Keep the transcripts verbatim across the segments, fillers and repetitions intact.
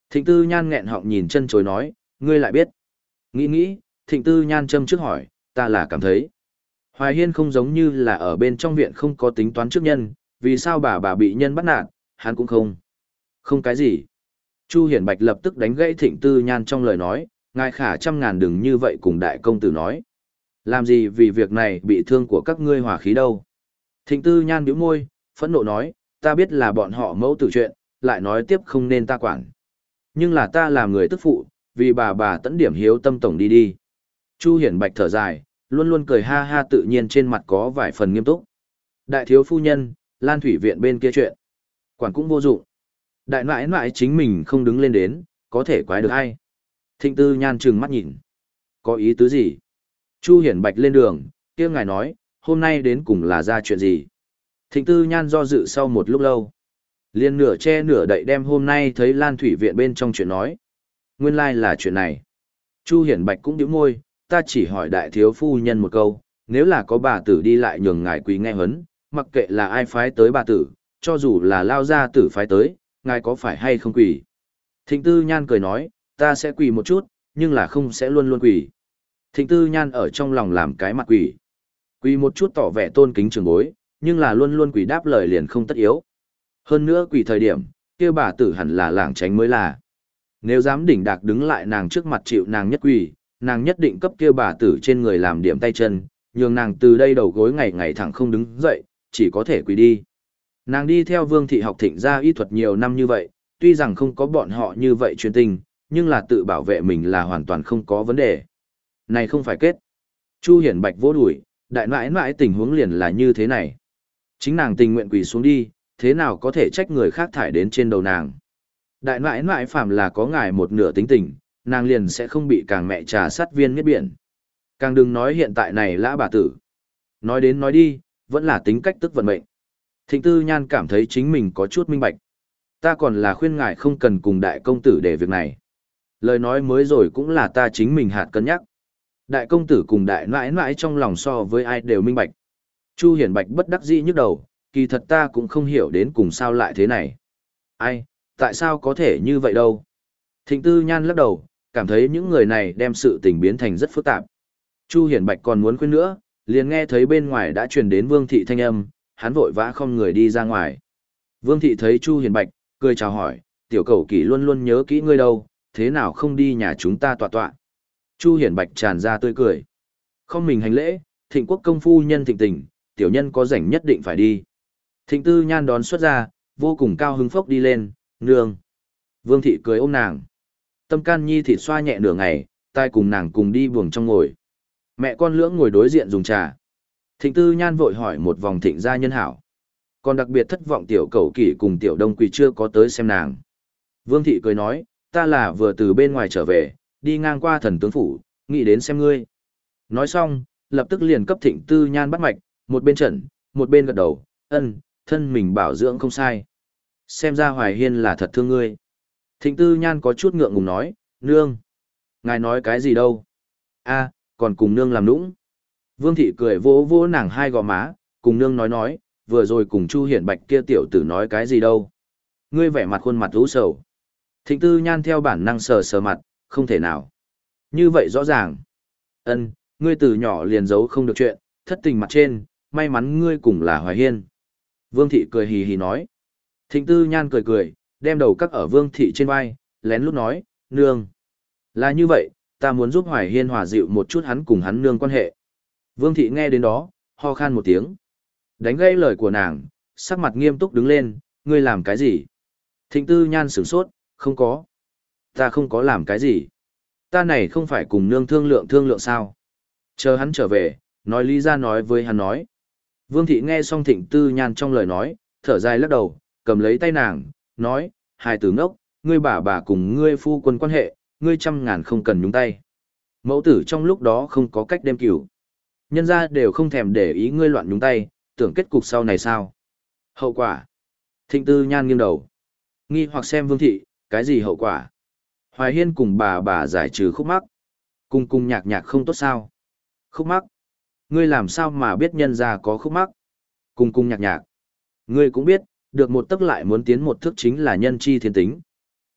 Thịnh Tư Nhan nghẹn họng nhìn chân chối nói, ngươi lại biết. Nghĩ nghĩ, Thịnh Tư Nhan châm trước hỏi, ta là cảm thấy. Hoài Hiên không giống như là ở bên trong viện không có tính toán trước nhân, vì sao bà bà bị nhân bắt nạt, hắn cũng không. Không cái gì. Chu Hiển Bạch lập tức đánh gãy Thịnh Tư Nhan trong lời nói, ngài khả trăm ngàn đừng như vậy cùng đại công tử nói. Làm gì vì việc này bị thương của các ngươi hòa khí đâu. Thịnh Tư Nhan bĩu môi, phẫn nộ nói, ta biết là bọn họ mẫu tử chuyện, lại nói tiếp không nên ta quản. Nhưng là ta làm người tức phụ, vì bà bà tẫn điểm hiếu tâm tổng đi đi. Chu Hiển Bạch thở dài, luôn luôn cười ha ha tự nhiên trên mặt có vài phần nghiêm túc. Đại thiếu phu nhân, Lan Thủy Viện bên kia chuyện. Quản cũng vô dụng. Đại nãi nãi chính mình không đứng lên đến, có thể quái được ai. Thịnh Tư Nhan trừng mắt nhìn. Có ý tứ gì? Chu Hiển Bạch lên đường, kia ngài nói, hôm nay đến cùng là ra chuyện gì? Thịnh Tư Nhan do dự sau một lúc lâu. Liên nửa che nửa đậy đem hôm nay thấy Lan Thủy Viện bên trong chuyện nói. Nguyên lai like là chuyện này. Chu Hiển Bạch cũng nhíu môi, ta chỉ hỏi đại thiếu phu nhân một câu, nếu là có bà tử đi lại nhường ngài quý nghe hấn, mặc kệ là ai phái tới bà tử, cho dù là lao gia tử phái tới, ngài có phải hay không quỳ? Thịnh Tư Nhan cười nói, ta sẽ quỳ một chút, nhưng là không sẽ luôn luôn quỳ. Thịnh Tư Nhan ở trong lòng làm cái mặt quỳ. Quỳ một chút tỏ vẻ tôn kính trường bối, nhưng là luôn luôn quỳ đáp lời liền không tất yếu. Hơn nữa quỳ thời điểm, kia bà tử hẳn là lảng tránh mới là. Nếu dám đỉnh đạc đứng lại nàng trước mặt chịu nàng nhất quỳ, nàng nhất định cấp kia bà tử trên người làm điểm tay chân, nhường nàng từ đây đầu gối ngày ngày thẳng không đứng dậy, chỉ có thể quỳ đi. Nàng đi theo Vương thị học thịnh gia y thuật nhiều năm như vậy, tuy rằng không có bọn họ như vậy chuyên tình, nhưng là tự bảo vệ mình là hoàn toàn không có vấn đề. Này không phải kết. Chu Hiển Bạch vỗ đùi, đại nãi nãi tình huống liền là như thế này. Chính nàng tình nguyện quỳ xuống đi, thế nào có thể trách người khác thải đến trên đầu nàng. Đại nãi nãi phạm là có ngài một nửa tính tình, nàng liền sẽ không bị càng mẹ trà sát viên miết biển. Càng đừng nói hiện tại này lã bà tử. Nói đến nói đi, vẫn là tính cách tức vận mệnh. Thịnh Tư Nhan cảm thấy chính mình có chút minh bạch. Ta còn là khuyên ngài không cần cùng đại công tử để việc này. Lời nói mới rồi cũng là ta chính mình hạt cân nhắc. Đại công tử cùng đại nãi nãi trong lòng so với ai đều minh bạch. Chu Hiển Bạch bất đắc dĩ nhức đầu, kỳ thật ta cũng không hiểu đến cùng sao lại thế này. Ai, tại sao có thể như vậy đâu? Thịnh Tư Nhan lắc đầu, cảm thấy những người này đem sự tình biến thành rất phức tạp. Chu Hiển Bạch còn muốn khuyên nữa, liền nghe thấy bên ngoài đã truyền đến Vương thị thanh âm, hắn vội vã không người đi ra ngoài. Vương thị thấy Chu Hiển Bạch, cười chào hỏi, tiểu cầu kỷ luôn luôn nhớ kỹ ngươi đâu, thế nào không đi nhà chúng ta tọa tọa. Chu Hiển Bạch tràn ra tươi cười. Không mình hành lễ, Thịnh quốc công phu nhân thịnh tình, tiểu nhân có rảnh nhất định phải đi. Thịnh Tư Nhan đón xuất ra, vô cùng cao hứng phốc đi lên, nương. Vương thị cười ôm nàng. Tâm can nhi thịt xoa nhẹ nửa ngày, tai cùng nàng cùng đi buồng trong ngồi. Mẹ con lưỡng ngồi đối diện dùng trà. Thịnh Tư Nhan vội hỏi một vòng thịnh gia nhân hảo. Còn đặc biệt thất vọng tiểu cầu kỷ cùng tiểu đông quỳ chưa có tới xem nàng. Vương thị cười nói, ta là vừa từ bên ngoài trở về, đi ngang qua thần tướng phủ, nghĩ đến xem ngươi. Nói xong, lập tức liền cấp Thịnh Tư Nhan bắt mạch, một bên trận, một bên gật đầu, ân, thân mình bảo dưỡng không sai. Xem ra Hoài Hiên là thật thương ngươi. Thịnh Tư Nhan có chút ngượng ngùng nói, nương. Ngài nói cái gì đâu? A, còn cùng nương làm nũng. Vương thị cười vỗ vỗ nàng hai gò má, cùng nương nói nói, vừa rồi cùng Chu Hiển Bạch kia tiểu tử nói cái gì đâu. Ngươi vẻ mặt khuôn mặt u sầu. Thịnh Tư Nhan theo bản năng sờ sờ mặt, không thể nào. Như vậy rõ ràng. Ân, ngươi từ nhỏ liền giấu không được chuyện, thất tình mặt trên, may mắn ngươi cùng là Hoài Hiên. Vương thị cười hì hì nói. Thịnh Tư Nhan cười cười, đem đầu cắt ở Vương thị trên vai, lén lút nói, nương. Là như vậy, ta muốn giúp Hoài Hiên hòa dịu một chút hắn cùng hắn nương quan hệ. Vương thị nghe đến đó, ho khan một tiếng. Đánh gây lời của nàng, sắc mặt nghiêm túc đứng lên, ngươi làm cái gì? Thịnh Tư Nhan sửng sốt, không có. Ta không có làm cái gì. Ta này không phải cùng nương thương lượng thương lượng sao? Chờ hắn trở về, nói lý ra nói với hắn nói. Vương thị nghe xong Thịnh Tư Nhan trong lời nói, thở dài lắc đầu, cầm lấy tay nàng, nói, hai tử ngốc, ngươi bà bà cùng ngươi phu quân quan hệ, ngươi trăm ngàn không cần nhúng tay. Mẫu tử trong lúc đó không có cách đem cửu. Nhân ra đều không thèm để ý ngươi loạn nhúng tay, tưởng kết cục sau này sao? Hậu quả. Thịnh Tư Nhan nghiêng đầu. Nghi hoặc xem Vương thị, cái gì hậu quả? Hoài Hiên cùng bà bà giải trừ khúc mắc. Cùng cùng nhạc nhạc không tốt sao? Khúc mắc. Ngươi làm sao mà biết nhân ra có khúc mắc? Cùng cùng nhạc nhạc. Ngươi cũng biết, được một tức lại muốn tiến một thước chính là nhân chi thiên tính.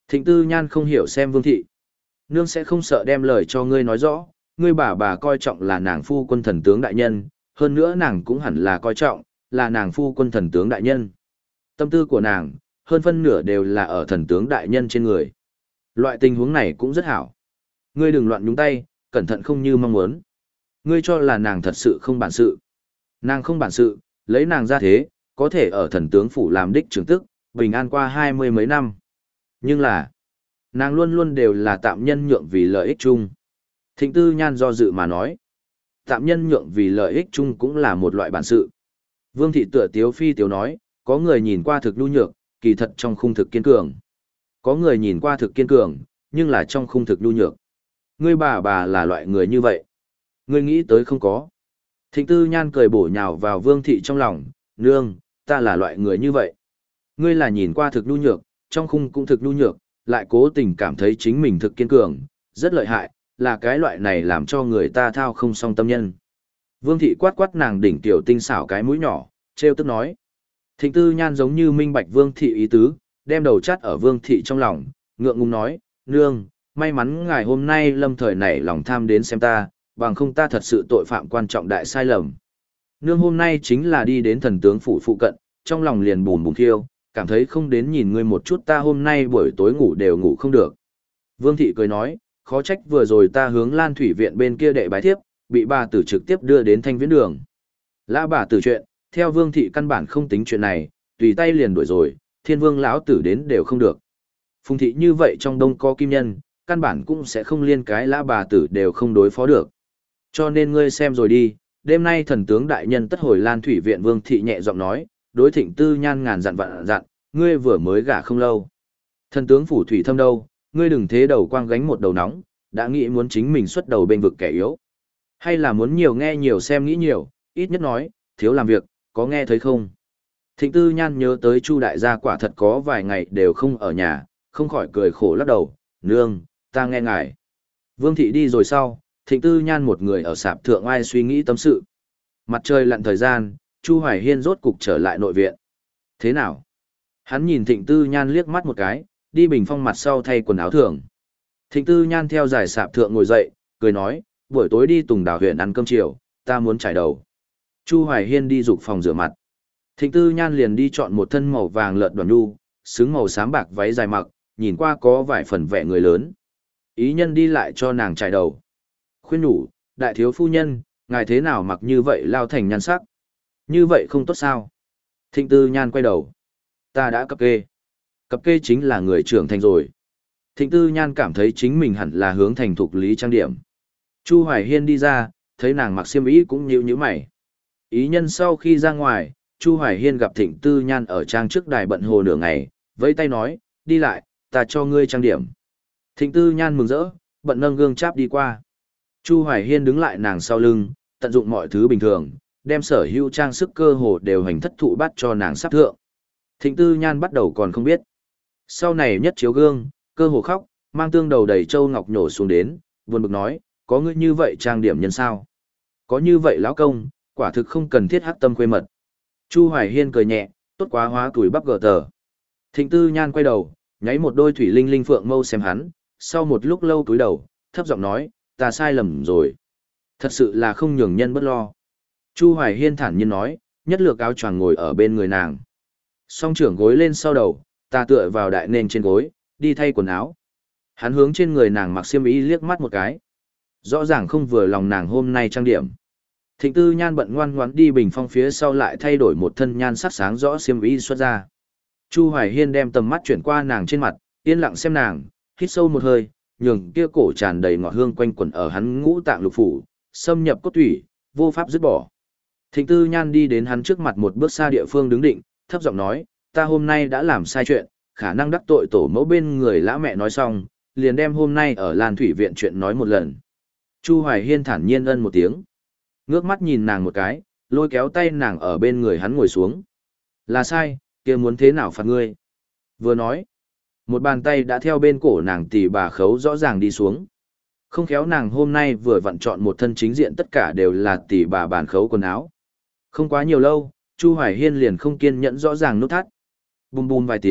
Thịnh Tư Nhan không hiểu xem Vương thị. Nương sẽ không sợ đem lời cho ngươi nói rõ, ngươi bà bà coi trọng là nàng phu quân thần tướng đại nhân, hơn nữa nàng cũng hẳn là coi trọng, là nàng phu quân thần tướng đại nhân. Tâm tư của nàng, hơn phân nửa đều là ở thần tướng đại nhân trên người. Loại tình huống này cũng rất hảo. Ngươi đừng loạn nhúng tay, cẩn thận không như mong muốn. Ngươi cho là nàng thật sự không bản sự. Nàng không bản sự, lấy nàng ra thế, có thể ở thần tướng phủ làm đích trưởng tức, bình an qua hai mươi mấy năm. Nhưng là, nàng luôn luôn đều là tạm nhân nhượng vì lợi ích chung. Thịnh Tư Nhan do dự mà nói, tạm nhân nhượng vì lợi ích chung cũng là một loại bản sự. Vương thị tựa tiếu phi tiếu nói, có người nhìn qua thực nhu nhược, kỳ thật trong khung thực kiên cường. Có người nhìn qua thực kiên cường, nhưng là trong khung thực nhu nhược. Ngươi bà bà là loại người như vậy. Ngươi nghĩ tới không có. Thịnh Tư Nhan cười bổ nhào vào Vương thị trong lòng, nương, ta là loại người như vậy. Ngươi là nhìn qua thực nhu nhược, trong khung cũng thực nhu nhược, lại cố tình cảm thấy chính mình thực kiên cường, rất lợi hại, là cái loại này làm cho người ta thao không song tâm nhân. Vương thị quát quát nàng đỉnh tiểu tinh xảo cái mũi nhỏ, trêu tức nói. Thịnh Tư Nhan giống như minh bạch Vương thị ý tứ, đem đầu chắt ở Vương thị trong lòng, ngượng ngùng nói, nương, may mắn ngài hôm nay lâm thời nảy lòng tham đến xem ta, bằng không ta thật sự tội phạm quan trọng đại sai lầm. Nương hôm nay chính là đi đến thần tướng phủ phụ cận, trong lòng liền bùn bùn thiêu, cảm thấy không đến nhìn ngươi một chút ta hôm nay buổi tối ngủ đều ngủ không được. Vương thị cười nói, khó trách vừa rồi ta hướng Lan Thủy viện bên kia đệ bái thiếp, bị bà tử trực tiếp đưa đến Thanh Viễn đường. Lã bà tử chuyện, theo Vương thị căn bản không tính chuyện này, tùy tay liền đuổi rồi, Thiên Vương lão tử đến đều không được. Phùng thị như vậy trong đông có kim nhân, căn bản cũng sẽ không liên cái lã bà tử đều không đối phó được. Cho nên ngươi xem rồi đi, đêm nay thần tướng đại nhân tất hồi Lan Thủy viện. Vương thị nhẹ giọng nói, đối Thịnh Tư Nhan ngàn dặn vặn dặn, ngươi vừa mới gả không lâu. Thần tướng phủ thủy thâm đâu, ngươi đừng thế đầu quang gánh một đầu nóng, đã nghĩ muốn chính mình xuất đầu bên vực kẻ yếu. Hay là muốn nhiều nghe nhiều xem nghĩ nhiều, ít nhất nói, thiếu làm việc, có nghe thấy không? Thịnh Tư Nhan nhớ tới Chu đại gia quả thật có vài ngày đều không ở nhà, không khỏi cười khổ lắc đầu, nương, ta nghe ngài. Vương thị đi rồi sau, Thịnh Tư Nhan một người ở sạp thượng ai suy nghĩ tâm sự. Mặt trời lặn thời gian, Chu Hoài Hiên rốt cục trở lại nội viện. Thế nào? Hắn nhìn Thịnh Tư Nhan liếc mắt một cái, đi bình phong mặt sau thay quần áo thường. Thịnh Tư Nhan theo giải sạp thượng ngồi dậy, cười nói, buổi tối đi Tùng Đào huyện ăn cơm chiều, ta muốn trải đầu. Chu Hoài Hiên đi dục phòng rửa mặt. Thịnh Tư Nhan liền đi chọn một thân màu vàng lợn đoàn đu, xứng màu xám bạc váy dài mặc, nhìn qua có vài phần vẻ người lớn. Ý nhân đi lại cho nàng trải đầu. Khuyên nhủ, đại thiếu phu nhân, ngài thế nào mặc như vậy lao thành nhan sắc? Như vậy không tốt sao? Thịnh Tư Nhan quay đầu. Ta đã cập kê. Cập kê chính là người trưởng thành rồi. Thịnh Tư Nhan cảm thấy chính mình hẳn là hướng thành thục lý trang điểm. Chu Hoài Hiên đi ra, thấy nàng mặc xiêm y cũng nhíu nhíu mày. Ý nhân sau khi ra ngoài, Chu Hoài Hiên gặp Thịnh Tư Nhan ở trang trước đài bận hồ nửa ngày, vẫy tay nói, đi lại, ta cho ngươi trang điểm. Thịnh Tư Nhan mừng rỡ, bận nâng gương cháp đi qua. Chu Hoài Hiên đứng lại nàng sau lưng, tận dụng mọi thứ bình thường, đem sở hữu trang sức cơ hồ đều hành thất thụ bắt cho nàng sắp thượng. Thịnh Tư Nhan bắt đầu còn không biết. Sau này nhất chiếu gương, cơ hồ khóc, mang tương đầu đầy châu ngọc nhổ xuống đến, buồn bực nói, có ngươi như vậy trang điểm nhân sao? Có như vậy lão công, quả thực không cần thiết hắc tâm khuê mật. Chu Hoài Hiên cười nhẹ, tốt quá hóa tuổi bắp gờ tờ. Thịnh Tư Nhan quay đầu, nháy một đôi thủy linh linh phượng mâu xem hắn, sau một lúc lâu cúi đầu, thấp giọng nói, ta sai lầm rồi. Thật sự là không nhường nhân bất lo. Chu Hoài Hiên thản nhiên nói, nhất lược áo choàng ngồi ở bên người nàng. Song trưởng gối lên sau đầu, ta tựa vào đại nền trên gối, đi thay quần áo. Hắn hướng trên người nàng mặc xiêm y liếc mắt một cái. Rõ ràng không vừa lòng nàng hôm nay trang điểm. Thịnh Tư Nhan bận ngoan ngoãn đi bình phong phía sau lại thay đổi một thân nhan sắc sáng rõ xiêm y xuất ra. Chu Hoài Hiên đem tầm mắt chuyển qua nàng trên mặt, yên lặng xem nàng, hít sâu một hơi, nhường kia cổ tràn đầy ngọt hương quanh quẩn ở hắn ngũ tạng lục phủ, xâm nhập cốt tủy, vô pháp dứt bỏ. Thịnh Tư Nhan đi đến hắn trước mặt một bước xa địa phương đứng định, thấp giọng nói, ta hôm nay đã làm sai chuyện, khả năng đắc tội tổ mẫu bên người lã mẹ nói xong, liền đem hôm nay ở Lan Thủy viện chuyện nói một lần. Chu Hoài Hiên thản nhiên ân một tiếng, ngước mắt nhìn nàng một cái, lôi kéo tay nàng ở bên người hắn ngồi xuống. Là sai, kia muốn thế nào phạt ngươi? Vừa nói, một bàn tay đã theo bên cổ nàng tỉ bà khấu rõ ràng đi xuống. Không khéo nàng hôm nay vừa vặn chọn một thân chính diện tất cả đều là tỉ bà bàn khấu quần áo. Không quá nhiều lâu, Chu Hoài Hiên liền không kiên nhẫn rõ ràng nút thắt. Bùm bùm vài tiếng,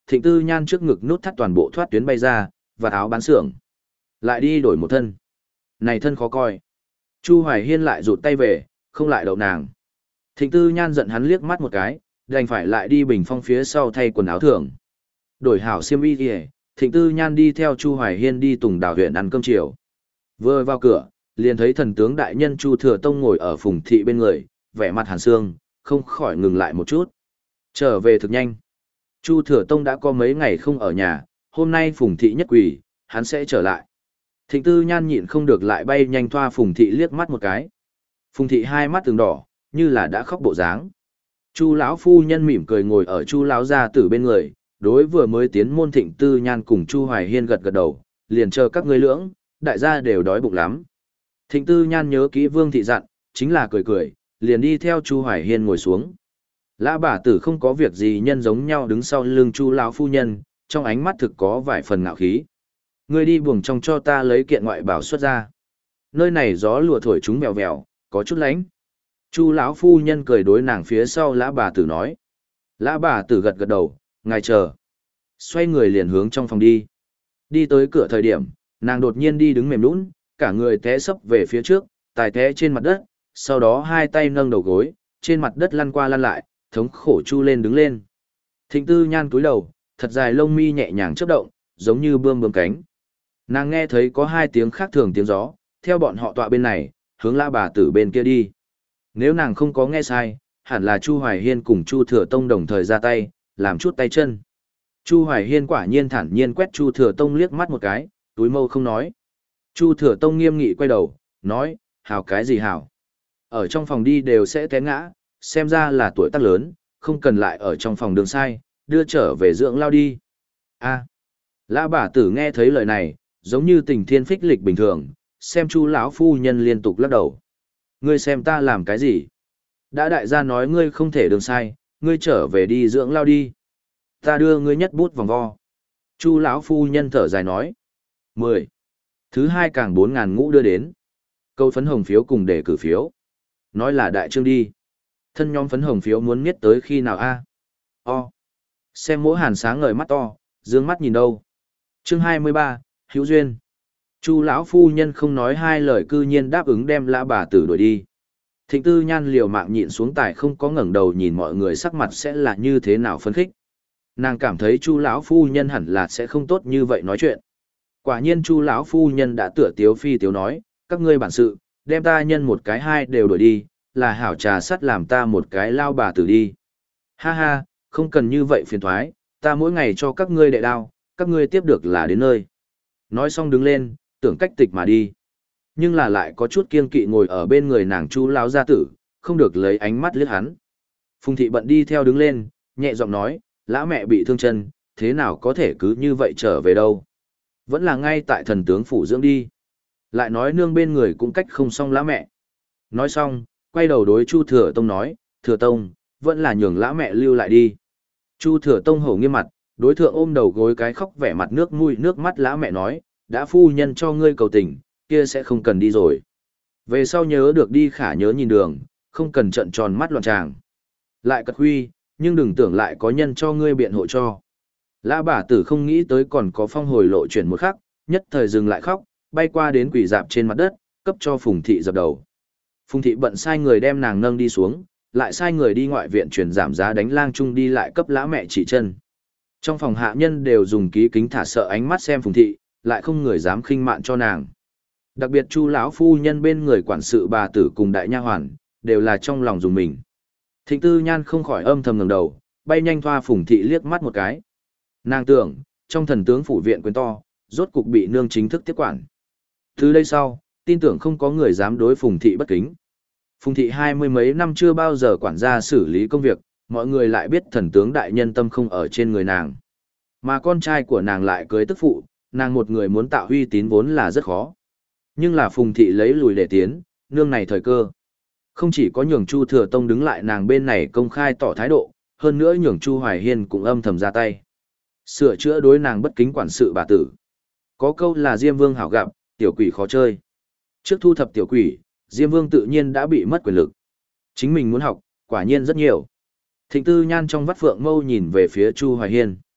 Thịnh Tư Nhan trước ngực nút thắt toàn bộ thoát tuyến bay ra, và áo bán sưởng. Lại đi đổi một thân. Này thân khó coi. Chu Hoài Hiên lại rụt tay về, không lại đậu nàng. Thịnh Tư Nhan giận hắn liếc mắt một cái, đành phải lại đi bình phong phía sau thay quần áo thường. Đổi hảo xiêm y kìa, Thịnh Tư Nhan đi theo Chu Hoài Hiên đi Tùng Đào huyện ăn cơm chiều. Vừa vào cửa, liền thấy thần tướng đại nhân Chu Thừa Tông ngồi ở Phùng Thị bên người, vẻ mặt hàn xương, không khỏi ngừng lại một chút. Trở về thực nhanh. Chu Thừa Tông đã có mấy ngày không ở nhà, hôm nay Phùng Thị nhất quỷ, hắn sẽ trở lại. Thịnh Tư Nhan nhịn không được lại bay nhanh thoa Phùng Thị liếc mắt một cái. Phùng Thị hai mắt từng đỏ, như là đã khóc bộ dáng. Chu lão phu nhân mỉm cười ngồi ở Chu lão gia tử bên người, đối vừa mới tiến môn Thịnh Tư Nhan cùng Chu Hoài Hiên gật gật đầu, liền chờ các ngươi lưỡng, đại gia đều đói bụng lắm. Thịnh Tư Nhan nhớ kỹ Vương Thị dặn, chính là cười cười, liền đi theo Chu Hoài Hiên ngồi xuống. Lã bà tử không có việc gì nhân giống nhau đứng sau lưng Chu lão phu nhân, trong ánh mắt thực có vài phần ngạo khí. Ngươi đi buồng trong cho ta lấy kiện ngoại bảo xuất ra. Nơi này gió lùa thổi chúng mèo vèo, có chút lánh. Chu lão phu nhân cười đối nàng phía sau lã bà tử nói. Lã bà tử gật gật đầu, ngài chờ. Xoay người liền hướng trong phòng đi. Đi tới cửa thời điểm, nàng đột nhiên đi đứng mềm nhũn, cả người té sấp về phía trước, tài té trên mặt đất, sau đó hai tay nâng đầu gối, trên mặt đất lăn qua lăn lại, thống khổ chu lên đứng lên. Thịnh Tư Nhan cúi đầu, thật dài lông mi nhẹ nhàng chớp động, giống như bươm bướm cánh. Nàng nghe thấy có hai tiếng khác thường tiếng gió, theo bọn họ tọa bên này, hướng lã bà tử bên kia đi. Nếu nàng không có nghe sai, hẳn là Chu Hoài Hiên cùng Chu Thừa Tông đồng thời ra tay, làm chút tay chân. Chu Hoài Hiên quả nhiên thản nhiên quét Chu Thừa Tông liếc mắt một cái, túi mâu không nói. Chu Thừa Tông nghiêm nghị quay đầu, nói, hào cái gì hào. Ở trong phòng đi đều sẽ té ngã, xem ra là tuổi tác lớn, không cần lại ở trong phòng đường sai, đưa trở về dưỡng lao đi. A. Lã bà tử nghe thấy lời này, giống như tình thiên phích lịch bình thường, xem Chu lão phu nhân liên tục lắc đầu. Ngươi xem ta làm cái gì? Đã đại gia nói ngươi không thể đường sai, ngươi trở về đi dưỡng lao đi. Ta đưa ngươi nhất bút vòng vo. Chu lão phu nhân thở dài nói. Mười. Thứ hai càng bốn ngàn ngũ đưa đến. Câu phấn hồng phiếu cùng để cử phiếu. Nói là đại trương đi. Thân nhóm phấn hồng phiếu muốn miết tới khi nào a? O. Xem mỗi hàn sáng ngời mắt to, dương mắt nhìn đâu. Chương hai mươi ba, Hữu Duyên. Chu lão phu nhân không nói hai lời cư nhiên đáp ứng đem lã bà tử đuổi đi. Thịnh Tư Nhan liều mạng nhịn xuống tài không có ngẩng đầu nhìn mọi người sắc mặt sẽ là như thế nào phấn khích. Nàng cảm thấy Chu lão phu nhân hẳn là sẽ không tốt như vậy nói chuyện. Quả nhiên Chu lão phu nhân đã tựa tiếu phi tiếu nói, các ngươi bản sự, đem ta nhân một cái hai đều đuổi đi, là hảo trà sắt làm ta một cái lao bà tử đi. Ha ha, không cần như vậy phiền thoái, ta mỗi ngày cho các ngươi đệ đao, các ngươi tiếp được là đến nơi. Nói xong đứng lên, tưởng cách tịch mà đi. Nhưng là lại có chút kiên kỵ ngồi ở bên người nàng Chu lão gia tử, không được lấy ánh mắt liếc hắn. Phùng Thị bận đi theo đứng lên, nhẹ giọng nói, lã mẹ bị thương chân, thế nào có thể cứ như vậy trở về đâu. Vẫn là ngay tại thần tướng phủ dưỡng đi. Lại nói nương bên người cũng cách không xong lã mẹ. Nói xong, quay đầu đối Chu Thừa Tông nói, Thừa Tông, vẫn là nhường lã mẹ lưu lại đi. Chu Thừa Tông hổ nghiêm mặt, đối thượng ôm đầu gối cái khóc vẻ mặt nước mũi nước mắt lã mẹ nói, đã phu nhân cho ngươi cầu tình, kia sẽ không cần đi rồi. Về sau nhớ được đi khả nhớ nhìn đường, không cần trận tròn mắt loạn tràng. Lại cật huy, nhưng đừng tưởng lại có nhân cho ngươi biện hộ cho. Lã bà tử không nghĩ tới còn có phong hồi lộ chuyển một khắc, nhất thời dừng lại khóc, bay qua đến quỷ dạp trên mặt đất, cấp cho Phùng Thị dập đầu. Phùng Thị bận sai người đem nàng nâng đi xuống, lại sai người đi ngoại viện truyền giảm giá đánh lang chung đi lại cấp lã mẹ chỉ chân. Trong phòng hạ nhân đều dùng ký kính thả sợ ánh mắt xem Phùng Thị, lại không người dám khinh mạn cho nàng. Đặc biệt Chu lão phu nhân bên người quản sự bà tử cùng đại nha hoàn, đều là trong lòng dùng mình. Thịnh Tư Nhan không khỏi âm thầm ngẩng đầu, bay nhanh thoa Phùng Thị liếc mắt một cái. Nàng tưởng, trong thần tướng phủ viện quyền to, rốt cục bị nương chính thức tiếp quản. Từ đây sau, tin tưởng không có người dám đối Phùng Thị bất kính. Phùng Thị hai mươi mấy năm chưa bao giờ quản gia xử lý công việc, mọi người lại biết thần tướng đại nhân tâm không ở trên người nàng. Mà con trai của nàng lại cưới tức phụ, nàng một người muốn tạo uy tín vốn là rất khó. Nhưng là Phùng Thị lấy lùi để tiến, nương này thời cơ. Không chỉ có nhường Chu Thừa Tông đứng lại nàng bên này công khai tỏ thái độ, hơn nữa nhường Chu Hoài Hiên cũng âm thầm ra tay. Sửa chữa đối nàng bất kính quản sự bà tử. Có câu là Diêm Vương hảo gặp, tiểu quỷ khó chơi. Trước thu thập tiểu quỷ, Diêm Vương tự nhiên đã bị mất quyền lực. Chính mình muốn học, quả nhiên rất nhiều. Thịnh Tư Nhan trong vắt phượng mâu nhìn về phía Chu Hoài Hiên.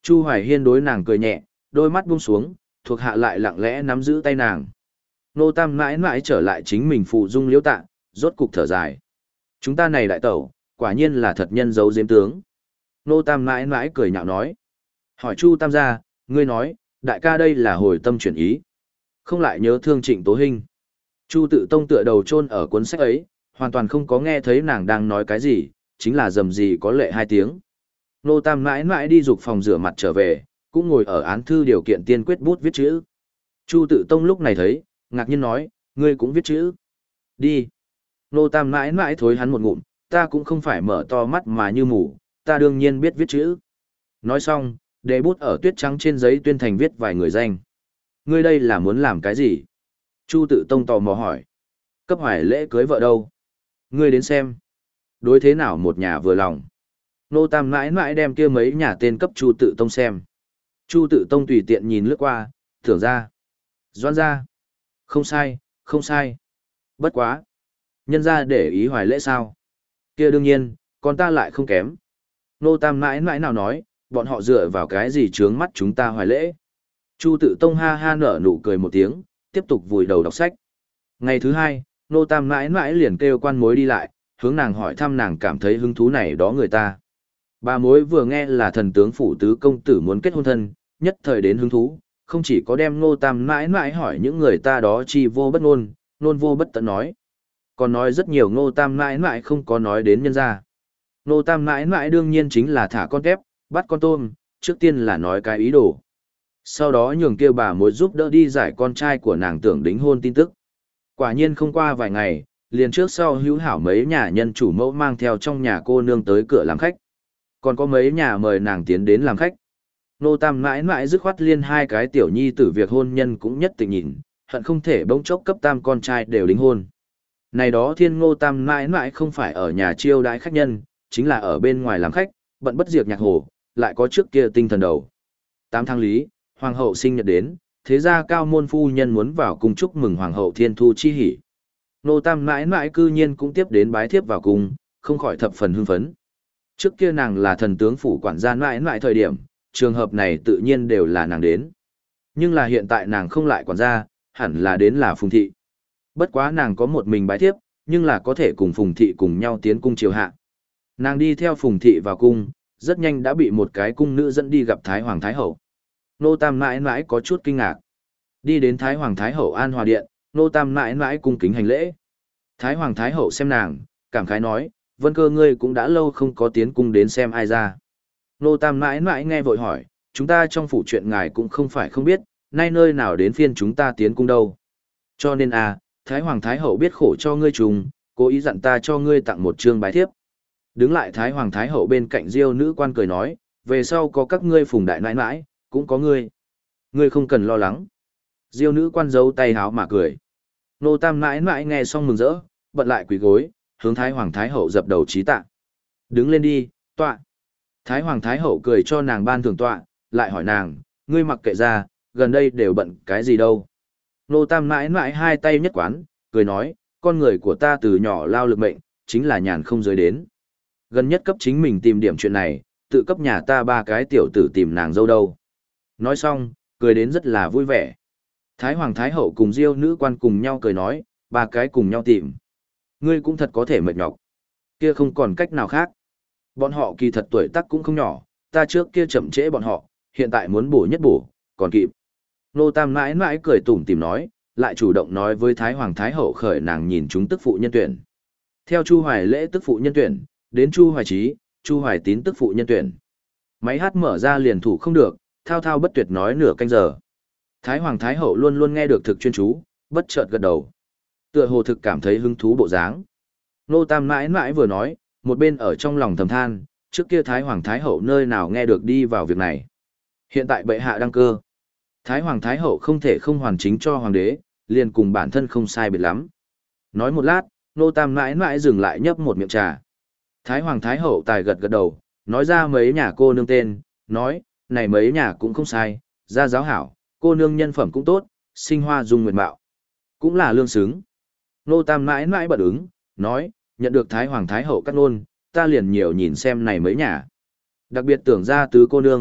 Chu Hoài Hiên đối nàng cười nhẹ, đôi mắt buông xuống, thuộc hạ lại lặng lẽ nắm giữ tay nàng. Nô Tam mãi mãi trở lại chính mình phụ dung liễu tạ, rốt cục thở dài. Chúng ta này đại tẩu, quả nhiên là thật nhân dấu diếm tướng. Nô Tam mãi mãi cười nhạo nói. Hỏi Chu Tam gia, ngươi nói, đại ca đây là hồi tâm chuyển ý. Không lại nhớ thương Trịnh Tố Hinh. Chu Tự Tông tựa đầu chôn ở cuốn sách ấy, hoàn toàn không có nghe thấy nàng đang nói cái gì, chính là dầm gì có lệ hai tiếng. Nô Tam mãi mãi đi dục phòng rửa mặt trở về, cũng ngồi ở án thư điều kiện tiên quyết bút viết chữ. Chu Tự Tông lúc này thấy, ngạc nhiên nói, ngươi cũng viết chữ. Đi. Nô Tam mãi mãi thối hắn một ngụm, ta cũng không phải mở to mắt mà như mù, ta đương nhiên biết viết chữ. Nói xong, để bút ở tuyết trắng trên giấy tuyên thành viết vài người danh. Ngươi đây là muốn làm cái gì? Chu Tự Tông tò mò hỏi. Cấp Hoài lễ cưới vợ đâu? Ngươi đến xem. Đối thế nào một nhà vừa lòng. Nô Tam mãi mãi đem kia mấy nhà tên cấp Chu Tự Tông xem. Chu Tự Tông tùy tiện nhìn lướt qua, thưởng ra. Doan ra. Không sai, không sai. Bất quá. Nhân ra để ý Hoài lễ sao? Kia đương nhiên, con ta lại không kém. Nô Tam mãi mãi nào nói, bọn họ dựa vào cái gì trướng mắt chúng ta Hoài lễ. Chu Tự Tông ha ha nở nụ cười một tiếng, tiếp tục vùi đầu đọc sách. Ngày thứ hai, Nô Tam mãi mãi liền kêu quan mối đi lại, hướng nàng hỏi thăm nàng cảm thấy hứng thú này đó người ta. Bà mối vừa nghe là thần tướng phủ tứ công tử muốn kết hôn thân, nhất thời đến hứng thú, không chỉ có đem Nô Tam mãi mãi hỏi những người ta đó chi vô bất ngôn, nôn vô bất tận nói. Còn nói rất nhiều Nô Tam mãi mãi không có nói đến nhân gia. Nô Tam mãi mãi đương nhiên chính là thả con tép, bắt con tôm, trước tiên là nói cái ý đồ. Sau đó nhường kêu bà mối giúp đỡ đi giải con trai của nàng tưởng đính hôn tin tức. Quả nhiên không qua vài ngày, liền trước sau hữu hảo mấy nhà nhân chủ mẫu mang theo trong nhà cô nương tới cửa làm khách. Còn có mấy nhà mời nàng tiến đến làm khách. Nô Tam mãi mãi dứt khoát liên hai cái tiểu nhi tử việc hôn nhân cũng nhất tình nhìn, hận không thể bỗng chốc cấp tam con trai đều đính hôn. Này đó thiên Ngô Tam mãi mãi không phải ở nhà chiêu đãi khách nhân, chính là ở bên ngoài làm khách, bận bất diệt nhạc hồ, lại có trước kia tinh thần đầu. Tám tháng lý, hoàng hậu sinh nhật đến, thế ra cao môn phu nhân muốn vào cung chúc mừng hoàng hậu thiên thu chi hỷ. Nô Tam mãi mãi cư nhiên cũng tiếp đến bái thiếp vào cung, không khỏi thập phần hưng phấn. Trước kia nàng là thần tướng phủ quản gia mãi mãi thời điểm, trường hợp này tự nhiên đều là nàng đến. Nhưng là hiện tại nàng không lại quản gia, hẳn là đến là Phùng thị. Bất quá nàng có một mình bái thiếp, nhưng là có thể cùng Phùng thị cùng nhau tiến cung triều hạ. Nàng đi theo Phùng thị vào cung, rất nhanh đã bị một cái cung nữ dẫn đi gặp Thái Hoàng Thái Hậu. Nô Tam mãi mãi có chút kinh ngạc. Đi đến Thái Hoàng Thái Hậu An Hòa Điện, Nô Tam mãi mãi cung kính hành lễ. Thái Hoàng Thái Hậu xem nàng, cảm khái nói, Vân Cơ ngươi cũng đã lâu không có tiến cung đến xem ai ra. Nô Tam mãi mãi nghe vội hỏi, chúng ta trong phủ chuyện ngài cũng không phải không biết, nay nơi nào đến phiên chúng ta tiến cung đâu. Cho nên à, Thái Hoàng Thái Hậu biết khổ cho ngươi trùng, cố ý dặn ta cho ngươi tặng một chương bái thiếp. Đứng lại Thái Hoàng Thái Hậu bên cạnh Diêu nữ quan cười nói, về sau có các ngươi Phùng đại nãi nãi, cũng có ngươi. Ngươi không cần lo lắng. Diêu nữ quan giấu tay háo mà cười. Nô Tam nãi nãi nghe xong mừng rỡ, bận lại quỳ gối, hướng Thái Hoàng Thái Hậu dập đầu trí tạ. Đứng lên đi, tọa. Thái Hoàng Thái Hậu cười cho nàng ban thưởng tọa, lại hỏi nàng, ngươi mặc kệ ra, gần đây đều bận cái gì đâu. Nô Tam nãi nãi hai tay nhất quán, cười nói, con người của ta từ nhỏ lao lực mệnh, chính là nhàn không giới đến. Gần nhất cấp chính mình tìm điểm chuyện này, tự cấp nhà ta ba cái tiểu tử tìm nàng dâu đâu. Nói xong, cười đến rất là vui vẻ. Thái Hoàng Thái Hậu cùng Diêu nữ quan cùng nhau cười nói, ba cái cùng nhau tìm. Ngươi cũng thật có thể mệt nhọc. Kia không còn cách nào khác. Bọn họ kỳ thật tuổi tác cũng không nhỏ, ta trước kia chậm trễ bọn họ, hiện tại muốn bổ nhất bổ, còn kịp. Nô Tam mãi mãi cười tủm tìm nói, lại chủ động nói với Thái Hoàng Thái Hậu khởi nàng nhìn chúng tức phụ nhân tuyển. Theo Chu Hoài lễ tức phụ nhân tuyển, đến Chu Hoài Trí, Chu Hoài Tín tức phụ nhân tuyển. Máy hát mở ra liền thủ không được, thao thao bất tuyệt nói nửa canh giờ. Thái Hoàng Thái Hậu luôn luôn nghe được thực chuyên chú, bất chợt gật đầu. Tựa hồ thực cảm thấy hứng thú bộ dáng. Nô Tam mãi mãi vừa nói, một bên ở trong lòng thầm than, trước kia Thái Hoàng Thái Hậu nơi nào nghe được đi vào việc này. Hiện tại bệ hạ đăng cơ. Thái Hoàng Thái Hậu không thể không hoàn chính cho Hoàng đế, liền cùng bản thân không sai biệt lắm. Nói một lát, Nô Tam mãi mãi dừng lại nhấp một miệng trà. Thái Hoàng Thái Hậu tài gật gật đầu, nói ra mấy nhà cô nương tên, nói, này mấy nhà cũng không sai, gia giáo hảo, cô nương nhân phẩm cũng tốt, sinh hoa dung nguyện mạo. Cũng là lương xứng. Nô Tam mãi mãi bật ứng, nói, nhận được Thái Hoàng Thái Hậu cắt ngôn, ta liền nhiều nhìn xem này mấy nhà. Đặc biệt tưởng ra tứ cô nương,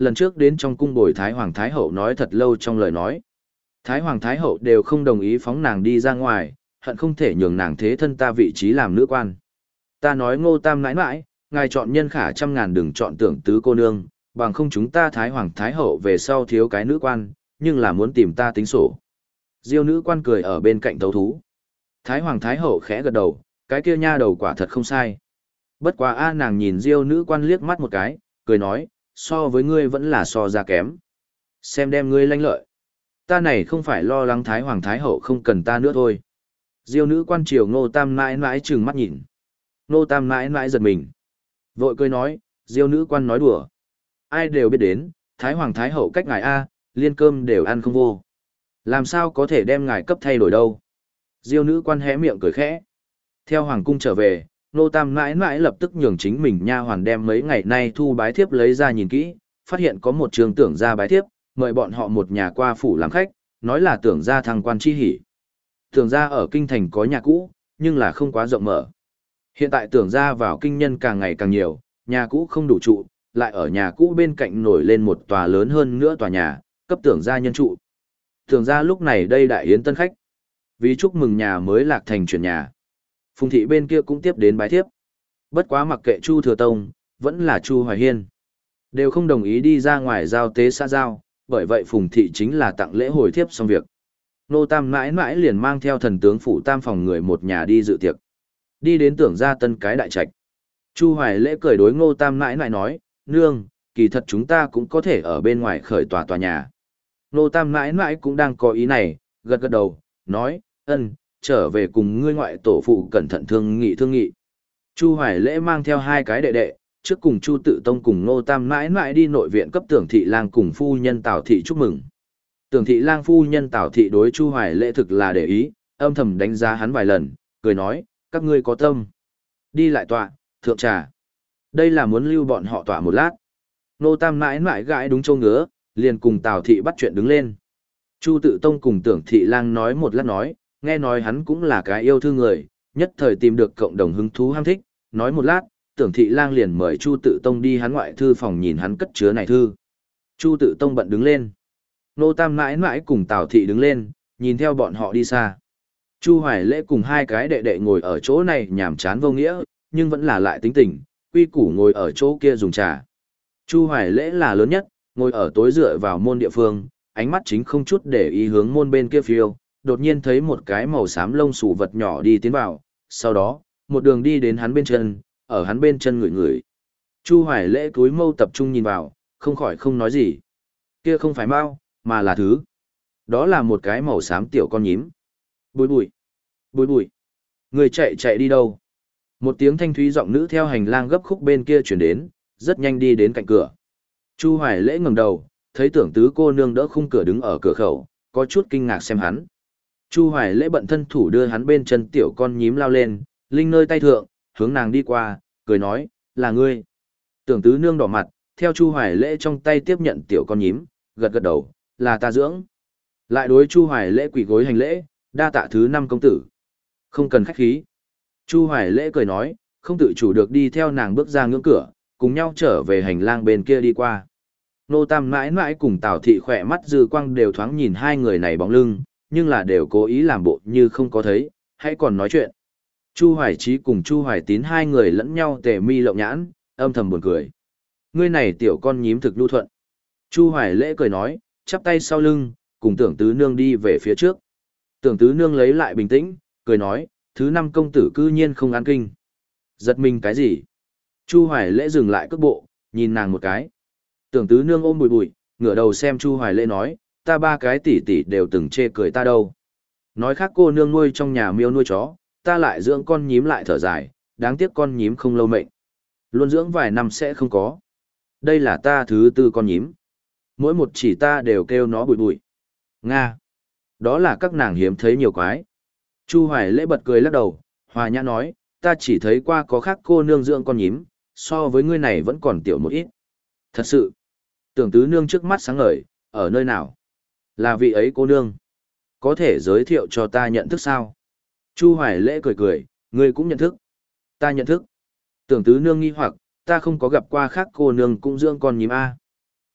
lần trước đến trong cung bồi Thái Hoàng Thái Hậu nói thật lâu trong lời nói. Thái Hoàng Thái Hậu đều không đồng ý phóng nàng đi ra ngoài, hận không thể nhường nàng thế thân ta vị trí làm nữ quan. Ta nói Ngô Tam nãi nãi, ngài chọn nhân khả trăm ngàn đừng chọn tưởng tứ cô nương, bằng không chúng ta Thái Hoàng Thái Hậu về sau thiếu cái nữ quan, nhưng là muốn tìm ta tính sổ. Diêu nữ quan cười ở bên cạnh thấu thú. Thái Hoàng Thái Hậu khẽ gật đầu, cái kia nha đầu quả thật không sai. Bất quá a nàng nhìn Diêu nữ quan liếc mắt một cái, cười nói, so với ngươi vẫn là so ra kém. Xem đem ngươi lanh lợi. Ta này không phải lo lắng Thái Hoàng Thái Hậu không cần ta nữa thôi. Diêu nữ quan triều Ngô Tam mãi mãi trừng mắt nhìn. Ngô Tam mãi mãi giật mình. Vội cười nói, Diêu nữ quan nói đùa. Ai đều biết đến, Thái Hoàng Thái Hậu cách ngài A, liên cơm đều ăn không vô. Làm sao có thể đem ngài cấp thay đổi đâu. Diêu nữ quan hé miệng cười khẽ. Theo Hoàng cung trở về, Ngô Tam mãi mãi lập tức nhường chính mình nha hoàn đem mấy ngày nay thu bái thiếp lấy ra nhìn kỹ, phát hiện có một trường tưởng ra bái thiếp, mời bọn họ một nhà qua phủ làm khách, nói là tưởng ra thăng quan chi hỉ. Tưởng ra ở kinh thành có nhà cũ, nhưng là không quá rộng mở. Hiện tại tưởng ra vào kinh nhân càng ngày càng nhiều, nhà cũ không đủ trụ, lại ở nhà cũ bên cạnh nổi lên một tòa lớn hơn nữa tòa nhà, cấp tưởng ra nhân trụ. Tưởng ra lúc này đây đại yến tân khách. Vì chúc mừng nhà mới lạc thành chuyển nhà. Phùng thị bên kia cũng tiếp đến bái thiếp. Bất quá mặc kệ Chu Thừa Tông, vẫn là Chu Hoài Hiên. Đều không đồng ý đi ra ngoài giao tế xã giao, bởi vậy Phùng thị chính là tặng lễ hồi thiếp xong việc. Nô Tam mãi mãi liền mang theo thần tướng phủ tam phòng người một nhà đi dự tiệc. Đi đến tưởng ra tân cái đại trạch. Chu Hoài lễ cười đối Ngô Tam mãi mãi nói, nương, kỳ thật chúng ta cũng có thể ở bên ngoài khởi tòa tòa nhà. Ngô Tam mãi mãi cũng đang có ý này, gật gật đầu, nói, ân, trở về cùng ngươi ngoại tổ phụ cẩn thận thương nghị thương nghị. Chu Hoài lễ mang theo hai cái đệ đệ, trước cùng Chu Tự Tông cùng Ngô Tam mãi mãi đi nội viện cấp tưởng thị lang cùng phu nhân Tào thị chúc mừng. Tưởng thị lang phu nhân Tào thị đối Chu Hoài lễ thực là để ý, âm thầm đánh giá hắn vài lần, cười nói, các ngươi có tâm. Đi lại tọa, thượng trà. Đây là muốn lưu bọn họ tọa một lát. Ngô Tam mãi mãi gãi đúng châu ngứa, liền cùng Tào thị bắt chuyện đứng lên. Chu Tự Tông cùng tưởng thị lang nói một lát nói, nghe nói hắn cũng là cái yêu thương người, nhất thời tìm được cộng đồng hứng thú ham thích, nói một lát, tưởng thị lang liền mời Chu Tự Tông đi hắn ngoại thư phòng nhìn hắn cất chứa này thư. Chu Tự Tông bận đứng lên. Nô Tam mãi mãi cùng Tào thị đứng lên, nhìn theo bọn họ đi xa. Chu Hoài lễ cùng hai cái đệ đệ ngồi ở chỗ này nhàm chán vô nghĩa, nhưng vẫn là lại tính tình, quy củ ngồi ở chỗ kia dùng trà. Chu Hoài lễ là lớn nhất, ngồi ở tối dựa vào môn địa phương, ánh mắt chính không chút để ý hướng môn bên kia phiêu, đột nhiên thấy một cái màu xám lông xù vật nhỏ đi tiến vào, sau đó, một đường đi đến hắn bên chân, ở hắn bên chân ngửi ngửi. Chu Hoài lễ cúi mâu tập trung nhìn vào, không khỏi không nói gì. Kia không phải mao, mà là thứ. Đó là một cái màu xám tiểu con nhím. Bùi bùi, bùi bùi. Người chạy chạy đi đâu? Một tiếng thanh thúy giọng nữ theo hành lang gấp khúc bên kia chuyển đến, rất nhanh đi đến cạnh cửa. Chu Hoài lễ ngẩng đầu, thấy tưởng tứ cô nương đỡ khung cửa đứng ở cửa khẩu, có chút kinh ngạc xem hắn. Chu Hoài lễ bận thân thủ đưa hắn bên chân tiểu con nhím lao lên, linh nơi tay thượng, hướng nàng đi qua, cười nói, là ngươi. Tưởng tứ nương đỏ mặt, theo Chu Hoài lễ trong tay tiếp nhận tiểu con nhím, gật gật đầu, là ta dưỡng. Lại đối Chu Hoài lễ quỳ gối hành lễ, đa tạ thứ năm công tử. Không cần khách khí. Chu Hoài lễ cười nói, không tự chủ được đi theo nàng bước ra ngưỡng cửa, cùng nhau trở về hành lang bên kia đi qua. Nô Tam mãi mãi cùng Tào thị khỏe mắt dư quang đều thoáng nhìn hai người này bóng lưng, nhưng là đều cố ý làm bộ như không có thấy, hãy còn nói chuyện. Chu Hoài Chí cùng Chu Hoài Tín hai người lẫn nhau tề mi lộng nhãn, âm thầm buồn cười. Ngươi này tiểu con nhím thực lưu thuận. Chu Hoài lễ cười nói, chắp tay sau lưng, cùng tưởng tứ nương đi về phía trước. Tưởng tứ nương lấy lại bình tĩnh, cười nói, thứ năm công tử cư nhiên không ăn kinh. Giật mình cái gì? Chu Hoài lễ dừng lại cước bộ, nhìn nàng một cái. Tưởng tứ nương ôm bùi bùi, ngửa đầu xem Chu Hoài lễ nói, ta ba cái tỷ tỷ đều từng chê cười ta đâu. Nói khác cô nương nuôi trong nhà miêu nuôi chó, ta lại dưỡng con nhím lại thở dài, đáng tiếc con nhím không lâu mệnh. Luôn dưỡng vài năm sẽ không có. Đây là ta thứ tư con nhím. Mỗi một chỉ ta đều kêu nó bụi bụi. Nga. Đó là các nàng hiếm thấy nhiều quái. Chu Hoài lễ bật cười lắc đầu, hòa nhã nói, ta chỉ thấy qua có khác cô nương dưỡng con nhím, so với ngươi này vẫn còn tiểu một ít. Thật sự. Tưởng tứ nương trước mắt sáng ngời, ở nơi nào? Là vị ấy cô nương. Có thể giới thiệu cho ta nhận thức sao? Chu Hoài lễ cười cười, ngươi cũng nhận thức. Ta nhận thức. Tưởng tứ nương nghi hoặc, ta không có gặp qua khác cô nương cũng dưỡng con nhím A.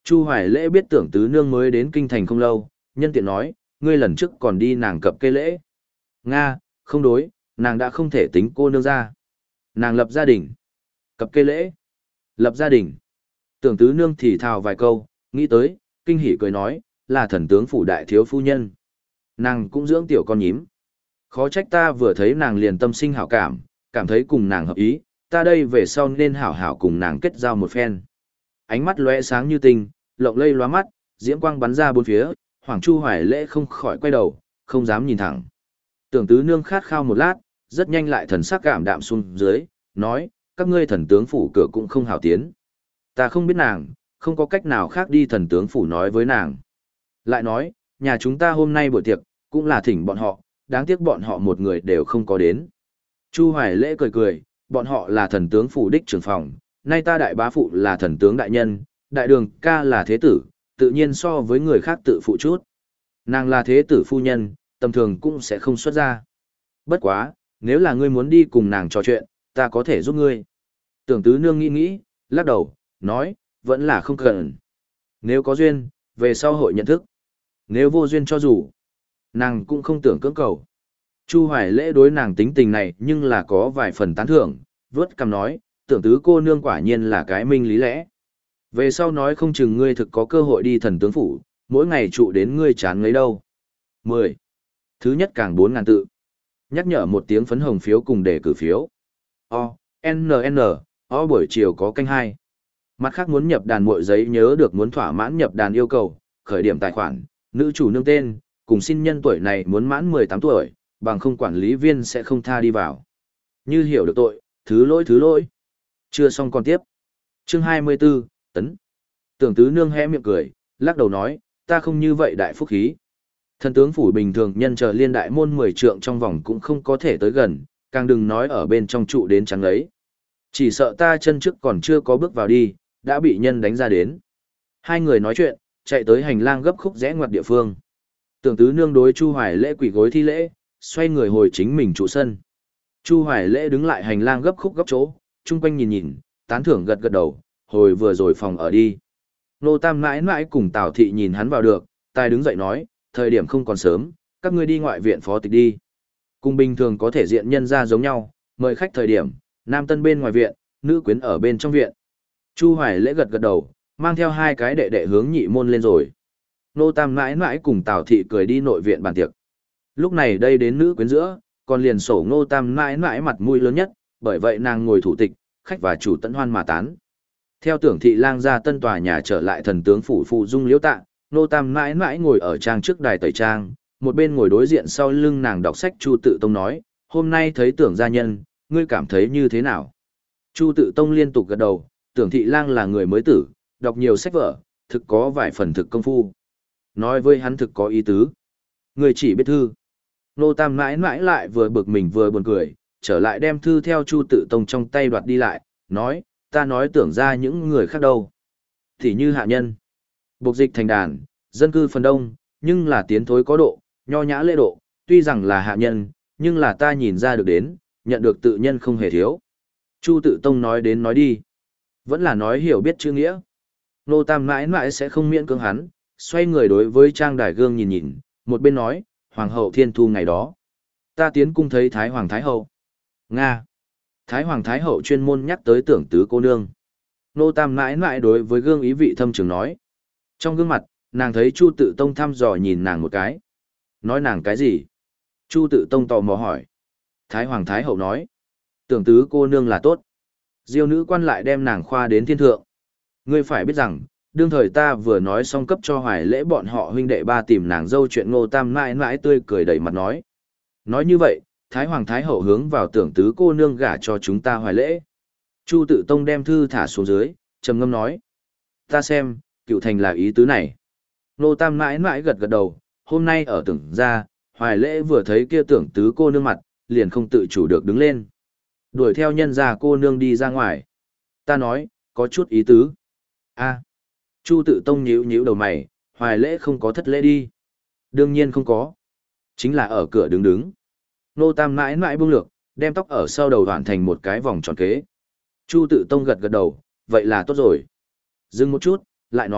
Chu Hoài Lễ biết tưởng tứ nương mới đến kinh thành không lâu, nhân tiện nói, ngươi lần trước còn đi nàng cập kê lễ. Nga, không đối, nàng đã không thể tính cô nương ra. Nàng lập gia đình. Cập kê lễ. Lập gia đình. Tưởng tứ nương thì thào vài câu, nghĩ tới, kinh hỉ cười nói, là thần tướng phủ đại thiếu phu nhân. Nàng cũng dưỡng tiểu con nhím. Khó trách ta vừa thấy nàng liền tâm sinh hảo cảm, cảm thấy cùng nàng hợp ý, ta đây về sau nên hảo hảo cùng nàng kết giao một phen. Ánh mắt lóe sáng như tinh, lộng lây lóa mắt, diễm quang bắn ra bốn phía, Hoàng Chu Hoài Lễ không khỏi quay đầu, không dám nhìn thẳng. Tưởng tứ nương khát khao một lát, rất nhanh lại thần sắc cảm đạm xuống dưới, nói, các ngươi thần tướng phủ cửa cũng không hảo tiến. Ta không biết nàng, không có cách nào khác đi thần tướng phủ nói với nàng. Lại nói, nhà chúng ta hôm nay buổi tiệc, cũng là thỉnh bọn họ, đáng tiếc bọn họ một người đều không có đến. Chu Hoài Lễ cười cười, bọn họ là thần tướng phủ đích trưởng phòng, nay ta đại bá phụ là thần tướng đại nhân, đại đường ca là thế tử, tự nhiên so với người khác tự phụ chút. Nàng là thế tử phu nhân, tầm thường cũng sẽ không xuất ra. Bất quá, nếu là ngươi muốn đi cùng nàng trò chuyện, ta có thể giúp ngươi. Tưởng tứ nương nghĩ nghĩ, lắc đầu, nói, vẫn là không cần. Nếu có duyên, về sau hội nhận thức. Nếu vô duyên cho dù, nàng cũng không tưởng cưỡng cầu. Chu Hoài Lễ đối nàng tính tình này nhưng là có vài phần tán thưởng, vớt cằm nói, tưởng tứ cô nương quả nhiên là cái minh lý lẽ. Về sau nói không chừng ngươi thực có cơ hội đi thần tướng phủ, mỗi ngày trụ đến ngươi chán ngấy đâu. mười. Thứ nhất càng bốn ngàn tự. Nhắc nhở một tiếng phấn hồng phiếu cùng để cử phiếu. O, N N, O buổi chiều có canh hai. Mặt khác muốn nhập đàn muội giấy nhớ được muốn thỏa mãn nhập đàn yêu cầu, khởi điểm tài khoản, nữ chủ nương tên, cùng xin nhân tuổi này muốn mãn mười tám tuổi, bằng không quản lý viên sẽ không tha đi vào. Như hiểu được tội, thứ lỗi thứ lỗi. Chưa xong còn tiếp. Chương hai mươi 24, tấn. Tưởng tứ nương hé miệng cười, lắc đầu nói, ta không như vậy đại phúc khí. Thần tướng phủ bình thường nhân chờ liên đại môn mười trượng trong vòng cũng không có thể tới gần, càng đừng nói ở bên trong trụ đến trắng ấy. Chỉ sợ ta chân trước còn chưa có bước vào đi, đã bị nhân đánh ra đến. Hai người nói chuyện, chạy tới hành lang gấp khúc rẽ ngoặt địa phương. Tưởng tứ nương đối Chu Hoài Lễ quỳ gối thi lễ, xoay người hồi chính mình trụ sân. Chu Hoài Lễ đứng lại hành lang gấp khúc gấp chỗ, chung quanh nhìn nhìn, tán thưởng gật gật đầu, hồi vừa rồi phòng ở đi. Nô Tam mãi mãi cùng Tào Thị nhìn hắn vào được, tài đứng dậy nói, thời điểm không còn sớm, các ngươi đi ngoại viện phó tịch đi. Cùng bình thường có thể diện nhân ra giống nhau, mời khách thời điểm, nam tân bên ngoài viện, nữ quyến ở bên trong viện. Chu Hoài Lễ gật gật đầu, mang theo hai cái đệ đệ hướng nhị môn lên rồi. Nô Tam mãi mãi cùng Tào Thị cười đi nội viện bàn tiệc. Lúc này đây đến nữ quyến giữa, còn liền sổ Nô Tam mãi mãi mặt mũi lớn nhất, bởi vậy nàng ngồi thủ tịch, khách và chủ tận hoan mà tán. Theo tưởng thị lang ra tân tòa nhà trở lại thần tướng phủ phụ dung liễu tạ, Nô Tam mãi mãi ngồi ở trang trước đài tẩy trang, một bên ngồi đối diện sau lưng nàng đọc sách Chu Tự Tông nói, hôm nay thấy tưởng gia nhân, ngươi cảm thấy như thế nào? Chu Tự Tông liên tục gật đầu, tưởng thị lang là người mới tử, đọc nhiều sách vở, thực có vài phần thực công phu. Nói với hắn thực có ý tứ. Người chỉ biết thư. Nô Tam mãi mãi lại vừa bực mình vừa buồn cười, trở lại đem thư theo Chu Tự Tông trong tay đoạt đi lại, nói, ta nói tưởng ra những người khác đâu. Thì như hạ nhân. Bộc dịch thành đàn, dân cư phần đông, nhưng là tiến thối có độ, nho nhã lễ độ, tuy rằng là hạ nhân, nhưng là ta nhìn ra được đến, nhận được tự nhân không hề thiếu. Chu Tự Tông nói đến nói đi. Vẫn là nói hiểu biết chữ nghĩa. Nô Tam mãi mãi sẽ không miễn cưỡng hắn, xoay người đối với trang đài gương nhìn nhìn, một bên nói, Hoàng hậu thiên thu ngày đó. Ta tiến cung thấy Thái Hoàng Thái hậu. Nga. Thái Hoàng Thái hậu chuyên môn nhắc tới tưởng tứ cô nương. Nô Tam mãi mãi đối với gương ý vị thâm trường nói. Trong gương mặt, nàng thấy Chu Tự Tông thăm dò nhìn nàng một cái. Nói nàng cái gì? Chu Tự Tông tò mò hỏi. Thái Hoàng Thái hậu nói. Tưởng tứ cô nương là tốt. Diêu nữ quan lại đem nàng khoa đến thiên thượng. Ngươi phải biết rằng, đương thời ta vừa nói xong cấp cho Hoài Lễ bọn họ huynh đệ ba tìm nàng dâu chuyện Ngô Tam mãi mãi tươi cười đầy mặt nói. Nói như vậy, Thái Hoàng Thái hậu hướng vào tưởng tứ cô nương gả cho chúng ta Hoài Lễ. Chu Tự Tông đem thư thả xuống dưới, trầm ngâm nói. Ta xem, cựu thành là ý tứ này. Ngô Tam mãi mãi gật gật đầu, hôm nay ở tưởng ra, Hoài Lễ vừa thấy kia tưởng tứ cô nương mặt, liền không tự chủ được đứng lên. Đuổi theo nhân gia cô nương đi ra ngoài. Ta nói, có chút ý tứ. A. Chu Tự Tông nhíu nhíu đầu mày, Hoài Lễ không có thất lễ đi. Đương nhiên không có. Chính là ở cửa đứng đứng. Nô Tam mãi mãi buông lược, đem tóc ở sau đầu hoàn thành một cái vòng tròn kế. Chu Tự Tông gật gật đầu, vậy là tốt rồi. Dừng một chút, lại nói,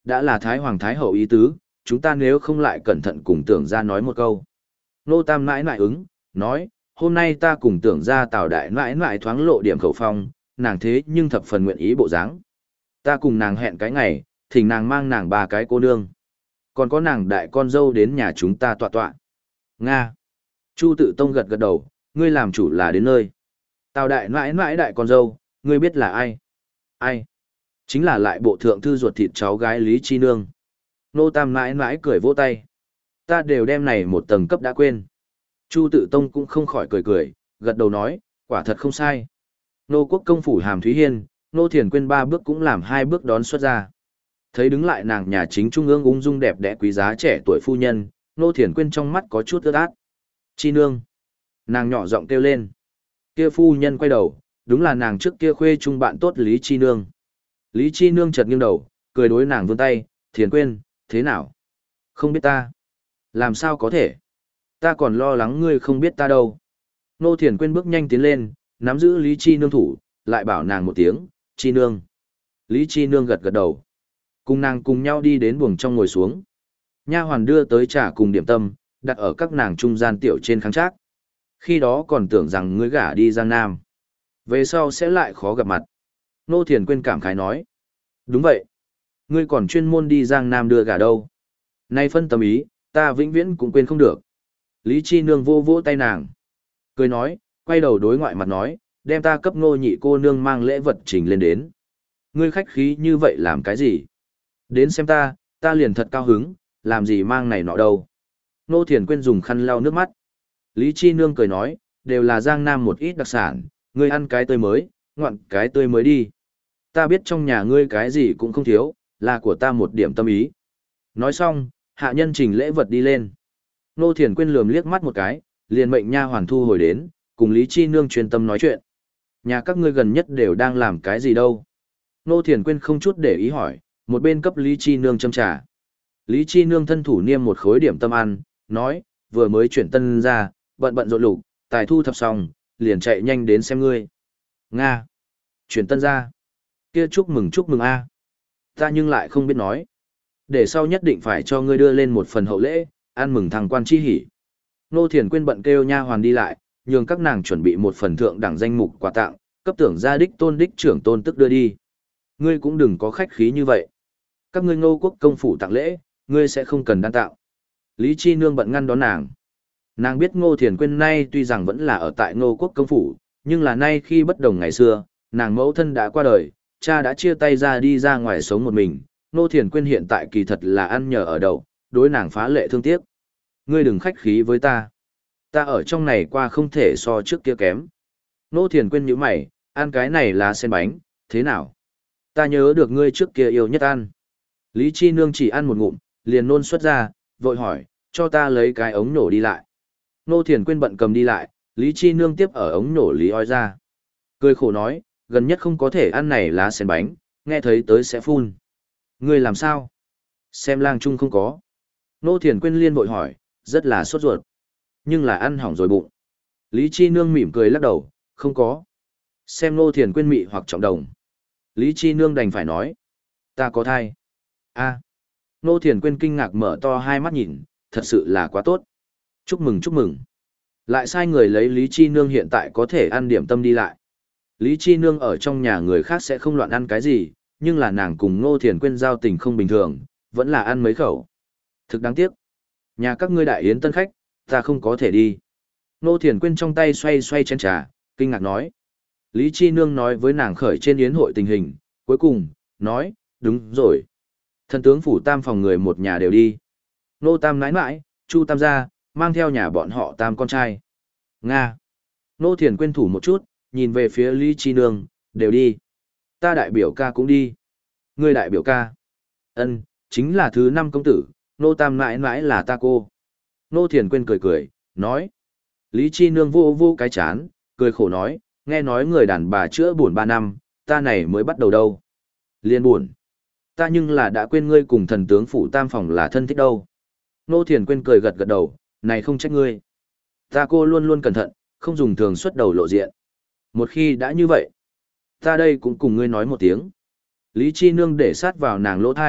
đã là Thái Hoàng Thái Hậu ý tứ, chúng ta nếu không lại cẩn thận cùng tưởng ra nói một câu. Nô Tam nãi nãi ứng, nói, hôm nay ta cùng tưởng ra Tào đại nãi nãi thoáng lộ điểm khẩu phong, nàng thế nhưng thập phần nguyện ý bộ dáng. Ta cùng nàng hẹn cái ngày, thỉnh nàng mang nàng ba cái cô nương. Còn có nàng đại con dâu đến nhà chúng ta tọa tọa. Nga. Chu Tự Tông gật gật đầu, ngươi làm chủ là đến nơi. Tào đại nãi nãi đại con dâu, ngươi biết là ai? Ai? Chính là lại bộ thượng thư ruột thịt cháu gái Lý Chi Nương. Nô Tam nãi nãi cười vỗ tay. Ta đều đem này một tầng cấp đã quên. Chu Tự Tông cũng không khỏi cười cười, gật đầu nói, quả thật không sai. Nô quốc công phủ Hàm Thúy Hiên, Nô Thiền Quyên ba bước cũng làm hai bước đón xuất ra. Thấy đứng lại nàng nhà chính trung ương ung dung đẹp đẽ quý giá trẻ tuổi phu nhân, Nô Thiền Quyên trong mắt có chút ướt át. Chi nương. Nàng nhỏ giọng kêu lên. Kia phu nhân quay đầu, đúng là nàng trước kia khuê chung bạn tốt Lý Chi nương. Lý Chi nương chợt nghiêng đầu, cười đối nàng vươn tay, Thiền Quyên, thế nào? Không biết ta. Làm sao có thể? Ta còn lo lắng ngươi không biết ta đâu. Nô Thiền Quyên bước nhanh tiến lên, nắm giữ Lý Chi nương thủ, lại bảo nàng một tiếng, Chi nương. Lý Chi nương gật gật đầu. Cùng nàng cùng nhau đi đến buồng trong ngồi xuống. Nha hoàn đưa tới trà cùng điểm tâm, đặt ở các nàng trung gian tiểu trên kháng trác. Khi đó còn tưởng rằng ngươi gả đi Giang Nam. Về sau sẽ lại khó gặp mặt. Nô Thiền Quyên cảm khái nói. Đúng vậy. Ngươi còn chuyên môn đi Giang Nam đưa gả đâu. Nay phân tâm ý, ta vĩnh viễn cũng quên không được. Lý Chi nương vô vỗ tay nàng. Cười nói, quay đầu đối ngoại mặt nói, đem ta cấp Ngô nhị cô nương mang lễ vật trình lên đến. Ngươi khách khí như vậy làm cái gì? Đến xem ta, ta liền thật cao hứng, làm gì mang này nọ đâu. Nô Thiền Quyên dùng khăn lau nước mắt. Lý Chi nương cười nói, đều là Giang Nam một ít đặc sản, ngươi ăn cái tươi mới, ngoạn cái tươi mới đi. Ta biết trong nhà ngươi cái gì cũng không thiếu, là của ta một điểm tâm ý. Nói xong, hạ nhân trình lễ vật đi lên. Nô Thiền Quyên lườm liếc mắt một cái, liền mệnh nha hoàn thu hồi đến, cùng Lý Chi nương chuyên tâm nói chuyện. Nhà các ngươi gần nhất đều đang làm cái gì đâu? Nô Thiền Quyên không chút để ý hỏi, một bên cấp Lý Chi nương châm trà. Lý Chi nương thân thủ niêm một khối điểm tâm ăn, nói, vừa mới chuyển tân ra, bận bận rộn lục, tài thu thập xong, liền chạy nhanh đến xem ngươi. Nga. Chuyển tân ra. Kia chúc mừng chúc mừng a. Ta nhưng lại không biết nói. Để sau nhất định phải cho ngươi đưa lên một phần hậu lễ, ăn mừng thằng quan chi hỉ. Nô Thiền Quyên bận kêu nha hoàn đi lại, nhường các nàng chuẩn bị một phần thượng đẳng danh mục quà tặng, cấp tưởng gia đích tôn đích trưởng tôn tức đưa đi. Ngươi cũng đừng có khách khí như vậy. Các ngươi Ngô quốc công phủ tặng lễ, ngươi sẽ không cần đan tạo. Lý Chi nương bận ngăn đón nàng. Nàng biết Ngô Thiền Quyên nay tuy rằng vẫn là ở tại Ngô quốc công phủ, nhưng là nay khi bất đồng ngày xưa, nàng mẫu thân đã qua đời, cha đã chia tay ra đi ra ngoài sống một mình. Ngô Thiền Quyên hiện tại kỳ thật là ăn nhờ ở đậu, đối nàng phá lệ thương tiếc. Ngươi đừng khách khí với ta. Ta ở trong này qua không thể so trước kia kém. Ngô Thiền Quyên nhíu mày, ăn cái này là sen bánh, thế nào? Ta nhớ được ngươi trước kia yêu nhất ăn. Lý Chi nương chỉ ăn một ngụm, liền nôn xuất ra, vội hỏi, cho ta lấy cái ống nổ đi lại. Nô Thiền Quyên bận cầm đi lại, Lý Chi nương tiếp ở ống nổ Lý oi ra. Cười khổ nói, gần nhất không có thể ăn này lá sen bánh, nghe thấy tới sẽ phun. Ngươi làm sao? Xem lang chung không có. Nô Thiền Quyên liên vội hỏi, rất là sốt ruột. Nhưng là ăn hỏng rồi bụng. Lý Chi nương mỉm cười lắc đầu, không có. Xem Nô Thiền Quyên mị hoặc trọng đồng. Lý Chi nương đành phải nói, ta có thai. A. Nô Thiền Quyên kinh ngạc mở to hai mắt nhìn, thật sự là quá tốt. Chúc mừng chúc mừng. Lại sai người lấy Lý Chi nương hiện tại có thể ăn điểm tâm đi lại. Lý Chi nương ở trong nhà người khác sẽ không loạn ăn cái gì, nhưng là nàng cùng Nô Thiền Quyên giao tình không bình thường, vẫn là ăn mấy khẩu. Thực đáng tiếc. Nhà các ngươi đại yến tân khách, ta không có thể đi. Nô Thiền Quyên trong tay xoay xoay chén trà, kinh ngạc nói. Lý Chi nương nói với nàng khởi trên yến hội tình hình, cuối cùng, nói, đúng rồi. Thần tướng phủ tam phòng người một nhà đều đi. Nô Tam nãi nãi, Chu Tam gia, mang theo nhà bọn họ tam con trai. Nga. Nô Thiền Quyên thủ một chút, nhìn về phía Lý Chi nương, đều đi. Ta đại biểu ca cũng đi. Ngươi đại biểu ca. Ân, chính là thứ năm công tử, Nô Tam nãi nãi là ta cô. Nô Thiền Quyên cười cười, nói. Lý Chi nương vô vô cái chán, cười khổ nói, nghe nói người đàn bà chữa buồn ba năm, ta này mới bắt đầu đâu. Liên buồn. Ta nhưng là đã quên ngươi cùng thần tướng phủ tam phòng là thân thích đâu. Nô Thiền Quyên cười gật gật đầu, này không trách ngươi. Ta cô luôn luôn cẩn thận, không dùng thường xuất đầu lộ diện. Một khi đã như vậy, ta đây cũng cùng ngươi nói một tiếng. Lý Chi nương để sát vào nàng lỗ thai,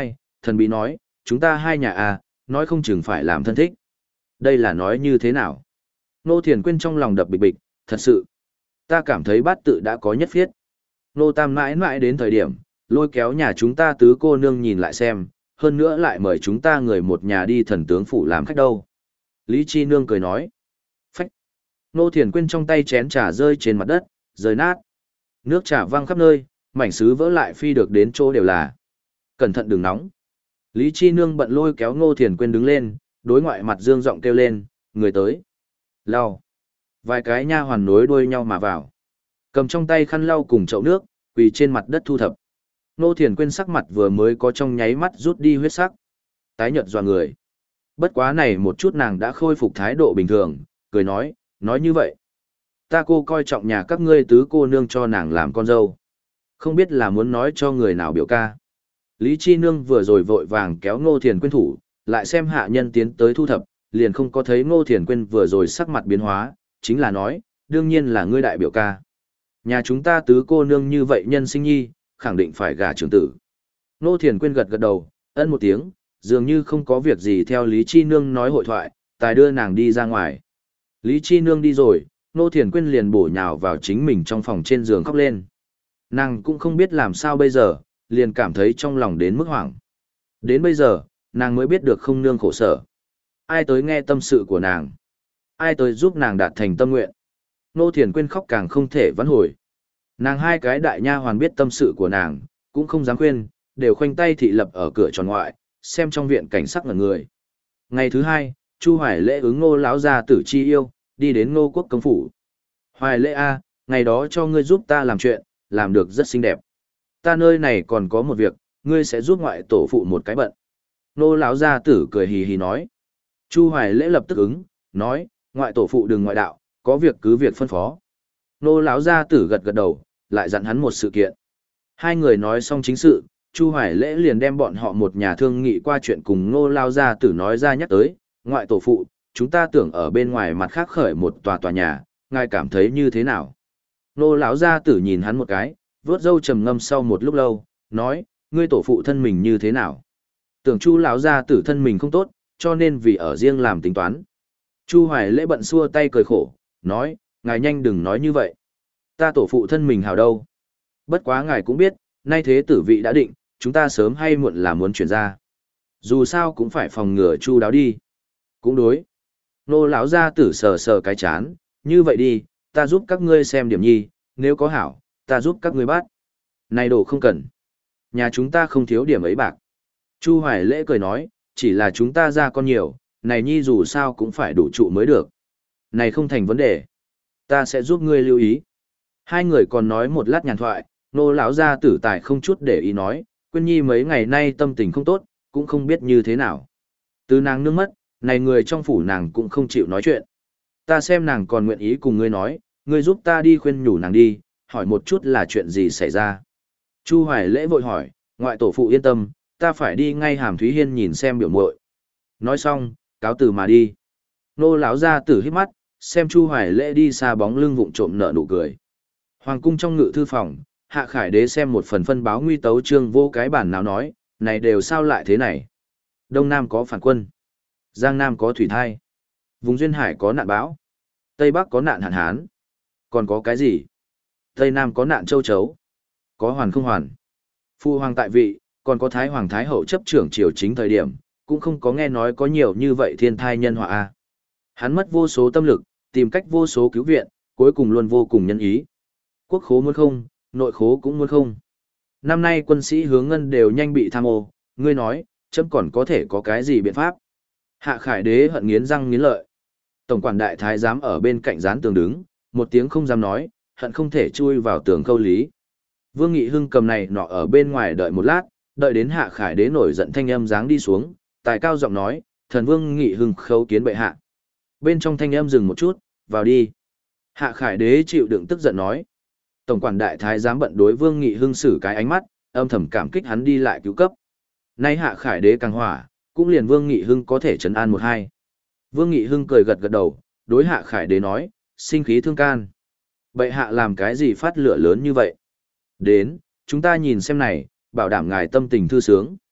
thần bí nói, chúng ta hai nhà à, nói không chừng phải làm thân thích. Đây là nói như thế nào? Nô Thiền Quyên trong lòng đập bịch bịch, thật sự. Ta cảm thấy bát tự đã có nhất phiết. Nô Tam mãi mãi đến thời điểm, lôi kéo nhà chúng ta tứ cô nương nhìn lại xem, hơn nữa lại mời chúng ta người một nhà đi thần tướng phủ làm khách đâu. Lý Chi Nương cười nói. Phách. Nô Thiền Quyên trong tay chén trà rơi trên mặt đất, rơi nát. Nước trà văng khắp nơi, mảnh sứ vỡ lại phi được đến chỗ đều là. Cẩn thận đừng nóng. Lý Chi Nương bận lôi kéo Ngô Thiền Quyên đứng lên, đối ngoại mặt dương giọng kêu lên, người tới. Lau. Vài cái nha hoàn nối đuôi nhau mà vào. Cầm trong tay khăn lau cùng chậu nước, quỳ trên mặt đất thu thập. Ngô Thiền Quyên sắc mặt vừa mới có trong nháy mắt rút đi huyết sắc. Tái nhợt dọa người. Bất quá này một chút nàng đã khôi phục thái độ bình thường, cười nói, nói như vậy. Ta cô coi trọng nhà các ngươi tứ cô nương cho nàng làm con dâu. Không biết là muốn nói cho người nào biểu ca. Lý Chi Nương vừa rồi vội vàng kéo Ngô Thiền Quyên thủ, lại xem hạ nhân tiến tới thu thập, liền không có thấy Ngô Thiền Quyên vừa rồi sắc mặt biến hóa, chính là nói, đương nhiên là ngươi đại biểu ca. Nhà chúng ta tứ cô nương như vậy nhân sinh nhi, khẳng định phải gả trưởng tử. Ngô Thiền Quyên gật gật đầu, ân một tiếng, dường như không có việc gì theo Lý Chi Nương nói hội thoại, tài đưa nàng đi ra ngoài. Lý Chi Nương đi rồi, Ngô Thiền Quyên liền bổ nhào vào chính mình trong phòng trên giường khóc lên. Nàng cũng không biết làm sao bây giờ, liền cảm thấy trong lòng đến mức hoảng. Đến bây giờ, nàng mới biết được không nương khổ sở. Ai tới nghe tâm sự của nàng? Ai tới giúp nàng đạt thành tâm nguyện? Nô Thiền Quyên khóc càng không thể vãn hồi. Nàng hai cái đại nha hoàn biết tâm sự của nàng, cũng không dám khuyên, đều khoanh tay thị lập ở cửa tròn ngoại, xem trong viện cảnh sắc ngẩn người. Ngày thứ hai, Chu Hoài Lễ ứng Ngô lão gia tử chi yêu, đi đến Ngô Quốc công phủ. Hoài Lễ a, ngày đó cho ngươi giúp ta làm chuyện, làm được rất xinh đẹp. Ta nơi này còn có một việc, ngươi sẽ giúp ngoại tổ phụ một cái bận. Nô lão gia tử cười hì hì nói. Chu Hoài Lễ lập tức ứng, nói, ngoại tổ phụ đừng ngoại đạo, có việc cứ việc phân phó. Nô lão gia tử gật gật đầu, lại dặn hắn một sự kiện. Hai người nói xong chính sự, Chu Hoài Lễ liền đem bọn họ một nhà thương nghị qua chuyện cùng Nô lão gia tử nói ra nhắc tới, ngoại tổ phụ, chúng ta tưởng ở bên ngoài mặt khác khởi một tòa tòa nhà, ngài cảm thấy như thế nào? Nô lão gia tử nhìn hắn một cái, vớt râu trầm ngâm sau một lúc lâu, nói, ngươi tổ phụ thân mình như thế nào? Tưởng Chu lão gia tử thân mình không tốt, cho nên vì ở riêng làm tính toán. Chu Hoài Lễ bận xua tay cười khổ, nói, ngài nhanh đừng nói như vậy. Ta tổ phụ thân mình hào đâu. Bất quá ngài cũng biết, nay thế tử vị đã định, chúng ta sớm hay muộn là muốn chuyển ra. Dù sao cũng phải phòng ngừa chu đáo đi. Cũng đối. Nô lão gia tử sờ sờ cái chán, như vậy đi, ta giúp các ngươi xem điểm nhi, nếu có hảo, ta giúp các ngươi bắt. Này đồ không cần. Nhà chúng ta không thiếu điểm ấy bạc. Chu Hoài Lễ cười nói, chỉ là chúng ta ra con nhiều, này nhi dù sao cũng phải đủ trụ mới được. Này không thành vấn đề. Ta sẽ giúp ngươi lưu ý. Hai người còn nói một lát nhàn thoại, nô lão gia tử tài không chút để ý nói, Quyên nhi mấy ngày nay tâm tình không tốt, cũng không biết như thế nào. Từ nàng nước mất, này người trong phủ nàng cũng không chịu nói chuyện. Ta xem nàng còn nguyện ý cùng ngươi nói, ngươi giúp ta đi khuyên nhủ nàng đi, hỏi một chút là chuyện gì xảy ra. Chu Hoài Lễ vội hỏi, ngoại tổ phụ yên tâm, ta phải đi ngay Hàm Thúy Hiên nhìn xem biểu muội. Nói xong, cáo từ mà đi. Nô lão gia tử hít mắt, xem Chu Hoài Lễ đi xa bóng lưng vụng trộm nở nụ cười. Hoàng cung trong ngự thư phòng, Hạ Khải Đế xem một phần phân báo nguy tấu chương vô cái bản nào nói, này đều sao lại thế này. Đông Nam có phản quân, Giang Nam có thủy thai, vùng duyên hải có nạn bão, Tây Bắc có nạn hạn hán. Còn có cái gì? Tây Nam có nạn châu chấu, có hoàn không hoàn. Phu hoàng tại vị, còn có Thái Hoàng Thái Hậu chấp trưởng triều chính thời điểm, cũng không có nghe nói có nhiều như vậy thiên thai nhân họa a. Hắn mất vô số tâm lực, tìm cách vô số cứu viện, cuối cùng luôn vô cùng nhân ý. Quốc khố muốn không, nội khố cũng muốn không. Năm nay quân sĩ hướng ngân đều nhanh bị tham ô, ngươi nói, chấm còn có thể có cái gì biện pháp? Hạ Khải Đế hận nghiến răng nghiến lợi. Tổng quản đại thái giám ở bên cạnh gián tường đứng, một tiếng không dám nói, hận không thể chui vào tường câu lý. Vương Nghị Hưng cầm này nọ ở bên ngoài đợi một lát, đợi đến Hạ Khải Đế nổi giận thanh âm dáng đi xuống, tài cao giọng nói, thần Vương Nghị Hưng khấu kiến bệ hạ. Bên trong thanh âm dừng một chút, vào đi. Hạ Khải Đế chịu đựng tức giận nói. Tổng quản đại thái giám bận đối Vương Nghị Hưng xử cái ánh mắt, âm thầm cảm kích hắn đi lại cứu cấp. Nay Hạ Khải Đế càng hỏa, cũng liền Vương Nghị Hưng có thể trấn an một hai. Vương Nghị Hưng cười gật gật đầu, đối Hạ Khải Đế nói, sinh khí thương can. Bệ hạ làm cái gì phát lửa lớn như vậy? Đến, chúng ta nhìn xem này, bảo đảm ngài tâm tình thư sướng.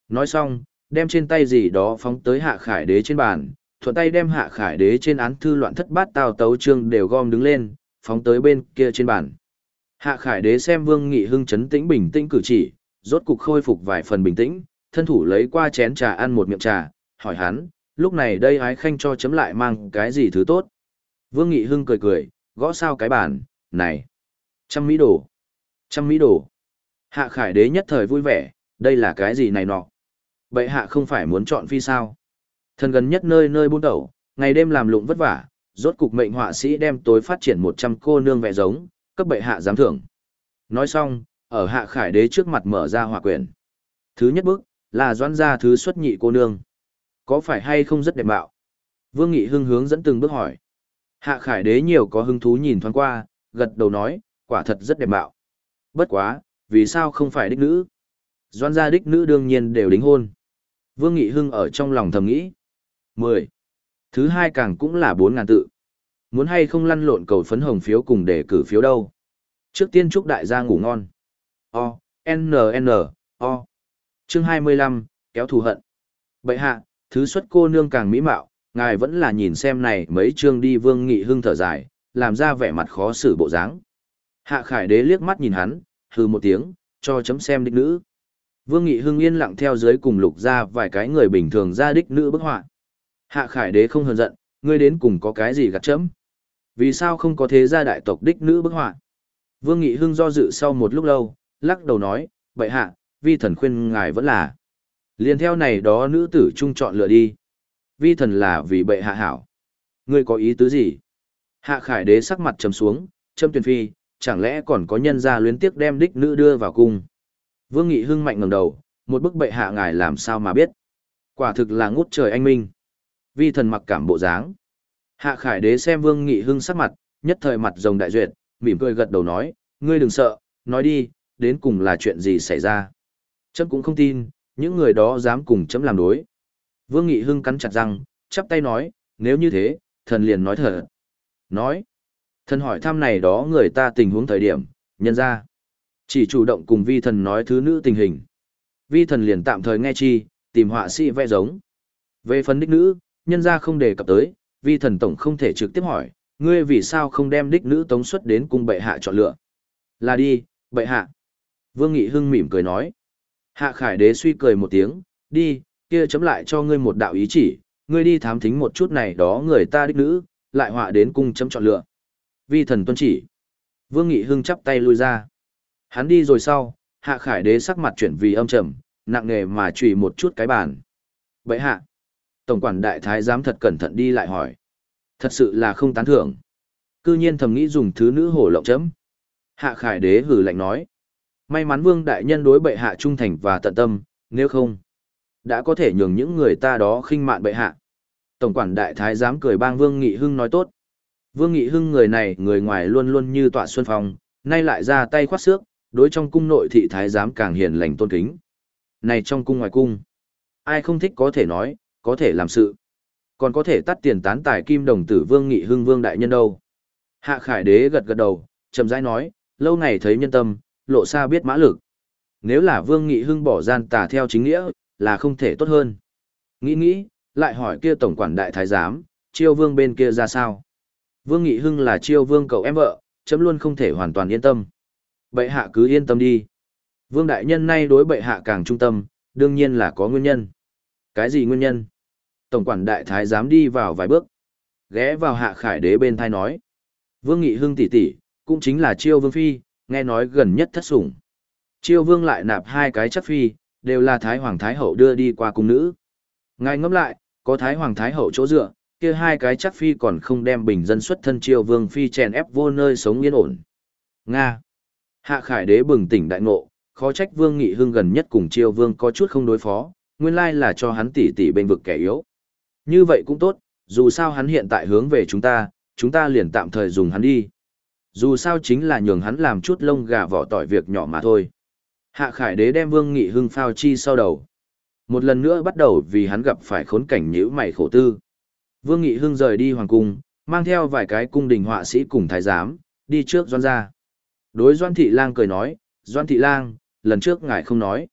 Nói xong, đem trên tay gì đó phóng tới Hạ Khải Đế trên bàn, thuận tay đem Hạ Khải Đế trên án thư loạn thất bát tao tấu chương đều gom đứng lên, phóng tới bên kia trên bàn. Hạ Khải Đế xem Vương Nghị Hưng trấn tĩnh bình tĩnh cử chỉ, rốt cục khôi phục vài phần bình tĩnh, thân thủ lấy qua chén trà ăn một miệng trà, hỏi hắn, lúc này đây ái khanh cho chấm lại mang cái gì thứ tốt. Vương Nghị Hưng cười cười, gõ sao cái bàn, này, trăm mỹ đồ, trăm mỹ đồ. Hạ Khải Đế nhất thời vui vẻ, đây là cái gì này nọ. Bệ hạ không phải muốn chọn phi sao. Thần gần nhất nơi nơi buôn đầu, ngày đêm làm lụng vất vả, rốt cục mệnh họa sĩ đem tối phát triển một trăm cô nương vẽ giống, cấp bệ hạ giám thưởng. Nói xong, ở Hạ Khải Đế trước mặt mở ra họa quyển. Thứ nhất bức, là Doãn gia thứ xuất nhị cô nương. Có phải hay không rất đẹp bạo? Vương Nghị Hưng hướng dẫn từng bước hỏi. Hạ Khải Đế nhiều có hứng thú nhìn thoáng qua, gật đầu nói, quả thật rất đẹp bạo. Bất quá, vì sao không phải đích nữ? Doãn gia đích nữ đương nhiên đều đính hôn. Vương Nghị Hưng ở trong lòng thầm nghĩ. mười. Thứ hai càng cũng là bốn ngàn tự. Muốn hay không lăn lộn cầu phấn hồng phiếu cùng để cử phiếu đâu. Trước tiên chúc đại gia ngủ ngon. O, N, N, O. Chương hai mươi lăm, kéo thù hận. Bệ hạ, thứ xuất cô nương càng mỹ mạo, ngài vẫn là nhìn xem này mấy chương đi. Vương Nghị Hưng thở dài, làm ra vẻ mặt khó xử bộ dáng. Hạ Khải Đế liếc mắt nhìn hắn, hừ một tiếng, cho chấm xem đích nữ. Vương Nghị Hưng yên lặng theo dưới cùng lục ra vài cái người bình thường ra đích nữ bức họa. Hạ Khải Đế không hờn giận, ngươi đến cùng có cái gì gạt chấm? Vì sao không có thế gia đại tộc đích nữ bức họa? Vương Nghị Hưng do dự sau một lúc lâu, lắc đầu nói, bệ hạ, vi thần khuyên ngài vẫn là. Liền theo này đó nữ tử trung chọn lựa đi. Vi thần là vì bệ hạ hảo. Ngươi có ý tứ gì? Hạ Khải Đế sắc mặt trầm xuống, châm tuyển phi, chẳng lẽ còn có nhân gia luyến tiếc đem đích nữ đưa vào cung? Vương Nghị Hưng mạnh ngẩng đầu, một bức bệ hạ ngài làm sao mà biết? Quả thực là ngút trời anh minh. Vi thần mặc cảm bộ dáng. Hạ Khải Đế xem Vương Nghị Hưng sắc mặt, nhất thời mặt rồng đại duyệt, mỉm cười gật đầu nói, ngươi đừng sợ, nói đi, đến cùng là chuyện gì xảy ra. Chấm cũng không tin, những người đó dám cùng chấm làm đối. Vương Nghị Hưng cắn chặt răng, chắp tay nói, nếu như thế, thần liền nói thật. Nói, thần hỏi thăm này đó người ta tình huống thời điểm, nhân ra. Chỉ chủ động cùng vi thần nói thứ nữ tình hình. Vi thần liền tạm thời nghe chi, tìm họa sĩ vẽ giống. Về phần đích nữ, nhân ra không đề cập tới, vi thần tổng không thể trực tiếp hỏi, ngươi vì sao không đem đích nữ tống xuất đến cung bệ hạ chọn lựa. Là đi, bệ hạ. Vương Nghị Hưng mỉm cười nói. Hạ Khải Đế suy cười một tiếng, đi, kia chấm lại cho ngươi một đạo ý chỉ, ngươi đi thám thính một chút này đó người ta đích nữ, lại họa đến cung chấm chọn lựa. Vi thần tuân chỉ. Vương Nghị Hưng chắp tay lui ra. Hắn đi rồi sau, Hạ Khải Đế sắc mặt chuyển vì âm trầm, nặng nề mà chùy một chút cái bàn. Bệ hạ. Tổng quản đại thái giám thật cẩn thận đi lại hỏi. Thật sự là không tán thưởng. Cư nhiên thầm nghĩ dùng thứ nữ hổ lộng chấm. Hạ Khải Đế hừ lạnh nói. May mắn Vương đại nhân đối bệ hạ trung thành và tận tâm, nếu không, đã có thể nhường những người ta đó khinh mạn bệ hạ. Tổng quản đại thái giám cười bang Vương Nghị Hưng nói tốt. Vương Nghị Hưng người này người ngoài luôn luôn như tọa xuân phong, nay lại ra tay khoát xước, đối trong cung nội thị thái giám càng hiền lành tôn kính. Này trong cung ngoài cung, ai không thích có thể nói, có thể làm sự. Còn có thể tắt tiền tán tài kim đồng tử Vương Nghị Hưng Vương đại nhân đâu. Hạ Khải Đế gật gật đầu, chậm rãi nói, lâu ngày thấy nhân tâm, lộ xa biết mã lực. Nếu là Vương Nghị Hưng bỏ gian tà theo chính nghĩa, là không thể tốt hơn. Nghĩ nghĩ, lại hỏi kia tổng quản đại thái giám, Chiêu Vương bên kia ra sao? Vương Nghị Hưng là Chiêu Vương cậu em vợ, chấm luôn không thể hoàn toàn yên tâm. Bệ hạ cứ yên tâm đi. Vương đại nhân nay đối bệ hạ càng trung tâm, đương nhiên là có nguyên nhân. Cái gì nguyên nhân? Tổng quản đại thái giám đi vào vài bước, ghé vào Hạ Khải Đế bên thai nói. Vương Nghị Hưng tỷ tỷ, cũng chính là Chiêu Vương phi, nghe nói gần nhất thất sủng. Chiêu Vương lại nạp hai cái chắc phi, đều là Thái Hoàng Thái Hậu đưa đi qua cung nữ. Ngài ngẫm lại, có Thái Hoàng Thái Hậu chỗ dựa, kia hai cái chắc phi còn không đem bình dân xuất thân Chiêu Vương phi chèn ép vô nơi sống yên ổn. Nga. Hạ Khải Đế bừng tỉnh đại ngộ, khó trách Vương Nghị Hưng gần nhất cùng Chiêu Vương có chút không đối phó, nguyên lai là cho hắn tỷ tỷ bên vực kẻ yếu. Như vậy cũng tốt, dù sao hắn hiện tại hướng về chúng ta, chúng ta liền tạm thời dùng hắn đi. Dù sao chính là nhường hắn làm chút lông gà vỏ tỏi việc nhỏ mà thôi. Hạ Khải Đế đem Vương Nghị Hưng phao chi sau đầu. Một lần nữa bắt đầu vì hắn gặp phải khốn cảnh nhíu mày khổ tư. Vương Nghị Hưng rời đi hoàng cung, mang theo vài cái cung đình họa sĩ cùng thái giám, đi trước Doan gia. Đối Doan Thị Lang cười nói, Doan Thị Lang, lần trước ngài không nói.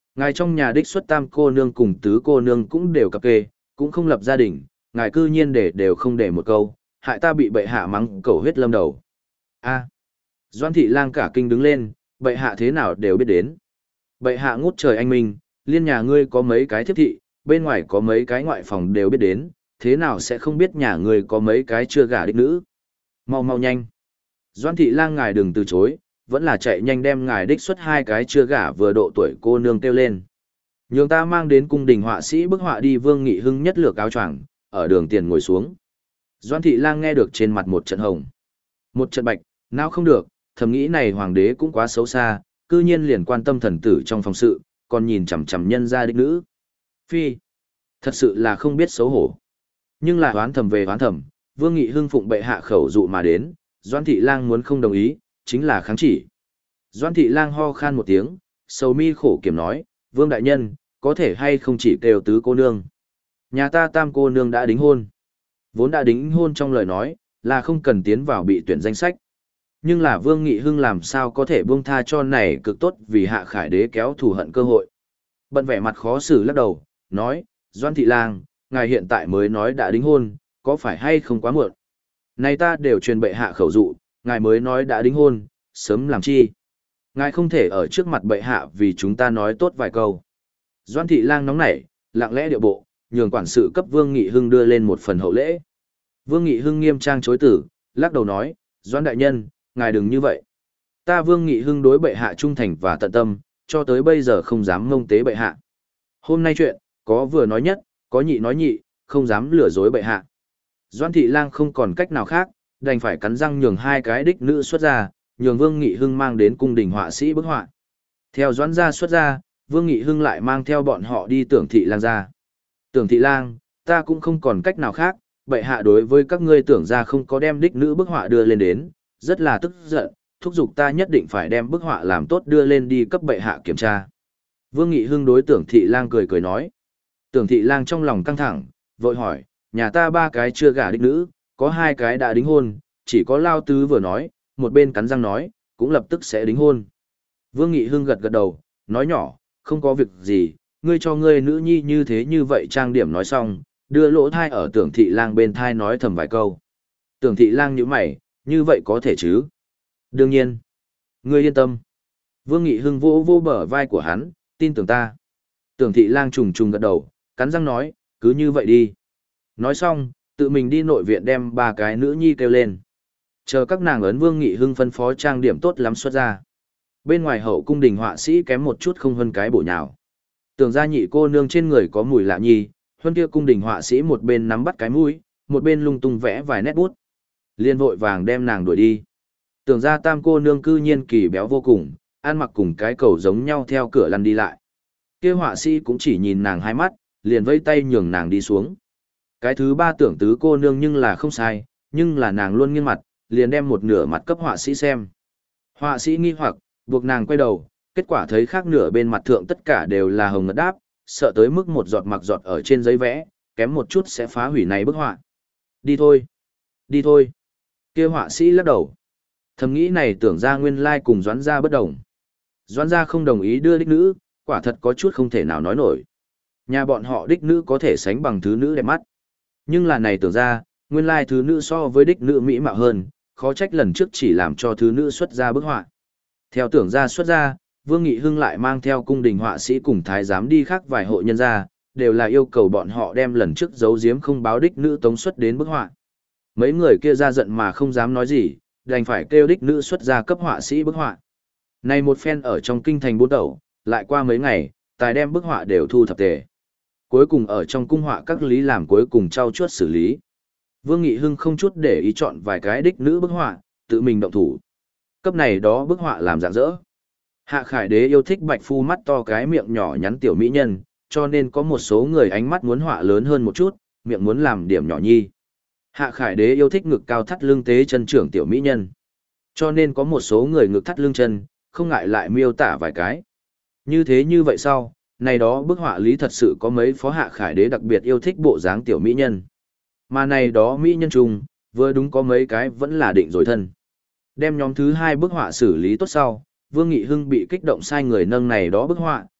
Ngài trong nhà đích xuất tam cô nương cùng tứ cô nương cũng đều cặp kê, cũng không lập gia đình, ngài cư nhiên để đều không để một câu, hại ta bị bệ hạ mắng cầu huyết lâm đầu. A. Doan thị lang cả kinh đứng lên, bệ hạ thế nào đều biết đến. Bệ hạ ngút trời anh minh, liên nhà ngươi có mấy cái thiếp thị, bên ngoài có mấy cái ngoại phòng đều biết đến, thế nào sẽ không biết nhà ngươi có mấy cái chưa gả đích nữ. Mau mau nhanh. Doan thị lang ngài đừng từ chối, vẫn là chạy nhanh đem ngài đích xuất hai cái chưa gả vừa độ tuổi cô nương kêu lên. Nhường ta mang đến cung đình họa sĩ bức họa đi. Vương Nghị Hưng nhất lược áo choàng, ở đường tiền ngồi xuống. Doan thị lang nghe được trên mặt một trận hồng, một trận bạch, nào không được, thầm nghĩ này hoàng đế cũng quá xấu xa, cư nhiên liền quan tâm thần tử trong phòng sự, còn nhìn chằm chằm nhân gia đích nữ. Phi, thật sự là không biết xấu hổ. Nhưng lại oán thầm về oán thầm, Vương Nghị Hưng phụng bệ hạ khẩu dụ mà đến, Doan thị lang muốn không đồng ý, chính là kháng chỉ. Doan thị lang ho khan một tiếng, sầu mi khổ kiểm nói, Vương đại nhân, có thể hay không chỉ kêu tứ cô nương. Nhà ta tam cô nương đã đính hôn. Vốn đã đính hôn trong lời nói, là không cần tiến vào bị tuyển danh sách. Nhưng là Vương Nghị Hưng làm sao có thể buông tha cho này cực tốt vì hạ khải đế kéo thù hận cơ hội. Bận vẻ mặt khó xử lắc đầu, nói, Doan thị lang, ngài hiện tại mới nói đã đính hôn, có phải hay không quá muộn? Này ta đều truyền bệ hạ khẩu dụ, ngài mới nói đã đính hôn, sớm làm chi? Ngài không thể ở trước mặt bệ hạ vì chúng ta nói tốt vài câu. Doan thị lang nóng nảy, lặng lẽ điệu bộ, nhường quản sự cấp Vương Nghị Hưng đưa lên một phần hậu lễ. Vương Nghị Hưng nghiêm trang chối tử, lắc đầu nói, Doan đại nhân, ngài đừng như vậy. Ta Vương Nghị Hưng đối bệ hạ trung thành và tận tâm, cho tới bây giờ không dám ngông tế bệ hạ. Hôm nay chuyện, có vừa nói nhất, có nhị nói nhị, không dám lừa dối bệ hạ. Doan thị lang không còn cách nào khác, đành phải cắn răng nhường hai cái đích nữ xuất ra, nhường Vương Nghị Hưng mang đến cung đình họa sĩ bức họa. Theo Doan gia xuất ra, Vương Nghị Hưng lại mang theo bọn họ đi Tưởng thị lang ra. Tưởng thị lang, ta cũng không còn cách nào khác, bệ hạ đối với các ngươi Tưởng gia không có đem đích nữ bức họa đưa lên đến, rất là tức giận, thúc giục ta nhất định phải đem bức họa làm tốt đưa lên đi cấp bệ hạ kiểm tra. Vương Nghị Hưng đối Tưởng thị lang cười cười nói. Tưởng thị lang trong lòng căng thẳng, vội hỏi, nhà ta ba cái chưa gả đích nữ, có hai cái đã đính hôn, chỉ có Lao Tứ vừa nói, một bên cắn răng nói, cũng lập tức sẽ đính hôn. Vương Nghị Hưng gật gật đầu, nói nhỏ, không có việc gì, ngươi cho ngươi nữ nhi như thế như vậy trang điểm nói xong, đưa lỗ thai ở Tưởng thị lang bên thai nói thầm vài câu. Tưởng thị lang nhíu mày, như vậy có thể chứ? Đương nhiên. Ngươi yên tâm. Vương Nghị Hưng vỗ vô bờ vai của hắn, tin tưởng ta. Tưởng thị lang trùng trùng gật đầu, cắn răng nói, cứ như vậy đi. Nói xong, tự mình đi nội viện đem ba cái nữ nhi kêu lên. Chờ các nàng ấn Vương Nghị Hưng phân phó trang điểm tốt lắm xuất ra. Bên ngoài hậu cung đình họa sĩ kém một chút không hơn cái bổ nhào. Tưởng ra nhị cô nương trên người có mùi lạ nhi, huân kia cung đình họa sĩ một bên nắm bắt cái mũi, một bên lung tung vẽ vài nét bút. Liên vội vàng đem nàng đuổi đi. Tưởng ra tam cô nương cư nhiên kỳ béo vô cùng, ăn mặc cùng cái cầu giống nhau theo cửa lăn đi lại. Kia họa sĩ cũng chỉ nhìn nàng hai mắt, liền vây tay nhường nàng đi xuống. Cái thứ ba tưởng tứ cô nương nhưng là không sai, nhưng là nàng luôn nghiêng mặt, liền đem một nửa mặt cấp họa sĩ xem. Họa sĩ nghi hoặc, buộc nàng quay đầu, kết quả thấy khác nửa bên mặt thượng tất cả đều là hồng ngất đáp, sợ tới mức một giọt mặc giọt ở trên giấy vẽ, kém một chút sẽ phá hủy này bức họa. Đi thôi, đi thôi. Kia họa sĩ lắc đầu. Thầm nghĩ này tưởng ra nguyên lai cùng Doãn gia bất đồng. Doãn gia không đồng ý đưa đích nữ, quả thật có chút không thể nào nói nổi. Nhà bọn họ đích nữ có thể sánh bằng thứ nữ đẹp mắt. Nhưng là này tưởng ra, nguyên lai thứ nữ so với đích nữ mỹ mạo hơn, khó trách lần trước chỉ làm cho thứ nữ xuất ra bức họa. Theo tưởng ra xuất ra, Vương Nghị Hưng lại mang theo cung đình họa sĩ cùng thái giám đi khác vài hộ nhân gia, đều là yêu cầu bọn họ đem lần trước giấu giếm không báo đích nữ tống xuất đến bức họa. Mấy người kia ra giận mà không dám nói gì, đành phải kêu đích nữ xuất ra cấp họa sĩ bức họa. Này một phen ở trong kinh thành bốn đầu, lại qua mấy ngày, tài đem bức họa đều thu thập tề. Cuối cùng ở trong cung họa các lý làm cuối cùng trau chuốt xử lý. Vương Nghị Hưng không chút để ý chọn vài cái đích nữ bức họa, tự mình động thủ. Cấp này đó bức họa làm rạng rỡ. Hạ Khải Đế yêu thích bạch phu mắt to cái miệng nhỏ nhắn tiểu mỹ nhân, cho nên có một số người ánh mắt muốn họa lớn hơn một chút, miệng muốn làm điểm nhỏ nhi. Hạ Khải Đế yêu thích ngực cao thắt lưng tế chân trưởng tiểu mỹ nhân, cho nên có một số người ngực thắt lưng chân, không ngại lại miêu tả vài cái. Như thế như vậy sau, này đó bức họa lý thật sự có mấy phó Hạ Khải Đế đặc biệt yêu thích bộ dáng tiểu mỹ nhân. Mà này đó mỹ nhân trùng, vừa đúng có mấy cái vẫn là định rồi thân. Đem nhóm thứ hai bức họa xử lý tốt sau, Vương Nghị Hưng bị kích động sai người nâng này đó bức họa,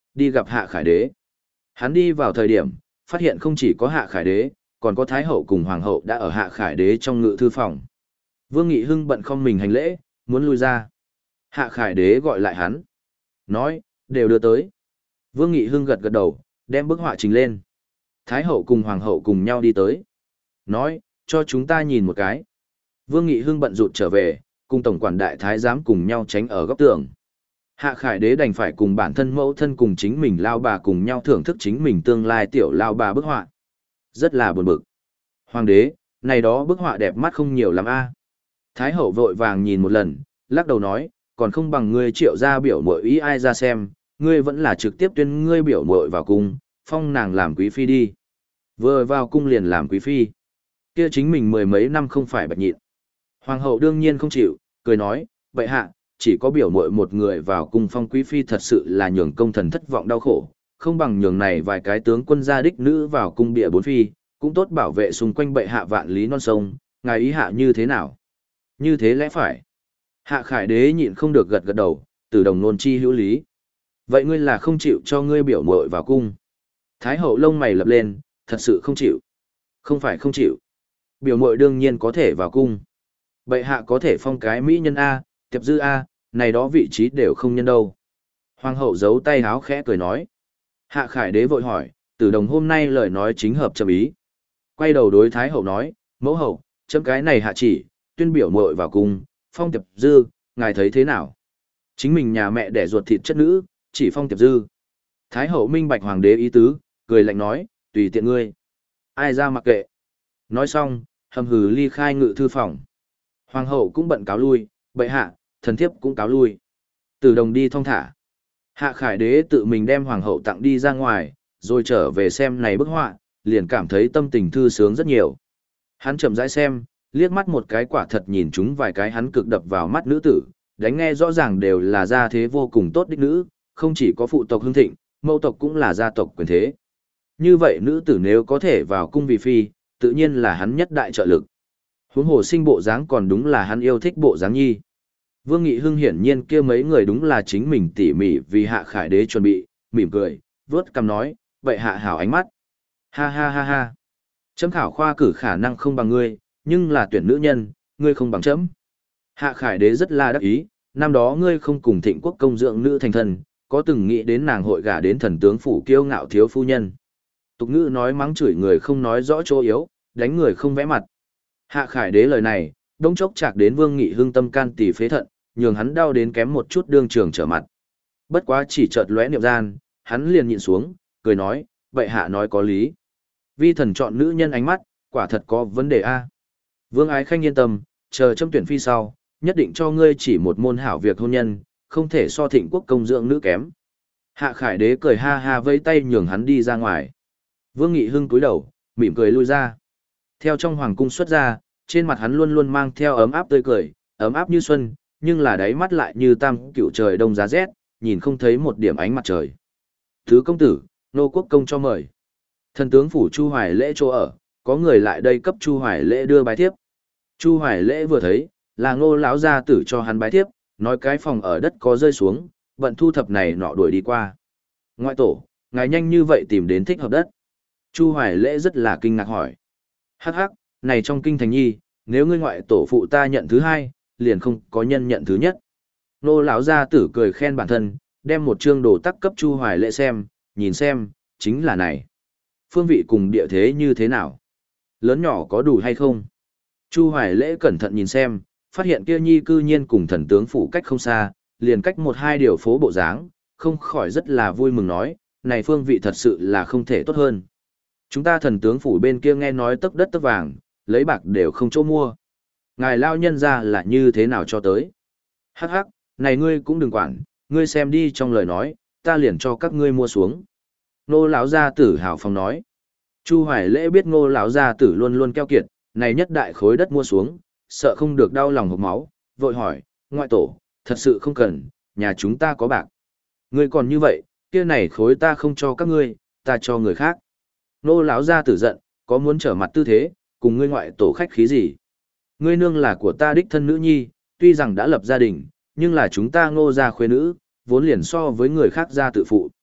đi gặp Hạ Khải Đế. Hắn đi vào thời điểm, phát hiện không chỉ có Hạ Khải Đế, còn có Thái Hậu cùng Hoàng Hậu đã ở Hạ Khải Đế trong ngự thư phòng. Vương Nghị Hưng bận không mình hành lễ, muốn lui ra. Hạ Khải Đế gọi lại hắn. Nói, đều đưa tới. Vương Nghị Hưng gật gật đầu, đem bức họa trình lên. Thái Hậu cùng Hoàng Hậu cùng nhau đi tới. Nói, cho chúng ta nhìn một cái. Vương Nghị Hưng bận rụt trở về, cùng Tổng quản Đại Thái giám cùng nhau tránh ở góc tường. Hạ Khải Đế đành phải cùng bản thân mẫu thân cùng chính mình lao bà cùng nhau thưởng thức chính mình tương lai tiểu lao bà bức họa. Rất là buồn bực. Hoàng đế, này đó bức họa đẹp mắt không nhiều lắm a. Thái hậu vội vàng nhìn một lần, lắc đầu nói, còn không bằng ngươi Triệu gia biểu muội ý ai ra xem, ngươi vẫn là trực tiếp tuyên ngươi biểu muội vào cung, phong nàng làm quý phi đi. Vừa vào cung liền làm quý phi. Kia chính mình mười mấy năm không phải bạch nhịn. Hoàng hậu đương nhiên không chịu, cười nói, vậy hạ, chỉ có biểu muội một người vào cung phong quý phi thật sự là nhường công thần thất vọng đau khổ, không bằng nhường này vài cái tướng quân gia đích nữ vào cung bịa bốn phi, cũng tốt bảo vệ xung quanh bệ hạ vạn lý non sông, ngài ý hạ như thế nào? Như thế lẽ phải. Hạ Khải Đế nhịn không được gật gật đầu, từ đồng nôn chi hữu lý. Vậy ngươi là không chịu cho ngươi biểu muội vào cung? Thái hậu lông mày lập lên, thật sự không chịu. Không phải không chịu. Biểu muội đương nhiên có thể vào cung. Bệ hạ có thể phong cái mỹ nhân A, tiệp dư A, này đó vị trí đều không nhân đâu. Hoàng hậu giấu tay háo khẽ cười nói. Hạ Khải Đế vội hỏi, Tử Đồng hôm nay lời nói chính hợp châm ý. Quay đầu đối Thái hậu nói, mẫu hậu, chấm cái này hạ chỉ, tuyên biểu muội vào cung, phong tiệp dư, ngài thấy thế nào? Chính mình nhà mẹ đẻ ruột thịt chất nữ, chỉ phong tiệp dư. Thái hậu minh bạch hoàng đế ý tứ, cười lạnh nói, tùy tiện ngươi. Ai ra mặc kệ. Nói xong, hầm hừ ly khai ngự thư phòng. Hoàng hậu cũng bận cáo lui, bệ hạ, thần thiếp cũng cáo lui. Tử Đồng đi thong thả. Hạ Khải Đế tự mình đem hoàng hậu tặng đi ra ngoài, rồi trở về xem này bức họa, liền cảm thấy tâm tình thư sướng rất nhiều. Hắn chậm rãi xem, liếc mắt một cái quả thật nhìn chúng vài cái hắn cực đập vào mắt nữ tử, đánh nghe rõ ràng đều là gia thế vô cùng tốt đích nữ, không chỉ có phụ tộc hưng thịnh, mẫu tộc cũng là gia tộc quyền thế. Như vậy nữ tử nếu có thể vào cung vì phi, tự nhiên là hắn nhất đại trợ lực. Huống hồ sinh bộ dáng còn đúng là hắn yêu thích bộ dáng nhi. Vương Nghị Hưng hiển nhiên kia mấy người đúng là chính mình tỉ mỉ vì Hạ Khải Đế chuẩn bị, mỉm cười, vớt cằm nói, vậy hạ hảo ánh mắt. Ha ha ha ha. Chấm khảo khoa cử khả năng không bằng ngươi, nhưng là tuyển nữ nhân, ngươi không bằng chấm. Hạ Khải Đế rất là đắc ý, năm đó ngươi không cùng Thịnh Quốc công dưỡng nữ thành thần, có từng nghĩ đến nàng hội gả đến thần tướng phủ kiêu ngạo thiếu phu nhân. Tục ngữ nói mắng chửi người không nói rõ chỗ yếu, đánh người không vẽ mặt. Hạ Khải Đế lời này, đông chốc chạc đến Vương Nghị Hưng tâm can tỷ phế thận, nhường hắn đau đến kém một chút đương trường trở mặt. Bất quá chỉ chợt lóe niệm gian, hắn liền nhịn xuống, cười nói, vậy hạ nói có lý. Vi thần chọn nữ nhân ánh mắt, quả thật có vấn đề a. Vương Ái Khanh yên tâm, chờ chấm tuyển phi sau, nhất định cho ngươi chỉ một môn hảo việc hôn nhân, không thể so Thịnh Quốc công dưỡng nữ kém. Hạ Khải Đế cười ha ha vẫy tay nhường hắn đi ra ngoài. Vương Nghị Hưng cúi đầu, mỉm cười lui ra. Theo trong hoàng cung xuất ra, trên mặt hắn luôn luôn mang theo ấm áp tươi cười, ấm áp như xuân, nhưng là đáy mắt lại như tam cựu trời đông giá rét, nhìn không thấy một điểm ánh mặt trời. Thứ công tử, nô quốc công cho mời. Thần tướng phủ Chu Hoài Lễ chỗ ở, có người lại đây cấp Chu Hoài Lễ đưa bái thiếp. Chu Hoài Lễ vừa thấy, là Ngô lão gia tử cho hắn bái thiếp, nói cái phòng ở đất có rơi xuống, bận thu thập này nọ đuổi đi qua. Ngoại tổ, ngài nhanh như vậy tìm đến thích hợp đất. Chu Hoài Lễ rất là kinh ngạc hỏi. Hắc hắc, này trong kinh thành nhi, nếu ngươi ngoại tổ phụ ta nhận thứ hai, liền không có nhân nhận thứ nhất. Nô lão gia tử cười khen bản thân, đem một chương đồ tắc cấp Chu Hoài Lễ xem, nhìn xem, chính là này. Phương vị cùng địa thế như thế nào? Lớn nhỏ có đủ hay không? Chu Hoài Lễ cẩn thận nhìn xem, phát hiện kia nhi cư nhiên cùng thần tướng phủ cách không xa, liền cách một hai điều phố bộ dáng, không khỏi rất là vui mừng nói, này phương vị thật sự là không thể tốt hơn. Chúng ta thần tướng phủ bên kia nghe nói tấc đất tấc vàng, lấy bạc đều không chỗ mua. Ngài lao nhân ra là như thế nào cho tới? Hắc hắc, này ngươi cũng đừng quản, ngươi xem đi trong lời nói, ta liền cho các ngươi mua xuống. Nô lão gia tử hào phong nói. Chu Hoài Lễ biết Ngô lão gia tử luôn luôn keo kiệt, này nhất đại khối đất mua xuống, sợ không được đau lòng hộc máu, vội hỏi, ngoại tổ, thật sự không cần, nhà chúng ta có bạc. Ngươi còn như vậy, kia này khối ta không cho các ngươi, ta cho người khác. Nô lão gia tử giận, có muốn trở mặt tư thế, cùng ngươi ngoại tổ khách khí gì? Ngươi nương là của ta đích thân nữ nhi, tuy rằng đã lập gia đình, nhưng là chúng ta Ngô gia khuê nữ, vốn liền so với người khác gia tự phụ.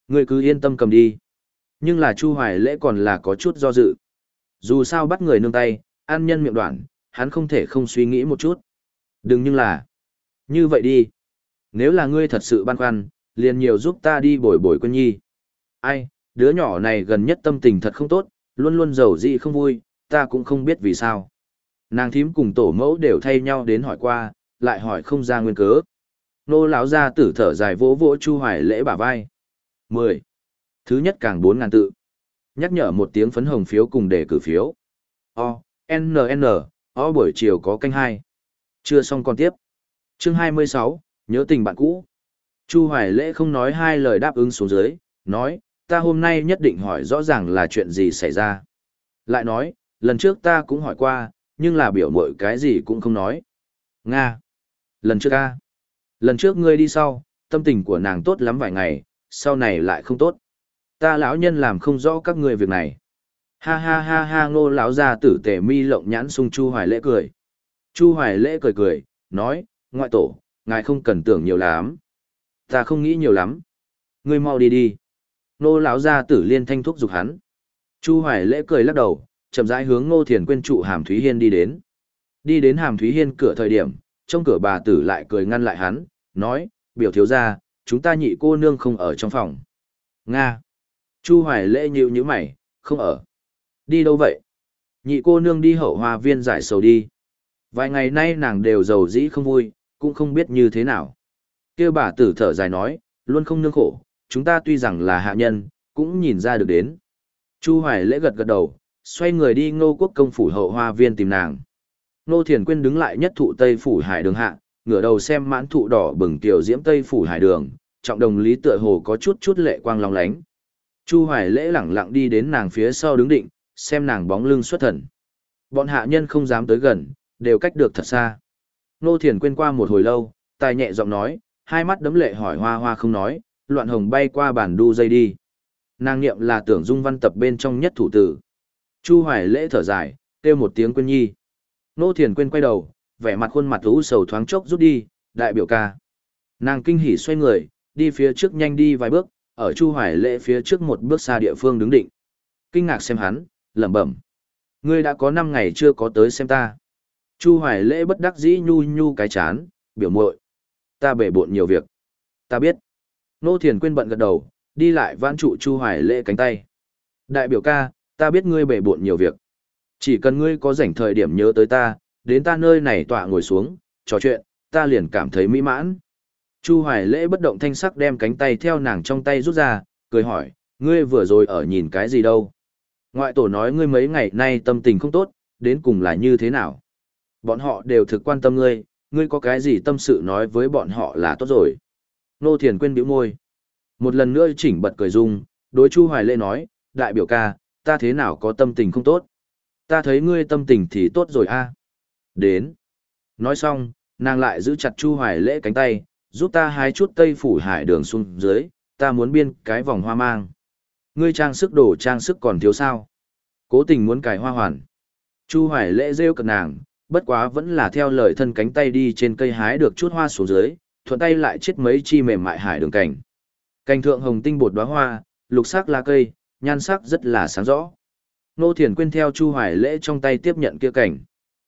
Ngươi cứ yên tâm cầm đi. Nhưng là Chu Hoài Lễ còn là có chút do dự. Dù sao bắt người nương tay, ăn nhân miệng đoạn, hắn không thể không suy nghĩ một chút. Đừng nhưng là. Như vậy đi. Nếu là ngươi thật sự băn khoăn, liền nhiều giúp ta đi bồi bồi Quyên Nhi. Ai, đứa nhỏ này gần nhất tâm tình thật không tốt, luôn luôn giàu dị không vui, ta cũng không biết vì sao. Nàng thím cùng tổ mẫu đều thay nhau đến hỏi qua, lại hỏi không ra nguyên cớ. Nô lão gia tử thở dài vỗ vỗ Chu Hoài Lễ bả vai. mười. Thứ nhất càng bốn ngàn tự. Nhắc nhở một tiếng phấn hồng phiếu cùng đề cử phiếu. O, N N, O buổi chiều có canh hai. Chưa xong còn tiếp. Chương hai mươi sáu, nhớ tình bạn cũ. Chu Hoài Lễ không nói hai lời đáp ứng xuống dưới, nói, ta hôm nay nhất định hỏi rõ ràng là chuyện gì xảy ra. Lại nói, lần trước ta cũng hỏi qua, nhưng là biểu mội cái gì cũng không nói. Nga. Lần trước a. Lần trước ngươi đi sau, tâm tình của nàng tốt lắm vài ngày, sau này lại không tốt. Ta lão nhân làm không rõ các ngươi việc này. Ha ha ha ha Ngô lão gia tử tề mi lộng nhãn sung Chu Hoài Lễ cười. Chu Hoài Lễ cười cười, nói, ngoại tổ, ngài không cần tưởng nhiều lắm. Ta không nghĩ nhiều lắm. Ngươi mau đi đi. Ngô lão gia tử liên thanh thúc giục hắn. Chu Hoài Lễ cười lắc đầu, chậm rãi hướng Ngô Thiền Quyên trụ Hàm Thúy Hiên đi đến. Đi đến Hàm Thúy Hiên cửa thời điểm, trong cửa bà tử lại cười ngăn lại hắn, nói, biểu thiếu gia, chúng ta nhị cô nương không ở trong phòng. Nga. Chu Hoài Lễ nhíu nhíu mày, không ở. Đi đâu vậy? Nhị cô nương đi hậu hoa viên giải sầu đi. Vài ngày nay nàng đều giàu dĩ không vui, cũng không biết như thế nào. Kêu bà tử thở dài nói, luôn không nương khổ, chúng ta tuy rằng là hạ nhân, cũng nhìn ra được đến. Chu Hoài Lễ gật gật đầu, xoay người đi Ngô Quốc công phủ hậu hoa viên tìm nàng. Ngô Thiền Quyên đứng lại nhất thụ Tây phủ hải đường hạ, ngửa đầu xem mãn thụ đỏ bừng tiểu diễm Tây phủ hải đường, trọng đồng lý tựa hồ có chút chút lệ quang long lánh. Chu Hoài Lễ lẳng lặng đi đến nàng phía sau đứng định, xem nàng bóng lưng xuất thần. Bọn hạ nhân không dám tới gần, đều cách được thật xa. Ngô Thiền Quyên qua một hồi lâu, tài nhẹ giọng nói, hai mắt đấm lệ hỏi hoa hoa không nói, loạn hồng bay qua bàn đu dây đi. Nàng niệm là tưởng dung văn tập bên trong nhất thủ tử. Chu Hoài Lễ thở dài, kêu một tiếng Quyên Nhi. Ngô Thiền Quyên quay đầu, vẻ mặt khuôn mặt u sầu thoáng chốc rút đi, đại biểu ca. Nàng kinh hỉ xoay người, đi phía trước nhanh đi vài bước, ở Chu Hoài Lễ phía trước một bước xa địa phương đứng định. Kinh ngạc xem hắn, lẩm bẩm. Ngươi đã có năm ngày chưa có tới xem ta. Chu Hoài Lễ bất đắc dĩ nhu nhu cái chán, biểu muội, ta bể bộn nhiều việc. Ta biết. Ngô Thiền Quyên bận gật đầu, đi lại vãn trụ Chu Hoài Lễ cánh tay. Đại biểu ca, ta biết ngươi bể bộn nhiều việc. Chỉ cần ngươi có rảnh thời điểm nhớ tới ta, đến ta nơi này tọa ngồi xuống, trò chuyện, ta liền cảm thấy mỹ mãn. Chu Hoài Lễ bất động thanh sắc đem cánh tay theo nàng trong tay rút ra, cười hỏi, ngươi vừa rồi ở nhìn cái gì đâu? Ngoại tổ nói ngươi mấy ngày nay tâm tình không tốt, đến cùng là như thế nào? Bọn họ đều thực quan tâm ngươi, ngươi có cái gì tâm sự nói với bọn họ là tốt rồi. Nô Thiền Quyên bĩu môi. Một lần nữa chỉnh bật cười dung, đối Chu Hoài Lễ nói, đại biểu ca, ta thế nào có tâm tình không tốt? Ta thấy ngươi tâm tình thì tốt rồi a. Đến. Nói xong, nàng lại giữ chặt Chu Hoài Lễ cánh tay, giúp ta hái chút Tây phủ hải đường xuống dưới, ta muốn biên cái vòng hoa mang. Ngươi trang sức đồ trang sức còn thiếu sao? Cố tình muốn cài hoa hoàn. Chu Hoài Lễ rêu cợt nàng, bất quá vẫn là theo lời thân cánh tay đi trên cây hái được chút hoa xuống dưới, thuận tay lại chết mấy chi mềm mại hải đường cảnh. Cành thượng hồng tinh bột đóa hoa, lục sắc lá cây, nhan sắc rất là sáng rõ. Nô Thiền Quyên theo Chu Hoài Lễ trong tay tiếp nhận kia cảnh.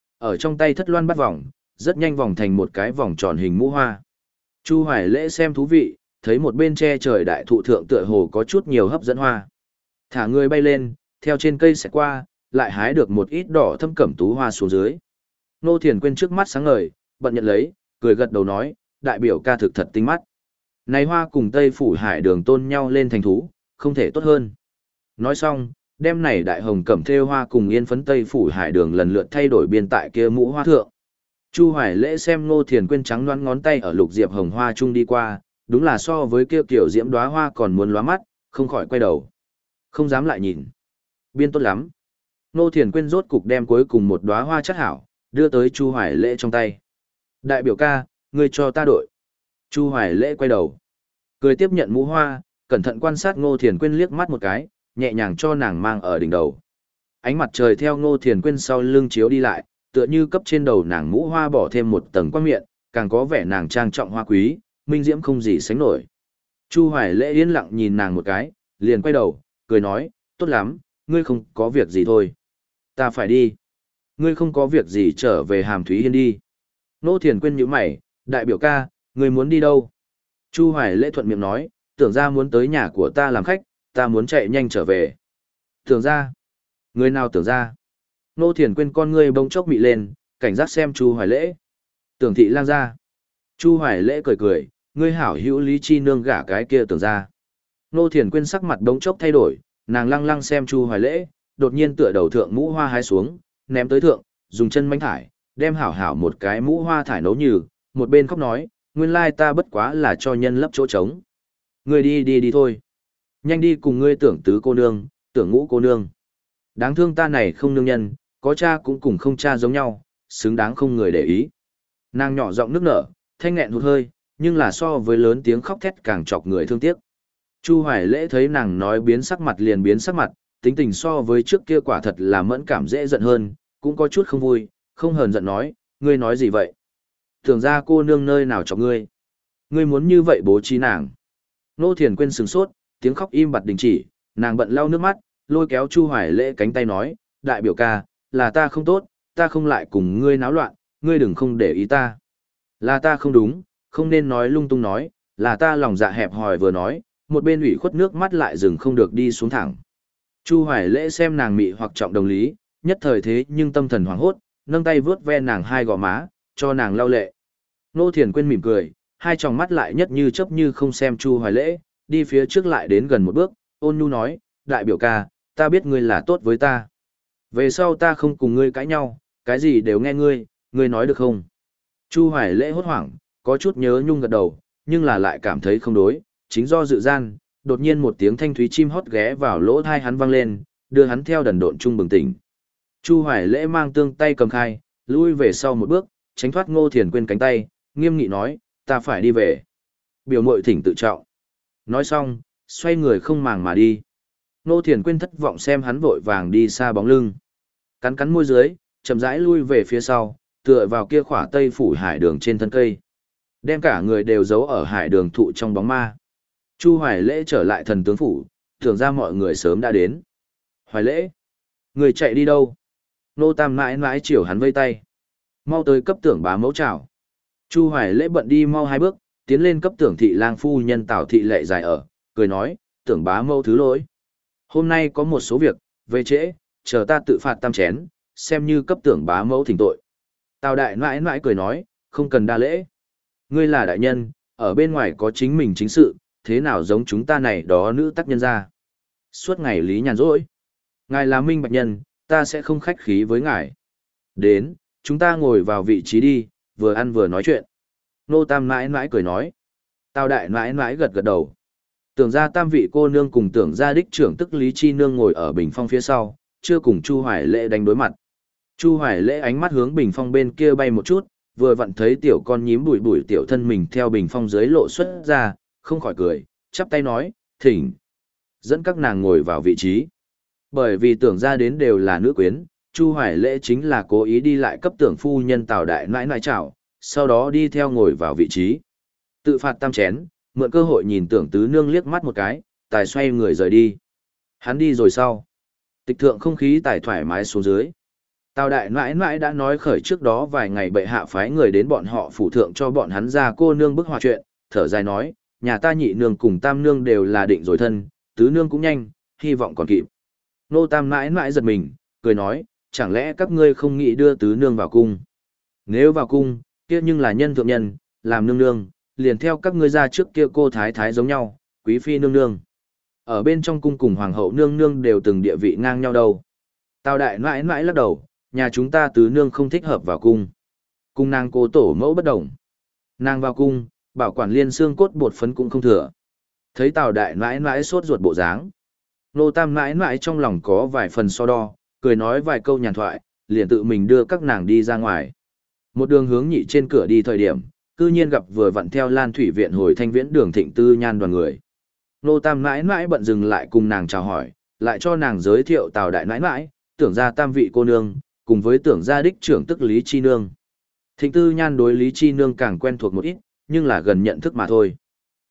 Ở trong tay thất loan bắt vòng, rất nhanh vòng thành một cái vòng tròn hình mũ hoa. Chu Hoài Lễ xem thú vị, thấy một bên che trời đại thụ thượng tựa hồ có chút nhiều hấp dẫn hoa. Thả người bay lên, theo trên cây sẽ qua, lại hái được một ít đỏ thâm cẩm tú hoa xuống dưới. Nô Thiền Quyên trước mắt sáng ngời, bận nhận lấy, cười gật đầu nói, đại biểu ca thực thật tinh mắt. Này hoa cùng Tây phủ hải đường tôn nhau lên thành thú, không thể tốt hơn. Nói xong, đem này đại hồng cẩm thêu hoa cùng yên phấn Tây phủ hải đường lần lượt thay đổi biên tại kia mũ hoa thượng. Chu Hoài Lễ xem Ngô Thiền Quyên trắng loáng ngón tay ở lục diệp hồng hoa chung đi qua, đúng là so với kia kiểu diễm đóa hoa còn muốn lóa mắt, không khỏi quay đầu. Không dám lại nhìn. Biên tốt lắm. Ngô Thiền Quyên rốt cục đem cuối cùng một đóa hoa chất hảo, đưa tới Chu Hoài Lễ trong tay. Đại biểu ca, ngươi cho ta đội. Chu Hoài Lễ quay đầu. Cười tiếp nhận mũ hoa, cẩn thận quan sát Ngô Thiền Quyên liếc mắt một cái, nhẹ nhàng cho nàng mang ở đỉnh đầu. Ánh mặt trời theo Ngô Thiền Quyên sau lưng chiếu đi lại, tựa như cấp trên đầu nàng mũ hoa bỏ thêm một tầng quang miệng, càng có vẻ nàng trang trọng hoa quý, minh diễm không gì sánh nổi. Chu Hoài Lễ yên lặng nhìn nàng một cái, liền quay đầu, cười nói, tốt lắm, ngươi không có việc gì thôi. Ta phải đi. Ngươi không có việc gì trở về Hàm Thúy Hiên đi. Nô Thiền Quyên nhíu mày, đại biểu ca, ngươi muốn đi đâu? Chu Hoài Lễ thuận miệng nói, tưởng ra muốn tới nhà của ta làm khách, ta muốn chạy nhanh trở về. Tưởng ra? Người nào tưởng ra? Nô Thiền Quyên con ngươi bỗng chốc mị lên, cảnh giác xem Chu Hoài Lễ. Tưởng thị lang ra. Chu Hoài Lễ cười cười, ngươi hảo hữu Lý Chi Nương gả cái kia tưởng ra. Nô Thiền Quyên sắc mặt bỗng chốc thay đổi, nàng lăng lăng xem Chu Hoài Lễ, đột nhiên tựa đầu thượng mũ hoa hái xuống, ném tới thượng, dùng chân mánh thải, đem hảo hảo một cái mũ hoa thải nấu nhừ, một bên khóc nói, nguyên lai ta bất quá là cho nhân lấp chỗ trống. Ngươi đi đi đi thôi. Nhanh đi cùng ngươi tưởng tứ cô nương, tưởng ngũ cô nương. Đáng thương ta này không nương nhân, có cha cũng cùng không cha giống nhau, xứng đáng không người để ý. Nàng nhỏ giọng nước nở, thanh nghẹn hụt hơi, nhưng là so với lớn tiếng khóc thét càng chọc người thương tiếc. Chu Hoài Lễ thấy nàng nói biến sắc mặt liền biến sắc mặt, tính tình so với trước kia quả thật là mẫn cảm dễ giận hơn, cũng có chút không vui, không hờn giận nói, ngươi nói gì vậy? Tưởng ra cô nương nơi nào chọc ngươi? Ngươi muốn như vậy bố trí nàng. Nô Thiền Quyên sừng sốt, tiếng khóc im bặt đình chỉ, nàng bận lau nước mắt, lôi kéo Chu Hoài Lễ cánh tay nói, đại biểu ca, là ta không tốt, ta không lại cùng ngươi náo loạn, ngươi đừng không để ý ta. Là ta không đúng, không nên nói lung tung nói, là ta lòng dạ hẹp hòi vừa nói, một bên ủy khuất nước mắt lại dừng không được đi xuống thẳng. Chu Hoài Lễ xem nàng mị hoặc trọng đồng lý, nhất thời thế nhưng tâm thần hoảng hốt, nâng tay vướt ve nàng hai gò má, cho nàng lau lệ. Nô Thiền Quyên mỉm cười, hai tròng mắt lại nhất như chớp như không xem Chu Hoài Lễ, đi phía trước lại đến gần một bước, ôn nhu nói, đại biểu ca, ta biết ngươi là tốt với ta. Về sau ta không cùng ngươi cãi nhau, cái gì đều nghe ngươi, ngươi nói được không? Chu Hoài Lễ hốt hoảng, có chút nhớ nhung gật đầu, nhưng là lại cảm thấy không đối, chính do dự gian, đột nhiên một tiếng thanh thúy chim hót ghé vào lỗ tai hắn vang lên, đưa hắn theo đần độn trung bừng tỉnh. Chu Hoài Lễ mang tương tay cầm khai, lui về sau một bước, tránh thoát Ngô Thiền Quyên cánh tay, nghiêm nghị nói, ta phải đi về. Biểu muội thỉnh tự trọng. Nói xong, xoay người không màng mà đi. Ngô Thiền Quyên thất vọng xem hắn vội vàng đi xa bóng lưng. Cắn cắn môi dưới, chậm rãi lui về phía sau, tựa vào kia khỏa tây phủ hải đường trên thân cây. Đem cả người đều giấu ở hải đường thụ trong bóng ma. Chu Hoài Lễ trở lại thần tướng phủ, tưởng ra mọi người sớm đã đến. Hoài Lễ, người chạy đi đâu? Nô Tam mãi mãi chiều hắn vây tay. Mau tới cấp tưởng bá mẫu chào. Chu Hoài Lễ bận đi mau hai bước, tiến lên cấp tưởng thị lang phu nhân Tào thị lệ dài ở, cười nói, tưởng bá mẫu thứ lỗi. Hôm nay có một số việc, về trễ, chờ ta tự phạt tam chén, xem như cấp tưởng bá mẫu thỉnh tội. Tào đại mãi mãi cười nói, không cần đa lễ. Ngươi là đại nhân, ở bên ngoài có chính mình chính sự, thế nào giống chúng ta này đó nữ tác nhân ra. Suốt ngày lý nhàn rỗi. Ngài là minh bạch nhân, ta sẽ không khách khí với ngài. Đến, chúng ta ngồi vào vị trí đi, vừa ăn vừa nói chuyện. Nô Tam mãi mãi cười nói. Tào đại mãi mãi gật gật đầu. Tưởng ra tam vị cô nương cùng tưởng ra đích trưởng tức Lý Chi Nương ngồi ở bình phong phía sau, chưa cùng Chu Hoài Lễ đánh đối mặt. Chu Hoài Lễ ánh mắt hướng bình phong bên kia bay một chút, vừa vặn thấy tiểu con nhím bụi bụi tiểu thân mình theo bình phong dưới lộ xuất ra, không khỏi cười, chắp tay nói, thỉnh. Dẫn các nàng ngồi vào vị trí. Bởi vì tưởng ra đến đều là nữ quyến, Chu Hoài Lễ chính là cố ý đi lại cấp tưởng phu nhân Tào đại nãi nãi chào, sau đó đi theo ngồi vào vị trí. Tự phạt tam chén, mượn cơ hội nhìn tưởng tứ nương liếc mắt một cái, tài xoay người rời đi. Hắn đi rồi sau. Tịch thượng không khí tài thoải mái xuống dưới. Tào đại nãi nãi đã nói khởi trước đó vài ngày bệ hạ phái người đến bọn họ phủ thượng cho bọn hắn ra cô nương bức họa chuyện, thở dài nói, nhà ta nhị nương cùng tam nương đều là định rồi thân, tứ nương cũng nhanh, hy vọng còn kịp. Nô tam nãi nãi giật mình, cười nói, chẳng lẽ các ngươi không nghĩ đưa tứ nương vào cung? Nếu vào cung, kia nhưng là nhân thượng nhân, làm nương nương, liền theo các ngươi ra trước kia cô thái thái giống nhau, quý phi nương nương. Ở bên trong cung cùng hoàng hậu nương nương đều từng địa vị ngang nhau đâu. Tào đại nãi nãi lắc đầu, nhà chúng ta tứ nương không thích hợp vào cung. Cung nàng cô tổ mẫu bất đồng. Nàng vào cung, bảo quản liên xương cốt bột phấn cũng không thừa. Thấy Tào đại nãi nãi sốt ruột bộ dáng. Nô tam nãi nãi trong lòng có vài phần so đo, cười nói vài câu nhàn thoại, liền tự mình đưa các nàng đi ra ngoài. Một đường hướng nhị trên cửa đi thời điểm, cư nhiên gặp vừa vặn theo Lan Thủy viện hồi thanh viễn đường thịnh tư nhan đoàn người. Nô tam nãi nãi bận dừng lại cùng nàng chào hỏi, lại cho nàng giới thiệu Tào đại nãi nãi, tưởng ra tam vị cô nương, cùng với tưởng gia đích trưởng tức Lý Chi Nương. Thịnh tư nhan đối Lý Chi Nương càng quen thuộc một ít, nhưng là gần nhận thức mà thôi.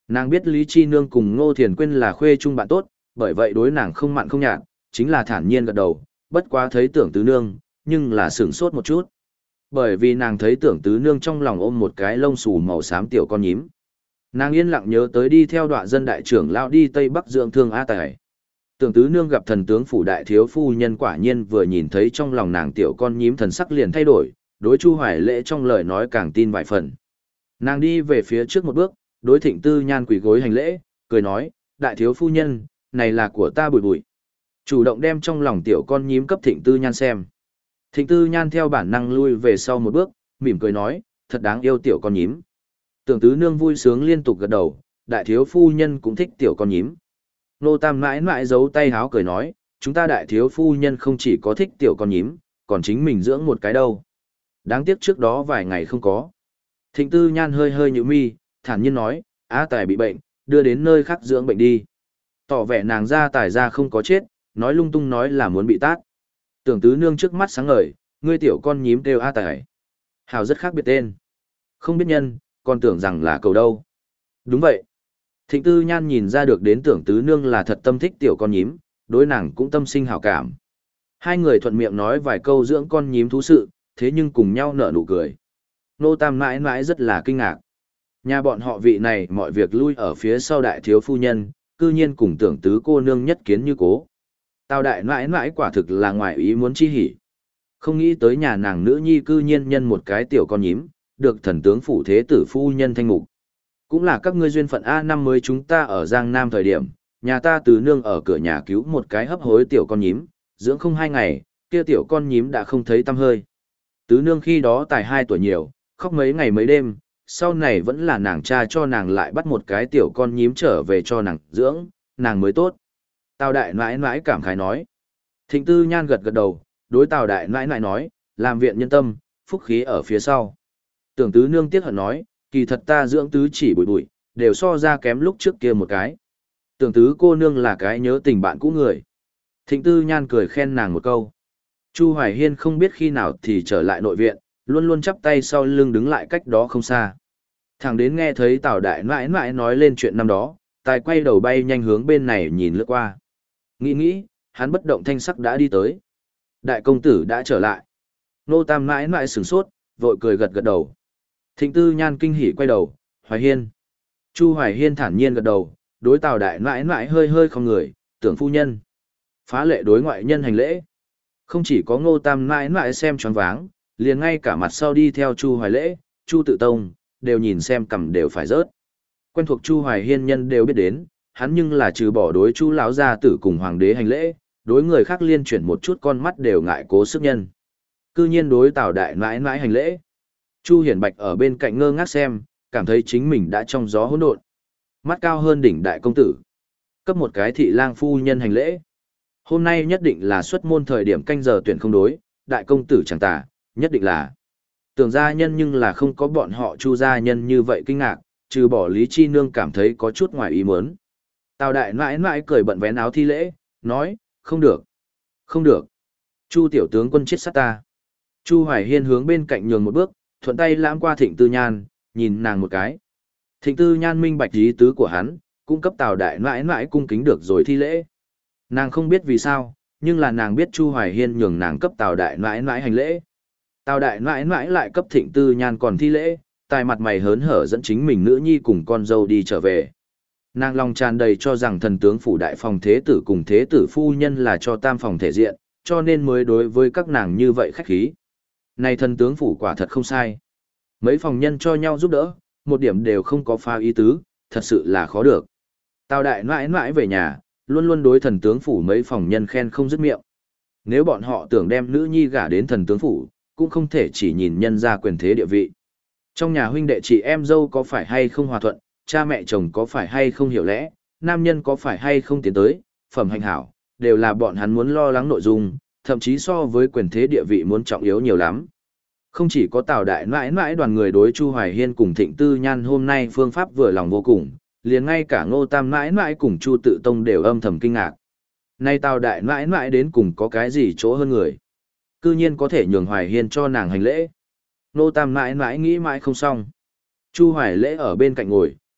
Nàng biết Lý Chi Nương cùng Ngô Thiền Quyên là khuê chung bạn tốt, bởi vậy đối nàng không mặn không nhạt, chính là thản nhiên gật đầu, bất quá thấy tưởng tứ nương, nhưng là sửng sốt một chút. Bởi vì nàng thấy tưởng tứ nương trong lòng ôm một cái lông xù màu xám tiểu con nhím. Nàng yên lặng nhớ tới đi theo đọa dân đại trưởng lao đi Tây Bắc dưỡng thương A Tài. Tưởng tứ nương gặp thần tướng phủ đại thiếu phu nhân quả nhiên vừa nhìn thấy trong lòng nàng tiểu con nhím thần sắc liền thay đổi, đối Chu Hoài Lễ trong lời nói càng tin vài phần. Nàng đi về phía trước một bước, đối Thịnh Tư Nhan quỳ gối hành lễ, cười nói, đại thiếu phu nhân, này là của ta Bùi Bùi. Chủ động đem trong lòng tiểu con nhím cấp Thịnh Tư Nhan xem. Thịnh Tư Nhan theo bản năng lui về sau một bước, mỉm cười nói, thật đáng yêu tiểu con nhím. Tưởng tứ nương vui sướng liên tục gật đầu, đại thiếu phu nhân cũng thích tiểu con nhím. Nô Tam mãi mãi giấu tay háo cười nói, chúng ta đại thiếu phu nhân không chỉ có thích tiểu con nhím, còn chính mình dưỡng một cái đâu. Đáng tiếc trước đó vài ngày không có. Thịnh Tư Nhan hơi hơi nhíu mi, thản nhiên nói, Á Tài bị bệnh, đưa đến nơi khác dưỡng bệnh đi. Tỏ vẻ nàng ra Tài ra không có chết, nói lung tung nói là muốn bị tát. Tưởng tứ nương trước mắt sáng ngời, ngươi tiểu con nhím kêu A Tài. Hào rất khác biệt tên. Không biết nhân, còn tưởng rằng là cầu đâu. Đúng vậy. Thịnh Tư Nhan nhìn ra được đến tưởng tứ nương là thật tâm thích tiểu con nhím, đối nàng cũng tâm sinh hảo cảm. Hai người thuận miệng nói vài câu dưỡng con nhím thú sự, thế nhưng cùng nhau nở nụ cười. Nô Tam mãi mãi rất là kinh ngạc. Nhà bọn họ vị này mọi việc lui ở phía sau đại thiếu phu nhân, cư nhiên cùng tưởng tứ cô nương nhất kiến như cố. Tào đại mãi mãi quả thực là ngoài ý muốn chi hỉ. Không nghĩ tới nhà nàng nữ nhi cư nhiên nhân một cái tiểu con nhím, được thần tướng phủ thế tử phu nhân thanh mục. Cũng là các ngươi duyên phận A năm mới chúng ta ở Giang Nam thời điểm, nhà ta từ nương ở cửa nhà cứu một cái hấp hối tiểu con nhím, dưỡng không hai ngày, kia tiểu con nhím đã không thấy tăm hơi. Tứ nương khi đó tài hai tuổi nhiều, khóc mấy ngày mấy đêm, sau này vẫn là nàng cha cho nàng lại bắt một cái tiểu con nhím trở về cho nàng dưỡng, nàng mới tốt. Tào đại nãi nãi cảm khái nói. Thịnh Tư Nhan gật gật đầu, đối Tào đại nãi nãi nói, làm viện nhân tâm, phúc khí ở phía sau. Tưởng tứ nương tiếc hận nói, kỳ thật ta dưỡng tứ chỉ bụi bụi, đều so ra kém lúc trước kia một cái. Tưởng tứ cô nương là cái nhớ tình bạn cũ người. Thịnh Tư Nhan cười khen nàng một câu. Chu Hoài Hiên không biết khi nào thì trở lại nội viện, luôn luôn chắp tay sau lưng đứng lại cách đó không xa. Thằng đến nghe thấy Tào đại nãi nãi nói lên chuyện năm đó, tài quay đầu bay nhanh hướng bên này nhìn lướt qua. Nghĩ nghĩ, hắn bất động thanh sắc đã đi tới. Đại công tử đã trở lại. Nô Tam nãi nãi sửng sốt, vội cười gật gật đầu. Thịnh Tư Nhan kinh hỉ quay đầu, Hoài Hiên. Chu Hoài Hiên thản nhiên gật đầu, đối Tào đại nãi nãi hơi hơi không người, tưởng phu nhân. Phá lệ đối ngoại nhân hành lễ. Không chỉ có Ngô Tam nãi nãi xem choáng váng, liền ngay cả mặt sau đi theo Chu Hoài Lễ, Chu Tự Tông, đều nhìn xem cầm đều phải rớt. Quen thuộc Chu Hoài Hiên nhân đều biết đến, hắn nhưng là trừ bỏ đối Chu lão gia tử cùng hoàng đế hành lễ, đối người khác liên chuyển một chút con mắt đều ngại cố sức nhân. Cư nhiên đối Tào đại nãi nãi hành lễ. Chu Hiển Bạch ở bên cạnh ngơ ngác xem, cảm thấy chính mình đã trong gió hỗn độn. Mắt cao hơn đỉnh đại công tử. Cấp một cái thị lang phu nhân hành lễ. Hôm nay nhất định là xuất môn thời điểm canh giờ tuyển không đối, đại công tử chẳng tả, nhất định là. Tưởng gia nhân nhưng là không có bọn họ Chu gia nhân như vậy kinh ngạc, trừ bỏ Lý Chi Nương cảm thấy có chút ngoài ý muốn. Tào đại nãi nãi cười bận vén áo thi lễ, nói, không được, không được. Chu tiểu tướng quân chết sát ta. Chu Hoài Hiên hướng bên cạnh nhường một bước, thuận tay lãm qua Thịnh Tư Nhan, nhìn nàng một cái. Thịnh Tư Nhan minh bạch ý tứ của hắn, cung cấp Tào đại nãi nãi cung kính được rồi thi lễ. Nàng không biết vì sao, nhưng là nàng biết Chu Hoài Hiên nhường nàng cấp Tào đại nãi nãi hành lễ. Tào đại nãi nãi lại cấp Thịnh Tư Nhan còn thi lễ, tài mặt mày hớn hở dẫn chính mình nữ nhi cùng con dâu đi trở về. Nàng lòng tràn đầy cho rằng thần tướng phủ đại phòng thế tử cùng thế tử phu nhân là cho tam phòng thể diện, cho nên mới đối với các nàng như vậy khách khí. Này thần tướng phủ quả thật không sai. Mấy phòng nhân cho nhau giúp đỡ, một điểm đều không có pha ý tứ, thật sự là khó được. Tào đại nãi nãi về nhà, luôn luôn đối thần tướng phủ mấy phòng nhân khen không dứt miệng. Nếu bọn họ tưởng đem nữ nhi gả đến thần tướng phủ, cũng không thể chỉ nhìn nhân ra quyền thế địa vị. Trong nhà huynh đệ chị em dâu có phải hay không hòa thuận, cha mẹ chồng có phải hay không hiểu lẽ, nam nhân có phải hay không tiến tới, phẩm hành hảo, đều là bọn hắn muốn lo lắng nội dung, thậm chí so với quyền thế địa vị muốn trọng yếu nhiều lắm. Không chỉ có Tào đại nãi nãi đoàn người đối Chu Hoài Hiên cùng Thịnh Tư Nhan hôm nay phương pháp vừa lòng vô cùng, liền ngay cả Ngô Tam nãi nãi cùng Chu Tự Tông đều âm thầm kinh ngạc. Nay Tào đại nãi nãi đến cùng có cái gì chỗ hơn người? Cư nhiên có thể nhường Hoài Hiên cho nàng hành lễ. Ngô Tam nãi nãi nghĩ mãi không xong. Chu Hoài Lễ ở bên cạnh ngồi,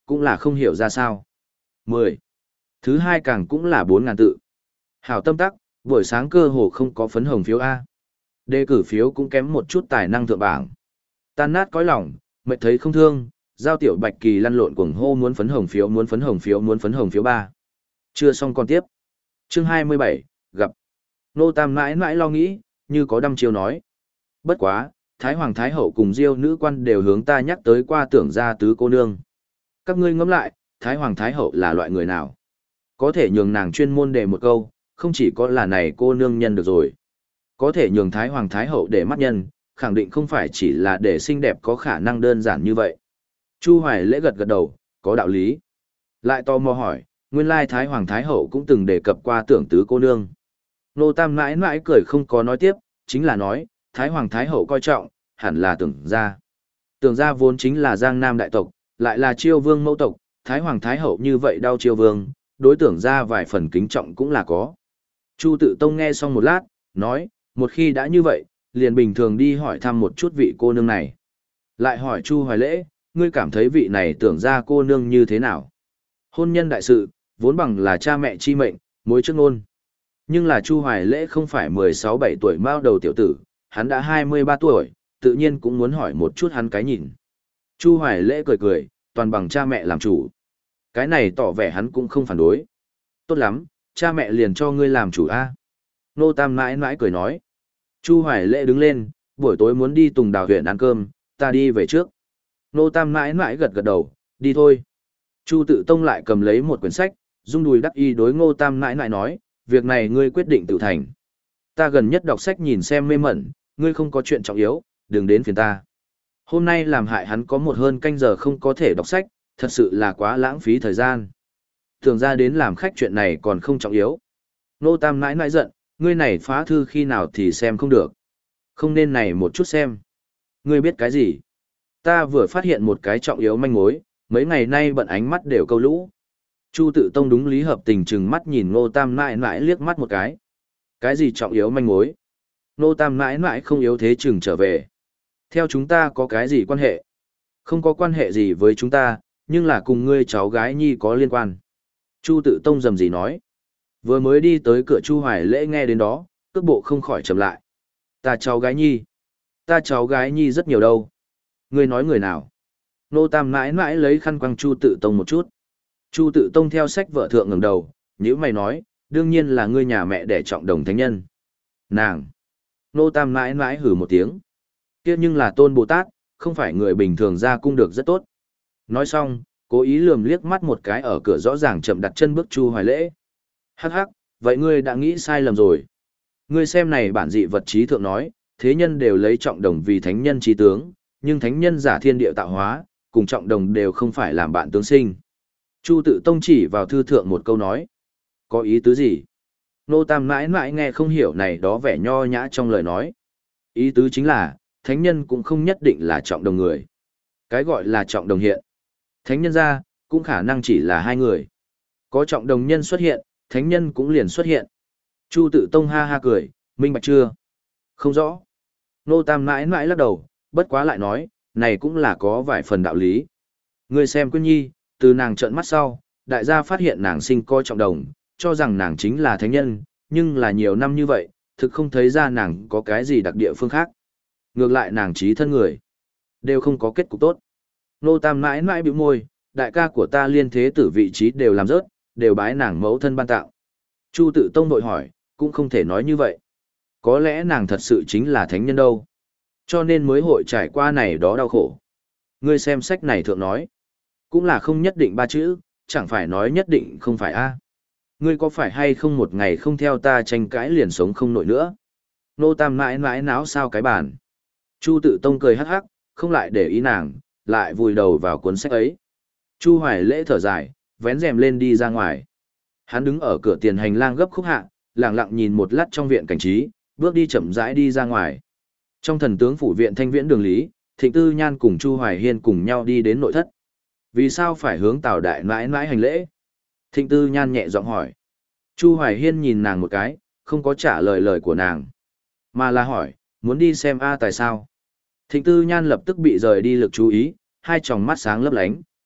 cũng là không hiểu ra sao. mười. Thứ hai càng cũng là bốn ngàn tự. Hảo tâm tắc, buổi sáng cơ hồ không có phấn hồng phiếu A. Đề cử phiếu cũng kém một chút tài năng thượng bảng. Tan nát cõi lòng, mệt thấy không thương, giao tiểu bạch kỳ lăn lộn cuồng hô muốn phấn hồng phiếu muốn phấn hồng phiếu muốn phấn hồng phiếu ba. Chưa xong còn tiếp. Chương hai mươi bảy, gặp. Nô Tam mãi mãi lo nghĩ, như có đăm chiêu nói. Bất quá, Thái Hoàng Thái Hậu cùng Diêu nữ quan đều hướng ta nhắc tới qua tưởng gia tứ cô nương. Các ngươi ngẫm lại, Thái Hoàng Thái Hậu là loại người nào? Có thể nhường nàng chuyên môn đề một câu, không chỉ có là này cô nương nhân được rồi. Có thể nhường Thái Hoàng Thái Hậu để mắt nhân, khẳng định không phải chỉ là để xinh đẹp có khả năng đơn giản như vậy. Chu Hoài Lễ gật gật đầu, có đạo lý. Lại tò mò hỏi, nguyên lai Thái Hoàng Thái Hậu cũng từng đề cập qua tưởng tứ cô nương. Nô Tam mãi mãi cười không có nói tiếp, chính là nói, Thái Hoàng Thái Hậu coi trọng, hẳn là tưởng gia. Tưởng gia vốn chính là Giang Nam đại tộc, lại là Chiêu Vương mẫu tộc, Thái Hoàng Thái Hậu như vậy đau Chiêu Vương, đối tưởng gia vài phần kính trọng cũng là có. Chu Tự Tông nghe xong một lát, nói, một khi đã như vậy, liền bình thường đi hỏi thăm một chút vị cô nương này. Lại hỏi Chu Hoài Lễ, ngươi cảm thấy vị này tưởng gia cô nương như thế nào? Hôn nhân đại sự, vốn bằng là cha mẹ chi mệnh, mối trước ngôn. Nhưng là Chu Hoài Lễ không phải mười sáu bảy tuổi mao đầu tiểu tử, hắn đã hai mươi ba tuổi, tự nhiên cũng muốn hỏi một chút hắn cái nhìn. Chu Hoài Lễ cười cười, toàn bằng cha mẹ làm chủ. Cái này tỏ vẻ hắn cũng không phản đối. Tốt lắm, cha mẹ liền cho ngươi làm chủ a. Nô Tam mãi mãi cười nói. Chu Hoài Lễ đứng lên, buổi tối muốn đi Tùng Đào huyện ăn cơm, ta đi về trước. Nô Tam mãi mãi gật gật đầu, đi thôi. Chu Tự Tông lại cầm lấy một quyển sách, rung đùi đắc y đối Ngô Tam mãi mãi nói, việc này ngươi quyết định tự thành. Ta gần nhất đọc sách nhìn xem mê mẩn, ngươi không có chuyện trọng yếu, đừng đến phiền ta. Hôm nay làm hại hắn có một hơn canh giờ không có thể đọc sách, thật sự là quá lãng phí thời gian. Thường ra đến làm khách chuyện này còn không trọng yếu. Nô Tam mãi mãi giận, ngươi này phá thư khi nào thì xem không được. Không nên này một chút xem. Ngươi biết cái gì? Ta vừa phát hiện một cái trọng yếu manh mối, mấy ngày nay bận ánh mắt đều câu lũ. Chu Tự Tông đúng lý hợp tình chừng mắt nhìn Ngô Tam mãi mãi liếc mắt một cái. Cái gì trọng yếu manh mối? Ngô Tam mãi mãi không yếu thế chừng trở về. Theo chúng ta có cái gì quan hệ? Không có quan hệ gì với chúng ta, nhưng là cùng ngươi cháu gái Nhi có liên quan. Chu Tự Tông rầm rì nói. Vừa mới đi tới cửa Chu Hoài Lễ nghe đến đó, cước bộ không khỏi chậm lại. Ta cháu gái Nhi. Ta cháu gái Nhi rất nhiều đâu. Ngươi nói người nào? Nô Tam mãi mãi lấy khăn quăng Chu Tự Tông một chút. Chu Tự Tông theo sách vợ thượng ngẩng đầu, nhíu mày nói, đương nhiên là ngươi nhà mẹ đẻ Trọng Đồng thánh nhân. Nàng. Nô Tam mãi mãi hử một tiếng. Kia nhưng là Tôn Bồ Tát, không phải người bình thường ra cung được rất tốt. Nói xong, cố ý lườm liếc mắt một cái ở cửa rõ ràng chậm đặt chân bước Chu Hoài Lễ. Hắc hắc, vậy ngươi đã nghĩ sai lầm rồi. Ngươi xem này bản dị vật trí thượng nói, thế nhân đều lấy Trọng Đồng vì thánh nhân trí tướng, nhưng thánh nhân giả thiên địa tạo hóa, cùng Trọng Đồng đều không phải làm bạn tướng sinh. Chu Tự Tông chỉ vào thư thượng một câu nói. Có ý tứ gì? Nô Tam mãi mãi nghe không hiểu này đó vẻ nho nhã trong lời nói. Ý tứ chính là, thánh nhân cũng không nhất định là Trọng Đồng người. Cái gọi là Trọng Đồng hiện. Thánh nhân ra, cũng khả năng chỉ là hai người. Có Trọng Đồng nhân xuất hiện, thánh nhân cũng liền xuất hiện. Chu Tự Tông ha ha cười, minh bạch chưa? Không rõ. Nô Tam mãi mãi lắc đầu, bất quá lại nói, này cũng là có vài phần đạo lý. Ngươi xem Quyên Nhi, từ nàng trợn mắt sau, đại gia phát hiện nàng sinh coi Trọng Đồng, cho rằng nàng chính là thánh nhân, nhưng là nhiều năm như vậy, thực không thấy ra nàng có cái gì đặc địa phương khác. Ngược lại nàng trí thân người, đều không có kết cục tốt. Nô Tam mãi mãi bĩu môi, đại ca của ta liên thế tử vị trí đều làm rớt, đều bái nàng mẫu thân ban tạo. Chu Tự Tông đội hỏi, cũng không thể nói như vậy. Có lẽ nàng thật sự chính là thánh nhân đâu. Cho nên mới hội trải qua này đó đau khổ. Ngươi xem sách này thượng nói. Cũng là không nhất định ba chữ, chẳng phải nói nhất định không phải a. Ngươi có phải hay không một ngày không theo ta tranh cãi liền sống không nổi nữa. Nô Tam mãi mãi náo sao cái bàn. Chu Tự Tông cười hắc hắc, không lại để ý nàng, lại vùi đầu vào cuốn sách ấy. Chu Hoài Lễ thở dài, vén rèm lên đi ra ngoài. Hắn đứng ở cửa tiền hành lang gấp khúc hạ, lặng lặng nhìn một lát trong viện cảnh trí, bước đi chậm rãi đi ra ngoài. Trong thần tướng phủ viện Thanh Viễn đường lý, Thịnh Tư Nhan cùng Chu Hoài Hiên cùng nhau đi đến nội thất. Vì sao phải hướng Tào đại nãi nãi hành lễ? Thịnh Tư Nhan nhẹ giọng hỏi. Chu Hoài Hiên nhìn nàng một cái, không có trả lời lời của nàng, mà là hỏi, muốn đi xem a tại sao? Thịnh Tư Nhan lập tức bị rời đi lực chú ý, hai tròng mắt sáng lấp lánh.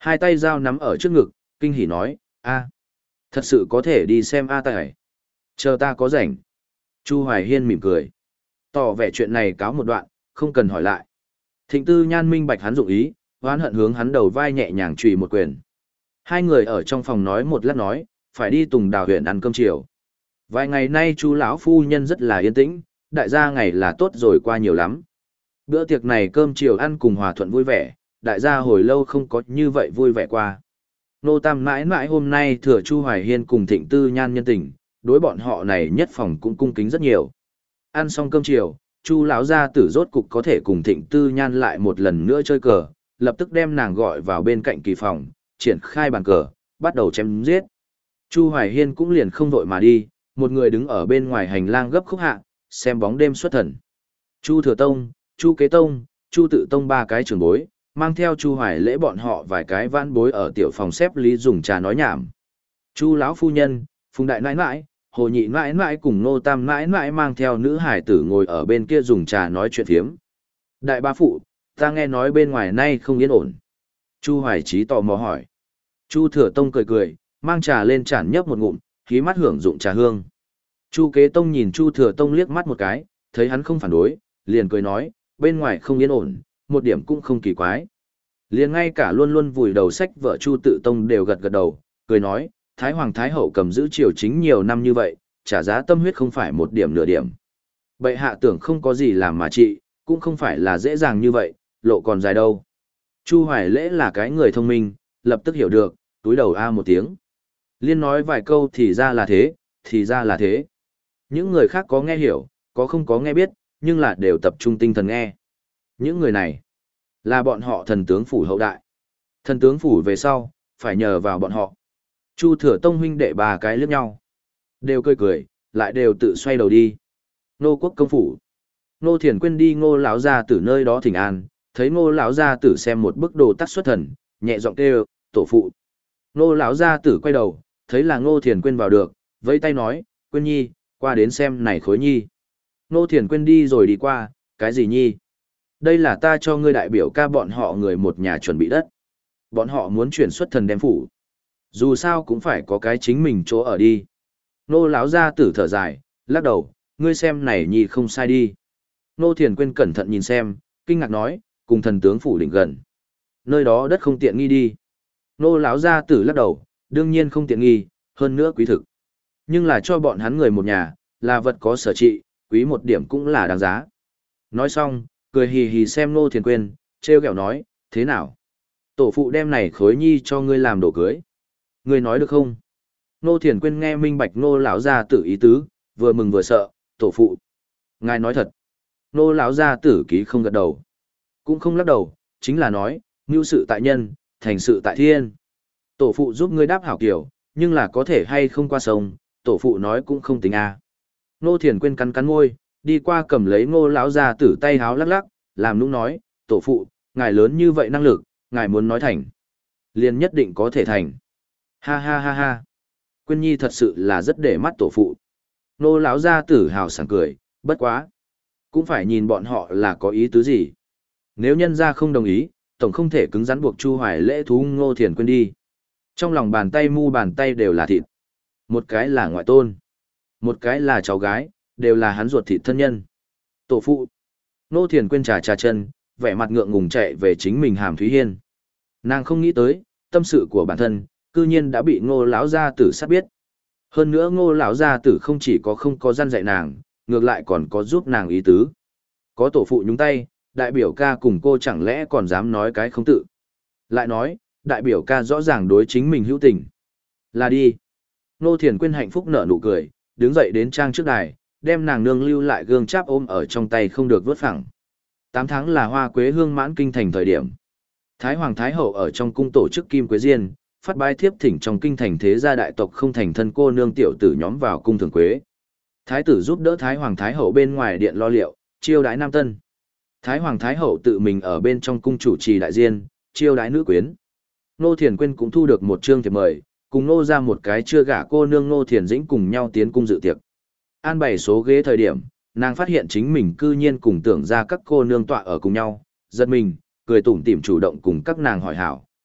Hai tay dao nắm ở trước ngực, kinh hỉ nói, a, thật sự có thể đi xem A Tài. Chờ ta có rảnh. Chu Hoài Hiên mỉm cười. Tỏ vẻ chuyện này cáo một đoạn, không cần hỏi lại. Thịnh Tư Nhan minh bạch hắn dụng ý, oán hận hướng hắn đầu vai nhẹ nhàng chùy một quyền. Hai người ở trong phòng nói một lát nói, phải đi Tùng Đào huyện ăn cơm chiều. Vài ngày nay Chu lão phu nhân rất là yên tĩnh, đại gia ngày là tốt rồi qua nhiều lắm. Bữa tiệc này cơm chiều ăn cùng hòa thuận vui vẻ, đại gia hồi lâu không có như vậy vui vẻ qua. Nô Tam mãi mãi hôm nay thừa Chu Hoài Hiên cùng Thịnh Tư Nhan nhân tình, đối bọn họ này nhất phòng cũng cung kính rất nhiều. Ăn xong cơm chiều, Chu lão gia tử rốt cục có thể cùng Thịnh Tư Nhan lại một lần nữa chơi cờ, lập tức đem nàng gọi vào bên cạnh kỳ phòng, triển khai bàn cờ, bắt đầu chém giết. Chu Hoài Hiên cũng liền không vội mà đi, một người đứng ở bên ngoài hành lang gấp khúc hạ, xem bóng đêm xuất thần. Chu Thừa Tông, Chu Kế Tông, Chu Tự Tông ba cái trưởng bối, mang theo Chu Hoài Lễ bọn họ vài cái vãn bối ở tiểu phòng xếp lý dùng trà nói nhảm. Chu lão phu nhân, Phùng đại nãi nãi, Hồ nhị nãi nãi cùng Nô Tam nãi nãi mang theo nữ hải tử ngồi ở bên kia dùng trà nói chuyện phiếm. Đại bá phụ, ta nghe nói bên ngoài nay không yên ổn. Chu Hoài Chí tò mò hỏi. Chu Thừa Tông cười cười, mang trà lên chản nhấp một ngụm, khí mắt hưởng dụng trà hương. Chu Kế Tông nhìn Chu Thừa Tông liếc mắt một cái, thấy hắn không phản đối, liền cười nói, bên ngoài không yên ổn, một điểm cũng không kỳ quái. Liền ngay cả luôn luôn vùi đầu sách vợ Chu Tự Tông đều gật gật đầu, cười nói, Thái Hoàng Thái Hậu cầm giữ triều chính nhiều năm như vậy, trả giá tâm huyết không phải một điểm nửa điểm. Bệ hạ tưởng không có gì làm mà trị, cũng không phải là dễ dàng như vậy, lộ còn dài đâu. Chu Hoài Lễ là cái người thông minh, lập tức hiểu được, túi đầu a một tiếng. Liên nói vài câu thì ra là thế, thì ra là thế. Những người khác có nghe hiểu, có không có nghe biết, nhưng là đều tập trung tinh thần nghe. Những người này, là bọn họ thần tướng phủ hậu đại. Thần tướng phủ về sau, phải nhờ vào bọn họ. Chu Thừa Tông huynh đệ ba cái liếc nhau. Đều cười cười, lại đều tự xoay đầu đi. Nô quốc công phủ. Nô Thiền Quyên đi Ngô lão gia tử nơi đó thỉnh an, thấy Ngô lão gia tử xem một bức đồ tắc xuất thần, nhẹ giọng kêu, tổ phụ. Ngô lão gia tử quay đầu, thấy là Ngô Thiền Quyên vào được, vẫy tay nói, Quyên nhi, qua đến xem này khối nhi. Ngô Thiền Quyên đi rồi đi qua, cái gì nhi? Đây là ta cho ngươi đại biểu ca bọn họ người một nhà chuẩn bị đất. Bọn họ muốn chuyển xuất thần đem phủ. Dù sao cũng phải có cái chính mình chỗ ở đi. Nô lão gia tử thở dài, lắc đầu, ngươi xem này nhi không sai đi. Nô Thiền Quyên cẩn thận nhìn xem, kinh ngạc nói, cùng thần tướng phủ đỉnh gần. Nơi đó đất không tiện nghi đi. Nô lão gia tử lắc đầu, đương nhiên không tiện nghi, hơn nữa quý thực. Nhưng là cho bọn hắn người một nhà, là vật có sở trị, quý một điểm cũng là đáng giá. Nói xong, cười hì hì xem Nô Thiền Quyên, trêu ghẹo nói, thế nào? Tổ phụ đem này khối nhi cho ngươi làm đồ cưới. Ngươi nói được không? Nô Thiền Quyên nghe minh bạch Nô lão gia tử ý tứ, vừa mừng vừa sợ, tổ phụ. Ngài nói thật. Nô lão gia tử ký không gật đầu. Cũng không lắc đầu, chính là nói, mưu sự tại nhân, thành sự tại thiên. Tổ phụ giúp ngươi đáp hảo kiểu, nhưng là có thể hay không qua sông, tổ phụ nói cũng không tính a. Nô Thiền Quyên cắn cắn môi, đi qua cầm lấy Ngô lão gia tử tay háo lắc lắc, làm nũng nói, tổ phụ, ngài lớn như vậy năng lực, ngài muốn nói thành. Liền nhất định có thể thành. Ha ha ha ha. Quyên nhi thật sự là rất để mắt tổ phụ. Nô lão gia tử hào sảng cười, bất quá. Cũng phải nhìn bọn họ là có ý tứ gì. Nếu nhân gia không đồng ý, tổng không thể cứng rắn buộc Chu Hoài Lễ thú Ngô Thiền Quyên đi. Trong lòng bàn tay mu bàn tay đều là thịt. Một cái là ngoại tôn. Một cái là cháu gái, đều là hắn ruột thịt thân nhân. Tổ phụ. Ngô Thiền Quyên trà trà chân, vẻ mặt ngượng ngùng chạy về chính mình Hàm Thúy Hiên. Nàng không nghĩ tới, tâm sự của bản thân, cư nhiên đã bị Ngô lão gia tử sát biết. Hơn nữa Ngô lão gia tử không chỉ có không có gian dạy nàng, ngược lại còn có giúp nàng ý tứ. Có tổ phụ nhúng tay, đại biểu ca cùng cô chẳng lẽ còn dám nói cái không tự. Lại nói, đại biểu ca rõ ràng đối chính mình hữu tình. Là đi. Ngô Thiền Quyên hạnh phúc nở nụ cười, đứng dậy đến trang trước đài, đem nàng nương lưu lại gương cháp ôm ở trong tay không được vớt phẳng. Tám tháng là hoa quế hương mãn kinh thành thời điểm. Thái Hoàng Thái Hậu ở trong cung tổ chức Kim Quế Diên, phát bái thiếp thỉnh trong kinh thành thế gia đại tộc không thành thân cô nương tiểu tử nhóm vào cung thường quế. Thái tử giúp đỡ Thái Hoàng Thái Hậu bên ngoài điện lo liệu, chiêu đái nam tân. Thái Hoàng Thái Hậu tự mình ở bên trong cung chủ trì đại diên, chiêu đái nữ quyến. Nô Thiền Quyên cũng thu được một chương thiệp mời, cùng nô ra một cái chưa gả cô nương Nô Thiền Dĩnh cùng nhau tiến cung dự tiệc. An bày số ghế thời điểm, nàng phát hiện chính mình cư nhiên cùng tưởng ra các cô nương tọa ở cùng nhau, giật mình, cười tủm tỉm chủ động cùng các nàng hỏi hảo,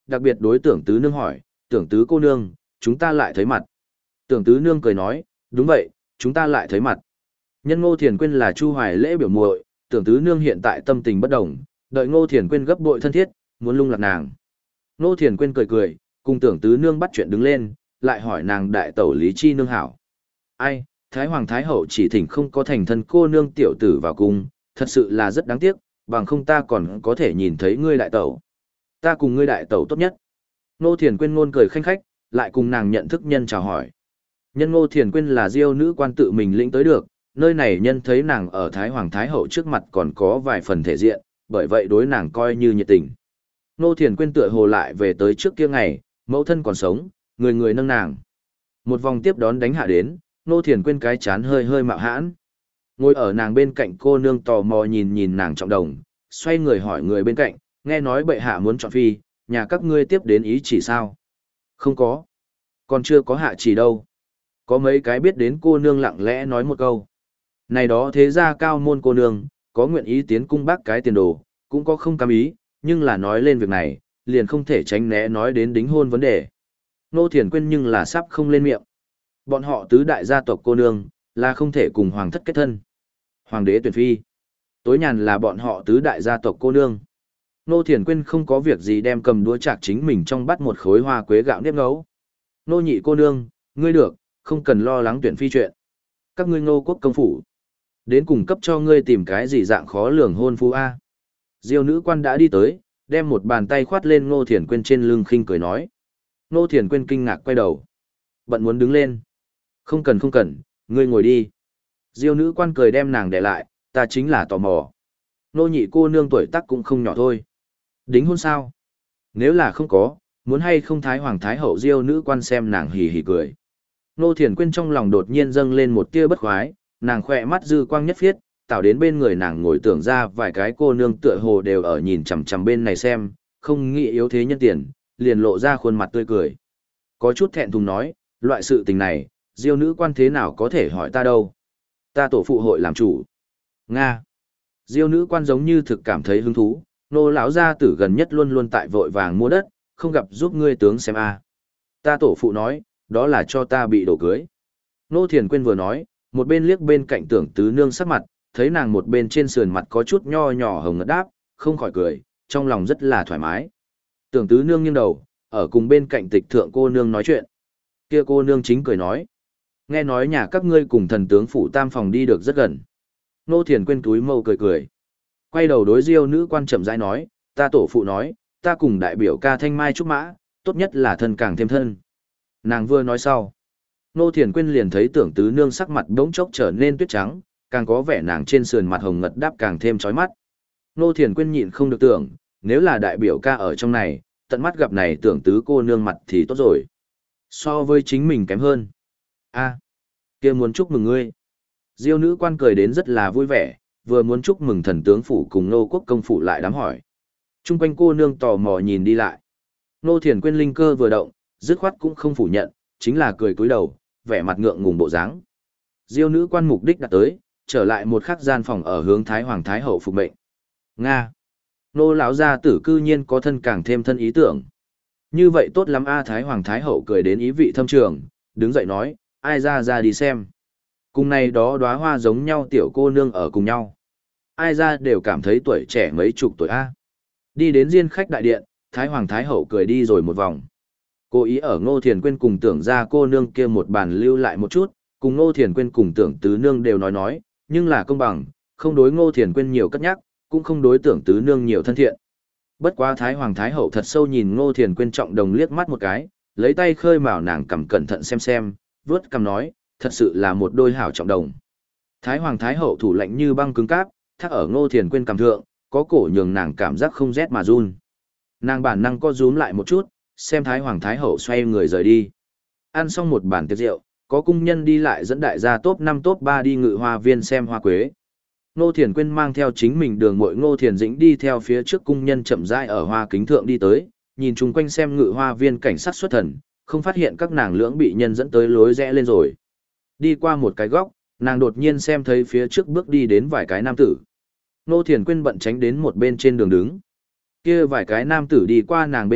đặc biệt đối tưởng tứ nương hỏi, tưởng tứ cô nương, chúng ta lại thấy mặt. Tưởng tứ nương cười nói, đúng vậy, chúng ta lại thấy mặt. Nhân Ngô Thiền Quyên là Chu Hoài Lễ biểu muội, tưởng tứ nương hiện tại tâm tình bất đồng, đợi Ngô Thiền Quyên gấp bội thân thiết, muốn lung lạc nàng. Ngô Thiền Quyên cười cười, cùng tưởng tứ nương bắt chuyện đứng lên, lại hỏi nàng đại tẩu Lý Chi nương hảo. Ai, Thái Hoàng Thái Hậu chỉ thỉnh không có thành thân cô nương tiểu tử vào cung, thật sự là rất đáng tiếc, bằng không ta còn có thể nhìn thấy ngươi đại tẩu. Ta cùng ngươi đại tẩu tốt nhất. Ngô Thiền Quyên ngôn cười khanh khách, lại cùng nàng nhận thức nhân chào hỏi. Nhân Ngô Thiền Quyên là diêu nữ quan tự mình lĩnh tới được, nơi này nhân thấy nàng ở Thái Hoàng Thái Hậu trước mặt còn có vài phần thể diện, bởi vậy đối nàng coi như nhiệt tình. Ngô Thiền Quyên tựa hồ lại về tới trước kia ngày, mẫu thân còn sống, người người nâng nàng. Một vòng tiếp đón đánh hạ đến, Ngô Thiền Quyên cái chán hơi hơi mạo hãn. Ngồi ở nàng bên cạnh cô nương tò mò nhìn nhìn nàng trọng đồng, xoay người hỏi người bên cạnh, nghe nói bệ hạ muốn chọn phi, nhà các ngươi tiếp đến ý chỉ sao? Không có. Còn chưa có hạ chỉ đâu. Có mấy cái biết đến cô nương lặng lẽ nói một câu. Này đó thế ra cao môn cô nương, có nguyện ý tiến cung bác cái tiền đồ, cũng có không cam ý, nhưng là nói lên việc này, liền không thể tránh né nói đến đính hôn vấn đề. Ngô Thiền Quyên nhưng là sắp không lên miệng. Bọn họ tứ đại gia tộc cô nương, là không thể cùng hoàng thất kết thân. Hoàng đế tuyển phi. Tối nhàn là bọn họ tứ đại gia tộc cô nương. Ngô Thiền Quyên không có việc gì đem cầm đũa chạc chính mình trong bắt một khối hoa quế gạo nếp ngấu. Ngô nhị cô nương, ngươi được, không cần lo lắng tuyển phi chuyện. Các ngươi Ngô quốc công phủ. Đến cùng cấp cho ngươi tìm cái gì dạng khó lường hôn phu A. Diêu nữ quan đã đi tới, đem một bàn tay khoát lên Ngô Thiền Quyên trên lưng khinh cười nói. Ngô Thiền Quyên kinh ngạc quay đầu. Bận muốn đứng lên. Không cần không cần, ngươi ngồi đi. Diêu nữ quan cười đem nàng để lại, ta chính là tò mò. Ngô nhị cô nương tuổi tác cũng không nhỏ thôi. Đính hôn sao? Nếu là không có, muốn hay không Thái Hoàng Thái Hậu Diêu nữ quan xem nàng hì hì cười. Ngô Thiền Quyên trong lòng đột nhiên dâng lên một tia bất khoái, nàng khỏe mắt dư quang nhất phiết, tạo đến bên người nàng ngồi tưởng ra vài cái cô nương tựa hồ đều ở nhìn chằm chằm bên này xem, không nghĩ yếu thế nhân tiền, liền lộ ra khuôn mặt tươi cười. Có chút thẹn thùng nói, loại sự tình này, Diêu nữ quan thế nào có thể hỏi ta đâu. Ta tổ phụ hội làm chủ. Nga. Diêu nữ quan giống như thực cảm thấy hứng thú, nô lão gia tử gần nhất luôn luôn tại vội vàng mua đất, không gặp giúp ngươi tướng xem a. Ta tổ phụ nói, đó là cho ta bị đổ cưới. Nô Thiền Quyên vừa nói, một bên liếc bên cạnh tưởng tứ nương sắc mặt, thấy nàng một bên trên sườn mặt có chút nho nhỏ hồng ngất đáp, không khỏi cười, trong lòng rất là thoải mái. Tưởng tứ nương nghiêng đầu, ở cùng bên cạnh tịch thượng cô nương nói chuyện. Kia cô nương chính cười nói. Nghe nói nhà các ngươi cùng thần tướng phủ tam phòng đi được rất gần. Nô Thiền Quyên túi mâu cười cười. Quay đầu đối diêu nữ quan chậm rãi nói, ta tổ phụ nói, ta cùng đại biểu ca thanh mai trúc mã, tốt nhất là thân càng thêm thân. Nàng vừa nói sau. Nô Thiền Quyên liền thấy tưởng tứ nương sắc mặt bỗng chốc trở nên tuyết trắng, càng có vẻ nàng trên sườn mặt hồng ngật đáp càng thêm chói mắt. Nô Thiền Quyên nhịn không được tưởng, nếu là đại biểu ca ở trong này, tận mắt gặp này tưởng tứ cô nương mặt thì tốt rồi. So với chính mình kém hơn. A, kia muốn chúc mừng ngươi. Diêu nữ quan cười đến rất là vui vẻ, vừa muốn chúc mừng thần tướng phủ cùng nô quốc công phủ lại đám hỏi. Trung quanh cô nương tò mò nhìn đi lại. Nô Thiền Quyên linh cơ vừa động, dứt khoát cũng không phủ nhận, chính là cười cúi đầu, vẻ mặt ngượng ngùng bộ dáng. Diêu nữ quan mục đích đã tới, trở lại một khắc gian phòng ở hướng Thái Hoàng Thái Hậu phục mệnh. Nga. Nô lão gia tử cư nhiên có thân càng thêm thân ý tưởng. Như vậy tốt lắm a. Thái Hoàng Thái Hậu cười đến ý vị thâm trường, đứng dậy nói, ai ra ra đi xem. Cùng này đó đóa hoa giống nhau tiểu cô nương ở cùng nhau. Ai ra đều cảm thấy tuổi trẻ mấy chục tuổi a. Đi đến riêng khách đại điện, Thái Hoàng Thái Hậu cười đi rồi một vòng. Cố ý ở Ngô Thiền Quyên cùng tưởng ra cô nương kia một bàn lưu lại một chút, cùng Ngô Thiền Quyên cùng tưởng tứ nương đều nói nói, nhưng là công bằng, không đối Ngô Thiền Quyên nhiều cất nhắc, cũng không đối tưởng tứ nương nhiều thân thiện. Bất quá Thái Hoàng Thái Hậu thật sâu nhìn Ngô Thiền Quyên trọng đồng liếc mắt một cái, lấy tay khơi mào nàng cầm cẩn thận xem xem, vớt cầm nói, thật sự là một đôi hảo trọng đồng. Thái Hoàng Thái Hậu thủ lạnh như băng cứng cáp, thắc ở Ngô Thiền Quyên cầm thượng, có cổ nhường nàng cảm giác không rét mà run. Nàng bản năng co rúm lại một chút, xem Thái Hoàng Thái Hậu xoay người rời đi. Ăn xong một bàn tiệc rượu, có cung nhân đi lại dẫn đại gia top năm top ba đi ngự hoa viên xem hoa quế. Ngô Thiền Quyên mang theo chính mình đường muội Ngô Thiền Dĩnh đi theo phía trước cung nhân chậm rãi ở hoa kính thượng đi tới, nhìn chung quanh xem ngự hoa viên cảnh sát xuất thần, không phát hiện các nàng lưỡng bị nhân dẫn tới lối rẽ lên rồi. Đi qua một cái góc, nàng đột nhiên xem thấy phía trước bước đi đến vài cái nam tử. Ngô Thiền Quyên bận tránh đến một bên trên đường đứng. Kia vài cái nam tử đi qua nàng bên cạnh,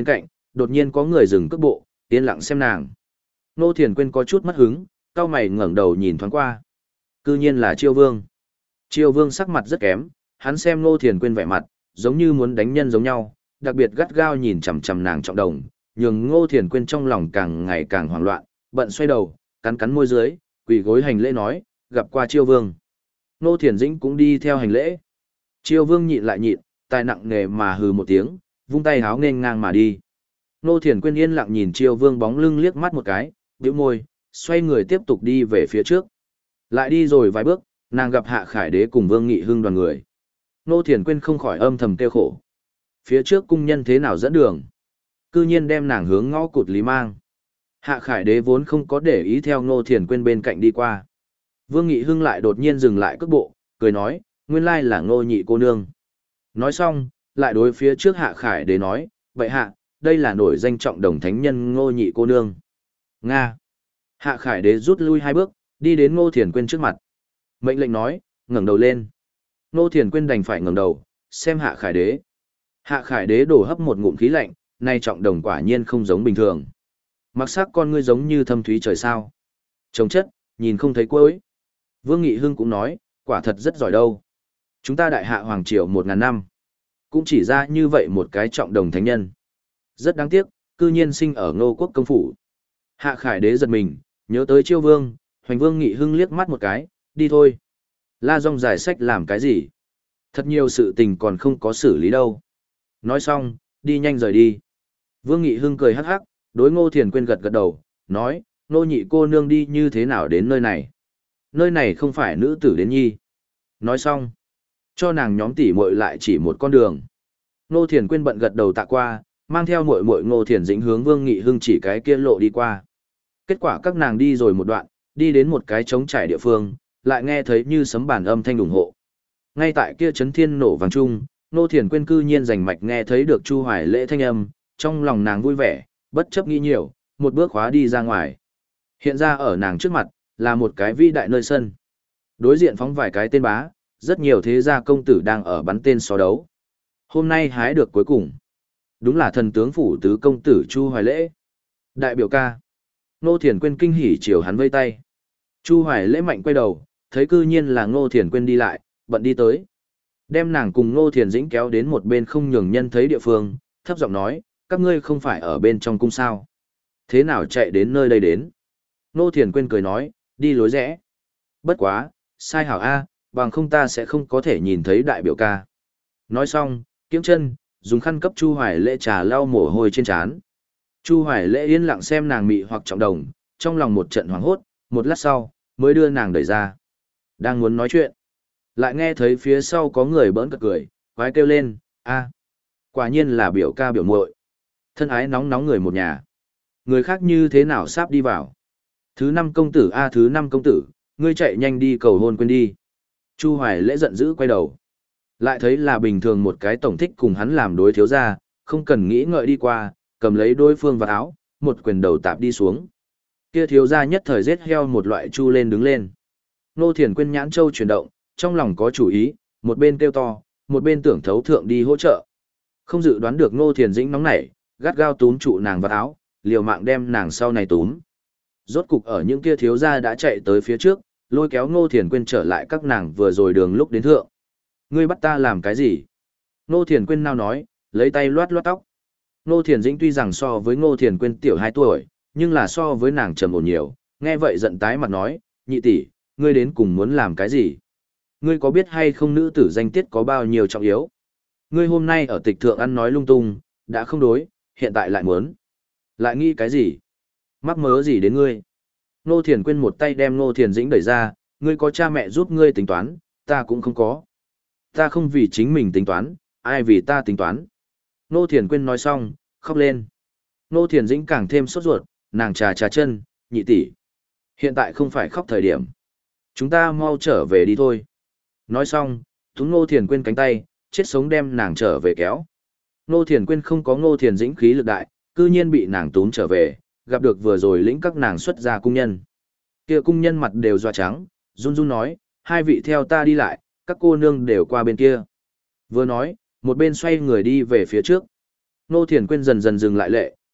đột nhiên có người dừng cước bộ, yên lặng xem nàng. Ngô Thiền Quyên có chút mất hứng, cau mày ngẩng đầu nhìn thoáng qua. Cư nhiên là Chiêu Vương. Chiêu Vương sắc mặt rất kém, hắn xem Ngô Thiền Quyên vẻ mặt, giống như muốn đánh nhân giống nhau, đặc biệt gắt gao nhìn chằm chằm nàng Trọng Đồng, nhường Ngô Thiền Quyên trong lòng càng ngày càng hoảng loạn, bận xoay đầu, cắn cắn môi dưới, quỳ gối hành lễ nói, gặp qua Chiêu Vương. Ngô Thiền Dĩnh cũng đi theo hành lễ. Chiêu Vương nhịn lại nhịn, tai nặng nề mà hừ một tiếng, vung tay háo nghênh ngang mà đi. Ngô Thiền Quyên yên lặng nhìn Chiêu Vương bóng lưng liếc mắt một cái, bĩu môi, xoay người tiếp tục đi về phía trước. Lại đi rồi vài bước, nàng gặp Hạ Khải Đế cùng Vương Nghị Hưng đoàn người. Ngô Thiền Quyên không khỏi âm thầm tiêu khổ. Phía trước cung nhân thế nào dẫn đường? Cư nhiên đem nàng hướng ngõ cụt Lý Mang. Hạ Khải Đế vốn không có để ý theo Ngô Thiền Quyên bên cạnh đi qua. Vương Nghị Hưng lại đột nhiên dừng lại cước bộ, cười nói, nguyên lai là Ngô nhị cô nương. Nói xong, lại đối phía trước Hạ Khải Đế nói, vậy hạ, đây là nổi danh Trọng Đồng thánh nhân Ngô nhị cô nương. Nga. Hạ Khải Đế rút lui hai bước, đi đến Ngô Thiền Quyên trước mặt. Mệnh lệnh nói, ngẩng đầu lên. Ngô Thiền Quyên đành phải ngẩng đầu, xem Hạ Khải Đế. Hạ Khải Đế đổ hấp một ngụm khí lạnh, nay Trọng Đồng quả nhiên không giống bình thường. Mặc sắc con ngươi giống như thâm thúy trời sao. Trông chất, nhìn không thấy cuối. Vương Nghị Hưng cũng nói, quả thật rất giỏi đâu. Chúng ta đại hạ hoàng triều một ngàn năm. Cũng chỉ ra như vậy một cái Trọng Đồng thánh nhân. Rất đáng tiếc, cư nhiên sinh ở Ngô quốc công phủ. Hạ Khải Đế giật mình, nhớ tới Chiêu Vương, Hoành Vương Nghị Hưng liếc mắt một cái, đi thôi. La Dòng giải sách làm cái gì? Thật nhiều sự tình còn không có xử lý đâu. Nói xong, đi nhanh rời đi. Vương Nghị Hưng cười hắc hắc, đối Ngô Thiền Quyên gật gật đầu, nói, Ngô nhị cô nương đi như thế nào đến nơi này? Nơi này không phải nữ tử đến nhi. Nói xong, cho nàng nhóm tỷ muội lại chỉ một con đường. Ngô Thiền Quyên bận gật đầu tạ qua, mang theo muội muội Ngô Thiền Dĩnh hướng Vương Nghị Hưng chỉ cái kia lộ đi qua. Kết quả các nàng đi rồi một đoạn, đi đến một cái trống trải địa phương, lại nghe thấy như sấm bàn âm thanh ủng hộ. Ngay tại kia chấn thiên nổ vang trung, Ngô Thiền Quyên cư nhiên rành mạch nghe thấy được Chu Hoài Lễ thanh âm, trong lòng nàng vui vẻ, bất chấp nghĩ nhiều, một bước khóa đi ra ngoài. Hiện ra ở nàng trước mặt, là một cái vĩ đại nơi sân. Đối diện phóng vài cái tên bá, rất nhiều thế gia công tử đang ở bắn tên so đấu. Hôm nay hái được cuối cùng. Đúng là thần tướng phủ tứ công tử Chu Hoài Lễ. Đại biểu ca. Ngô Thiền Quyên kinh hỉ chiều hắn vây tay. Chu Hoài Lễ mạnh quay đầu, thấy cư nhiên là Ngô Thiền Quyên đi lại, bận đi tới. Đem nàng cùng Ngô Thiền Dĩnh kéo đến một bên không nhường nhân thấy địa phương, thấp giọng nói, các ngươi không phải ở bên trong cung sao. Thế nào chạy đến nơi đây đến? Ngô Thiền Quyên cười nói, đi lối rẽ. Bất quá, sai hảo A, bằng không ta sẽ không có thể nhìn thấy đại biểu ca. Nói xong, kiễng chân, dùng khăn cấp Chu Hoài Lễ trà lau mồ hôi trên trán. Chu Hoài Lễ yên lặng xem nàng mị hoặc Trọng Đồng, trong lòng một trận hoảng hốt, một lát sau, mới đưa nàng đẩy ra. Đang muốn nói chuyện, lại nghe thấy phía sau có người bỡn cợt cười, quái kêu lên, a, quả nhiên là biểu ca biểu muội, thân ái nóng nóng người một nhà. Người khác như thế nào sắp đi vào? Thứ năm công tử a thứ năm công tử, ngươi chạy nhanh đi cầu hôn quên đi. Chu Hoài Lễ giận dữ quay đầu. Lại thấy là bình thường một cái tổng thích cùng hắn làm đối thiếu gia, không cần nghĩ ngợi đi qua, cầm lấy đối phương vào áo, một quyền đầu tạp đi xuống. Kia thiếu gia nhất thời giết heo một loại chu lên đứng lên. Ngô Thiền Quyên nhãn châu chuyển động, trong lòng có chủ ý, một bên kêu to, một bên tưởng thấu thượng đi hỗ trợ. Không dự đoán được Ngô Thiền Dĩnh nóng nảy, gắt gao túm trụ nàng vào áo, liều mạng đem nàng sau này túm. Rốt cục ở những kia thiếu gia đã chạy tới phía trước, lôi kéo Ngô Thiền Quyên trở lại các nàng vừa rồi đường lúc đến thượng. Ngươi bắt ta làm cái gì? Ngô Thiền Quyên nào nói, lấy tay loát loát tóc. Ngô Thiền Dĩnh tuy rằng so với Ngô Thiền Quyên tiểu hai tuổi, nhưng là so với nàng trầm ổn nhiều, nghe vậy giận tái mặt nói, nhị tỷ, ngươi đến cùng muốn làm cái gì? Ngươi có biết hay không nữ tử danh tiết có bao nhiêu trọng yếu? Ngươi hôm nay ở tịch thượng ăn nói lung tung, đã không đối, hiện tại lại muốn. Lại nghĩ cái gì? Mắc mớ gì đến ngươi? Ngô Thiền Quyên một tay đem Ngô Thiền Dĩnh đẩy ra, ngươi có cha mẹ giúp ngươi tính toán, ta cũng không có. Ta không vì chính mình tính toán, ai vì ta tính toán. Ngô Thiền Quyên nói xong, khóc lên. Ngô Thiền Dĩnh càng thêm sốt ruột, nàng trà trà chân, nhị tỷ, hiện tại không phải khóc thời điểm. Chúng ta mau trở về đi thôi. Nói xong, túm Ngô Thiền Quyên cánh tay, chết sống đem nàng trở về kéo. Ngô Thiền Quyên không có Ngô Thiền Dĩnh khí lực đại, cư nhiên bị nàng túm trở về, gặp được vừa rồi lĩnh các nàng xuất ra cung nhân. Kia cung nhân mặt đều doa trắng, run run nói, hai vị theo ta đi lại, các cô nương đều qua bên kia. Vừa nói, một bên xoay người đi về phía trước. Ngô Thiền Quyên dần dần dừng lại lệ,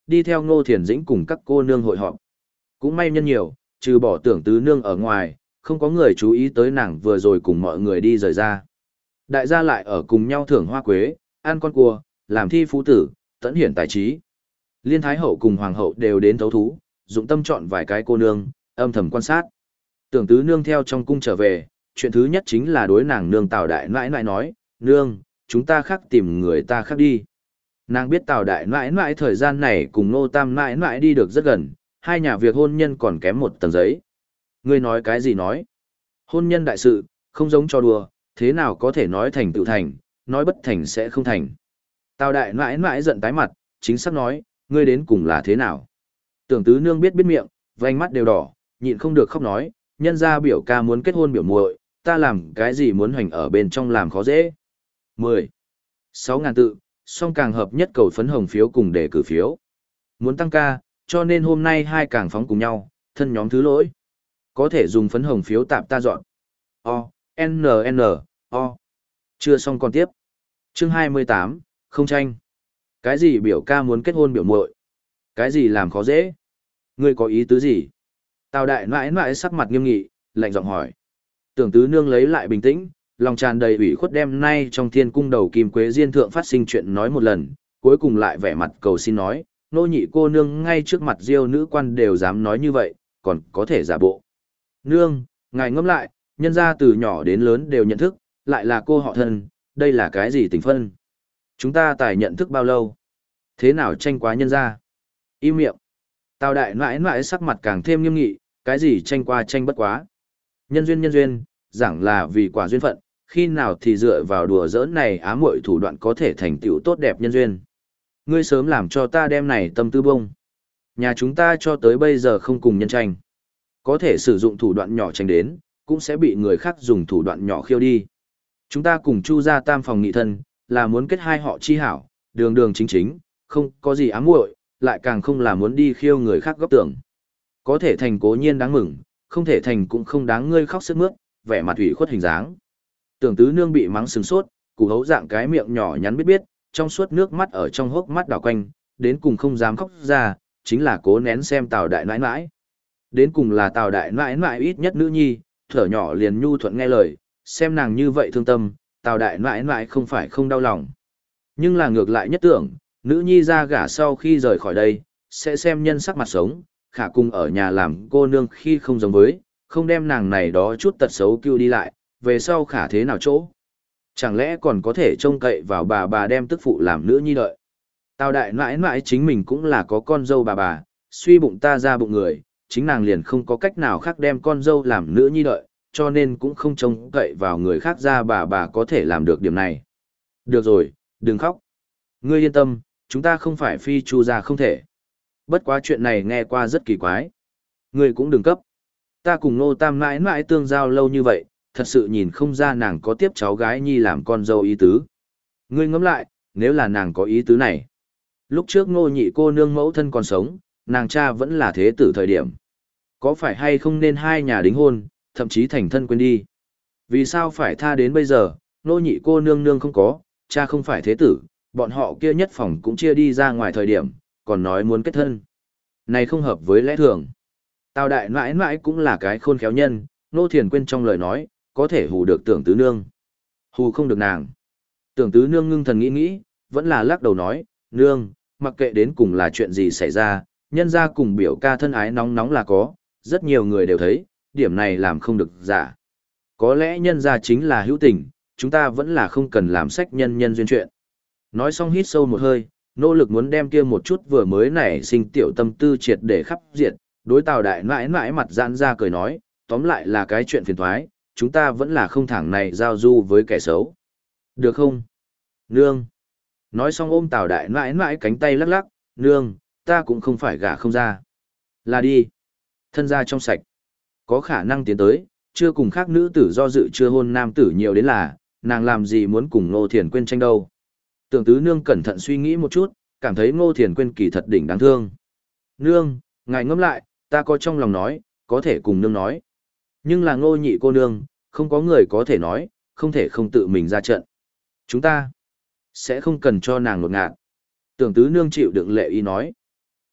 đi theo Ngô Thiền Dĩnh cùng các cô nương hội họp. Cũng may nhân nhiều, trừ bỏ tưởng tứ nương ở ngoài, không có người chú ý tới nàng vừa rồi cùng mọi người đi rời ra. Đại gia lại ở cùng nhau thưởng hoa quế, ăn con cua, làm thi phú tử, tận hiển tài trí. Liên Thái Hậu cùng Hoàng Hậu đều đến thấu thú, dụng tâm chọn vài cái cô nương, âm thầm quan sát. Tưởng tứ nương theo trong cung trở về, chuyện thứ nhất chính là đối nàng nương Tào Đại Nãi Nãi nói, nương, chúng ta khác tìm người ta khác đi. Nàng biết Tào Đại Nãi Nãi thời gian này cùng Nô Tam Nãi Nãi đi được rất gần, hai nhà việc hôn nhân còn kém một tầng giấy. Ngươi nói cái gì nói? Hôn nhân đại sự, không giống cho đùa, thế nào có thể nói thành tựu thành, nói bất thành sẽ không thành. Tào Đại Nãi Nãi giận tái mặt, chính xác nói, ngươi đến cùng là thế nào? Tưởng tứ nương biết biết miệng, vành mắt đều đỏ, nhịn không được khóc nói, nhân ra biểu ca muốn kết hôn biểu muội, ta làm cái gì muốn hoành ở bên trong làm khó dễ. mười. sáu ngàn tự, song càng hợp nhất cầu phấn hồng phiếu cùng để cử phiếu. Muốn tăng ca, cho nên hôm nay hai càng phóng cùng nhau, thân nhóm thứ lỗi. Có thể dùng phấn hồng phiếu tạm ta dọn. O, N, N, O. Chưa xong còn tiếp. Chương hai mươi tám, không tranh. Cái gì biểu ca muốn kết hôn biểu muội? Cái gì làm khó dễ? Ngươi có ý tứ gì? Tào Đại Nãi Nãi sắc mặt nghiêm nghị, lạnh giọng hỏi. Tưởng tứ nương lấy lại bình tĩnh, lòng tràn đầy ủy khuất đem nay trong thiên cung đầu kim quế diên thượng phát sinh chuyện nói một lần, cuối cùng lại vẻ mặt cầu xin nói, nô nhị cô nương ngay trước mặt diêu nữ quan đều dám nói như vậy, còn có thể giả bộ. Nương, ngài ngẫm lại, nhân gia từ nhỏ đến lớn đều nhận thức, lại là cô họ thân, đây là cái gì tình phân? Chúng ta tài nhận thức bao lâu? Thế nào tranh quá nhân gia? Im miệng. Tào Đại Nãi Nãi sắc mặt càng thêm nghiêm nghị, cái gì tranh qua tranh bất quá. Nhân duyên nhân duyên, giảng là vì quả duyên phận, khi nào thì dựa vào đùa giỡn này ám muội thủ đoạn có thể thành tựu tốt đẹp nhân duyên. Ngươi sớm làm cho ta đem này tâm tư bông. Nhà chúng ta cho tới bây giờ không cùng nhân tranh. Có thể sử dụng thủ đoạn nhỏ tranh đến, cũng sẽ bị người khác dùng thủ đoạn nhỏ khiêu đi. Chúng ta cùng Chu gia tam phòng nghị thân, là muốn kết hai họ chi hảo, đường đường chính chính, không có gì ám muội, lại càng không là muốn đi khiêu người khác góp tưởng. Có thể thành cố nhiên đáng mừng, không thể thành cũng không đáng ngươi khóc sướt mướt, vẻ mặt ủy khuất hình dáng. Tưởng tứ nương bị mắng sừng sốt, củ hấu dạng cái miệng nhỏ nhắn biết biết, trong suốt nước mắt ở trong hốc mắt đảo quanh, đến cùng không dám khóc ra, chính là cố nén xem Tào Đại Nãi Nãi. Đến cùng là Tào Đại Nãi Nãi ít nhất nữ nhi, thở nhỏ liền nhu thuận nghe lời, xem nàng như vậy thương tâm, Tào Đại Nãi Nãi không phải không đau lòng. Nhưng là ngược lại nhất tưởng, nữ nhi ra gả sau khi rời khỏi đây, sẽ xem nhân sắc mặt sống, khả cùng ở nhà làm cô nương khi không giống với, không đem nàng này đó chút tật xấu kêu đi lại, về sau khả thế nào chỗ. Chẳng lẽ còn có thể trông cậy vào bà bà đem tức phụ làm nữ nhi đợi. Tào Đại Nãi Nãi chính mình cũng là có con dâu bà bà, suy bụng ta ra bụng người, chính nàng liền không có cách nào khác đem con dâu làm nữ nhi đợi, cho nên cũng không trông cậy vào người khác ra bà bà có thể làm được điểm này. Được rồi, đừng khóc. Ngươi yên tâm, chúng ta không phải phi Chu gia không thể. Bất quá chuyện này nghe qua rất kỳ quái. Ngươi cũng đừng cấp. Ta cùng Nô Tam Nãi Nãi tương giao lâu như vậy, thật sự nhìn không ra nàng có tiếp cháu gái nhi làm con dâu ý tứ. Ngươi ngẫm lại, nếu là nàng có ý tứ này. Lúc trước Ngô nhị cô nương mẫu thân còn sống, nàng cha vẫn là thế tử thời điểm. Có phải hay không nên hai nhà đính hôn, thậm chí thành thân quên đi. Vì sao phải tha đến bây giờ, Ngô nhị cô nương nương không có, cha không phải thế tử, bọn họ kia nhất phòng cũng chia đi ra ngoài thời điểm, còn nói muốn kết thân. Này không hợp với lẽ thường. Tào Đại Nãi Nãi cũng là cái khôn khéo nhân, Nô Thiền quên trong lời nói, có thể hù được tưởng tứ nương. Hù không được nàng. Tưởng tứ nương ngưng thần nghĩ nghĩ, vẫn là lắc đầu nói, nương, mặc kệ đến cùng là chuyện gì xảy ra, nhân ra cùng biểu ca thân ái nóng nóng là có, rất nhiều người đều thấy, điểm này làm không được giả. Có lẽ nhân ra chính là hữu tình, chúng ta vẫn là không cần làm sách nhân nhân duyên chuyện. Nói xong hít sâu một hơi, nỗ lực muốn đem kia một chút vừa mới nảy sinh tiểu tâm tư triệt để khắp diệt, đối Tào Đại Nãi Nãi mặt giãn ra cười nói, tóm lại là cái chuyện phiền toái, chúng ta vẫn là không thẳng này giao du với kẻ xấu. Được không? Nương. Nói xong ôm Tào Đại Nãi Nãi cánh tay lắc lắc, nương, ta cũng không phải gả không ra. Là đi. Thân gia trong sạch. Có khả năng tiến tới, chưa cùng khác nữ tử do dự chưa hôn nam tử nhiều đến là, nàng làm gì muốn cùng Ngô Thiền Quyên tranh đâu. Tưởng tứ nương cẩn thận suy nghĩ một chút, cảm thấy Ngô Thiền Quyên kỳ thật đỉnh đáng thương. Nương, ngài ngẫm lại, ta có trong lòng nói, có thể cùng nương nói. Nhưng là Ngô nhị cô nương, không có người có thể nói, không thể không tự mình ra trận. Chúng ta sẽ không cần cho nàng lột ngạt. Tưởng tứ nương chịu đựng lệ ý nói.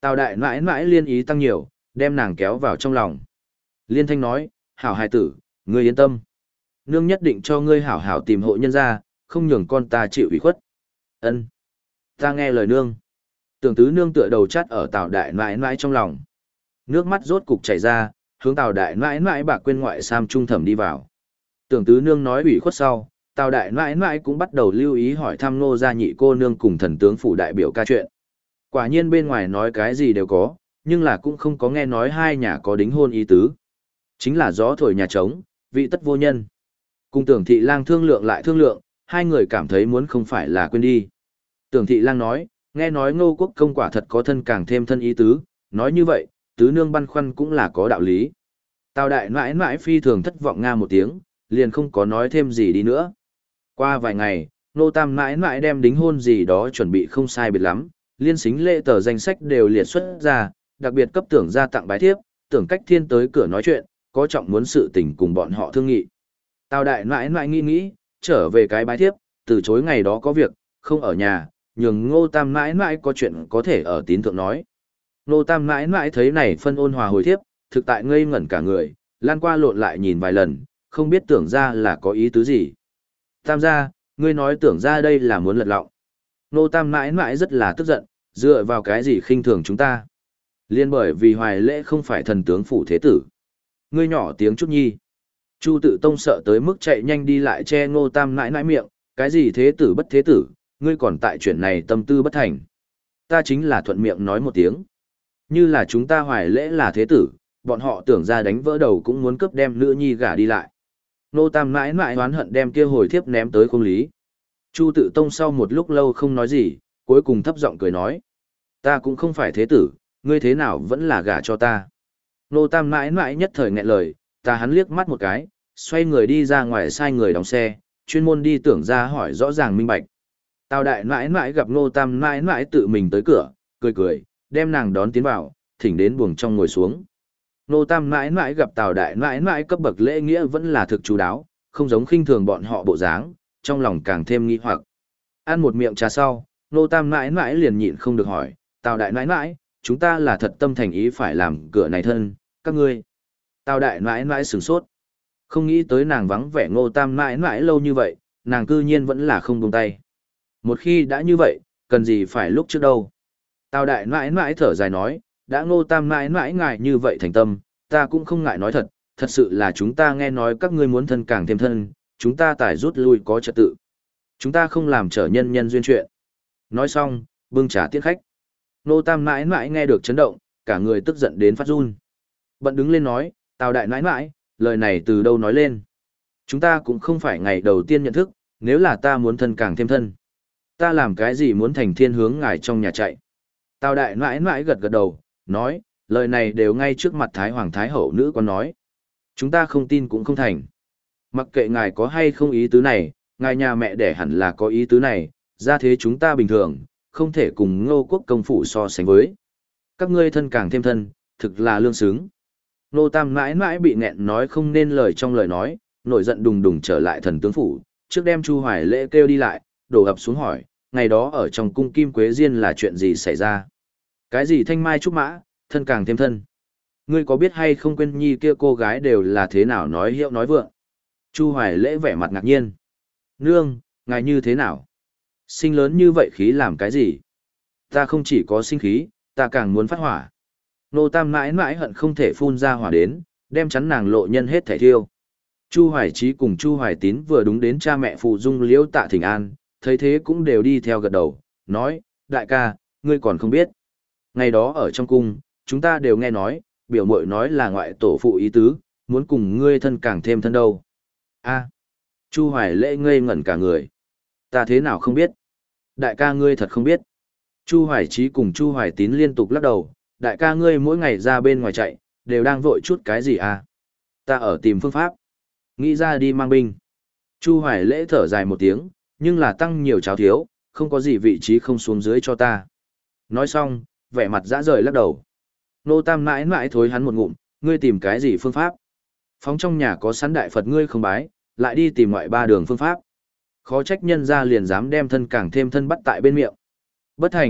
Tào đại nãi nãi liên ý tăng nhiều, đem nàng kéo vào trong lòng. Liên thanh nói, hảo hài tử, ngươi yên tâm. Nương nhất định cho ngươi hảo hảo tìm hộ nhân ra, không nhường con ta chịu ủy khuất. Ân, ta nghe lời nương. Tưởng tứ nương tựa đầu chắt ở Tào đại nãi nãi trong lòng. Nước mắt rốt cục chảy ra, hướng Tào đại nãi nãi bạc quên ngoại sam trung thẩm đi vào. Tưởng tứ nương nói ủy khuất sau, Tào đại nãi nãi cũng bắt đầu lưu ý hỏi thăm Ngô gia nhị cô nương cùng thần tướng phủ đại biểu ca chuyện. Quả nhiên bên ngoài nói cái gì đều có, nhưng là cũng không có nghe nói hai nhà có đính hôn ý tứ. Chính là gió thổi nhà trống, vị tất vô nhân. Cùng tưởng thị lang thương lượng lại thương lượng, hai người cảm thấy muốn không phải là quên đi. Tưởng thị lang nói, nghe nói Ngô quốc công quả thật có thân càng thêm thân ý tứ, nói như vậy, tứ nương băn khoăn cũng là có đạo lý. Tào đại nãi nãi phi thường thất vọng nga một tiếng, liền không có nói thêm gì đi nữa. Qua vài ngày, Nô Tam nãi nãi đem đính hôn gì đó chuẩn bị không sai biệt lắm, liên xính lễ tờ danh sách đều liệt xuất ra, đặc biệt cấp tưởng ra tặng bái thiếp, tưởng cách thiên tới cửa nói chuyện, có trọng muốn sự tình cùng bọn họ thương nghị. Tào đại nãi nãi nghĩ nghĩ, trở về cái bái thiếp, từ chối ngày đó có việc, không ở nhà, nhường Ngô Tam nãi nãi có chuyện có thể ở tín thượng nói. Ngô Tam nãi nãi thấy này phân ôn hòa hồi thiếp, thực tại ngây ngẩn cả người, lan qua lộn lại nhìn vài lần, không biết tưởng ra là có ý tứ gì. Tam gia, ngươi nói tưởng ra đây là muốn lật lọng. Nô Tam mãi mãi rất là tức giận, dựa vào cái gì khinh thường chúng ta. Liên bởi vì hoài lễ không phải thần tướng phủ thế tử. Ngươi nhỏ tiếng chút nhi. Chu Tự Tông sợ tới mức chạy nhanh đi lại che Ngô Tam mãi mãi miệng, cái gì thế tử bất thế tử, ngươi còn tại chuyện này tâm tư bất thành. Ta chính là thuận miệng nói một tiếng. Như là chúng ta hoài lễ là thế tử, bọn họ tưởng ra đánh vỡ đầu cũng muốn cướp đem nữ nhi gả đi lại. Nô Tam mãi mãi oán hận đem kia hồi thiếp ném tới không lý. Chu Tự Tông sau một lúc lâu không nói gì, cuối cùng thấp giọng cười nói. Ta cũng không phải thế tử, ngươi thế nào vẫn là gả cho ta. Nô Tam mãi mãi nhất thời nghẹn lời, ta hắn liếc mắt một cái, xoay người đi ra ngoài sai người đóng xe, chuyên môn đi tưởng ra hỏi rõ ràng minh bạch. Tào đại mãi mãi gặp Nô Tam mãi mãi tự mình tới cửa, cười cười, đem nàng đón tiến vào, thỉnh đến buồng trong ngồi xuống. Nô Tam mãi mãi gặp Tào đại mãi mãi cấp bậc lễ nghĩa vẫn là thực chú đáo, không giống khinh thường bọn họ bộ dáng, trong lòng càng thêm nghi hoặc. Ăn một miệng trà sau, Nô Tam mãi mãi liền nhịn không được hỏi, Tào đại mãi mãi, chúng ta là thật tâm thành ý phải làm cửa này thân, các ngươi. Tào đại mãi mãi sửng sốt. Không nghĩ tới nàng vắng vẻ Ngô Tam mãi mãi lâu như vậy, nàng cư nhiên vẫn là không buông tay. Một khi đã như vậy, cần gì phải lúc trước đâu. Tào đại mãi mãi thở dài nói, đã Ngô Tam mãi mãi ngại như vậy thành tâm, ta cũng không ngại nói thật, thật sự là chúng ta nghe nói các ngươi muốn thân càng thêm thân, chúng ta tải rút lui có trật tự. Chúng ta không làm trở nhân nhân duyên chuyện. Nói xong, bưng trà tiễn khách. Ngô Tam mãi mãi nghe được chấn động, cả người tức giận đến phát run. Bận đứng lên nói, Tào đại mãi mãi, lời này từ đâu nói lên. Chúng ta cũng không phải ngày đầu tiên nhận thức, nếu là ta muốn thân càng thêm thân. Ta làm cái gì muốn thành thiên hướng ngài trong nhà chạy. Tào đại mãi mãi gật gật đầu, nói, lời này đều ngay trước mặt Thái Hoàng Thái Hậu nữ quan nói. Chúng ta không tin cũng không thành. Mặc kệ ngài có hay không ý tứ này, ngài nhà mẹ đẻ hẳn là có ý tứ này, ra thế chúng ta bình thường, không thể cùng Ngô quốc công phủ so sánh với. Các ngươi thân càng thêm thân, thực là lương xứng. Nô Tam mãi mãi bị nghẹn nói không nên lời trong lời nói, nổi giận đùng đùng trở lại thần tướng phủ, trước đem Chu Hoài Lễ kêu đi lại, đổ ập xuống hỏi, ngày đó ở trong cung Kim Quế Diên là chuyện gì xảy ra? Cái gì thanh mai trúc mã, thân càng thêm thân. Ngươi có biết hay không quên nhi kia cô gái đều là thế nào nói hiệu nói vượng? Chu Hoài Lễ vẻ mặt ngạc nhiên. Nương, ngài như thế nào? Sinh lớn như vậy khí làm cái gì? Ta không chỉ có sinh khí, ta càng muốn phát hỏa. Nô Tam mãi mãi hận không thể phun ra hỏa đến, đem chắn nàng lộ nhân hết thể thiêu. Chu Hoài Chí cùng Chu Hoài Tín vừa đúng đến cha mẹ phụ dung liễu tạ thỉnh an, thấy thế cũng đều đi theo gật đầu, nói, đại ca, ngươi còn không biết. Ngày đó ở trong cung, chúng ta đều nghe nói, biểu mội nói là ngoại tổ phụ ý tứ, muốn cùng ngươi thân càng thêm thân đâu. A, Chu Hoài Lễ ngây ngẩn cả người. Ta thế nào không biết? Đại ca ngươi thật không biết. Chu Hoài Chí cùng Chu Hoài Tín liên tục lắc đầu, đại ca ngươi mỗi ngày ra bên ngoài chạy, đều đang vội chút cái gì à? Ta ở tìm phương pháp. Nghĩ ra đi mang binh. Chu Hoài Lễ thở dài một tiếng, nhưng là tăng nhiều cháo thiếu, không có gì vị trí không xuống dưới cho ta. Nói xong, vẻ mặt dã rời lắc đầu. Nô Tam mãi mãi thối hắn một ngụm, ngươi tìm cái gì phương pháp? Phóng trong nhà có sẵn đại Phật ngươi không bái, lại đi tìm ngoại ba đường phương pháp. Khó trách nhân ra liền dám đem thân càng thêm thân bắt tại bên miệng. Bất thành,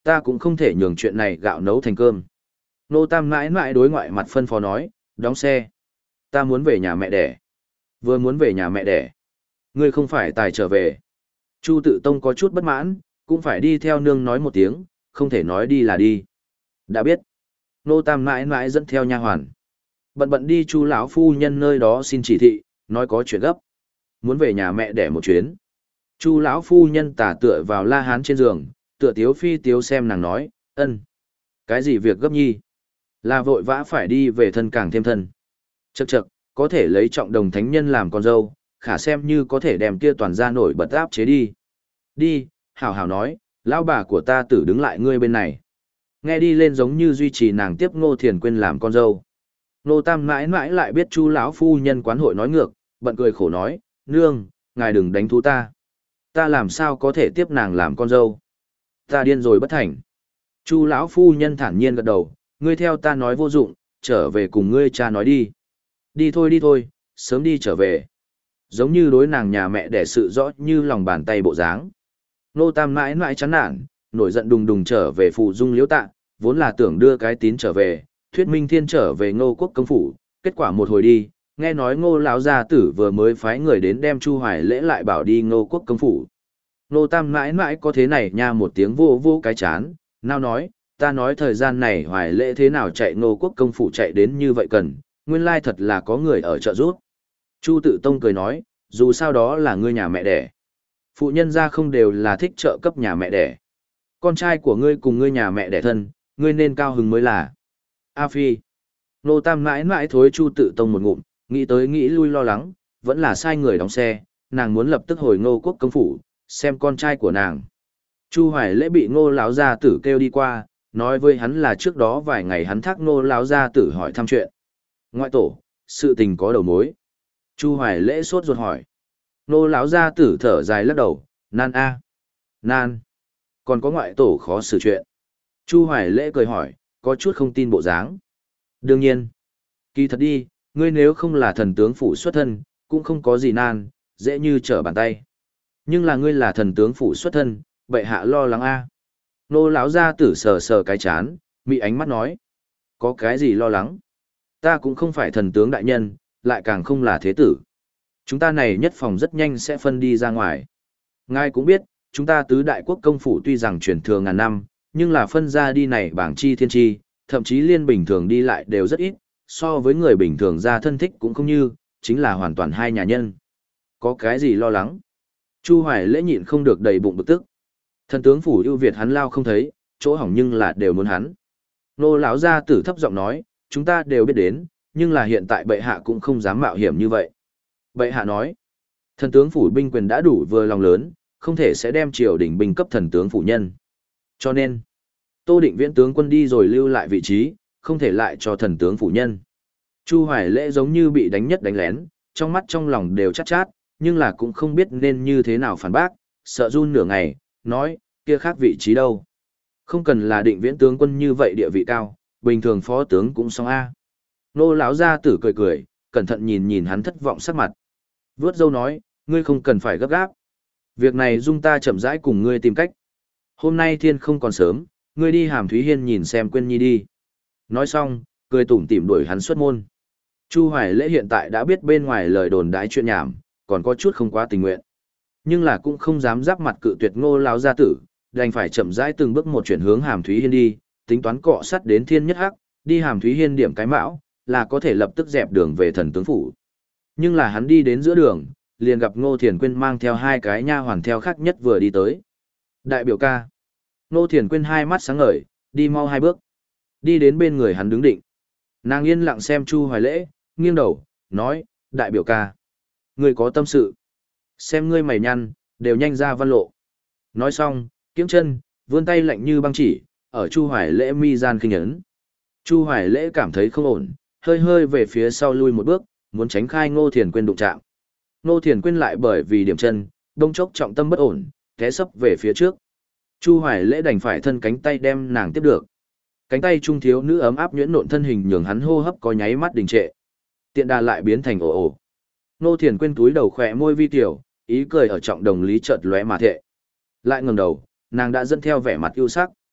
Ta cũng không thể nhường chuyện này gạo nấu thành cơm. Nô Tam mãi mãi đối ngoại mặt phân phó nói, đóng xe. Ta muốn về nhà mẹ đẻ. Vừa muốn về nhà mẹ đẻ. Ngươi không phải tài trở về. Chu Tự Tông có chút bất mãn, cũng phải đi theo nương nói một tiếng, không thể nói đi là đi. Đã biết. Nô Tam mãi mãi dẫn theo nha hoàn. Bận bận đi Chu lão phu nhân nơi đó xin chỉ thị, nói có chuyện gấp. Muốn về nhà mẹ đẻ một chuyến. Chu lão phu nhân tả tựa vào La Hán trên giường, tựa tiếu phi tiếu xem nàng nói, ân. Cái gì việc gấp nhi? Là vội vã phải đi về thân càng thêm thân. Chậc chậc, có thể lấy trọng đồng thánh nhân làm con dâu, khả xem như có thể đem kia toàn ra nổi bật áp chế đi. Đi, hảo hảo nói, lão bà của ta tử đứng lại ngươi bên này. Nghe đi lên giống như duy trì nàng tiếp Ngô Thiền Quyên làm con dâu. Nô Tam mãi mãi lại biết Chu lão phu nhân quán hội nói ngược, bận cười khổ nói, nương, ngài đừng đánh thú ta. Ta làm sao có thể tiếp nàng làm con dâu? Ta điên rồi bất thành. Chu lão phu nhân thản nhiên gật đầu, ngươi theo ta nói vô dụng, trở về cùng ngươi cha nói đi. Đi thôi đi thôi, sớm đi trở về. Giống như đối nàng nhà mẹ đẻ sự rõ như lòng bàn tay bộ dáng. Nô Tam mãi mãi chán nản, nổi giận đùng đùng trở về phụ dung liễu tạ, vốn là tưởng đưa cái tín trở về, thuyết minh thiên trở về Ngô quốc công phủ, kết quả một hồi đi, nghe nói Ngô lão gia tử vừa mới phái người đến đem Chu Hoài Lễ lại bảo đi Ngô quốc công phủ. Nô Tam mãi mãi có thế này nha một tiếng vô vô cái chán, nào nói, ta nói thời gian này Hoài Lễ thế nào chạy Ngô quốc công phủ chạy đến như vậy cần, nguyên lai thật là có người ở trợ giúp. Chu Tự Tông cười nói, dù sao đó là ngươi nhà mẹ đẻ. Phụ nhân gia không đều là thích trợ cấp nhà mẹ đẻ. Con trai của ngươi cùng ngươi nhà mẹ đẻ thân, ngươi nên cao hứng mới là. A Phi. Nô Tam mãi mãi thối Chu Tự Tông một ngụm, nghĩ tới nghĩ lui lo lắng, vẫn là sai người đóng xe, nàng muốn lập tức hồi Ngô quốc công phủ, xem con trai của nàng. Chu Hoài Lễ bị Ngô lão gia tử kêu đi qua, nói với hắn là trước đó vài ngày hắn thác Ngô lão gia tử hỏi thăm chuyện. Ngoại tổ, sự tình có đầu mối. Chu Hoài Lễ sốt ruột hỏi. Ngô lão gia tử thở dài lắc đầu, nan a, nan, còn có ngoại tổ khó xử chuyện. Chu Hoài Lễ cười hỏi, có chút không tin bộ dáng. Đương nhiên, kỳ thật đi, ngươi nếu không là thần tướng phủ xuất thân, cũng không có gì nan, dễ như trở bàn tay. Nhưng là ngươi là thần tướng phủ xuất thân, bệ hạ lo lắng a. Nô lão gia tử sờ sờ cái chán, mị ánh mắt nói, có cái gì lo lắng? Ta cũng không phải thần tướng đại nhân, lại càng không là thế tử. Chúng ta này nhất phòng rất nhanh sẽ phân đi ra ngoài. Ngài cũng biết, chúng ta tứ đại quốc công phủ tuy rằng truyền thừa ngàn năm, nhưng là phân ra đi này bảng chi thiên chi, thậm chí liên bình thường đi lại đều rất ít, so với người bình thường ra thân thích cũng không như, chính là hoàn toàn hai nhà nhân. Có cái gì lo lắng? Chu Hoài Lễ nhịn không được đầy bụng bực tức. Thần tướng phủ ưu việt hắn lao không thấy, chỗ hỏng nhưng là đều muốn hắn. Nô lão gia tử thấp giọng nói, chúng ta đều biết đến, nhưng là hiện tại bệ hạ cũng không dám mạo hiểm như vậy. Bệ hạ nói, thần tướng phủ binh quyền đã đủ vừa lòng lớn, không thể sẽ đem triều đình binh cấp thần tướng phủ nhân. Cho nên, Tô Định Viễn tướng quân đi rồi lưu lại vị trí, không thể lại cho thần tướng phủ nhân. Chu Hoài Lễ giống như bị đánh nhất đánh lén, trong mắt trong lòng đều chát chát, nhưng là cũng không biết nên như thế nào phản bác, sợ run nửa ngày, nói, kia khác vị trí đâu. Không cần là Định Viễn tướng quân như vậy địa vị cao, bình thường phó tướng cũng xong a. Nô lão gia tử cười cười, cẩn thận nhìn nhìn hắn thất vọng sắc mặt. Vướt dâu nói, ngươi không cần phải gấp gáp. Việc này dung ta chậm rãi cùng ngươi tìm cách. Hôm nay thiên không còn sớm, ngươi đi Hàm Thúy Hiên nhìn xem Quyên Nhi đi. Nói xong, cười tủm tỉm đuổi hắn xuất môn. Chu Hoài Lễ hiện tại đã biết bên ngoài lời đồn đãi chuyện nhảm, còn có chút không quá tình nguyện. Nhưng là cũng không dám giáp mặt cự tuyệt Ngô lão gia tử, đành phải chậm rãi từng bước một chuyển hướng Hàm Thúy Hiên đi, tính toán cọ sắt đến thiên nhất hắc, đi Hàm Thúy Hiên điểm cái mão, là có thể lập tức dẹp đường về thần tướng phủ. Nhưng là hắn đi đến giữa đường, liền gặp Ngô Thiền Quyên mang theo hai cái nha hoàn theo khác nhất vừa đi tới. Đại biểu ca. Ngô Thiền Quyên hai mắt sáng ngời, đi mau hai bước. Đi đến bên người hắn đứng định. Nàng yên lặng xem Chu Hoài Lễ, nghiêng đầu, nói, đại biểu ca. Ngươi có tâm sự. Xem ngươi mày nhăn, đều nhanh ra văn lộ. Nói xong, kiễng chân, vươn tay lạnh như băng chỉ, ở Chu Hoài Lễ mi gian khinh ấn. Chu Hoài Lễ cảm thấy không ổn, hơi hơi về phía sau lui một bước, muốn tránh khai Ngô Thiền Quyên đụng chạm. Ngô Thiền Quyên lại bởi vì điểm chân, đông chốc trọng tâm bất ổn, té sấp về phía trước. Chu Hoài Lễ đành phải thân cánh tay đem nàng tiếp được. Cánh tay trung thiếu nữ ấm áp nhuyễn nộn thân hình nhường hắn hô hấp có nháy mắt đình trệ. Tiện đà lại biến thành ồ ồ. Ngô Thiền Quyên túi đầu khỏe môi vi tiểu, ý cười ở trọng đồng lý chợt lóe mà thệ. Lại ngẩng đầu, nàng đã dẫn theo vẻ mặt yêu sắc.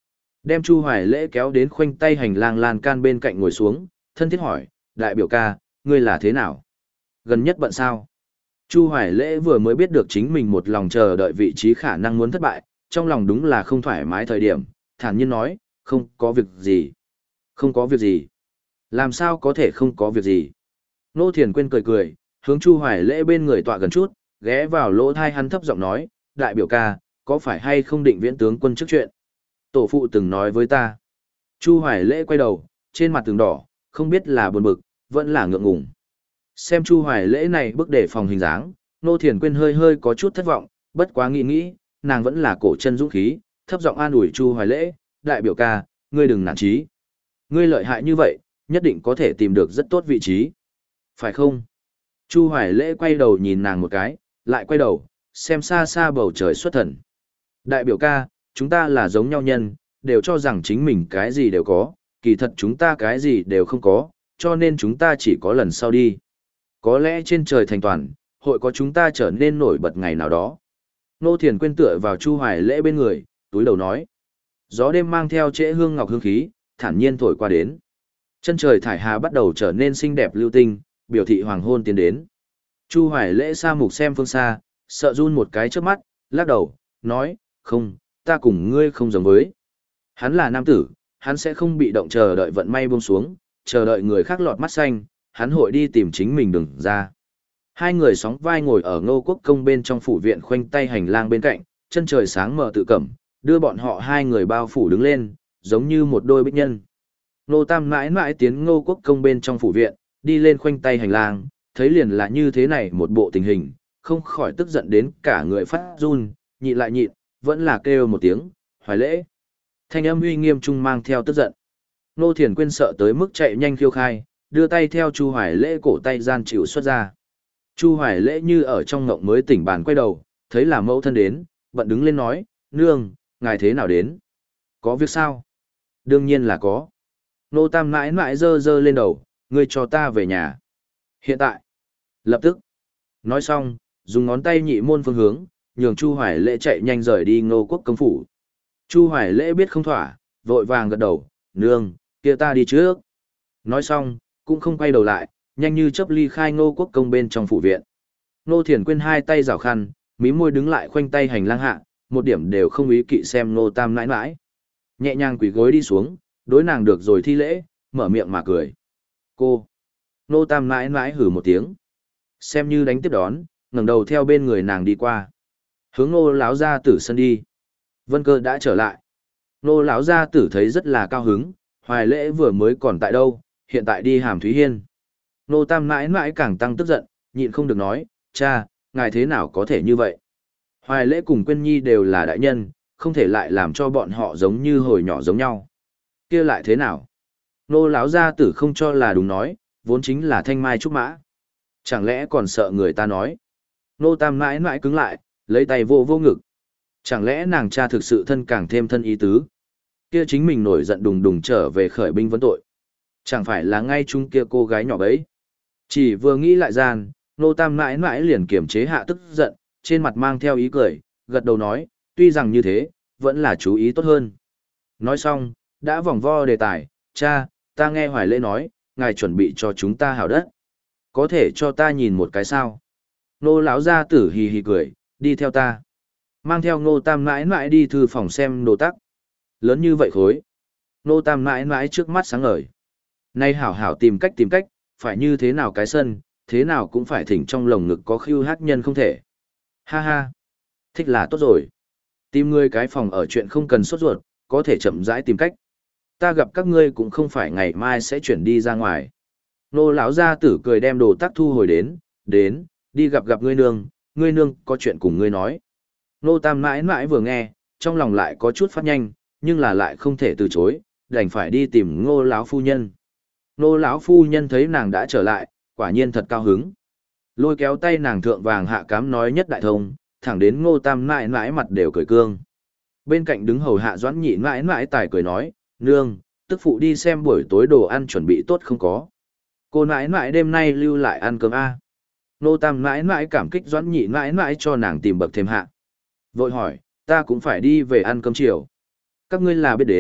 Đem Chu Hoài Lễ kéo đến khoanh tay hành lang lan can bên cạnh ngồi xuống, thân thiết hỏi, đại biểu ca, ngươi là thế nào? Gần nhất bận sao? Chu Hoài Lễ vừa mới biết được chính mình một lòng chờ đợi vị trí khả năng muốn thất bại, trong lòng đúng là không thoải mái thời điểm, thản nhiên nói, không có việc gì. Không có việc gì. Làm sao có thể không có việc gì? Nô Thiền Quyên cười cười, hướng Chu Hoài Lễ bên người tọa gần chút, ghé vào lỗ thai hắn thấp giọng nói, đại biểu ca, có phải hay không định viễn tướng quân trước chuyện? Tổ phụ từng nói với ta. Chu Hoài Lễ quay đầu, trên mặt tường đỏ, không biết là buồn bực, vẫn là ngượng ngùng. Xem Chu Hoài Lễ này bước để phòng hình dáng, Nô Thiền Quyên hơi hơi có chút thất vọng, bất quá nghĩ nghĩ, nàng vẫn là cổ chân dũng khí, thấp giọng an ủi Chu Hoài Lễ, đại biểu ca, ngươi đừng nản chí. Ngươi lợi hại như vậy, nhất định có thể tìm được rất tốt vị trí. Phải không? Chu Hoài Lễ quay đầu nhìn nàng một cái, lại quay đầu, xem xa xa bầu trời xuất thần. Đại biểu ca, chúng ta là giống nhau nhân, đều cho rằng chính mình cái gì đều có, kỳ thật chúng ta cái gì đều không có, cho nên chúng ta chỉ có lần sau đi. Có lẽ trên trời thành toàn, hội có chúng ta trở nên nổi bật ngày nào đó. Nô Thiền Quyên tựa vào Chu Hoài Lễ bên người, túi đầu nói. Gió đêm mang theo trễ hương ngọc hương khí, thản nhiên thổi qua đến. Chân trời thải hà bắt đầu trở nên xinh đẹp lưu tinh, biểu thị hoàng hôn tiến đến. Chu Hoài Lễ sa mục xem phương xa, sợ run một cái trước mắt, lắc đầu, nói, không, ta cùng ngươi không giống với. Hắn là nam tử, hắn sẽ không bị động chờ đợi vận may buông xuống, chờ đợi người khác lọt mắt xanh, hắn hội đi tìm chính mình đừng ra. Hai người sóng vai ngồi ở Ngô Quốc Công bên trong phủ viện khoanh tay hành lang bên cạnh, chân trời sáng mờ tự cẩm, đưa bọn họ hai người bao phủ đứng lên, giống như một đôi bích nhân. Nô Tam mãi mãi tiến Ngô Quốc Công bên trong phủ viện, đi lên khoanh tay hành lang, thấy liền là như thế này một bộ tình hình, không khỏi tức giận đến cả người phát run, nhịn lại nhịn, vẫn là kêu một tiếng, Hoài Lễ. Thanh âm uy nghiêm trung mang theo tức giận. Nô Thiền Quyên sợ tới mức chạy nhanh khiêu khai, đưa tay theo Chu Hoài Lễ cổ tay gian chịu xuất ra. Chu Hoài Lễ như ở trong ngộng mới tỉnh bàn quay đầu, thấy là mẫu thân đến, bận đứng lên nói, nương, ngài thế nào đến? Có việc sao? Đương nhiên là có. Nô Tam mãi mãi dơ dơ lên đầu, ngươi cho ta về nhà. Hiện tại. Lập tức. Nói xong, dùng ngón tay nhị môn phương hướng, nhường Chu Hoài Lễ chạy nhanh rời đi Ngô Quốc Công phủ. Chu Hoài Lễ biết không thỏa, vội vàng gật đầu, nương, kia ta đi trước. Nói xong, cũng không quay đầu lại, nhanh như chớp ly khai Ngô Quốc Công bên trong phủ viện. Nô Thiền Quyên hai tay rảo khăn, mí môi đứng lại khoanh tay hành lang hạ, một điểm đều không ý kỵ xem Nô Tam nãi nãi. Nhẹ nhàng quỳ gối đi xuống, đối nàng được rồi thi lễ, mở miệng mà cười. Cô. Nô Tam nãi nãi hử một tiếng. Xem như đánh tiếp đón, ngẩng đầu theo bên người nàng đi qua. Hướng Nô lão gia tử sân đi. Vân Cơ đã trở lại. Nô lão gia tử thấy rất là cao hứng, Hoài Lễ vừa mới còn tại đâu, hiện tại đi Hàm Thúy Hiên. Nô Tam mãi mãi càng tăng tức giận, nhịn không được nói, cha, ngài thế nào có thể như vậy? Hoài Lễ cùng Quyên Nhi đều là đại nhân, không thể lại làm cho bọn họ giống như hồi nhỏ giống nhau. Kia lại thế nào? Nô lão gia tử không cho là đúng nói, vốn chính là thanh mai trúc mã. Chẳng lẽ còn sợ người ta nói? Nô Tam mãi mãi cứng lại, lấy tay vô vô ngực. Chẳng lẽ nàng cha thực sự thân càng thêm thân ý tứ? Kia chính mình nổi giận đùng đùng trở về khởi binh vấn tội. Chẳng phải là ngay chung kia cô gái nhỏ bấy. Chỉ vừa nghĩ lại gian, Nô Tam mãi mãi liền kiềm chế hạ tức giận, trên mặt mang theo ý cười, gật đầu nói, tuy rằng như thế, vẫn là chú ý tốt hơn. Nói xong, đã vòng vo đề tài, cha, ta nghe Hoài Lễ nói, ngài chuẩn bị cho chúng ta hảo đất. Có thể cho ta nhìn một cái sao? Nô lão gia tử hì hì cười, đi theo ta. Mang theo Nô Tam mãi mãi đi thư phòng xem đồ tắc. Lớn như vậy khối. Nô Tam mãi mãi trước mắt sáng ngời. Nay hảo hảo tìm cách tìm cách, phải như thế nào cái sân, thế nào cũng phải thỉnh trong lồng ngực có khưu hát nhân không thể. Ha ha. Thích là tốt rồi. Tìm ngươi cái phòng ở chuyện không cần sốt ruột, có thể chậm rãi tìm cách. Ta gặp các ngươi cũng không phải ngày mai sẽ chuyển đi ra ngoài. Nô lão gia tử cười đem đồ tác thu hồi đến, đến, đi gặp gặp ngươi nương, ngươi nương có chuyện cùng ngươi nói. Nô Tam mãi mãi vừa nghe, trong lòng lại có chút phát nhanh, nhưng là lại không thể từ chối, đành phải đi tìm Ngô lão phu nhân. Nô lão phu nhân thấy nàng đã trở lại, quả nhiên thật cao hứng. Lôi kéo tay nàng thượng vàng hạ cám nói nhất đại thông, thẳng đến Ngô Tam mãi mãi mặt đều cười cương. Bên cạnh đứng hầu hạ Doãn Nhị mãi mãi tài cười nói, nương, tức phụ đi xem buổi tối đồ ăn chuẩn bị tốt không có. Cô mãi mãi đêm nay lưu lại ăn cơm a. Nô Tam mãi mãi cảm kích Doãn Nhị mãi mãi cho nàng tìm bậc thêm hạ. Vội hỏi, ta cũng phải đi về ăn cơm chiều. Các ngươi là biết đến,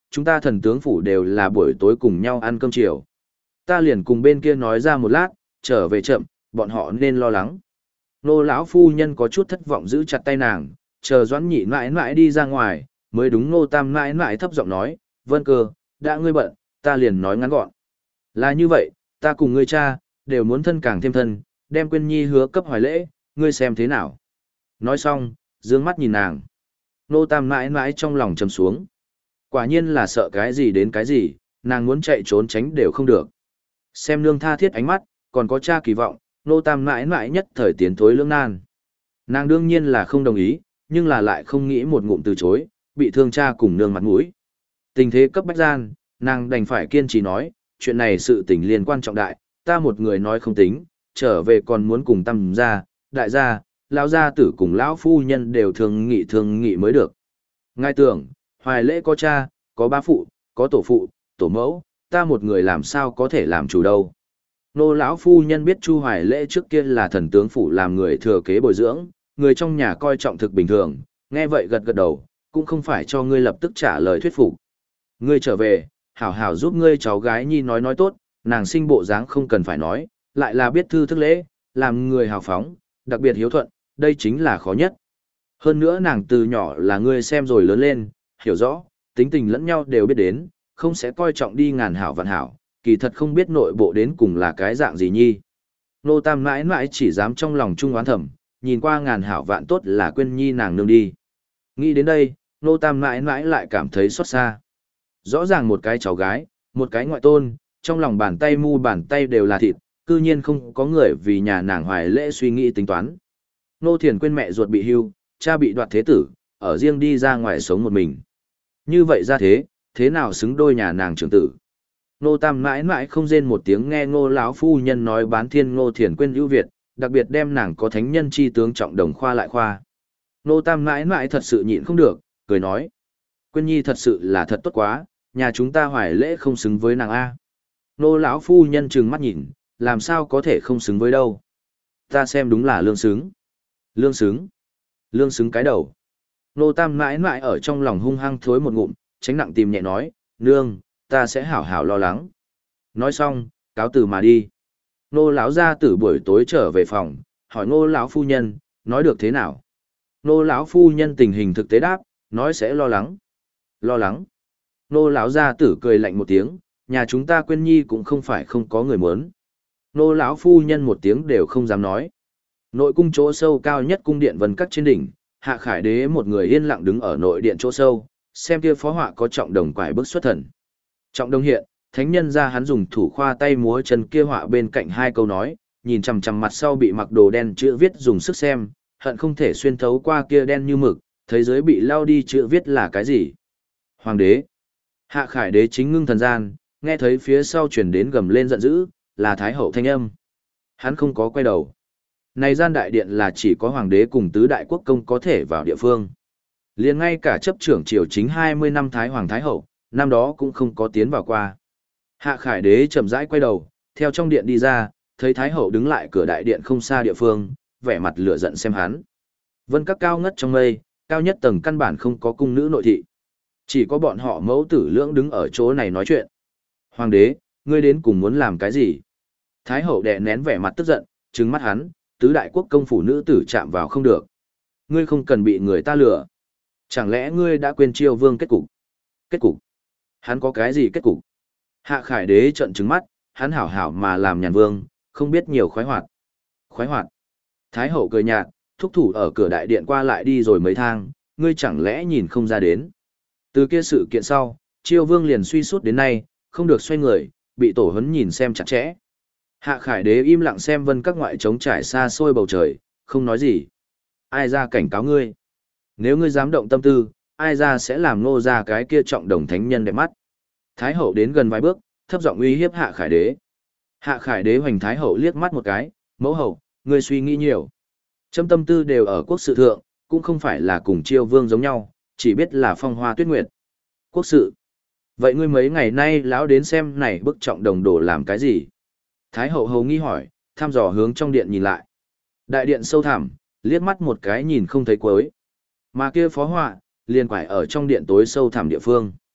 chúng ta thần tướng phủ đều là buổi tối cùng nhau ăn cơm chiều. Ta liền cùng bên kia nói ra một lát, trở về chậm, bọn họ nên lo lắng. Nô lão phu nhân có chút thất vọng giữ chặt tay nàng, chờ Doãn Nhị mãi mãi đi ra ngoài, mới đúng Nô Tam mãi mãi thấp giọng nói, Vân Cơ, đã ngươi bận, ta liền nói ngắn gọn. Là như vậy, ta cùng ngươi cha, đều muốn thân càng thêm thân, đem Quyên Nhi hứa cấp hoài lễ, ngươi xem thế nào. Nói xong, dương mắt nhìn nàng. Nô Tam mãi mãi trong lòng trầm xuống. Quả nhiên là sợ cái gì đến cái gì, nàng muốn chạy trốn tránh đều không được. Xem nương tha thiết ánh mắt, còn có cha kỳ vọng, Nô Tam mãi mãi nhất thời tiến thối lưỡng nan. Nàng đương nhiên là không đồng ý, nhưng là lại không nghĩ một ngụm từ chối, bị thương cha cùng nương mặt mũi. Tình thế cấp bách gian, nàng đành phải kiên trì nói, chuyện này sự tình liên quan trọng đại, ta một người nói không tính, trở về còn muốn cùng Tam gia, đại gia, lão gia tử cùng lão phu nhân đều thương nghị thương nghị mới được. Ngài tưởng, hoài lễ có cha, có ba phụ, có tổ phụ, tổ mẫu, ta một người làm sao có thể làm chủ đâu. Nô lão phu nhân biết Chu Hoài lễ trước kia là thần tướng phủ làm người thừa kế bồi dưỡng, người trong nhà coi trọng thực bình thường, nghe vậy gật gật đầu, cũng không phải cho ngươi lập tức trả lời thuyết phục. Ngươi trở về, hảo hảo giúp ngươi cháu gái nhi nói nói tốt, nàng sinh bộ dáng không cần phải nói, lại là biết thư thức lễ, làm người hào phóng, đặc biệt hiếu thuận, đây chính là khó nhất. Hơn nữa nàng từ nhỏ là ngươi xem rồi lớn lên, hiểu rõ, tính tình lẫn nhau đều biết đến, không sẽ coi trọng đi ngàn hảo vạn hảo, kỳ thật không biết nội bộ đến cùng là cái dạng gì nhi. Nô Tam mãi mãi chỉ dám trong lòng trung oán thầm, nhìn qua ngàn hảo vạn tốt là quên nhi nàng nương đi. Nghĩ đến đây, Nô Tam mãi mãi lại cảm thấy xót xa. Rõ ràng một cái cháu gái, một cái ngoại tôn, trong lòng bàn tay mu bàn tay đều là thịt, cư nhiên không có người vì nhà nàng hoài lễ suy nghĩ tính toán. Nô Thiền quên mẹ ruột bị hưu, cha bị đoạt thế tử, ở riêng đi ra ngoài sống một mình. Như vậy ra thế, thế nào xứng đôi nhà nàng trưởng tử. Nô Tam mãi mãi không rên một tiếng nghe Ngô lão phu nhân nói bán thiên Ngô Thiền quên ưu việt, đặc biệt đem nàng có thánh nhân chi tướng trọng đồng khoa lại khoa. Nô Tam mãi mãi thật sự nhịn không được, cười nói. Quyên Nhi thật sự là thật tốt quá, nhà chúng ta hoài lễ không xứng với nàng A. Nô lão phu nhân trừng mắt nhìn, làm sao có thể không xứng với đâu. Ta xem đúng là lương xứng. Lương xứng. Lương xứng cái đầu. Nô Tam mãi mãi ở trong lòng hung hăng thối một ngụm, tránh nặng tìm nhẹ nói, nương, ta sẽ hảo hảo lo lắng. Nói xong, cáo từ mà đi. Nô lão gia tử buổi tối trở về phòng, hỏi Ngô lão phu nhân, nói được thế nào? Nô lão phu nhân tình hình thực tế đáp, nói sẽ lo lắng. Lo lắng. Nô lão gia tử cười lạnh một tiếng, nhà chúng ta Quyên Nhi cũng không phải không có người muốn. Nô lão phu nhân một tiếng đều không dám nói. Nội cung chỗ sâu cao nhất cung điện vân các trên đỉnh, Hạ Khải Đế một người yên lặng đứng ở nội điện chỗ sâu, xem kia phó họa có trọng đồng quải bức xuất thần. Trọng đồng hiện, thánh nhân ra hắn dùng thủ khoa tay múa chân kia họa bên cạnh hai câu nói, nhìn chằm chằm mặt sau bị mặc đồ đen chữ viết dùng sức xem, hận không thể xuyên thấu qua kia đen như mực, thấy giới bị lao đi chữ viết là cái gì. Hoàng đế. Hạ Khải Đế chính ngưng thần gian, nghe thấy phía sau truyền đến gầm lên giận dữ, là Thái hậu thanh âm. Hắn không có quay đầu. Này gian đại điện là chỉ có hoàng đế cùng tứ đại quốc công có thể vào địa phương. Liền ngay cả chấp trưởng triều chính hai mươi năm Thái hoàng Thái hậu, năm đó cũng không có tiến vào qua. Hạ Khải Đế chậm rãi quay đầu, theo trong điện đi ra, thấy Thái hậu đứng lại cửa đại điện không xa địa phương, vẻ mặt lửa giận xem hắn. Vân các cao ngất trong mây, cao nhất tầng căn bản không có cung nữ nội thị. Chỉ có bọn họ mẫu tử lưỡng đứng ở chỗ này nói chuyện. Hoàng đế, ngươi đến cùng muốn làm cái gì? Thái hậu đè nén vẻ mặt tức giận, trừng mắt hắn, tứ đại quốc công phủ nữ tử chạm vào không được. Ngươi không cần bị người ta lừa. Chẳng lẽ ngươi đã quên Chiêu Vương kết cục? Kết cục? Hắn có cái gì kết cục? Hạ Khải Đế trợn trừng mắt, hắn hảo hảo mà làm nhàn vương, không biết nhiều khoái hoạt. Khoái hoạt. Thái hậu cười nhạt, thúc thủ ở cửa đại điện qua lại đi rồi mấy thang, ngươi chẳng lẽ nhìn không ra đến. Từ kia sự kiện sau, Chiêu Vương liền suy sút đến nay, không được xoay người, bị tổ huấn nhìn xem chặt chẽ. Hạ Khải Đế im lặng xem vân các ngoại trống trải xa xôi bầu trời, không nói gì. Ai ra cảnh cáo ngươi? Nếu ngươi dám động tâm tư, ai ra sẽ làm nô ra cái kia trọng đồng thánh nhân đẹp mắt. Thái hậu đến gần vài bước, thấp giọng uy hiếp Hạ Khải Đế. Hạ Khải Đế hoành Thái hậu liếc mắt một cái, mẫu hậu, ngươi suy nghĩ nhiều. Châm tâm tư đều ở quốc sự thượng, cũng không phải là cùng Chiêu Vương giống nhau, chỉ biết là phong hoa tuyết nguyệt. Quốc sự. Vậy ngươi mấy ngày nay lão đến xem này bức trọng đồng đồ làm cái gì? Thái hậu hầu nghi hỏi, thăm dò hướng trong điện nhìn lại. Đại điện sâu thẳm, liếc mắt một cái nhìn không thấy cuối. Mà kia phó họa, liền quải ở trong điện tối sâu thẳm địa phương.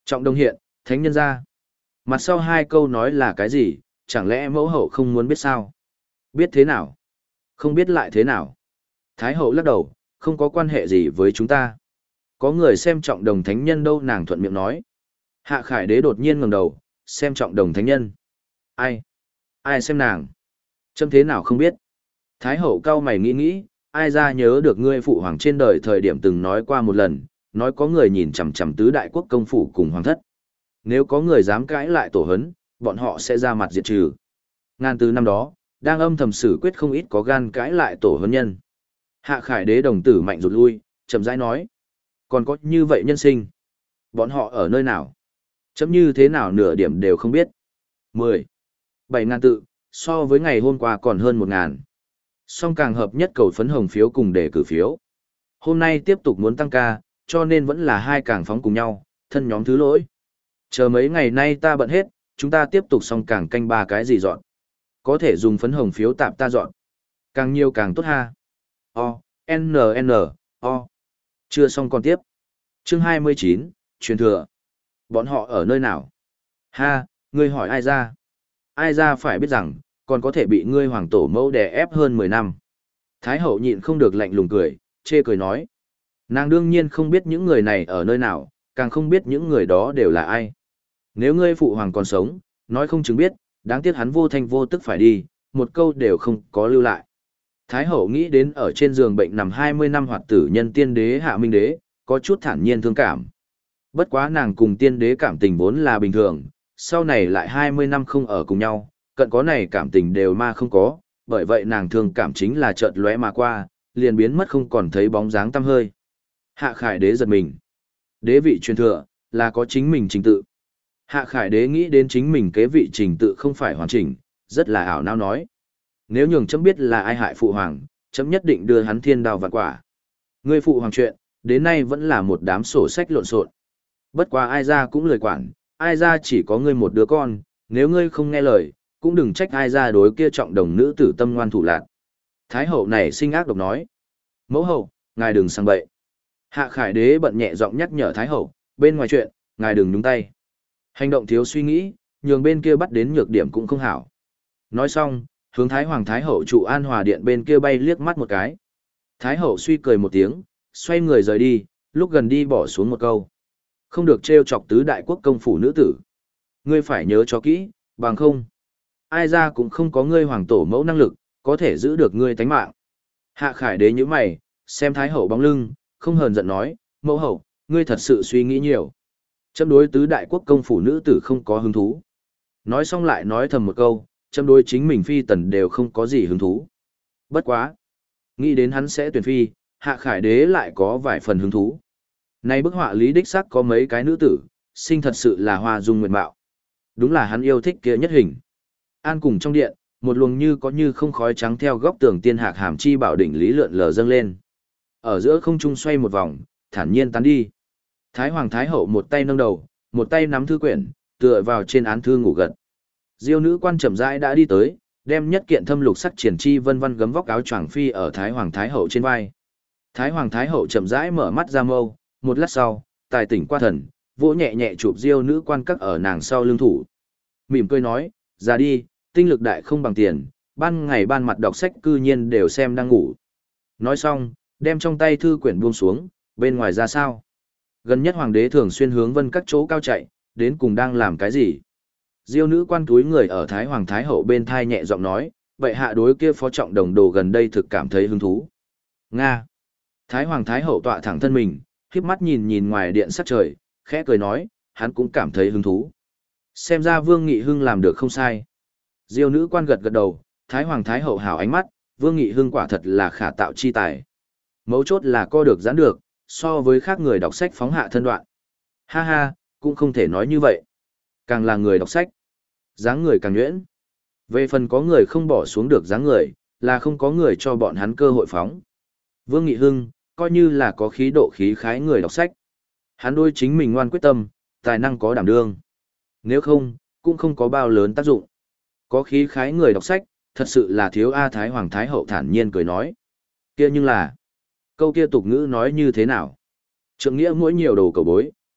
Trọng đồng hiện, thánh nhân ra. Mặt sau hai câu nói là cái gì, chẳng lẽ mẫu hậu không muốn biết sao? Biết thế nào? Không biết lại thế nào? Thái hậu lắc đầu, không có quan hệ gì với chúng ta. Có người xem trọng đồng thánh nhân đâu, nàng thuận miệng nói. Hạ Khải Đế đột nhiên ngẩng đầu, xem trọng đồng thánh nhân. Ai? Ai xem nàng? Chấm thế nào không biết? Thái hậu cao mày nghĩ nghĩ, ai ra nhớ được ngươi phụ hoàng trên đời thời điểm từng nói qua một lần, nói có người nhìn chằm chằm tứ đại quốc công phủ cùng hoàng thất. Nếu có người dám cãi lại tổ hấn, bọn họ sẽ ra mặt diệt trừ. Ngàn từ năm đó, đang âm thầm xử quyết không ít có gan cãi lại tổ hấn nhân. Hạ Khải Đế đồng tử mạnh rụt lui, chậm rãi nói. Còn có như vậy nhân sinh. Bọn họ ở nơi nào? Chấm như thế nào nửa điểm đều không biết. Mười, bảy ngàn tự, so với ngày hôm qua còn hơn một ngàn. Song càng hợp nhất cầu phấn hồng phiếu cùng để cử phiếu. Hôm nay tiếp tục muốn tăng ca, cho nên vẫn là hai càng phóng cùng nhau, thân nhóm thứ lỗi. Chờ mấy ngày nay ta bận hết, chúng ta tiếp tục xong càng canh ba cái gì dọn. Có thể dùng phấn hồng phiếu tạm ta dọn. Càng nhiều càng tốt ha. O, N, N, O. Chưa xong còn tiếp. Chương hai mươi chín, truyền thừa. Bọn họ ở nơi nào? Ha, ngươi hỏi ai ra? Ai ra phải biết rằng, còn có thể bị ngươi hoàng tổ mẫu đè ép hơn mười năm. Thái hậu nhịn không được lạnh lùng cười, chê cười nói. Nàng đương nhiên không biết những người này ở nơi nào, càng không biết những người đó đều là ai. Nếu ngươi phụ hoàng còn sống, nói không chứng biết, đáng tiếc hắn vô thanh vô tức phải đi, một câu đều không có lưu lại. Thái hậu nghĩ đến ở trên giường bệnh nằm hai mươi năm hoạt tử nhân tiên đế Hạ Minh đế, có chút thản nhiên thương cảm. Bất quá nàng cùng tiên đế cảm tình vốn là bình thường, sau này lại hai mươi năm không ở cùng nhau, cận có này cảm tình đều ma không có, bởi vậy nàng thương cảm chính là chợt lóe mà qua, liền biến mất không còn thấy bóng dáng tăm hơi. Hạ Khải Đế giật mình. Đế vị truyền thừa, là có chính mình trình tự. Hạ Khải Đế nghĩ đến chính mình kế vị trình tự không phải hoàn chỉnh, rất là ảo não nói. Nếu nhường chấm biết là ai hại phụ hoàng, chấm nhất định đưa hắn thiên đao vạn quả. Ngươi phụ hoàng chuyện, đến nay vẫn là một đám sổ sách lộn xộn. Bất quá ai ra cũng lời quản, ai ra chỉ có ngươi một đứa con, nếu ngươi không nghe lời, cũng đừng trách ai ra đối kia trọng đồng nữ tử tâm ngoan thủ lạn. Thái hậu này sinh ác độc nói. Mẫu hậu, ngài đừng sang bậy. Hạ Khải Đế bận nhẹ giọng nhắc nhở Thái hậu, bên ngoài chuyện, ngài đừng nhúng tay. Hành động thiếu suy nghĩ, nhường bên kia bắt đến nhược điểm cũng không hảo. Nói xong, hướng Thái Hoàng Thái hậu trụ An Hòa Điện bên kia bay liếc mắt một cái. Thái hậu suy cười một tiếng, xoay người rời đi, lúc gần đi bỏ xuống một câu. Không được trêu chọc tứ đại quốc công phủ nữ tử. Ngươi phải nhớ cho kỹ, bằng không. Ai ra cũng không có ngươi hoàng tổ mẫu năng lực, có thể giữ được ngươi tánh mạng. Hạ Khải Đế như mày, xem Thái hậu bóng lưng, không hờn giận nói, mẫu hậu, ngươi thật sự suy nghĩ nhiều. Châm đối tứ đại quốc công phủ nữ tử không có hứng thú. Nói xong lại nói thầm một câu, châm đối chính mình phi tần đều không có gì hứng thú. Bất quá. Nghĩ đến hắn sẽ tuyển phi, Hạ Khải Đế lại có vài phần hứng thú. Nay bức họa lý đích sắc có mấy cái nữ tử, sinh thật sự là hoa dung nguyệt mạo. Đúng là hắn yêu thích kia nhất hình. An cùng trong điện, một luồng như có như không khói trắng theo góc tường tiên hạc hàm chi bảo đỉnh lý lượn lờ dâng lên. Ở giữa không trung xoay một vòng, thản nhiên tán đi. Thái Hoàng Thái hậu một tay nâng đầu, một tay nắm thư quyển, tựa vào trên án thư ngủ gật. Diêu nữ quan chậm rãi đã đi tới, đem nhất kiện thâm lục sắc triển chi vân vân gấm vóc áo choàng phi ở Thái Hoàng Thái hậu trên vai. Thái Hoàng Thái hậu chậm rãi mở mắt ra mâu, một lát sau, tài tỉnh qua thần, vỗ nhẹ nhẹ chụp Diêu nữ quan các ở nàng sau lưng thủ. Mỉm cười nói, ra đi, tinh lực đại không bằng tiền, ban ngày ban mặt đọc sách cư nhiên đều xem đang ngủ. Nói xong, đem trong tay thư quyển buông xuống, bên ngoài ra sao. Gần nhất hoàng đế thường xuyên hướng vân các chỗ cao chạy, đến cùng đang làm cái gì. Diêu nữ quan túi người ở Thái Hoàng Thái hậu bên thai nhẹ giọng nói, vậy hạ đối kia phó trọng đồng đồ gần đây thực cảm thấy hứng thú. Nga. Thái Hoàng Thái hậu tọa thẳng thân mình, khiếp mắt nhìn nhìn ngoài điện sắc trời, khẽ cười nói, hắn cũng cảm thấy hứng thú. Xem ra Vương Nghị Hưng làm được không sai. Diêu nữ quan gật gật đầu, Thái Hoàng Thái hậu hào ánh mắt, Vương Nghị Hưng quả thật là khả tạo chi tài. Mấu chốt là co được giãn được, so với khác người đọc sách phóng hạ thân đoạn. Ha ha, cũng không thể nói như vậy. Càng là người đọc sách, dáng người càng nhuyễn. Về phần có người không bỏ xuống được dáng người, là không có người cho bọn hắn cơ hội phóng. Vương Nghị Hưng, coi như là có khí độ khí khái người đọc sách. Hắn đôi chính mình ngoan quyết tâm, tài năng có đảm đương. Nếu không, cũng không có bao lớn tác dụng. Có khí khái người đọc sách, thật sự là thiếu A. Thái Hoàng Thái hậu thản nhiên cười nói. Kia nhưng là, câu kia tục ngữ nói như thế nào? Trượng nghĩa mỗi nhiều đồ cầu bối,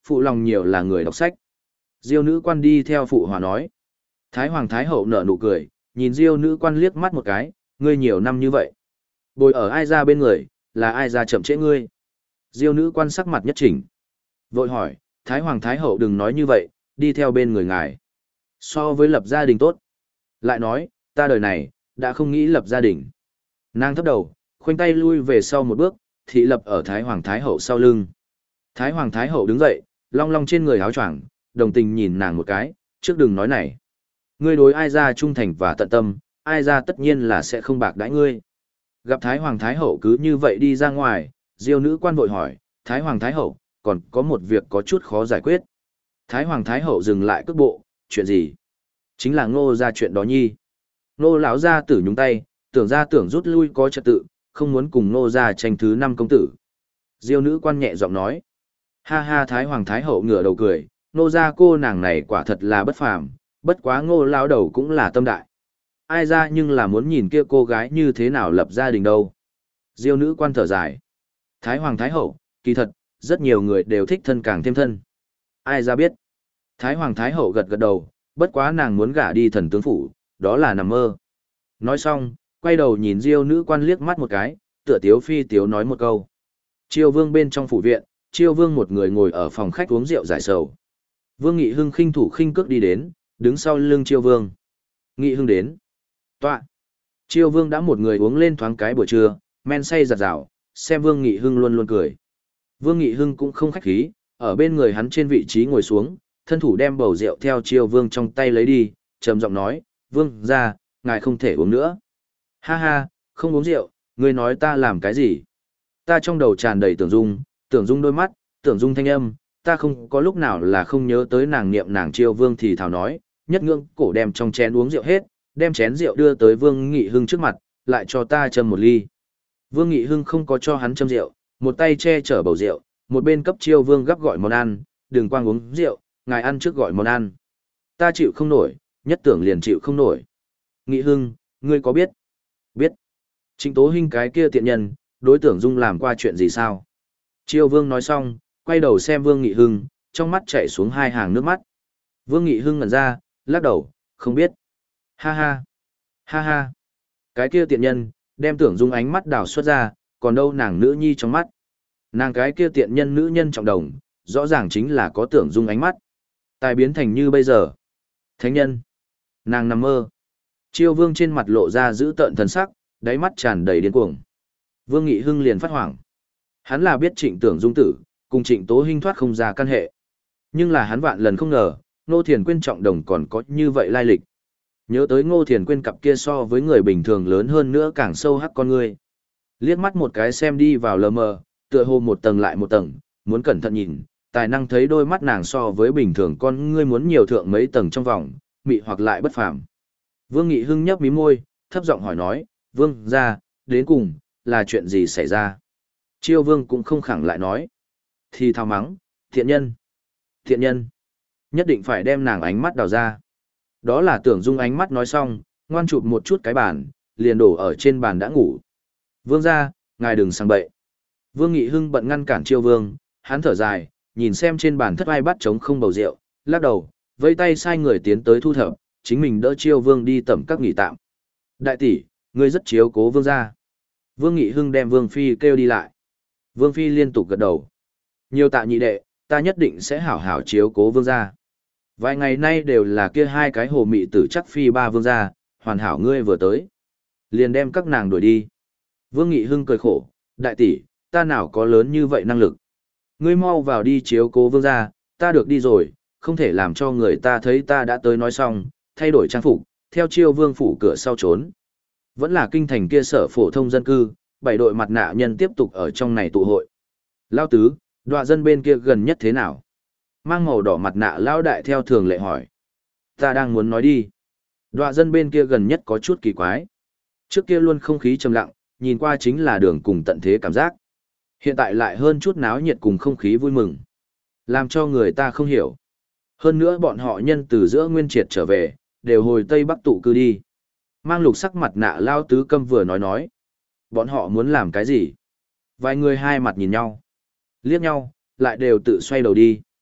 phụ lòng nhiều là người đọc sách. Diêu nữ quan đi theo phụ hòa nói. Thái Hoàng Thái Hậu nở nụ cười, nhìn Diêu nữ quan liếc mắt một cái, ngươi nhiều năm như vậy. Bồi ở ai ra bên người, là ai ra chậm trễ ngươi. Diêu nữ quan sắc mặt nhất chỉnh. Vội hỏi, Thái Hoàng Thái Hậu đừng nói như vậy, đi theo bên người ngài. So với lập gia đình tốt. Lại nói, ta đời này, đã không nghĩ lập gia đình. Nàng thấp đầu, khoanh tay lui về sau một bước, thị lập ở Thái Hoàng Thái Hậu sau lưng. Thái Hoàng Thái Hậu đứng dậy, long long trên người áo choàng, đồng tình nhìn nàng một cái, trước đừng nói này. Ngươi đối ai ra trung thành và tận tâm, ai ra tất nhiên là sẽ không bạc đãi ngươi. Gặp Thái Hoàng Thái Hậu cứ như vậy đi ra ngoài, Diêu nữ quan vội hỏi, Thái Hoàng Thái Hậu, còn có một việc có chút khó giải quyết. Thái Hoàng Thái Hậu dừng lại cước bộ, chuyện gì? Chính là Ngô ra chuyện đó nhi. Ngô lão gia tử nhúng tay, tưởng ra tưởng rút lui có trật tự, không muốn cùng Ngô ra tranh thứ năm công tử. Diêu nữ quan nhẹ giọng nói. Ha ha, Thái Hoàng Thái Hậu ngửa đầu cười, Ngô ra cô nàng này quả thật là bất phàm, bất quá Ngô lão đầu cũng là tâm đại. Ai ra nhưng là muốn nhìn kia cô gái như thế nào lập gia đình đâu. Diêu nữ quan thở dài. Thái Hoàng Thái Hậu, kỳ thật, rất nhiều người đều thích thân càng thêm thân. Ai ra biết. Thái Hoàng Thái Hậu gật gật đầu, bất quá nàng muốn gả đi thần tướng phủ, đó là nằm mơ. Nói xong, quay đầu nhìn Diêu nữ quan liếc mắt một cái, tựa tiếu phi tiếu nói một câu. Chiêu Vương bên trong phủ viện, Chiêu Vương một người ngồi ở phòng khách uống rượu giải sầu. Vương Nghị Hưng khinh thủ khinh cước đi đến, đứng sau lưng Chiêu Vương. Nghị Hưng đến. Tọa. Chiêu Vương đã một người uống lên thoáng cái buổi trưa, men say giặt rào, xem Vương Nghị Hưng luôn luôn cười. Vương Nghị Hưng cũng không khách khí, ở bên người hắn trên vị trí ngồi xuống, thân thủ đem bầu rượu theo Chiêu Vương trong tay lấy đi, trầm giọng nói, Vương ra, ngài không thể uống nữa. Ha ha, không uống rượu, ngươi nói ta làm cái gì? Ta trong đầu tràn đầy tưởng dung, tưởng dung đôi mắt, tưởng dung thanh âm, ta không có lúc nào là không nhớ tới nàng niệm nàng Chiêu Vương thì thào nói, nhất ngưỡng cổ đem trong chén uống rượu hết, đem chén rượu đưa tới Vương Nghị Hưng trước mặt, lại cho ta châm một ly. Vương Nghị Hưng không có cho hắn châm rượu, một tay che chở bầu rượu, một bên cấp Chiêu Vương gấp gọi món ăn, đừng quang uống rượu, ngài ăn trước gọi món ăn. Ta chịu không nổi, nhất tưởng liền chịu không nổi. Nghị Hưng, ngươi có biết? Biết. Trịnh Tố Hinh cái kia tiện nhân, đối tưởng Dung làm qua chuyện gì sao? Chiêu Vương nói xong, quay đầu xem Vương Nghị Hưng, trong mắt chảy xuống hai hàng nước mắt. Vương Nghị Hưng ngẩn ra, lắc đầu, không biết. Ha ha. Ha ha. Cái kia tiện nhân, đem tưởng Dung ánh mắt đào xuất ra, còn đâu nàng nữ nhi trong mắt. Nàng cái kia tiện nhân nữ nhân trọng đồng, rõ ràng chính là có tưởng Dung ánh mắt. Tài biến thành như bây giờ. Thánh nhân. Nàng nằm mơ. Chiêu Vương trên mặt lộ ra giữ tợn thần sắc, đáy mắt tràn đầy điên cuồng. Vương Nghị Hưng liền phát hoảng. Hắn là biết Trịnh Tưởng Dung tử, cùng Trịnh Tố Hinh thoát không ra căn hệ. Nhưng là hắn vạn lần không ngờ, Ngô Thiền Quyên trọng đồng còn có như vậy lai lịch. Nhớ tới Ngô Thiền Quyên cặp kia so với người bình thường lớn hơn nữa càng sâu hắc con người. Liếc mắt một cái xem đi vào lờ mờ, tựa hồ một tầng lại một tầng, muốn cẩn thận nhìn, tài năng thấy đôi mắt nàng so với bình thường con ngươi muốn nhiều thượng mấy tầng trong vòng, mị hoặc lại bất phàm. Vương Nghị Hưng nhấp mí môi, thấp giọng hỏi nói, Vương ra, đến cùng, là chuyện gì xảy ra? Chiêu Vương cũng không khẳng lại nói. Thì thao mắng, thiện nhân, thiện nhân, nhất định phải đem nàng ánh mắt đào ra. Đó là tưởng Dung ánh mắt nói xong, ngoan chụp một chút cái bàn, liền đổ ở trên bàn đã ngủ. Vương ra, ngài đừng sang bậy. Vương Nghị Hưng bận ngăn cản Chiêu Vương, hắn thở dài, nhìn xem trên bàn thất ai bắt trống không bầu rượu, lắc đầu, vây tay sai người tiến tới thu thập, chính mình đỡ Chiêu Vương đi tẩm các nghỉ tạm. Đại tỷ, ngươi rất chiếu cố Vương gia. Vương Nghị Hưng đem Vương Phi kêu đi lại. Vương Phi liên tục gật đầu. Nhiều tạ nhị đệ, ta nhất định sẽ hảo hảo chiếu cố Vương gia. Vài ngày nay đều là kia hai cái hồ mị tử chắc Phi ba Vương gia, hoàn hảo ngươi vừa tới. Liền đem các nàng đuổi đi. Vương Nghị Hưng cười khổ, đại tỷ, ta nào có lớn như vậy năng lực. Ngươi mau vào đi chiếu cố Vương gia, ta được đi rồi, không thể làm cho người ta thấy ta đã tới nói xong, thay đổi trang phục, theo Chiêu Vương phủ cửa sau trốn. Vẫn là kinh thành kia sở phổ thông dân cư, bảy đội mặt nạ nhân tiếp tục ở trong này tụ hội. Lao tứ, đọa dân bên kia gần nhất thế nào? Mang màu đỏ mặt nạ Lao đại theo thường lệ hỏi. Ta đang muốn nói đi. Đọa dân bên kia gần nhất có chút kỳ quái. Trước kia luôn không khí trầm lặng, nhìn qua chính là đường cùng tận thế cảm giác. Hiện tại lại hơn chút náo nhiệt cùng không khí vui mừng. Làm cho người ta không hiểu. Hơn nữa bọn họ nhân từ giữa nguyên triệt trở về, đều hồi Tây Bắc tụ cư đi. Mang lục sắc mặt nạ Lao tứ câm vừa nói nói. Bọn họ muốn làm cái gì? Vài người hai mặt nhìn nhau. Liếc nhau, lại đều tự xoay đầu đi.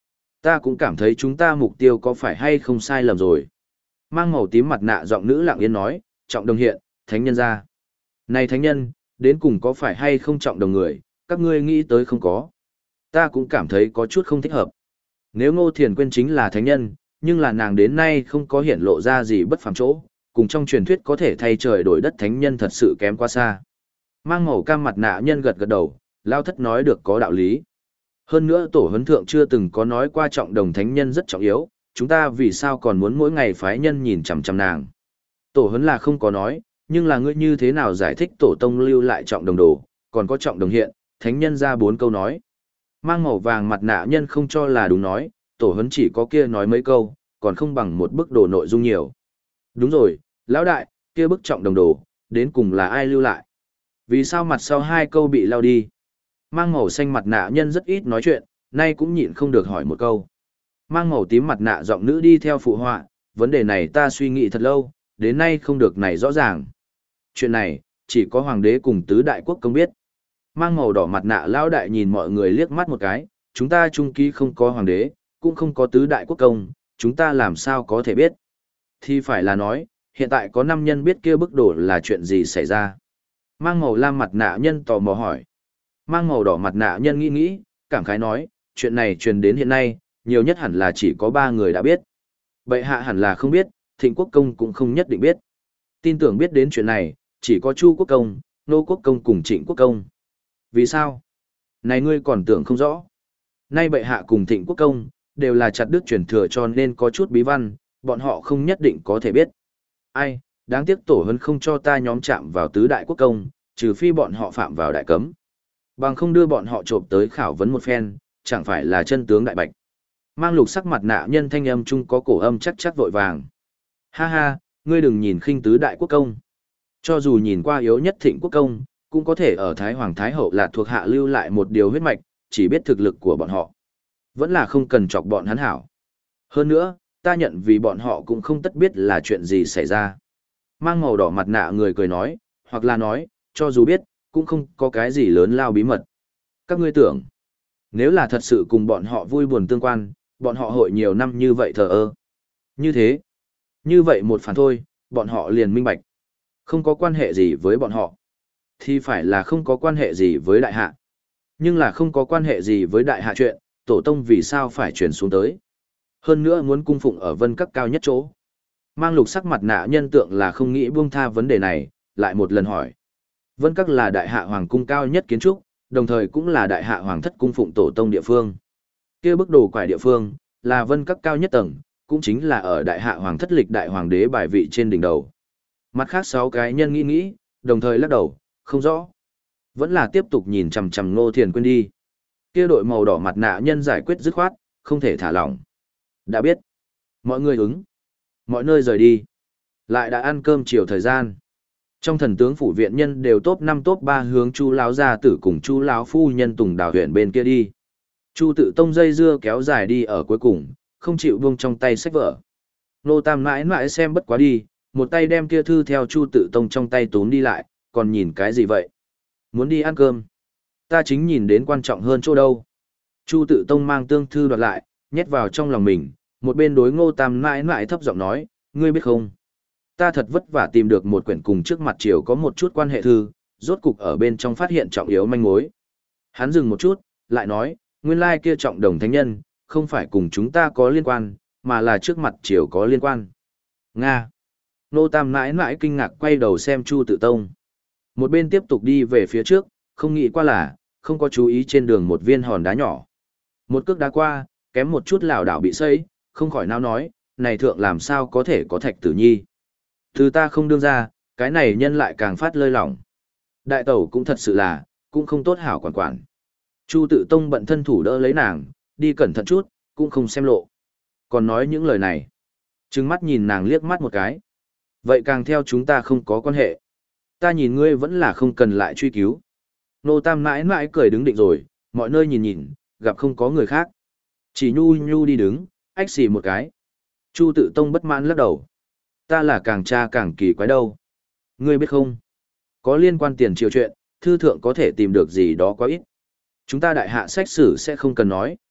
Ta cũng cảm thấy chúng ta mục tiêu có phải hay không sai lầm rồi. Mang màu tím mặt nạ giọng nữ lặng yên nói, trọng đồng hiện, thánh nhân ra. Này thánh nhân, đến cùng có phải hay không trọng đồng người, các ngươi nghĩ tới không có. Ta cũng cảm thấy có chút không thích hợp. Nếu Ngô Thiền Quyên chính là thánh nhân, nhưng là nàng đến nay không có hiển lộ ra gì bất phàm chỗ, cùng trong truyền thuyết có thể thay trời đổi đất thánh nhân thật sự kém quá xa. Mang màu cam mặt nạ nhân gật gật đầu, lao thất nói được có đạo lý. Hơn nữa tổ huấn thượng chưa từng có nói qua trọng đồng thánh nhân rất trọng yếu, chúng ta vì sao còn muốn mỗi ngày phái nhân nhìn chằm chằm nàng. Tổ huấn là không có nói, nhưng là ngươi như thế nào giải thích tổ tông lưu lại trọng đồng đồ, còn có trọng đồng hiện, thánh nhân ra bốn câu nói. Mang màu vàng mặt nạ nhân không cho là đúng nói, tổ huấn chỉ có kia nói mấy câu, còn không bằng một bức đồ nội dung nhiều. Đúng rồi, lão đại, kia bức trọng đồng đồ, đến cùng là ai lưu lại? Vì sao mặt sau hai câu bị lao đi? Mang màu xanh mặt nạ nhân rất ít nói chuyện, nay cũng nhịn không được hỏi một câu. Mang màu tím mặt nạ giọng nữ đi theo phụ họa, vấn đề này ta suy nghĩ thật lâu, đến nay không được này rõ ràng. Chuyện này, chỉ có hoàng đế cùng tứ đại quốc công biết. Mang màu đỏ mặt nạ lão đại nhìn mọi người liếc mắt một cái, chúng ta trung ký không có hoàng đế, cũng không có tứ đại quốc công, chúng ta làm sao có thể biết. Thì phải là nói, hiện tại có năm nhân biết kia bức đổ là chuyện gì xảy ra. Mang màu lam mặt nạ nhân tò mò hỏi. Mang màu đỏ mặt nạ nhân nghĩ nghĩ, cảm khái nói, chuyện này truyền đến hiện nay, nhiều nhất hẳn là chỉ có ba người đã biết. Bệ hạ hẳn là không biết, Thịnh Quốc Công cũng không nhất định biết. Tin tưởng biết đến chuyện này, chỉ có Chu Quốc Công, Nô Quốc Công cùng Trịnh Quốc Công. Vì sao? Này ngươi còn tưởng không rõ. Nay bệ hạ cùng Thịnh Quốc Công, đều là chặt đứt truyền thừa cho nên có chút bí văn, bọn họ không nhất định có thể biết. Ai, đáng tiếc tổ huấn không cho ta nhóm chạm vào tứ đại quốc công, trừ phi bọn họ phạm vào đại cấm. Bằng không đưa bọn họ trộm tới khảo vấn một phen, chẳng phải là chân tướng đại bạch. Mang lục sắc mặt nạ nhân thanh âm chung có cổ âm chắc chắc vội vàng. Ha ha, ngươi đừng nhìn khinh tứ đại quốc công. Cho dù nhìn qua yếu nhất Thịnh Quốc Công, cũng có thể ở Thái Hoàng Thái Hậu là thuộc hạ lưu lại một điều huyết mạch, chỉ biết thực lực của bọn họ. Vẫn là không cần chọc bọn hắn hảo. Hơn nữa, ta nhận vì bọn họ cũng không tất biết là chuyện gì xảy ra. Mang màu đỏ mặt nạ người cười nói, hoặc là nói, cho dù biết, cũng không có cái gì lớn lao bí mật. Các ngươi tưởng, nếu là thật sự cùng bọn họ vui buồn tương quan, bọn họ hội nhiều năm như vậy thờ ơ. Như thế, như vậy một phản thôi, bọn họ liền minh bạch. Không có quan hệ gì với bọn họ. Thì phải là không có quan hệ gì với đại hạ. Nhưng là không có quan hệ gì với đại hạ chuyện, tổ tông vì sao phải chuyển xuống tới. Hơn nữa muốn cung phụng ở vân các cao nhất chỗ. Mang lục sắc mặt nạ nhân tượng là không nghĩ buông tha vấn đề này, lại một lần hỏi. Vân các là đại hạ hoàng cung cao nhất kiến trúc, đồng thời cũng là đại hạ hoàng thất cung phụng tổ tông địa phương. Kia bức đồ quải địa phương, là vân các cao nhất tầng, cũng chính là ở đại hạ hoàng thất lịch đại hoàng đế bài vị trên đỉnh đầu. Mặt khác sáu cái nhân nghĩ nghĩ, đồng thời lắc đầu, không rõ. Vẫn là tiếp tục nhìn chằm chằm Ngô Thiền Quyên đi. Kia đội màu đỏ mặt nạ nhân giải quyết dứt khoát, không thể thả lỏng. Đã biết. Mọi người ứng. Mọi nơi rời đi. Lại đã ăn cơm chiều thời gian. Trong thần tướng phủ viện nhân đều top năm top ba hướng Chu lão gia tử cùng Chu lão phu nhân Tùng Đào huyện bên kia đi. Chu Tự Tông dây dưa kéo dài đi ở cuối cùng, không chịu buông trong tay sách vở. Nô Tam mãi mãi xem bất quá đi, một tay đem kia thư theo Chu Tự Tông trong tay tốn đi lại, còn nhìn cái gì vậy? Muốn đi ăn cơm. Ta chính nhìn đến quan trọng hơn chỗ đâu. Chu Tự Tông mang tương thư đoạt lại, nhét vào trong lòng mình, một bên đối Ngô Tam mãi mãi thấp giọng nói, ngươi biết không? Ta thật vất vả tìm được một quyển cùng trước mặt triều có một chút quan hệ thư, rốt cục ở bên trong phát hiện trọng yếu manh mối. Hắn dừng một chút, lại nói, nguyên lai kia trọng đồng thánh nhân, không phải cùng chúng ta có liên quan, mà là trước mặt triều có liên quan. Nga. Nô Tam mãi mãi kinh ngạc quay đầu xem Chu Tự Tông. Một bên tiếp tục đi về phía trước, không nghĩ qua là, không có chú ý trên đường một viên hòn đá nhỏ. Một cước đá qua, kém một chút lảo đảo bị xây, không khỏi nào nói, này thượng làm sao có thể có thạch tử nhi. Từ ta không đương ra, cái này nhân lại càng phát lơi lỏng. Đại tẩu cũng thật sự là, cũng không tốt hảo quản quản. Chu Tự Tông bận thân thủ đỡ lấy nàng, đi cẩn thận chút, cũng không xem lộ. Còn nói những lời này. Trừng mắt nhìn nàng liếc mắt một cái. Vậy càng theo chúng ta không có quan hệ. Ta nhìn ngươi vẫn là không cần lại truy cứu. Nô Tam mãi mãi cười đứng định rồi, mọi nơi nhìn nhìn, gặp không có người khác. Chỉ nhu nhu đi đứng, ách xì một cái. Chu Tự Tông bất mãn lắc đầu. Ta là càng cha càng kỳ quái đâu. Ngươi biết không? Có liên quan tiền triều chuyện, thư thượng có thể tìm được gì đó quá ít. Chúng ta đại hạ sách sử sẽ không cần nói.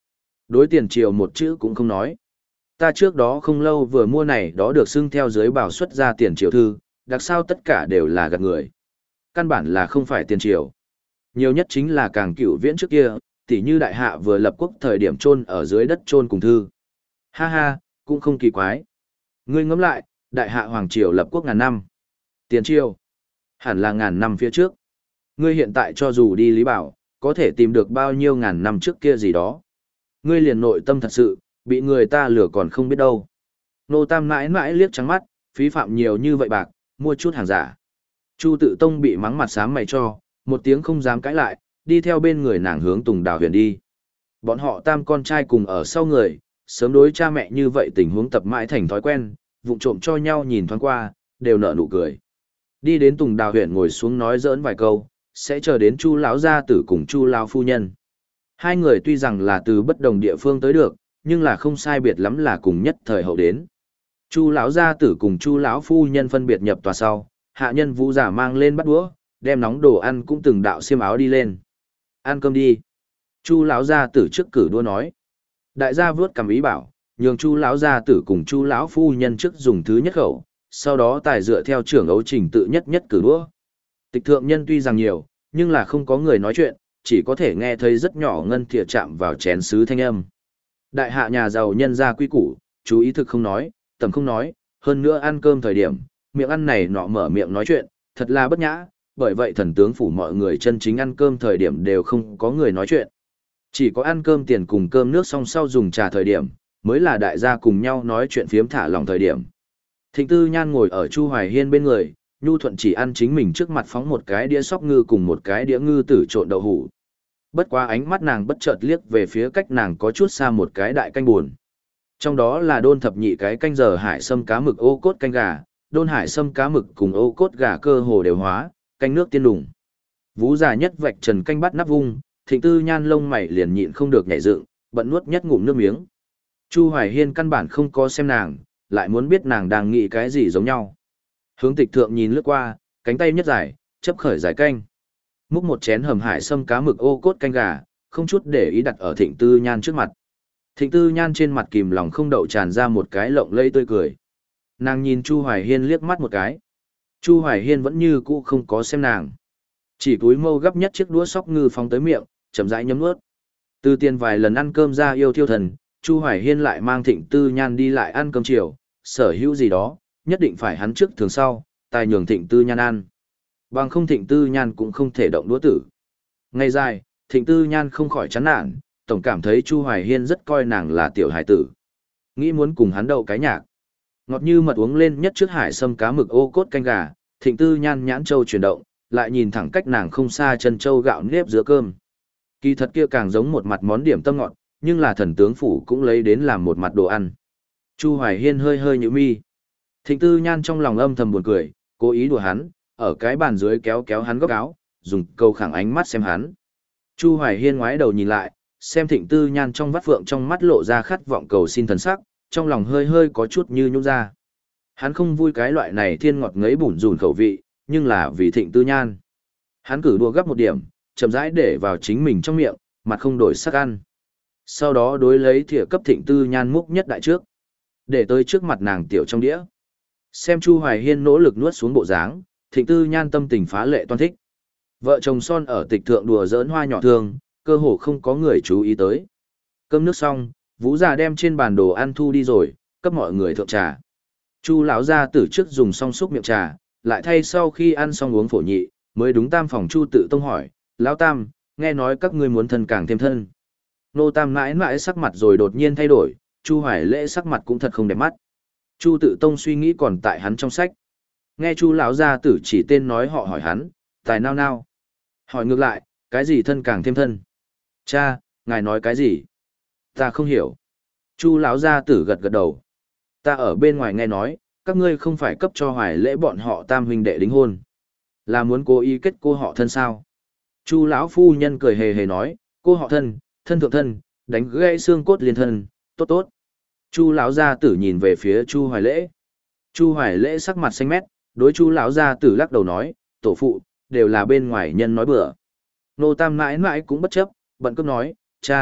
Đối tiền triều một chữ cũng không nói. Ta trước đó không lâu vừa mua này đó được xưng theo dưới bảo xuất ra tiền triều thư, đặc sao tất cả đều là gạt người. Căn bản là không phải tiền triều. Nhiều nhất chính là càng cựu viễn trước kia, tỉ như đại hạ vừa lập quốc thời điểm chôn ở dưới đất chôn cùng thư. Ha ha, cũng không kỳ quái. Ngươi ngẫm lại, đại hạ hoàng triều lập quốc ngàn năm. Tiền triều, hẳn là ngàn năm phía trước. Ngươi hiện tại cho dù đi Lý Bảo, có thể tìm được bao nhiêu ngàn năm trước kia gì đó. Ngươi liền nội tâm thật sự, bị người ta lừa còn không biết đâu. Nô Tam mãi mãi liếc trắng mắt, phí phạm nhiều như vậy bạc, mua chút hàng giả. Chu Tự Tông bị mắng mặt xám mày cho, một tiếng không dám cãi lại, đi theo bên người nàng hướng Tùng Đào Huyền đi. Bọn họ tam con trai cùng ở sau người, sớm đối cha mẹ như vậy tình huống tập mãi thành thói quen, vụng trộm cho nhau nhìn thoáng qua, đều nở nụ cười. Đi đến Tùng Đào Huyền ngồi xuống nói giỡn vài câu, sẽ chờ đến Chu lão gia tử cùng Chu lão phu nhân. Hai người tuy rằng là từ bất đồng địa phương tới được, nhưng là không sai biệt lắm là cùng nhất thời hậu đến. Chu lão gia tử cùng Chu lão phu nhân phân biệt nhập tòa sau, hạ nhân Vũ giả mang lên bắt đũa, đem nóng đồ ăn cũng từng đạo xiêm áo đi lên. Ăn cơm đi. Chu lão gia tử trước cử đua nói. Đại gia vớt cầm ý bảo, nhường Chu lão gia tử cùng Chu lão phu nhân trước dùng thứ nhất khẩu, sau đó tài dựa theo trưởng ấu trình tự nhất nhất cử đũa. Tịch thượng nhân tuy rằng nhiều, nhưng là không có người nói chuyện, chỉ có thể nghe thấy rất nhỏ ngân thìa chạm vào chén sứ thanh âm. Đại hạ nhà giàu nhân gia quy củ, chú ý thực không nói, tầm không nói, hơn nữa ăn cơm thời điểm, miệng ăn này nọ mở miệng nói chuyện, thật là bất nhã, bởi vậy thần tướng phủ mọi người chân chính ăn cơm thời điểm đều không có người nói chuyện. Chỉ có ăn cơm tiền cùng cơm nước xong sau dùng trà thời điểm, mới là đại gia cùng nhau nói chuyện phiếm thả lòng thời điểm. Thịnh Tư Nhan ngồi ở Chu Hoài Hiên bên người, nhu thuận chỉ ăn chính mình trước mặt phóng một cái đĩa sóc ngư cùng một cái đĩa ngư tử trộn đậu hủ. Bất quá ánh mắt nàng bất chợt liếc về phía cách nàng có chút xa một cái đại canh buồn. Trong đó là đôn thập nhị cái canh giờ hải sâm cá mực ô cốt canh gà, đôn hải sâm cá mực cùng ô cốt gà cơ hồ đều hóa, canh nước tiên đủng. Vú già nhất vạch trần canh bắt nắp vung, Thịnh Tư Nhan lông mày liền nhịn không được nhảy dựng, bận nuốt nhất ngụm nước miếng. Chu Hoài Hiên căn bản không có xem nàng, lại muốn biết nàng đang nghĩ cái gì giống nhau. Hướng Tịch Thượng nhìn lướt qua, cánh tay nhất dài, chấp khởi giải canh. Múc một chén hầm hải sâm cá mực ô cốt canh gà, không chút để ý đặt ở Thịnh Tư Nhan trước mặt. Thịnh Tư Nhan trên mặt kìm lòng không đậu tràn ra một cái lộng lẫy tươi cười. Nàng nhìn Chu Hoài Hiên liếc mắt một cái. Chu Hoài Hiên vẫn như cũ không có xem nàng. Chỉ cúi mâu gấp nhất chiếc đũa sóc ngư phóng tới miệng, chậm rãi nhấm nuốt. Từ tiền vài lần ăn cơm ra yêu thiêu thần, Chu Hoài Hiên lại mang Thịnh Tư Nhan đi lại ăn cơm chiều, sở hữu gì đó, nhất định phải hắn trước thường sau, tài nhường Thịnh Tư Nhan ăn. Bằng không Thịnh Tư Nhan cũng không thể động đũa tử. Ngày dài, Thịnh Tư Nhan không khỏi chán nản, tổng cảm thấy Chu Hoài Hiên rất coi nàng là tiểu hải tử. Nghĩ muốn cùng hắn đậu cái nhạc. Ngọt như mật uống lên nhất trước hải sâm cá mực ô cốt canh gà, Thịnh Tư Nhan nhãn châu chuyển động, lại nhìn thẳng cách nàng không xa chân châu gạo nếp giữa cơm. Kỳ thật kia càng giống một mặt món điểm tâm ngọt, nhưng là thần tướng phủ cũng lấy đến làm một mặt đồ ăn. Chu Hoài Hiên hơi hơi nhíu mi. Thịnh Tư Nhan trong lòng âm thầm buồn cười, cố ý đùa hắn, ở cái bàn dưới kéo kéo hắn góc áo, dùng câu khẳng ánh mắt xem hắn. Chu Hoài Hiên ngoái đầu nhìn lại, xem Thịnh Tư Nhan trong vắt phượng trong mắt lộ ra khát vọng cầu xin thần sắc, trong lòng hơi hơi có chút như nhũ ra. Hắn không vui cái loại này thiên ngọt ngấy bủn rủn khẩu vị, nhưng là vì Thịnh Tư Nhan. Hắn cử đua gấp một điểm, chậm rãi để vào chính mình trong miệng, mặt không đổi sắc ăn. Sau đó đối lấy thìa cấp Thịnh Tư Nhan múc nhất đại trước, để tới trước mặt nàng tiểu trong đĩa. Xem Chu Hoài Hiên nỗ lực nuốt xuống bộ dáng, Thịnh Tư Nhan tâm tình phá lệ toan thích. Vợ chồng son ở tịch thượng đùa giỡn hoa nhỏ thường, cơ hồ không có người chú ý tới. Cơm nước xong, Vũ già đem trên bàn đồ ăn thu đi rồi, cấp mọi người thượng trà. Chu lão gia tử trước dùng xong xúc miệng trà, lại thay sau khi ăn xong uống phổ nhị, mới đúng tam phòng Chu Tự Tông hỏi, lão tam, nghe nói các ngươi muốn thân càng thêm thân. Nô tam mãi mãi sắc mặt rồi đột nhiên thay đổi, Chu Hoài Lễ sắc mặt cũng thật không đẹp mắt. Chu Tự Tông suy nghĩ còn tại hắn trong sách. Nghe Chu lão gia tử chỉ tên nói họ hỏi hắn, tài nao nao. Hỏi ngược lại, cái gì thân càng thêm thân? Cha, ngài nói cái gì? Ta không hiểu. Chu lão gia tử gật gật đầu. Ta ở bên ngoài nghe nói, các ngươi không phải cấp cho Hoài Lễ bọn họ tam huynh đệ đính hôn, là muốn cố ý kết cô họ thân sao? Chu lão phu nhân cười hề hề nói, cô họ thân, thân thượng thân, đánh gãy xương cốt liên thân, tốt tốt. Chu lão gia tử nhìn về phía Chu Hoài Lễ. Chu Hoài Lễ sắc mặt xanh mét, đối Chu lão gia tử lắc đầu nói, tổ phụ, đều là bên ngoài nhân nói bừa. Nô tam mãi mãi cũng bất chấp, bận cấp nói, cha,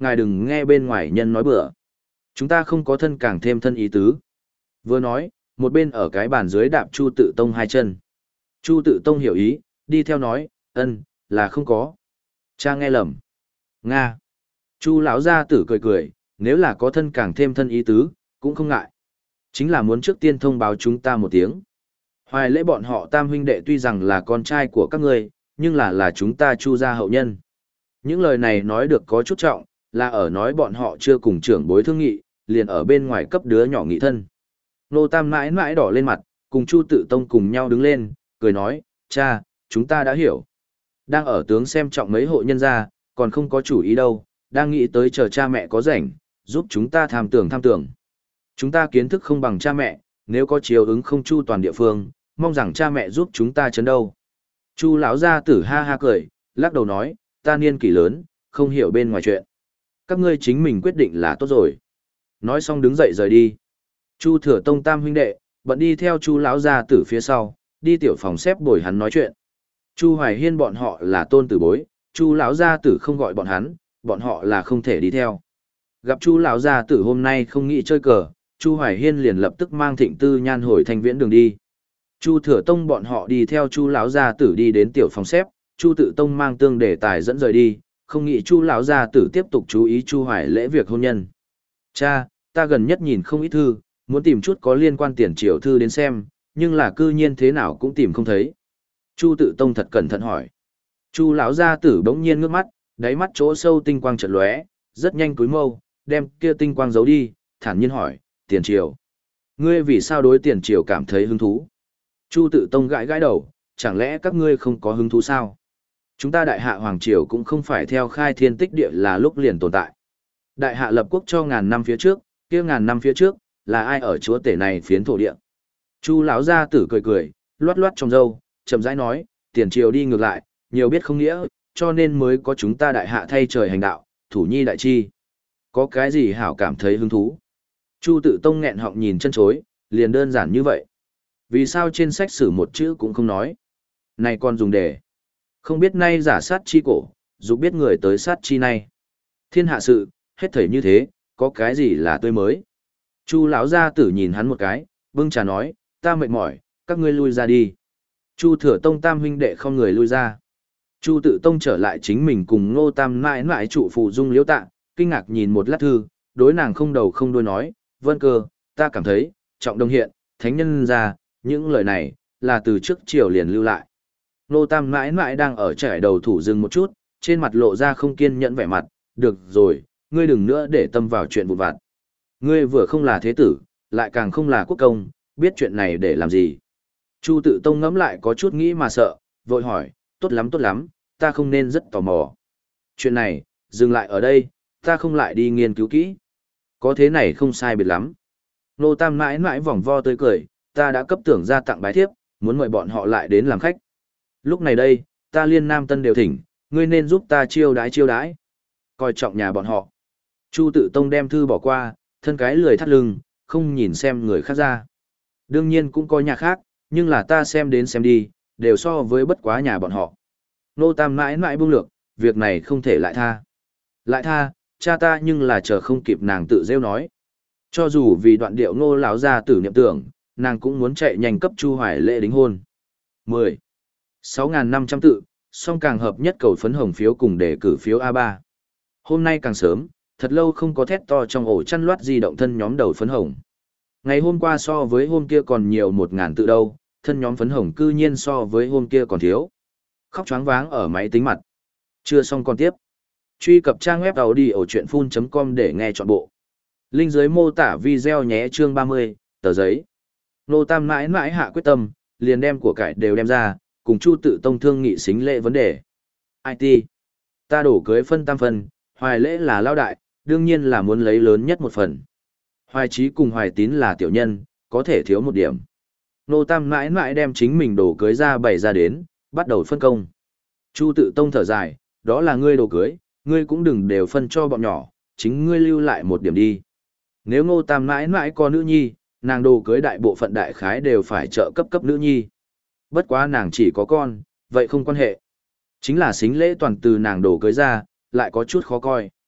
ngài đừng nghe bên ngoài nhân nói bừa. Chúng ta không có thân càng thêm thân ý tứ. Vừa nói, một bên ở cái bàn dưới đạp Chu Tự Tông hai chân. Chu Tự Tông hiểu ý, đi theo nói, ân, là không có. Cha nghe lầm. Nga. Chu lão gia tử cười cười, nếu là có thân càng thêm thân ý tứ, cũng không ngại. Chính là muốn trước tiên thông báo chúng ta một tiếng. Hoài lễ bọn họ tam huynh đệ tuy rằng là con trai của các ngươi, nhưng là là chúng ta Chu gia hậu nhân. Những lời này nói được có chút trọng, là ở nói bọn họ chưa cùng trưởng bối thương nghị, liền ở bên ngoài cấp đứa nhỏ nghị thân. Nô Tam mãi mãi đỏ lên mặt, cùng Chu Tự Tông cùng nhau đứng lên, cười nói, cha, chúng ta đã hiểu. Đang ở tướng xem trọng mấy hộ nhân gia, còn không có chủ ý đâu, đang nghĩ tới chờ cha mẹ có rảnh, giúp chúng ta tham tưởng tham tưởng. Chúng ta kiến thức không bằng cha mẹ, nếu có chiều ứng không chu toàn địa phương, mong rằng cha mẹ giúp chúng ta chấn đâu. Chu lão gia tử ha ha cười, lắc đầu nói, ta niên kỷ lớn, không hiểu bên ngoài chuyện. Các ngươi chính mình quyết định là tốt rồi. Nói xong đứng dậy rời đi. Chu Thừa Tông tam huynh đệ, bận đi theo Chu lão gia tử phía sau, đi tiểu phòng xếp bồi hắn nói chuyện. Chu Hoài Hiên bọn họ là tôn tử bối, Chu lão gia tử không gọi bọn hắn, bọn họ là không thể đi theo. Gặp Chu lão gia tử hôm nay không nghĩ chơi cờ, Chu Hoài Hiên liền lập tức mang Thịnh Tư Nhan hồi Thanh Viễn đường đi. Chu Thừa Tông bọn họ đi theo Chu lão gia tử đi đến tiểu phòng xếp, Chu Tự Tông mang tương đề tài dẫn rời đi, không nghĩ Chu lão gia tử tiếp tục chú ý Chu Hoài lễ việc hôn nhân. Cha, ta gần nhất nhìn không ít thư, muốn tìm chút có liên quan tiền triều thư đến xem, nhưng là cư nhiên thế nào cũng tìm không thấy. Chu Tự Tông thật cẩn thận hỏi. Chu lão gia tử bỗng nhiên ngước mắt, đáy mắt chỗ sâu tinh quang chợt lóe, rất nhanh cúi mâu, đem kia tinh quang giấu đi, thản nhiên hỏi, tiền triều. Ngươi vì sao đối tiền triều cảm thấy hứng thú? Chu Tự Tông gãi gãi đầu, chẳng lẽ các ngươi không có hứng thú sao? Chúng ta đại hạ hoàng triều cũng không phải theo khai thiên tích địa là lúc liền tồn tại. Đại hạ lập quốc cho ngàn năm phía trước, kia ngàn năm phía trước, là ai ở chúa tể này phiến thổ địa? Chu lão gia tử cười cười, loát loát trong râu, chậm rãi nói, tiền triều đi ngược lại, nhiều biết không nghĩa, cho nên mới có chúng ta đại hạ thay trời hành đạo, thủ nhi đại chi. Có cái gì hảo cảm thấy hứng thú? Chu Tự Tông nghẹn họng nhìn chân chối, liền đơn giản như vậy. Vì sao trên sách sử một chữ cũng không nói? Này còn dùng để. Không biết nay giả sát chi cổ, dục biết người tới sát chi nay. Thiên hạ sự, hết thảy như thế, có cái gì là tươi mới? Chu lão gia tử nhìn hắn một cái, bưng trà nói, ta mệt mỏi, các ngươi lui ra đi. Chu Thừa Tông tam huynh đệ không người lui ra. Chu Tự Tông trở lại chính mình cùng Ngô Tam mãi mãi trụ phụ dung liễu tạ, kinh ngạc nhìn một lát thư, đối nàng không đầu không đuôi nói, vân cơ, ta cảm thấy, trọng đồng hiện, thánh nhân ra, những lời này, là từ trước triều liền lưu lại. Ngô Tam mãi mãi đang ở trải đầu thủ dừng một chút, trên mặt lộ ra không kiên nhẫn vẻ mặt, được rồi, ngươi đừng nữa để tâm vào chuyện vụn vặt. Ngươi vừa không là thế tử, lại càng không là quốc công, biết chuyện này để làm gì. Chu Tự Tông ngẫm lại có chút nghĩ mà sợ, vội hỏi, tốt lắm tốt lắm, ta không nên rất tò mò. Chuyện này, dừng lại ở đây, ta không lại đi nghiên cứu kỹ. Có thế này không sai biệt lắm. Nô Tam mãi mãi vòng vo tới cười, ta đã cấp tưởng ra tặng bái thiếp, muốn mời bọn họ lại đến làm khách. Lúc này đây, ta liên nam tân đều thỉnh, ngươi nên giúp ta chiêu đái chiêu đái. Coi trọng nhà bọn họ. Chu Tự Tông đem thư bỏ qua, thân cái lười thắt lưng, không nhìn xem người khác ra. Đương nhiên cũng có nhà khác, nhưng là ta xem đến xem đi, đều so với bất quá nhà bọn họ. Nô Tam mãi mãi buông lược, việc này không thể lại tha. Lại tha, cha ta nhưng là chờ không kịp nàng tự rêu nói. Cho dù vì đoạn điệu Ngô lão gia tử niệm tưởng, nàng cũng muốn chạy nhanh cấp Chu Hoài lễ đính hôn. mười. sáu nghìn năm trăm tự, song càng hợp nhất cầu phấn hồng phiếu cùng đề cử phiếu a ba. Hôm nay càng sớm, thật lâu không có thét to trong ổ chăn loát di động thân nhóm đầu phấn hồng. Ngày hôm qua so với hôm kia còn nhiều một ngàn tự đâu, thân nhóm phấn hồng cư nhiên so với hôm kia còn thiếu. Khóc choáng váng ở máy tính mặt. Chưa xong còn tiếp. Truy cập trang web audiochuyenphun chấm com để nghe trọn bộ. Link dưới mô tả video nhé chương ba mươi, tờ giấy. Nô Tam mãi mãi hạ quyết tâm, liền đem của cải đều đem ra, cùng Chu Tự Tông thương nghị xính lễ vấn đề. i tê. Ta đổ cưới phân tam phần, Hoài lễ là lao đại, đương nhiên là muốn lấy lớn nhất một phần. Hoài Chí cùng Hoài Tín là tiểu nhân, có thể thiếu một điểm. Nô Tam mãi mãi đem chính mình đồ cưới ra bày ra đến, bắt đầu phân công. Chu Tự Tông thở dài, đó là ngươi đồ cưới, ngươi cũng đừng đều phân cho bọn nhỏ, chính ngươi lưu lại một điểm đi. Nếu Ngô Tam mãi mãi có nữ nhi, nàng đồ cưới đại bộ phận đại khái đều phải trợ cấp cấp nữ nhi. Bất quá nàng chỉ có con, vậy không quan hệ. Chính là xính lễ toàn từ nàng đồ cưới ra, lại có chút khó coi.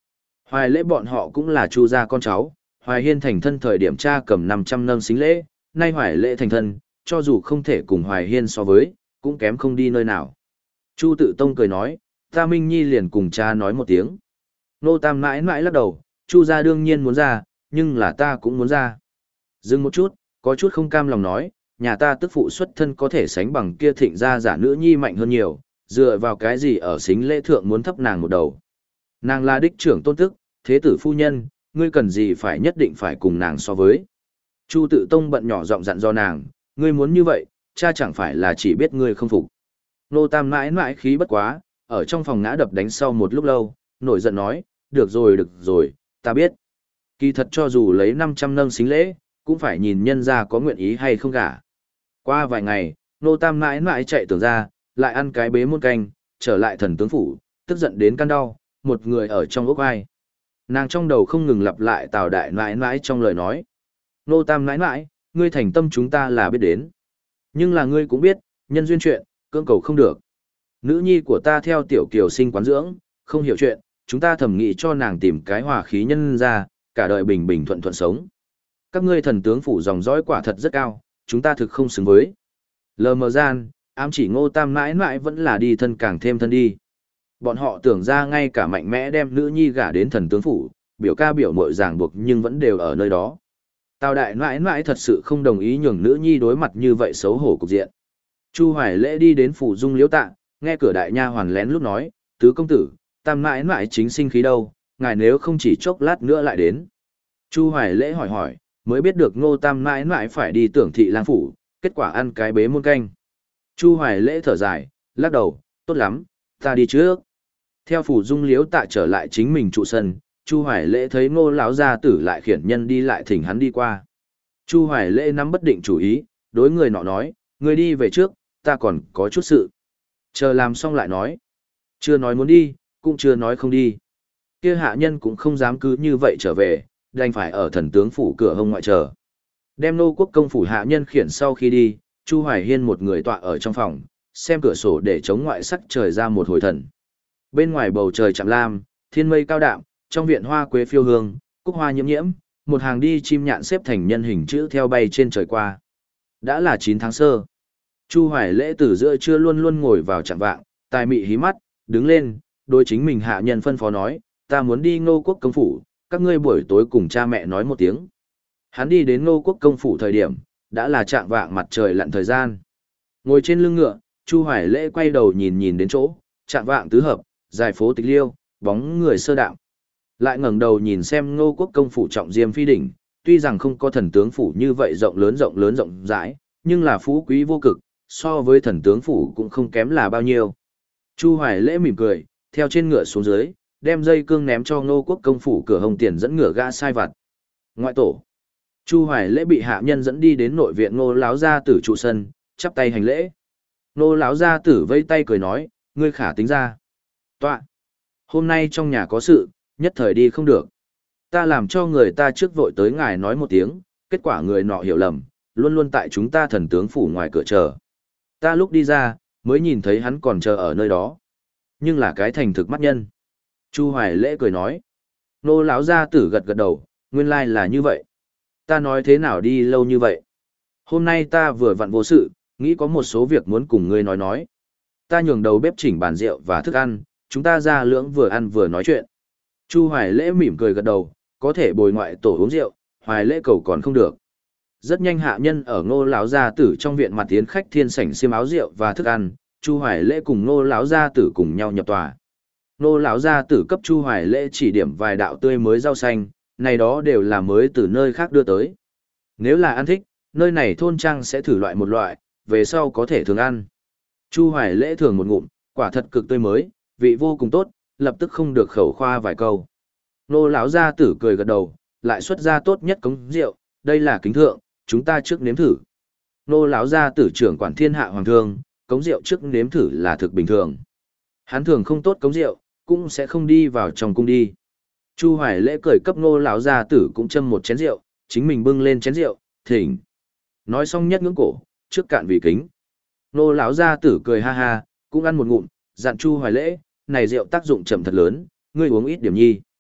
Hoài lễ bọn họ cũng là Chu gia con cháu, Hoài Hiên thành thân thời điểm cha cầm năm trăm nâng xính lễ, nay Hoài lễ thành thân, cho dù không thể cùng Hoài Hiên so với, cũng kém không đi nơi nào. Chu Tự Tông cười nói, ta Minh Nhi liền cùng cha nói một tiếng. Nô Tam mãi mãi lắc đầu, Chu gia đương nhiên muốn ra, nhưng là ta cũng muốn ra. Dừng một chút, có chút không cam lòng nói, nhà ta tức phụ xuất thân có thể sánh bằng kia thịnh gia giả nữ nhi mạnh hơn nhiều, dựa vào cái gì ở xính lễ thượng muốn thấp nàng một đầu. Nàng là đích trưởng tôn tức, thế tử phu nhân, ngươi cần gì phải nhất định phải cùng nàng so với. Chu Tự Tông bận nhỏ giọng dặn do nàng, ngươi muốn như vậy, cha chẳng phải là chỉ biết ngươi không phục. Nô Tam mãi mãi khí bất quá, ở trong phòng ngã đập đánh sau một lúc lâu, nổi giận nói, được rồi được rồi, ta biết. Kỳ thật cho dù lấy năm trăm nâng xính lễ, cũng phải nhìn nhân ra có nguyện ý hay không cả. Qua vài ngày, Nô Tam mãi mãi chạy tưởng ra, lại ăn cái bế muôn canh, trở lại thần tướng phủ, tức giận đến căn đau, một người ở trong ốc ai. Nàng trong đầu không ngừng lặp lại Tào Đại mãi mãi trong lời nói. Nô Tam mãi mãi, ngươi thành tâm chúng ta là biết đến. Nhưng là ngươi cũng biết, nhân duyên chuyện, cưỡng cầu không được. Nữ nhi của ta theo tiểu kiều sinh quán dưỡng, không hiểu chuyện, chúng ta thẩm nghĩ cho nàng tìm cái hòa khí nhân ra, cả đời bình bình thuận thuận sống. Các ngươi thần tướng phủ dòng dõi quả thật rất cao, chúng ta thực không xứng với. Lờ mờ gian, ám chỉ Ngô Tam mãi mãi vẫn là đi thân càng thêm thân đi. Bọn họ tưởng ra ngay cả mạnh mẽ đem nữ nhi gả đến thần tướng phủ, biểu ca biểu mội ràng buộc nhưng vẫn đều ở nơi đó. Tào Đại mãi mãi thật sự không đồng ý nhường nữ nhi đối mặt như vậy xấu hổ cục diện. Chu Hoài Lễ đi đến phủ dung liễu tạ, nghe cửa đại nha hoàn lén lúc nói, tứ công tử, Tam mãi mãi chính sinh khí đâu, ngài nếu không chỉ chốc lát nữa lại đến. Chu Hoài Lễ hỏi hỏi, mới biết được Ngô Tam mãi mãi phải đi tưởng thị lang phủ, kết quả ăn cái bế muôn canh. Chu Hoài Lễ thở dài, lắc đầu, tốt lắm, ta đi trước. Theo phủ dung liếu tạ trở lại chính mình trụ sân, Chu Hoài Lễ thấy Ngô lão gia tử lại khiển nhân đi lại thỉnh hắn đi qua. Chu Hoài Lễ nắm bất định chủ ý, đối người nọ nói, người đi về trước, ta còn có chút sự. Chờ làm xong lại nói. Chưa nói muốn đi, cũng chưa nói không đi. Kia hạ nhân cũng không dám cứ như vậy trở về, đành phải ở thần tướng phủ cửa hông ngoại chờ. Đem nô quốc công phủ hạ nhân khiển sau khi đi, Chu Hoài Hiên một người tọa ở trong phòng, xem cửa sổ để chống ngoại sắc trời ra một hồi thần. Bên ngoài bầu trời chạm lam, thiên mây cao đạm, trong viện hoa quế phiêu hương, cúc hoa nhiễm nhiễm, một hàng đi chim nhạn xếp thành nhân hình chữ theo bay trên trời qua. Đã là chín tháng sơ. Chu Hoài Lễ từ giữa trưa luôn luôn ngồi vào chạm vạng, tài mị hí mắt, đứng lên, đối chính mình hạ nhân phân phó nói, ta muốn đi Ngô quốc công phủ, các ngươi buổi tối cùng cha mẹ nói một tiếng. Hắn đi đến Ngô quốc công phủ thời điểm, đã là chạm vạng mặt trời lặn thời gian. Ngồi trên lưng ngựa, Chu Hoài Lễ quay đầu nhìn nhìn đến chỗ, chạm vạng tứ hợp, dài phố tịch liêu, bóng người sơ đạo. Lại ngẩng đầu nhìn xem Ngô quốc công phủ trọng diêm phi đỉnh, tuy rằng không có thần tướng phủ như vậy rộng lớn rộng lớn rộng rãi, nhưng là phú quý vô cực, so với thần tướng phủ cũng không kém là bao nhiêu. Chu Hoài Lễ mỉm cười, theo trên ngựa xuống dưới, đem dây cương ném cho Ngô quốc công phủ cửa hồng tiền dẫn ngựa gã sai vặt. Ngoại tổ. Chu Hoài Lễ bị hạ nhân dẫn đi đến nội viện Ngô lão gia tử trụ sân, chắp tay hành lễ. Ngô lão gia tử vây tay cười nói, ngươi khả tính ra. Tọa. Hôm nay trong nhà có sự, nhất thời đi không được. Ta làm cho người ta trước vội tới ngài nói một tiếng, kết quả người nọ hiểu lầm, luôn luôn tại chúng ta thần tướng phủ ngoài cửa chờ. Ta lúc đi ra, mới nhìn thấy hắn còn chờ ở nơi đó. Nhưng là cái thành thực mắt nhân. Chu Hoài Lễ cười nói. Nô lão gia tử gật gật đầu, nguyên lai là như vậy. Ta nói thế nào đi lâu như vậy. Hôm nay ta vừa vặn vô sự, nghĩ có một số việc muốn cùng ngươi nói nói. Ta nhường đầu bếp chỉnh bàn rượu và thức ăn, chúng ta ra lưỡng vừa ăn vừa nói chuyện. Chu Hoài Lễ mỉm cười gật đầu, có thể bồi ngoại tổ uống rượu, Hoài Lễ cầu còn không được. Rất nhanh hạ nhân ở Ngô lão gia tử trong viện mặt tiến khách thiên sảnh xiêm áo rượu và thức ăn, Chu Hoài Lễ cùng Ngô lão gia tử cùng nhau nhập tòa. Ngô lão gia tử cấp Chu Hoài Lễ chỉ điểm vài đạo tươi mới rau xanh, này đó đều là mới từ nơi khác đưa tới. Nếu là ăn thích, nơi này thôn trang sẽ thử loại một loại, về sau có thể thường ăn. Chu Hoài Lễ thường một ngụm, quả thật cực tươi mới, vị vô cùng tốt, lập tức không được khẩu khoa vài câu. Ngô lão gia tử cười gật đầu, lại xuất ra tốt nhất cống rượu, đây là kính thượng, chúng ta trước nếm thử. Ngô lão gia tử trưởng quản thiên hạ hoàng thương, cống rượu trước nếm thử là thực bình thường. Hắn thường không tốt cống rượu, cũng sẽ không đi vào trong cung đi. Chu Hoài Lễ cười cấp Ngô lão gia tử cũng châm một chén rượu, chính mình bưng lên chén rượu, thỉnh. Nói xong nhất ngưỡng cổ, trước cạn vì kính. Ngô lão gia tử cười ha ha, cũng ăn một ngụm, dặn Chu Hoài Lễ, này rượu tác dụng chậm thật lớn, ngươi uống ít điểm nhi.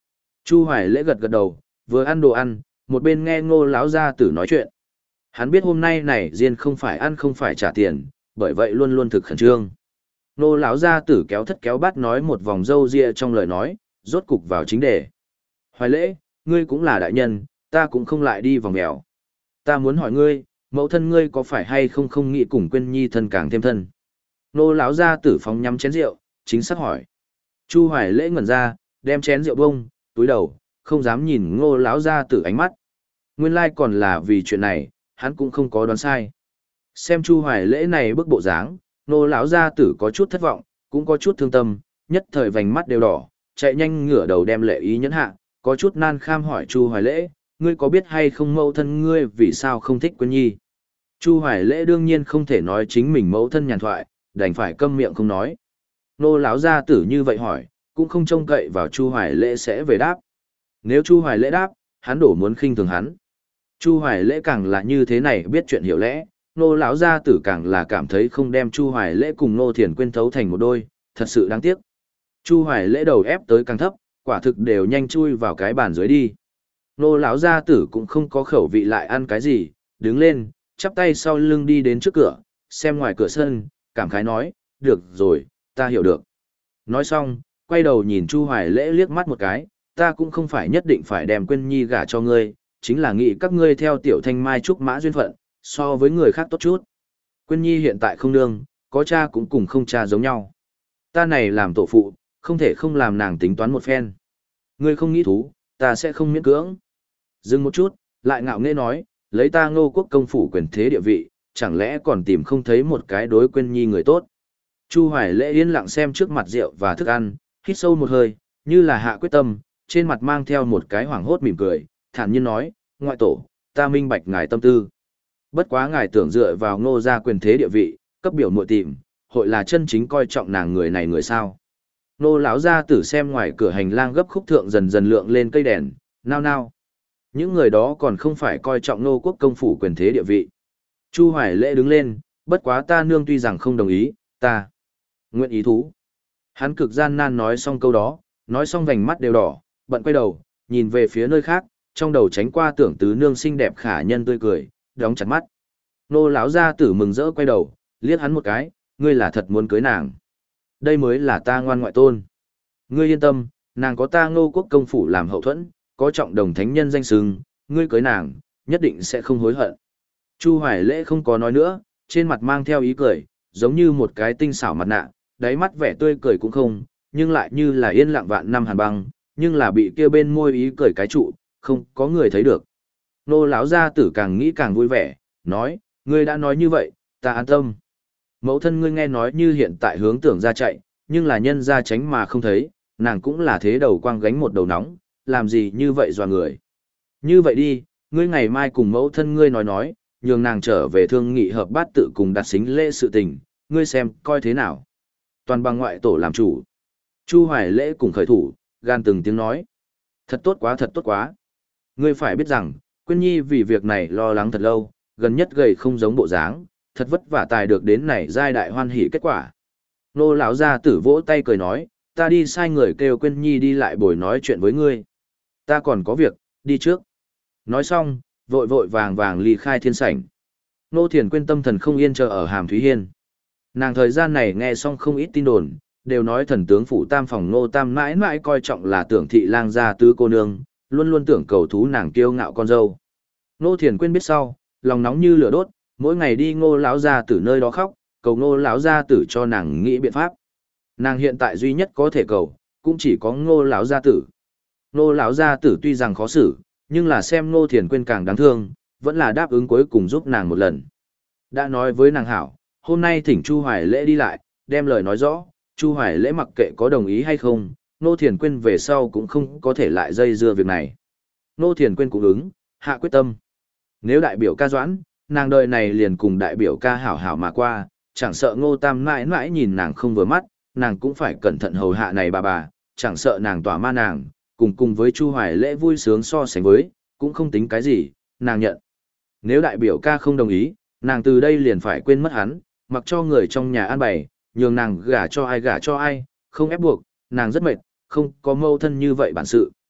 Chu Hoài Lễ gật gật đầu, vừa ăn đồ ăn, một bên nghe Ngô lão gia tử nói chuyện. Hắn biết hôm nay này Diên không phải ăn không phải trả tiền, bởi vậy luôn luôn thực khẩn trương. Ngô lão gia tử kéo thất kéo bát nói một vòng râu ria trong lời nói, rốt cục vào chính đề. Hoài Lễ, ngươi cũng là đại nhân, ta cũng không lại đi vòng mèo. Ta muốn hỏi ngươi, mẫu thân ngươi có phải hay không không nghĩ cùng Quyên Nhi thân càng thêm thân? Ngô lão gia tử phóng nhắm chén rượu, chính xác hỏi. Chu Hoài Lễ ngẩn ra, đem chén rượu bông, túi đầu, không dám nhìn Ngô lão gia tử ánh mắt. Nguyên lai còn là vì chuyện này, hắn cũng không có đoán sai. Xem Chu Hoài Lễ này bức bộ dáng, Ngô lão gia tử có chút thất vọng, cũng có chút thương tâm, nhất thời vành mắt đều đỏ, chạy nhanh ngửa đầu đem Lệ Ý nhẫn hạ, có chút nan kham hỏi Chu Hoài Lễ, ngươi có biết hay không mẫu thân ngươi vì sao không thích Quyên Nhi? Chu Hoài Lễ đương nhiên không thể nói chính mình mẫu thân nhàn thoại, đành phải câm miệng không nói. Nô lão gia tử như vậy hỏi, cũng không trông cậy vào Chu Hoài Lễ sẽ về đáp. Nếu Chu Hoài Lễ đáp, hắn đổ muốn khinh thường hắn. Chu Hoài Lễ càng là như thế này biết chuyện hiểu lẽ, nô lão gia tử càng là cảm thấy không đem Chu Hoài Lễ cùng Nô Thiền Quyên thấu thành một đôi, thật sự đáng tiếc. Chu Hoài Lễ đầu ép tới càng thấp, quả thực đều nhanh chui vào cái bàn dưới đi. Nô lão gia tử cũng không có khẩu vị lại ăn cái gì, đứng lên, chắp tay sau lưng đi đến trước cửa, xem ngoài cửa sân, cảm khái nói, được rồi, ta hiểu được. Nói xong, quay đầu nhìn Chu Hoài Lễ liếc mắt một cái, ta cũng không phải nhất định phải đem Quyên Nhi gả cho ngươi, chính là nghĩ các ngươi theo tiểu thanh mai trúc mã duyên phận, so với người khác tốt chút. Quyên Nhi hiện tại không nương, có cha cũng cùng không cha giống nhau. Ta này làm tổ phụ, không thể không làm nàng tính toán một phen. Ngươi không nghĩ thú, ta sẽ không miễn cưỡng. Dừng một chút, lại ngạo nghễ nói, lấy ta Ngô quốc công phủ quyền thế địa vị, chẳng lẽ còn tìm không thấy một cái đối Quyên Nhi người tốt. Chu Hoài Lễ yên lặng xem trước mặt rượu và thức ăn, hít sâu một hơi, như là hạ quyết tâm, trên mặt mang theo một cái hoảng hốt mỉm cười, thản nhiên nói, ngoại tổ, ta minh bạch ngài tâm tư. Bất quá ngài tưởng dựa vào Ngô gia quyền thế địa vị, cấp biểu muội tìm, hội là chân chính coi trọng nàng người này người sao. Nô lão gia tử xem ngoài cửa hành lang gấp khúc thượng dần dần lượng lên cây đèn, nao nao. Những người đó còn không phải coi trọng Ngô quốc công phủ quyền thế địa vị. Chu Hoài Lễ đứng lên, bất quá ta nương tuy rằng không đồng ý, ta nguyện ý thú. Hắn cực gian nan nói xong câu đó, nói xong vành mắt đều đỏ, bận quay đầu, nhìn về phía nơi khác, trong đầu tránh qua tưởng tứ nương xinh đẹp khả nhân tươi cười, đóng chặt mắt. Nô lão gia tử mừng rỡ quay đầu, liếc hắn một cái, ngươi là thật muốn cưới nàng. Đây mới là ta ngoan ngoại tôn. Ngươi yên tâm, nàng có ta Ngô quốc công phủ làm hậu thuẫn, có trọng đồng thánh nhân danh xưng, ngươi cưới nàng, nhất định sẽ không hối hận. Chu Hoài Lễ không có nói nữa, trên mặt mang theo ý cười, giống như một cái tinh xảo mặt nạ, đáy mắt vẻ tươi cười cũng không, nhưng lại như là yên lặng vạn năm hàn băng, nhưng là bị kia bên môi ý cười cái trụ, không có người thấy được. Nô lão gia tử càng nghĩ càng vui vẻ, nói, ngươi đã nói như vậy, ta an tâm. Mẫu thân ngươi nghe nói như hiện tại hướng tưởng ra chạy, nhưng là nhân ra tránh mà không thấy, nàng cũng là thế đầu quang gánh một đầu nóng, làm gì như vậy dọa người. Như vậy đi, ngươi ngày mai cùng mẫu thân ngươi nói nói, nhường nàng trở về thương nghị hợp bát tự cùng đặt xính lễ sự tình, ngươi xem, coi thế nào. Toàn bằng ngoại tổ làm chủ. Chu Hoài Lễ cùng khởi thủ, gan từng tiếng nói. Thật tốt quá thật tốt quá. Ngươi phải biết rằng, Quyên Nhi vì việc này lo lắng thật lâu, gần nhất gầy không giống bộ dáng, thật vất vả tài được đến này giai đại hoan hỷ kết quả. Nô lão gia tử vỗ tay cười nói, ta đi sai người kêu Quyên Nhi đi lại bồi nói chuyện với ngươi. Ta còn có việc, đi trước. Nói xong, vội vội vàng vàng ly khai thiên sảnh. Nô Thiền Quyên tâm thần không yên chờ ở Hàm Thúy Hiên. Nàng thời gian này nghe xong không ít tin đồn, đều nói thần tướng phủ tam phòng Nô Tam mãi mãi coi trọng là tưởng thị lang gia tứ cô nương, luôn luôn tưởng cầu thú nàng kiêu ngạo con dâu. Nô Thiền Quyên biết sau, lòng nóng như lửa đốt, mỗi ngày đi Ngô lão gia tử nơi đó khóc, cầu Ngô lão gia tử cho nàng nghĩ biện pháp. Nàng hiện tại duy nhất có thể cầu, cũng chỉ có Ngô lão gia tử. Ngô lão gia tử tuy rằng khó xử, nhưng là xem Ngô Thiền Quyên càng đáng thương, vẫn là đáp ứng cuối cùng giúp nàng một lần. Đã nói với nàng hảo, hôm nay thỉnh Chu Hoài Lễ đi lại, đem lời nói rõ, Chu Hoài Lễ mặc kệ có đồng ý hay không, Ngô Thiền Quyên về sau cũng không có thể lại dây dưa việc này. Ngô Thiền Quyên cũng ứng, hạ quyết tâm. Nếu đại biểu ca doãn, nàng đời này liền cùng đại biểu ca hảo hảo mà qua, chẳng sợ Ngô Tam mãi mãi nhìn nàng không vừa mắt, nàng cũng phải cẩn thận hầu hạ này bà bà, chẳng sợ nàng tỏa ma nàng, cùng cùng với Chu Hoài Lễ vui sướng so sánh với, cũng không tính cái gì, nàng nhận. Nếu đại biểu ca không đồng ý, nàng từ đây liền phải quên mất hắn, mặc cho người trong nhà an bày, nhường nàng gả cho ai gả cho ai, không ép buộc, nàng rất mệt, không có mâu thân như vậy bản sự.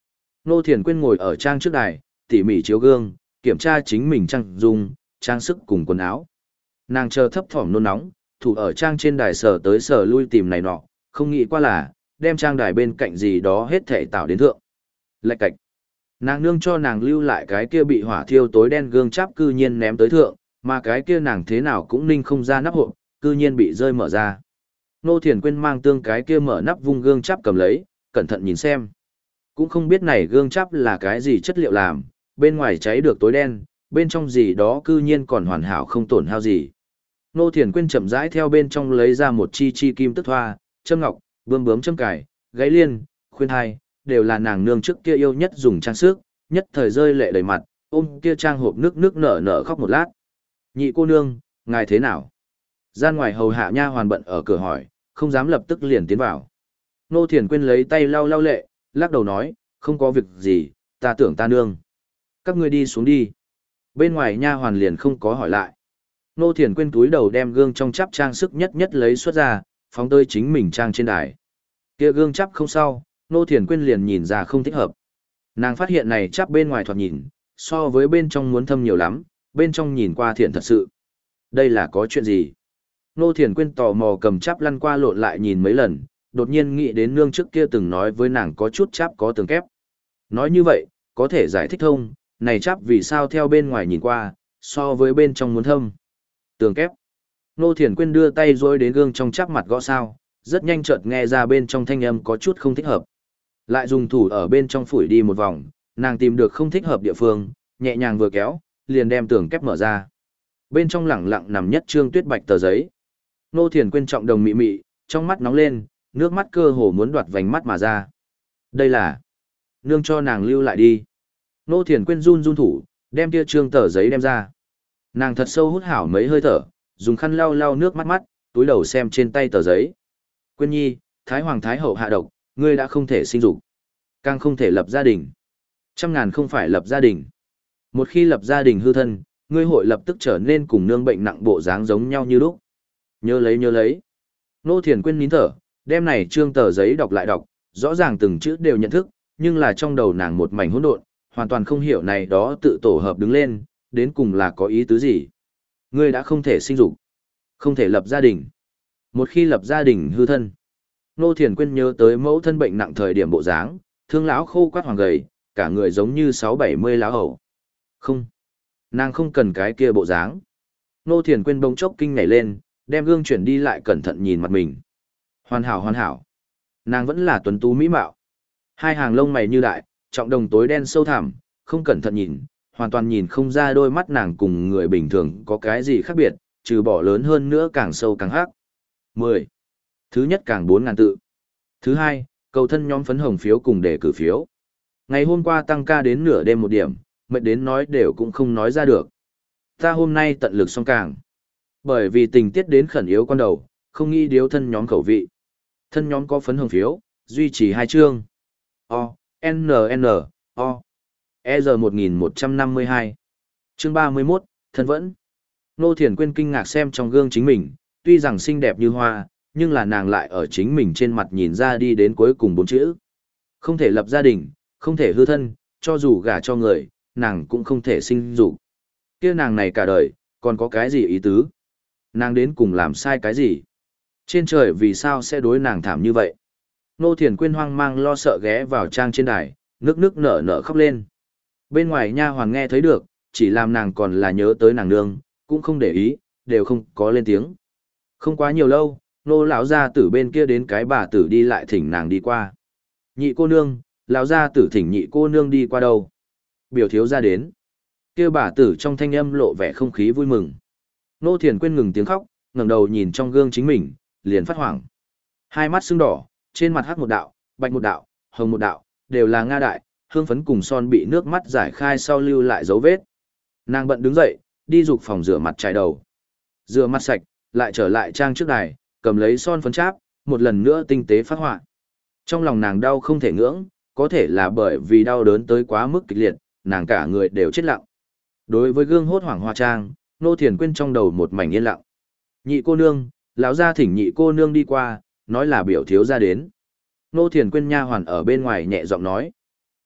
Nô Thiền Quyên ngồi ở trang trước đài, tỉ mỉ chiếu gương, kiểm tra chính mình trang dung, trang sức cùng quần áo. Nàng chờ thấp thỏm nôn nóng, thủ ở trang trên đài sờ tới sờ lui tìm này nọ, không nghĩ qua là, đem trang đài bên cạnh gì đó hết thể tạo đến thượng. Lạch cạch. Nàng nương cho nàng lưu lại cái kia bị hỏa thiêu tối đen gương chắp cư nhiên ném tới thượng, mà cái kia nàng thế nào cũng ninh không ra nắp hộp, cư nhiên bị rơi mở ra. Nô Thiền Quyên mang tương cái kia mở nắp vung gương chắp cầm lấy, cẩn thận nhìn xem. Cũng không biết này gương chắp là cái gì chất liệu làm, bên ngoài cháy được tối đen, bên trong gì đó cư nhiên còn hoàn hảo không tổn hao gì. Nô Thiền Quyên chậm rãi theo bên trong lấy ra một chi chi kim tức thoa, châm ngọc, bươm bướm châm cải, gáy liên, khuyên hai, đều là nàng nương trước kia yêu nhất dùng trang sức, nhất thời rơi lệ đầy mặt, ôm kia trang hộp nước nước nở nở khóc một lát. Nhị cô nương, ngài thế nào? Gian ngoài hầu hạ nha hoàn bận ở cửa hỏi, không dám lập tức liền tiến vào. Nô Thiền Quyên lấy tay lau lau lệ, lắc đầu nói, không có việc gì, ta tưởng ta nương. Các ngươi đi xuống đi. Bên ngoài nha hoàn liền không có hỏi lại. Nô Thiền Quyên túi đầu đem gương trong chắp trang sức nhất nhất lấy xuất ra, phóng tới chính mình trang trên đài. Kia gương chắp không sao, Nô Thiền Quyên liền nhìn ra không thích hợp. Nàng phát hiện này chắp bên ngoài thoạt nhìn, so với bên trong muốn thâm nhiều lắm, bên trong nhìn qua thiện thật sự. Đây là có chuyện gì? Nô Thiền Quyên tò mò cầm chắp lăn qua lộn lại nhìn mấy lần, đột nhiên nghĩ đến nương trước kia từng nói với nàng có chút chắp có tường kép. Nói như vậy, có thể giải thích thông, này chắp vì sao theo bên ngoài nhìn qua, so với bên trong muốn thâm. Tường kép. Nô Thiền Quyên đưa tay dối đến gương trong chắp mặt gõ sao, rất nhanh chợt nghe ra bên trong thanh âm có chút không thích hợp. Lại dùng thủ ở bên trong phủi đi một vòng, nàng tìm được không thích hợp địa phương, nhẹ nhàng vừa kéo, liền đem tường kép mở ra. Bên trong lẳng lặng nằm nhất trương tuyết bạch tờ giấy. Nô Thiền Quyên trọng đồng mị mị, trong mắt nóng lên, nước mắt cơ hồ muốn đoạt vành mắt mà ra. Đây là nương cho nàng lưu lại đi. Nô Thiền Quyên run run thủ, đem kia trương tờ giấy đem ra. Nàng thật sâu hút hảo mấy hơi thở, dùng khăn lau lau nước mắt mắt, túi đầu xem trên tay tờ giấy. Quyên nhi, Thái Hoàng Thái Hậu hạ độc, ngươi đã không thể sinh dục, càng không thể lập gia đình. Trăm ngàn không phải lập gia đình. Một khi lập gia đình hư thân, ngươi hội lập tức trở nên cùng nương bệnh nặng bộ dáng giống nhau như lúc. Nhớ lấy nhớ lấy. Nô Thiền Quyên nín thở, đem này trương tờ giấy đọc lại đọc, rõ ràng từng chữ đều nhận thức, nhưng là trong đầu nàng một mảnh hỗn độn, hoàn toàn không hiểu này đó tự tổ hợp đứng lên, đến cùng là có ý tứ gì. Ngươi đã không thể sinh dục, không thể lập gia đình. Một khi lập gia đình hư thân. Nô Thiền Quyên nhớ tới mẫu thân bệnh nặng thời điểm bộ dáng, thương lão khô quắt hoàng gầy, cả người giống như sáu bảy mươi lão hầu. Không, nàng không cần cái kia bộ dáng. Nô Thiền Quyên bỗng chốc kinh nhảy lên, đem gương chuyển đi lại cẩn thận nhìn mặt mình. Hoàn hảo hoàn hảo. Nàng vẫn là tuấn tú mỹ mạo. Hai hàng lông mày như đại, trọng đồng tối đen sâu thẳm, không cẩn thận nhìn, hoàn toàn nhìn không ra đôi mắt nàng cùng người bình thường có cái gì khác biệt, trừ bỏ lớn hơn nữa càng sâu càng hắc. mười. Thứ nhất càng bốn ngàn tự. Thứ hai, cầu thân nhóm phấn hồng phiếu cùng đề cử phiếu. Ngày hôm qua tăng ca đến nửa đêm một điểm, mệt đến nói đều cũng không nói ra được. Ta hôm nay tận lực xong càng. Bởi vì tình tiết đến khẩn yếu con đầu, không nghĩ điếu thân nhóm khẩu vị. Thân nhóm có phấn hồng phiếu, duy trì hai chương. O, N N, O. E R một nghìn một trăm năm mươi hai. Chương ba mươi mốt, thân vẫn. Nô Thiền Quyên kinh ngạc xem trong gương chính mình, tuy rằng xinh đẹp như hoa, nhưng là nàng lại ở chính mình trên mặt nhìn ra đi đến cuối cùng bốn chữ. Không thể lập gia đình, không thể hư thân, cho dù gả cho người, nàng cũng không thể sinh dục. Kia nàng này cả đời, còn có cái gì ý tứ? Nàng đến cùng làm sai cái gì? Trên trời vì sao sẽ đối nàng thảm như vậy? Nô Thiền Quyên hoang mang lo sợ ghé vào trang trên đài, nước nước nở nở khóc lên. Bên ngoài nha hoàn nghe thấy được, chỉ làm nàng còn là nhớ tới nàng nương, cũng không để ý, đều không có lên tiếng. Không quá nhiều lâu, nô lão gia tử bên kia đến cái bà tử đi lại thỉnh nàng đi qua. Nhị cô nương, lão gia tử thỉnh nhị cô nương đi qua đâu? Biểu thiếu gia đến. Kia bà tử trong thanh âm lộ vẻ không khí vui mừng. Nô Thiền Quyên ngừng tiếng khóc, ngẩng đầu nhìn trong gương chính mình, liền phát hoảng. Hai mắt sưng đỏ, trên mặt hắc một đạo, bạch một đạo, hồng một đạo, đều là nga đại, hương phấn cùng son bị nước mắt giải khai sau lưu lại dấu vết. Nàng bận đứng dậy, đi dục phòng rửa mặt chải đầu. Rửa mặt sạch, lại trở lại trang trước đài, cầm lấy son phấn cháp, một lần nữa tinh tế phát họa. Trong lòng nàng đau không thể ngưỡng, có thể là bởi vì đau đớn tới quá mức kịch liệt, nàng cả người đều chết lặng. Đối với gương hốt hoảng hoa trang, Nô Thiền Quyên trong đầu một mảnh yên lặng. Nhị cô nương, lão gia thỉnh nhị cô nương đi qua, nói là biểu thiếu gia đến. Nô Thiền Quyên nha hoàn ở bên ngoài nhẹ giọng nói.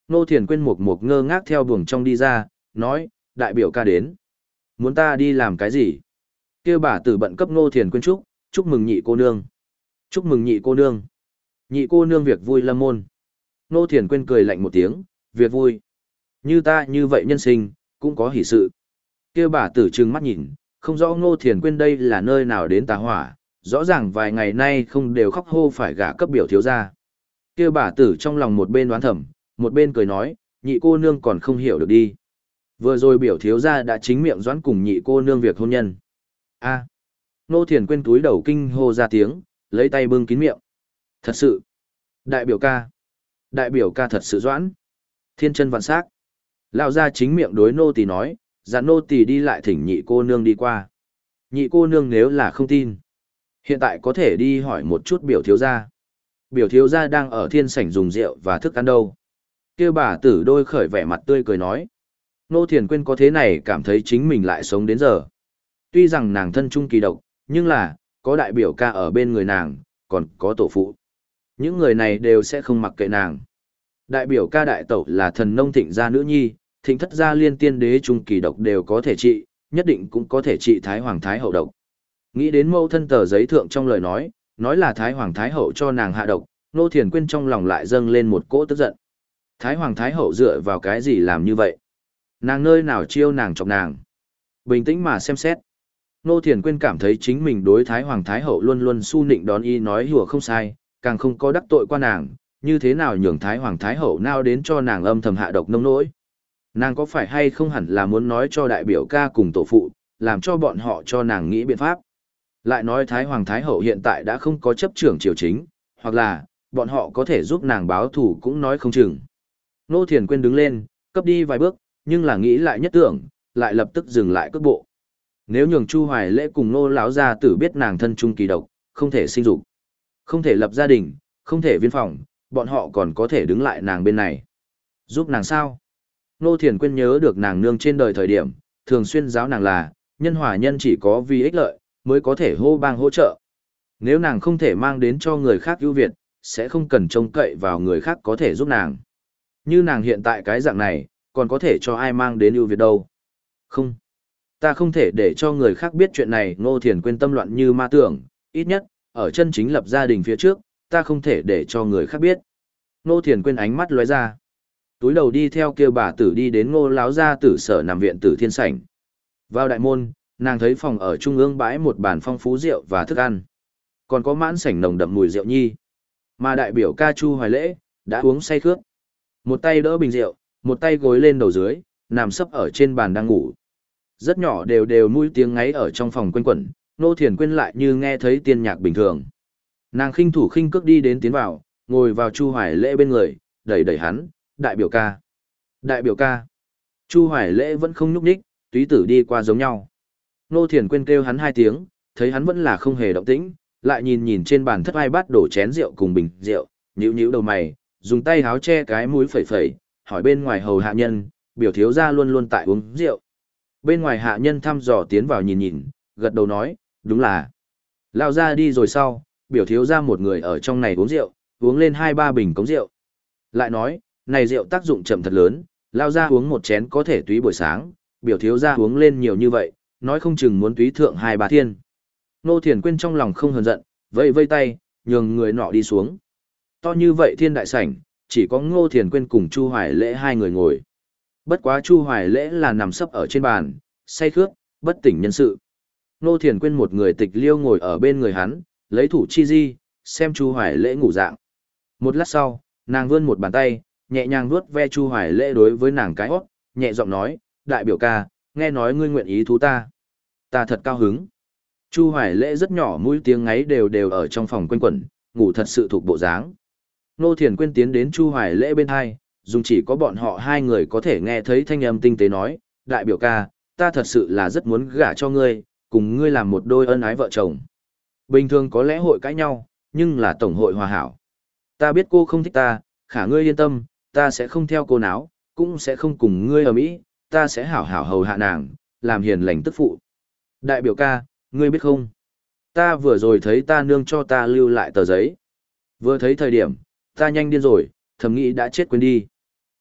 Nô Thiền Quyên một một ngơ ngác theo buồng trong đi ra, nói, đại biểu ca đến. Muốn ta đi làm cái gì? Kêu bà tử bận cấp Nô Thiền Quyên chúc, chúc mừng nhị cô nương. Chúc mừng nhị cô nương. Nhị cô nương việc vui lâm môn. Nô Thiền Quyên cười lạnh một tiếng, việc vui. Như ta như vậy nhân sinh, cũng có hỷ sự. Kêu bà tử trừng mắt nhìn, không rõ Nô Thiền Quyên đây là nơi nào đến tà hỏa, rõ ràng vài ngày nay không đều khóc hô phải gả cấp biểu thiếu gia. Kêu bà tử trong lòng một bên đoán thầm, một bên cười nói, nhị cô nương còn không hiểu được đi. Vừa rồi biểu thiếu gia đã chính miệng doãn cùng nhị cô nương việc hôn nhân. A. Nô Thiền Quyên túi đầu kinh hô ra tiếng, lấy tay bưng kín miệng. Thật sự. Đại biểu ca. Đại biểu ca thật sự doãn. Thiên chân vạn sắc. Lão gia chính miệng đối nô tỳ nói, dặn nô tỳ đi lại thỉnh nhị cô nương đi qua. Nhị cô nương nếu là không tin, hiện tại có thể đi hỏi một chút biểu thiếu gia. Biểu thiếu gia đang ở thiên sảnh dùng rượu và thức ăn đâu. Kêu bà tử đôi khởi vẻ mặt tươi cười nói. Nô Thiền Quyên có thế này cảm thấy chính mình lại sống đến giờ. Tuy rằng nàng thân trung kỳ độc, nhưng là, có đại biểu ca ở bên người nàng, còn có tổ phụ. Những người này đều sẽ không mặc kệ nàng. Đại biểu ca đại tẩu là thần nông thịnh gia nữ nhi, thịnh thất gia liên tiên đế trung kỳ độc đều có thể trị, nhất định cũng có thể trị Thái Hoàng Thái Hậu độc. Nghĩ đến mâu thân tờ giấy thượng trong lời nói, nói là Thái Hoàng Thái Hậu cho nàng hạ độc, Nô Thiền Quyên trong lòng lại dâng lên một cỗ tức giận. Thái Hoàng Thái Hậu dựa vào cái gì làm như vậy? Nàng nơi nào chiêu nàng chọc nàng? Bình tĩnh mà xem xét. Nô Thiền Quyên cảm thấy chính mình đối Thái Hoàng Thái Hậu luôn luôn su nịnh đón y nói hùa không sai, càng không có đắc tội qua nàng, như thế nào nhường Thái Hoàng Thái Hậu nào đến cho nàng âm thầm hạ độc nông nỗi. Nàng có phải hay không hẳn là muốn nói cho đại biểu ca cùng tổ phụ, làm cho bọn họ cho nàng nghĩ biện pháp. Lại nói Thái Hoàng Thái Hậu hiện tại đã không có chấp trưởng triều chính, hoặc là, bọn họ có thể giúp nàng báo thù cũng nói không chừng. Nô Thiền Quyên đứng lên, cấp đi vài bước, nhưng là nghĩ lại nhất tưởng, lại lập tức dừng lại cước bộ. Nếu nhường Chu Hoài Lễ cùng Nô lão gia tử biết nàng thân trung kỳ độc, không thể sinh dục, không thể lập gia đình, không thể viên phòng, bọn họ còn có thể đứng lại nàng bên này. Giúp nàng sao? Nô Thiền Quyên nhớ được nàng nương trên đời thời điểm, thường xuyên giáo nàng là, nhân hòa nhân chỉ có vì ích lợi, mới có thể hô bang hỗ trợ. Nếu nàng không thể mang đến cho người khác ưu việt, sẽ không cần trông cậy vào người khác có thể giúp nàng. Như nàng hiện tại cái dạng này, còn có thể cho ai mang đến ưu việt đâu. Không. Ta không thể để cho người khác biết chuyện này. Ngô Thiền Quyên tâm loạn như ma tưởng, ít nhất, ở chân chính lập gia đình phía trước, ta không thể để cho người khác biết. Ngô Thiền Quyên ánh mắt lóe ra. Túi đầu đi theo kia bà tử đi đến Ngô lão gia tử sở nằm viện tử thiên sảnh. Vào đại môn, nàng thấy phòng ở trung ương bãi một bàn phong phú rượu và thức ăn. Còn có mãn sảnh nồng đậm mùi rượu nhi. Mà đại biểu ca Chu Hoài Lễ, đã uống say khướt. Một tay đỡ bình rượu, một tay gối lên đầu dưới, nằm sấp ở trên bàn đang ngủ. Rất nhỏ đều đều mũi tiếng ngáy ở trong phòng quanh quẩn, Nô Thiền Quyên lại như nghe thấy tiên nhạc bình thường. Nàng khinh thủ khinh cước đi đến tiến vào, ngồi vào Chu Hoài Lễ bên người, đẩy đẩy hắn, đại biểu ca. Đại biểu ca. Chu Hoài Lễ vẫn không nhúc nhích, túy tử đi qua giống nhau. Nô Thiền Quyên kêu hắn hai tiếng, thấy hắn vẫn là không hề động tĩnh, lại nhìn nhìn trên bàn thất ai bát đổ chén rượu cùng bình rượu, nhíu nhíu đầu mày, dùng tay háo che cái mũi phẩy phẩy, hỏi bên ngoài hầu hạ nhân, biểu thiếu gia luôn luôn tại uống rượu. Bên ngoài hạ nhân thăm dò tiến vào nhìn nhìn, gật đầu nói, đúng là. Lao ra đi rồi sau, biểu thiếu gia một người ở trong này uống rượu, uống lên hai ba bình cống rượu. Lại nói, này rượu tác dụng chậm thật lớn, Lao ra uống một chén có thể túy buổi sáng, biểu thiếu gia uống lên nhiều như vậy, nói không chừng muốn túy thượng hai ba thiên. Nô Thiền Quyên trong lòng không hờn giận, vây vây tay, nhường người nọ đi xuống. To như vậy thiên đại sảnh, chỉ có Ngô Thiền Quyên cùng Chu Hoài Lễ hai người ngồi. Bất quá Chu Hoài Lễ là nằm sấp ở trên bàn, say khướt, bất tỉnh nhân sự. Ngô Thiền Quyên một người tịch liêu ngồi ở bên người hắn, lấy thủ chi di, xem Chu Hoài Lễ ngủ dạng. Một lát sau, nàng vươn một bàn tay, nhẹ nhàng vuốt ve Chu Hoài Lễ đối với nàng cái hót, nhẹ giọng nói, đại biểu ca, nghe nói ngươi nguyện ý thú ta. Ta thật cao hứng. Chu Hoài Lễ rất nhỏ mũi tiếng ngáy đều đều ở trong phòng quanh quẩn, ngủ thật sự thuộc bộ dáng. Nô Thiền Quyên tiến đến Chu Hoài Lễ bên hai, dùng chỉ có bọn họ hai người có thể nghe thấy thanh âm tinh tế nói, đại biểu ca, ta thật sự là rất muốn gả cho ngươi, cùng ngươi làm một đôi ân ái vợ chồng. Bình thường có lẽ hội cãi nhau, nhưng là tổng hội hòa hảo. Ta biết cô không thích ta, khả ngươi yên tâm, ta sẽ không theo cô náo, cũng sẽ không cùng ngươi ở mỹ, ta sẽ hảo hảo hầu hạ nàng, làm hiền lành tức phụ. Đại biểu ca, ngươi biết không? Ta vừa rồi thấy ta nương cho ta lưu lại tờ giấy. Vừa thấy thời điểm, ta nhanh điên rồi, thầm nghĩ đã chết quên đi.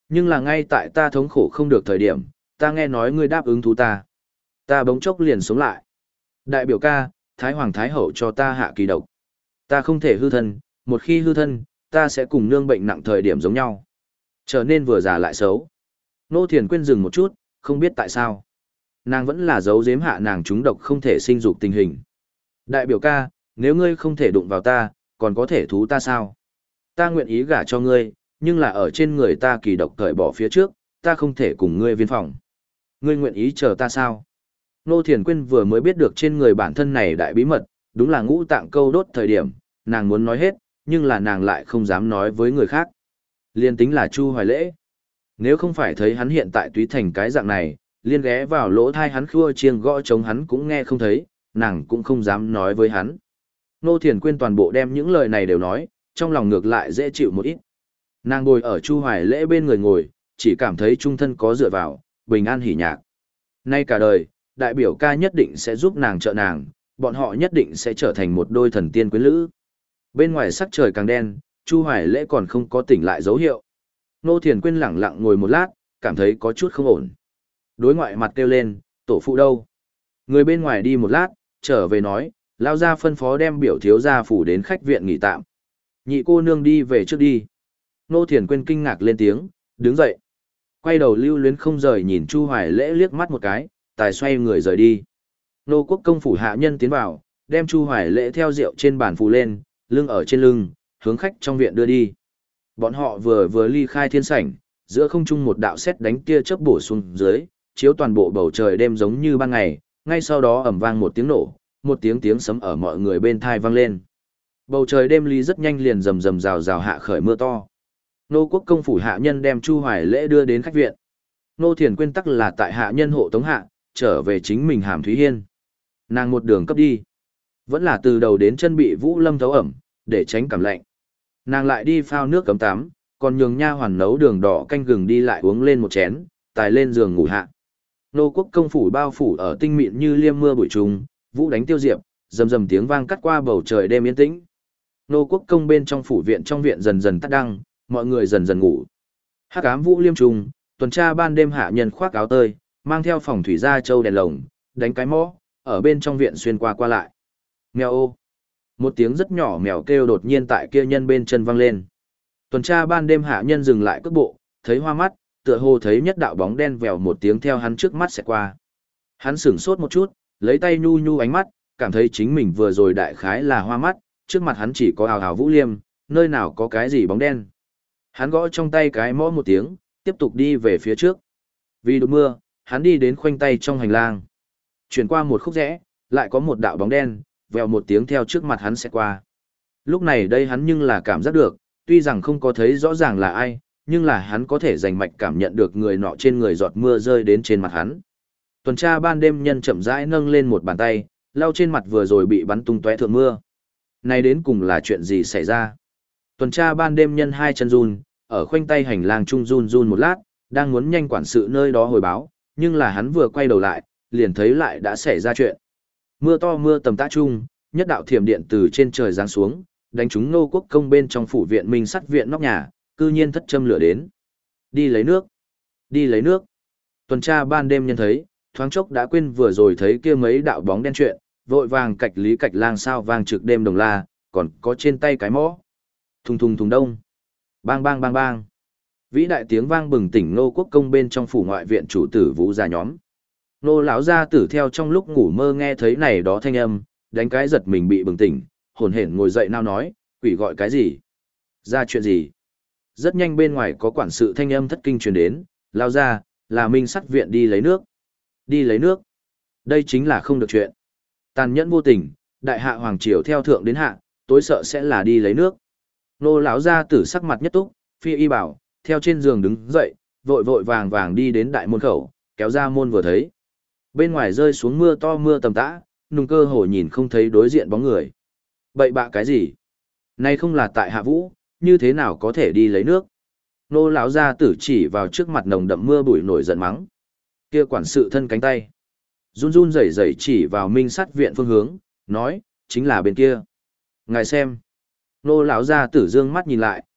Nhưng là ngay tại ta thống khổ không được thời điểm, ta nghe nói ngươi đáp ứng thú ta. Ta bỗng chốc liền sống lại. Đại biểu ca, Thái Hoàng Thái Hậu cho ta hạ kỳ độc. Ta không thể hư thân, một khi hư thân, ta sẽ cùng nương bệnh nặng thời điểm giống nhau. Trở nên vừa già lại xấu. Nô Thiền Quyên dừng một chút, không biết tại sao. Nàng vẫn là giấu giếm hạ nàng trúng độc không thể sinh dục tình hình. Đại biểu ca, nếu ngươi không thể đụng vào ta, còn có thể thú ta sao? Ta nguyện ý gả cho ngươi, nhưng là ở trên người ta kỳ độc cởi bỏ phía trước, ta không thể cùng ngươi viên phòng. Ngươi nguyện ý chờ ta sao? Nô Thiền Quyên vừa mới biết được trên người bản thân này đại bí mật, đúng là ngũ tạng câu đốt thời điểm, nàng muốn nói hết, nhưng là nàng lại không dám nói với người khác. Liên tính là Chu Hoài Lễ. Nếu không phải thấy hắn hiện tại túy thành cái dạng này, liên ghé vào lỗ thai hắn khua chiêng gõ chống hắn cũng nghe không thấy, nàng cũng không dám nói với hắn. Nô Thiền Quyên toàn bộ đem những lời này đều nói, trong lòng ngược lại dễ chịu một ít. Nàng ngồi ở Chu Hoài Lễ bên người ngồi, chỉ cảm thấy trung thân có dựa vào, bình an hỉ nhạc. Nay cả đời, đại biểu ca nhất định sẽ giúp nàng trợ nàng, bọn họ nhất định sẽ trở thành một đôi thần tiên quyến lữ. Bên ngoài sắc trời càng đen, Chu Hoài Lễ còn không có tỉnh lại dấu hiệu. Nô Thiền Quyên lẳng lặng ngồi một lát, cảm thấy có chút không ổn. Đối ngoại mặt kêu lên, tổ phụ đâu? Người bên ngoài đi một lát, trở về nói, lao ra phân phó đem biểu thiếu gia phủ đến khách viện nghỉ tạm. Nhị cô nương đi về trước đi. Nô Thiền Quyên kinh ngạc lên tiếng, đứng dậy. Quay đầu lưu luyến không rời nhìn Chu Hoài Lễ liếc mắt một cái, tài xoay người rời đi. Nô quốc công phủ hạ nhân tiến vào, đem Chu Hoài Lễ theo rượu trên bàn phù lên, lưng ở trên lưng, hướng khách trong viện đưa đi. Bọn họ vừa vừa ly khai thiên sảnh, giữa không trung một đạo sét đánh tia chớp bổ xuống dưới, chiếu toàn bộ bầu trời đêm giống như ban ngày, ngay sau đó ầm vang một tiếng nổ, một tiếng tiếng sấm ở mọi người bên thai vang lên. Bầu trời đêm ly rất nhanh liền rầm rầm rào rào hạ khởi mưa to. Nô quốc công phủ hạ nhân đem Chu Hoài Lễ đưa đến khách viện. Nô Thiền Quyên tắc là tại hạ nhân hộ tống hạ, trở về chính mình Hàm Thúy Hiên. Nàng một đường cấp đi, vẫn là từ đầu đến chân bị Vũ Lâm thấu ẩm, để tránh cảm lạnh. Nàng lại đi phao nước cấm tắm, còn nhường nha hoàn nấu đường đỏ canh gừng đi lại uống lên một chén, tài lên giường ngủ hạ. Nô quốc công phủ bao phủ ở tinh mịn như liêm mưa bụi trùng, vũ đánh tiêu diệp, rầm rầm tiếng vang cắt qua bầu trời đêm yên tĩnh. Nô quốc công bên trong phủ viện trong viện dần dần tắt đăng, mọi người dần dần ngủ. Hắc ám vũ liêm trùng, tuần tra ban đêm hạ nhân khoác áo tơi, mang theo phòng thủy gia châu đèn lồng, đánh cái mõ, ở bên trong viện xuyên qua qua lại. Mèo ô. Một tiếng rất nhỏ mèo kêu đột nhiên tại kia nhân bên chân vang lên. Tuần tra ban đêm hạ nhân dừng lại cước bộ, thấy hoa mắt, tựa hồ thấy nhất đạo bóng đen vèo một tiếng theo hắn trước mắt sẽ qua. Hắn sửng sốt một chút, lấy tay nhu nhu ánh mắt, cảm thấy chính mình vừa rồi đại khái là hoa mắt, trước mặt hắn chỉ có ào ào vũ liêm, nơi nào có cái gì bóng đen. Hắn gõ trong tay cái mõ một tiếng, tiếp tục đi về phía trước. Vì đột mưa, hắn đi đến khoanh tay trong hành lang. Chuyển qua một khúc rẽ, lại có một đạo bóng đen, vèo một tiếng theo trước mặt hắn sẽ qua. Lúc này đây hắn nhưng là cảm giác được, tuy rằng không có thấy rõ ràng là ai, nhưng là hắn có thể rành mạch cảm nhận được người nọ trên người giọt mưa rơi đến trên mặt hắn. Tuần tra ban đêm nhân chậm rãi nâng lên một bàn tay, lau trên mặt vừa rồi bị bắn tung tóe thượng mưa. Này đến cùng là chuyện gì xảy ra? Tuần tra ban đêm nhân hai chân run, ở khoanh tay hành lang trung run run một lát, đang muốn nhanh quản sự nơi đó hồi báo, nhưng là hắn vừa quay đầu lại, liền thấy lại đã xảy ra chuyện. Mưa to mưa tầm tã trung, nhất đạo thiểm điện từ trên trời giáng xuống, đánh trúng Nô quốc công bên trong phủ viện Minh Sắt viện nóc nhà, cư nhiên thất châm lửa đến. Đi lấy nước, đi lấy nước. Tuần tra ban đêm nhân thấy, thoáng chốc đã quên vừa rồi thấy kia mấy đạo bóng đen chuyện, vội vàng cạch lý cạch lang sao vang trực đêm đồng la, còn có trên tay cái mõ. Thùng thùng thùng đông. Bang bang bang bang. Vĩ đại tiếng vang bừng tỉnh Nô quốc công bên trong phủ ngoại viện chủ tử Vũ gia nhóm. Nô lão gia tử theo trong lúc ngủ mơ nghe thấy này đó thanh âm, đánh cái giật mình bị bừng tỉnh, hồn hển ngồi dậy nao nói, quỷ gọi cái gì? Ra chuyện gì? Rất nhanh bên ngoài có quản sự thanh âm thất kinh truyền đến, lao ra, là Minh Sắt viện đi lấy nước. Đi lấy nước. Đây chính là không được chuyện. Tàn nhẫn vô tình, đại hạ hoàng triều theo thượng đến hạ, tối sợ sẽ là đi lấy nước. Nô lão gia tử sắc mặt nhất túc, phi y bảo, theo trên giường đứng dậy, vội vội vàng vàng đi đến đại môn khẩu, kéo ra môn vừa thấy. Bên ngoài rơi xuống mưa to mưa tầm tã, nùng cơ hồ nhìn không thấy đối diện bóng người. Bậy bạ cái gì? Này không là tại hạ vũ, như thế nào có thể đi lấy nước? Nô lão gia tử chỉ vào trước mặt nồng đậm mưa bụi nổi giận mắng. Kia quản sự thân cánh tay, run run rẩy rẩy chỉ vào Minh Sắt viện phương hướng, nói, chính là bên kia. Ngài xem. Nô lão gia tử dương mắt nhìn lại,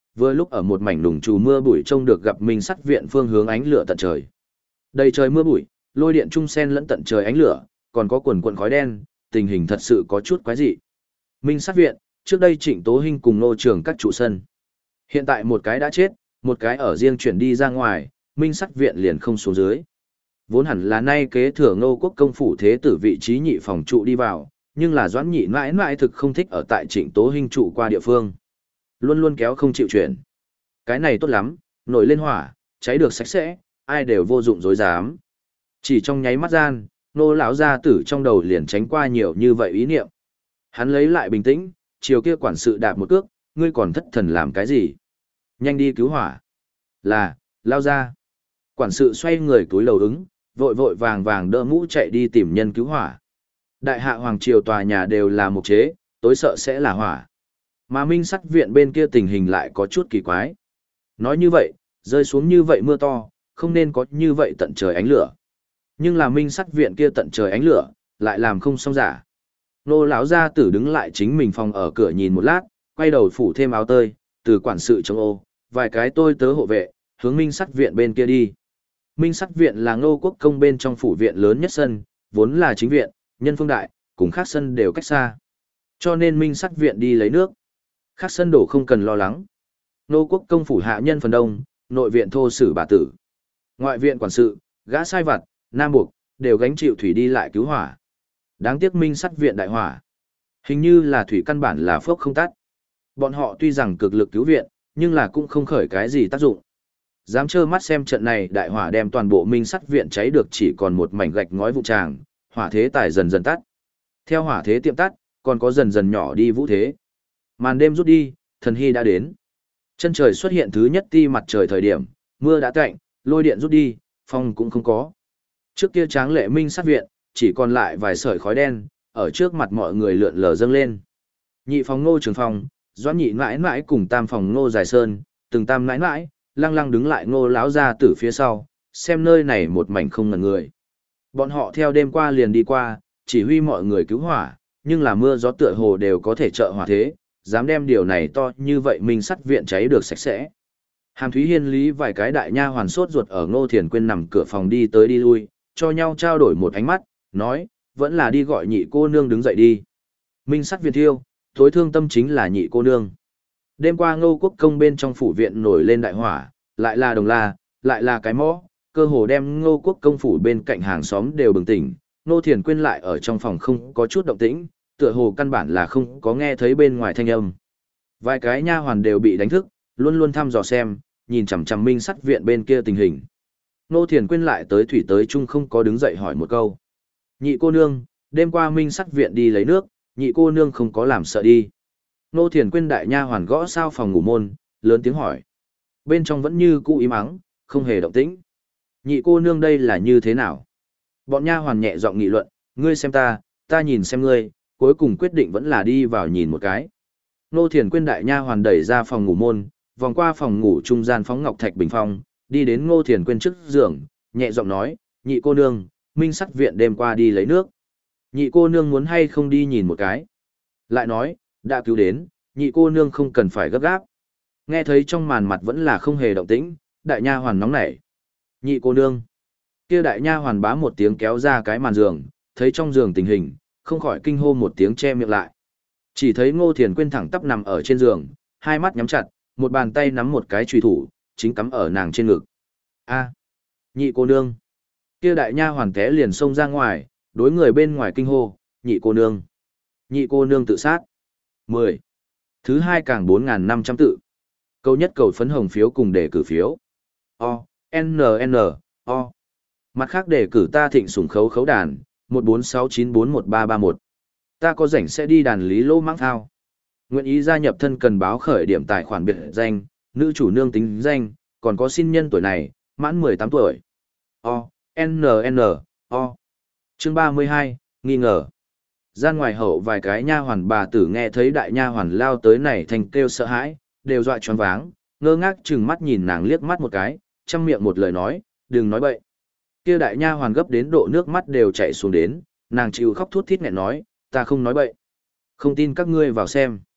vừa lúc ở một mảnh đùng trù mưa bụi trông được gặp Minh Sắt Viện phương hướng ánh lửa tận trời. Đầy trời mưa bụi, lôi điện trung sen lẫn tận trời ánh lửa, còn có quần quần khói đen, tình hình thật sự có chút quái dị. Minh Sắt Viện, trước đây Trịnh Tố Hinh cùng nô trưởng các trụ sân. Hiện tại một cái đã chết, một cái ở riêng chuyển đi ra ngoài, Minh Sắt Viện liền không xuống dưới. Vốn hẳn là nay kế thừa Ngô Quốc công phủ thế tử vị trí nhị phòng trụ đi vào, nhưng là Doãn Nhị mãi mãi thực không thích ở tại Trịnh Tố Hinh trụ qua địa phương. Luôn luôn kéo không chịu chuyển. Cái này tốt lắm, nổi lên hỏa, cháy được sạch sẽ, ai đều vô dụng dối dám. Chỉ trong nháy mắt gian, nô lão gia tử trong đầu liền tránh qua nhiều như vậy ý niệm. Hắn lấy lại bình tĩnh, chiều kia quản sự đạp một cước, ngươi còn thất thần làm cái gì? Nhanh đi cứu hỏa. Là, lao ra. Quản sự xoay người túi lầu ứng, vội vội vàng vàng đỡ mũ chạy đi tìm nhân cứu hỏa. Đại hạ hoàng triều tòa nhà đều là mục chế, tối sợ sẽ là hỏa. Mà Minh Sắt Viện bên kia tình hình lại có chút kỳ quái. Nói như vậy, rơi xuống như vậy mưa to, không nên có như vậy tận trời ánh lửa. Nhưng là Minh Sắt Viện kia tận trời ánh lửa, lại làm không xong giả. Nô lão gia tử đứng lại chính mình phòng ở cửa nhìn một lát, quay đầu phủ thêm áo tơi, từ quản sự trong ô, vài cái tôi tớ hộ vệ, hướng Minh Sắt Viện bên kia đi. Minh Sắt Viện là Ngô Quốc công bên trong phủ viện lớn nhất sân, vốn là chính viện, nhân phương đại, cùng khác sân đều cách xa. Cho nên Minh Sắt Viện đi lấy nước. Khác sân đổ không cần lo lắng. Ngô Quốc công phủ hạ nhân phần đông, nội viện thô sử bà tử. Ngoại viện quản sự, gã sai vặt, nam buộc, đều gánh chịu thủy đi lại cứu hỏa. Đáng tiếc Minh Sắt Viện đại hỏa. Hình như là thủy căn bản là phốc không tắt. Bọn họ tuy rằng cực lực cứu viện, nhưng là cũng không khởi cái gì tác dụng. Dám trơ mắt xem trận này đại hỏa đem toàn bộ Minh Sắt Viện cháy được chỉ còn một mảnh gạch ngói vụ tràng, hỏa thế tài dần dần tắt. Theo hỏa thế tiệm tắt, còn có dần dần nhỏ đi vũ thế. Màn đêm rút đi, thần hy đã đến. Chân trời xuất hiện thứ nhất ti mặt trời thời điểm, mưa đã tạnh, lôi điện rút đi, phong cũng không có. Trước kia tráng lệ Minh Sắt Viện, chỉ còn lại vài sợi khói đen, ở trước mặt mọi người lượn lờ dâng lên. Nhị phòng Ngô Trường Phong, Doãn Nhị mãi mãi cùng tam phòng Ngô Dài Sơn, từng tam mãi mãi, lăng lăng đứng lại Ngô lão gia tử phía sau, xem nơi này một mảnh không ngần người. Bọn họ theo đêm qua liền đi qua, chỉ huy mọi người cứu hỏa, nhưng là mưa gió tựa hồ đều có thể trợ hỏa thế, dám đem điều này to như vậy Minh Sắt Viện cháy được sạch sẽ. Hàm Thúy Hiên lý vài cái đại nha hoàn sốt ruột ở Ngô Thiền Quyên nằm cửa phòng đi tới đi lui, cho nhau trao đổi một ánh mắt, nói, vẫn là đi gọi nhị cô nương đứng dậy đi. Minh Sắt Viện thiêu, tối thương tâm chính là nhị cô nương. Đêm qua Ngô Quốc công bên trong phủ viện nổi lên đại hỏa, lại là đồng la, lại là cái mõ, cơ hồ đem Ngô Quốc công phủ bên cạnh hàng xóm đều bừng tỉnh. Ngô Thiền Quyên lại ở trong phòng không có chút động tĩnh, tựa hồ căn bản là không có nghe thấy bên ngoài thanh âm. Vài cái nha hoàn đều bị đánh thức, luôn luôn thăm dò xem, nhìn chằm chằm Minh Sắt Viện bên kia tình hình. Ngô Thiền Quyên lại tới thủy tới chung không có đứng dậy hỏi một câu. Nhị cô nương, đêm qua Minh Sắt Viện đi lấy nước, nhị cô nương không có làm sợ đi. Ngô Thiền Quyên đại nha hoàn gõ sao phòng ngủ môn, lớn tiếng hỏi. Bên trong vẫn như cũ im ắng, không hề động tĩnh. Nhị cô nương đây là như thế nào? Bọn nha hoàn nhẹ giọng nghị luận, ngươi xem ta, ta nhìn xem ngươi, cuối cùng quyết định vẫn là đi vào nhìn một cái. Ngô Thiền Quyên đại nha hoàn đẩy ra phòng ngủ môn, vòng qua phòng ngủ trung gian phóng ngọc thạch bình phong, đi đến Ngô Thiền Quyên trước giường, nhẹ giọng nói, nhị cô nương, Minh Sắt Viện đêm qua đi lấy nước. Nhị cô nương muốn hay không đi nhìn một cái? Lại nói, đã cứu đến, nhị cô nương không cần phải gấp gáp. Nghe thấy trong màn mặt vẫn là không hề động tĩnh, đại nha hoàn nóng nảy. Nhị cô nương. Kia đại nha hoàn bá một tiếng kéo ra cái màn giường, thấy trong giường tình hình, không khỏi kinh hô một tiếng che miệng lại. Chỉ thấy Ngô Thiền Quyên thẳng tắp nằm ở trên giường, hai mắt nhắm chặt, một bàn tay nắm một cái chùy thủ, chính cắm ở nàng trên ngực. A, nhị cô nương. Kia đại nha hoàn té liền xông ra ngoài, đối người bên ngoài kinh hô, nhị cô nương. Nhị cô nương tự sát. mười. Thứ hai càng bốn nghìn năm trăm tự. Câu nhất cầu phấn hồng phiếu cùng đề cử phiếu. O, N N, O. Mặt khác đề cử ta thịnh sủng khấu khấu đàn, một bốn sáu chín bốn một ba ba một. Ta có rảnh sẽ đi đàn lý lô mãng thao. Nguyện ý gia nhập thân cần báo khởi điểm tài khoản biệt danh, nữ chủ nương tính danh, còn có xin nhân tuổi này, mãn mười tám tuổi. O, N N, O. Chương ba mươi hai, nghi ngờ. Gian ngoài hậu vài cái nha hoàn bà tử nghe thấy đại nha hoàn lao tới này thành kêu sợ hãi, đều dọa choáng váng, ngơ ngác chừng mắt nhìn nàng liếc mắt một cái, chăm miệng một lời nói, đừng nói bậy. Kia đại nha hoàn gấp đến độ nước mắt đều chảy xuống đến, nàng chịu khóc thút thít nghẹn nói, ta không nói bậy. Không tin các ngươi vào xem.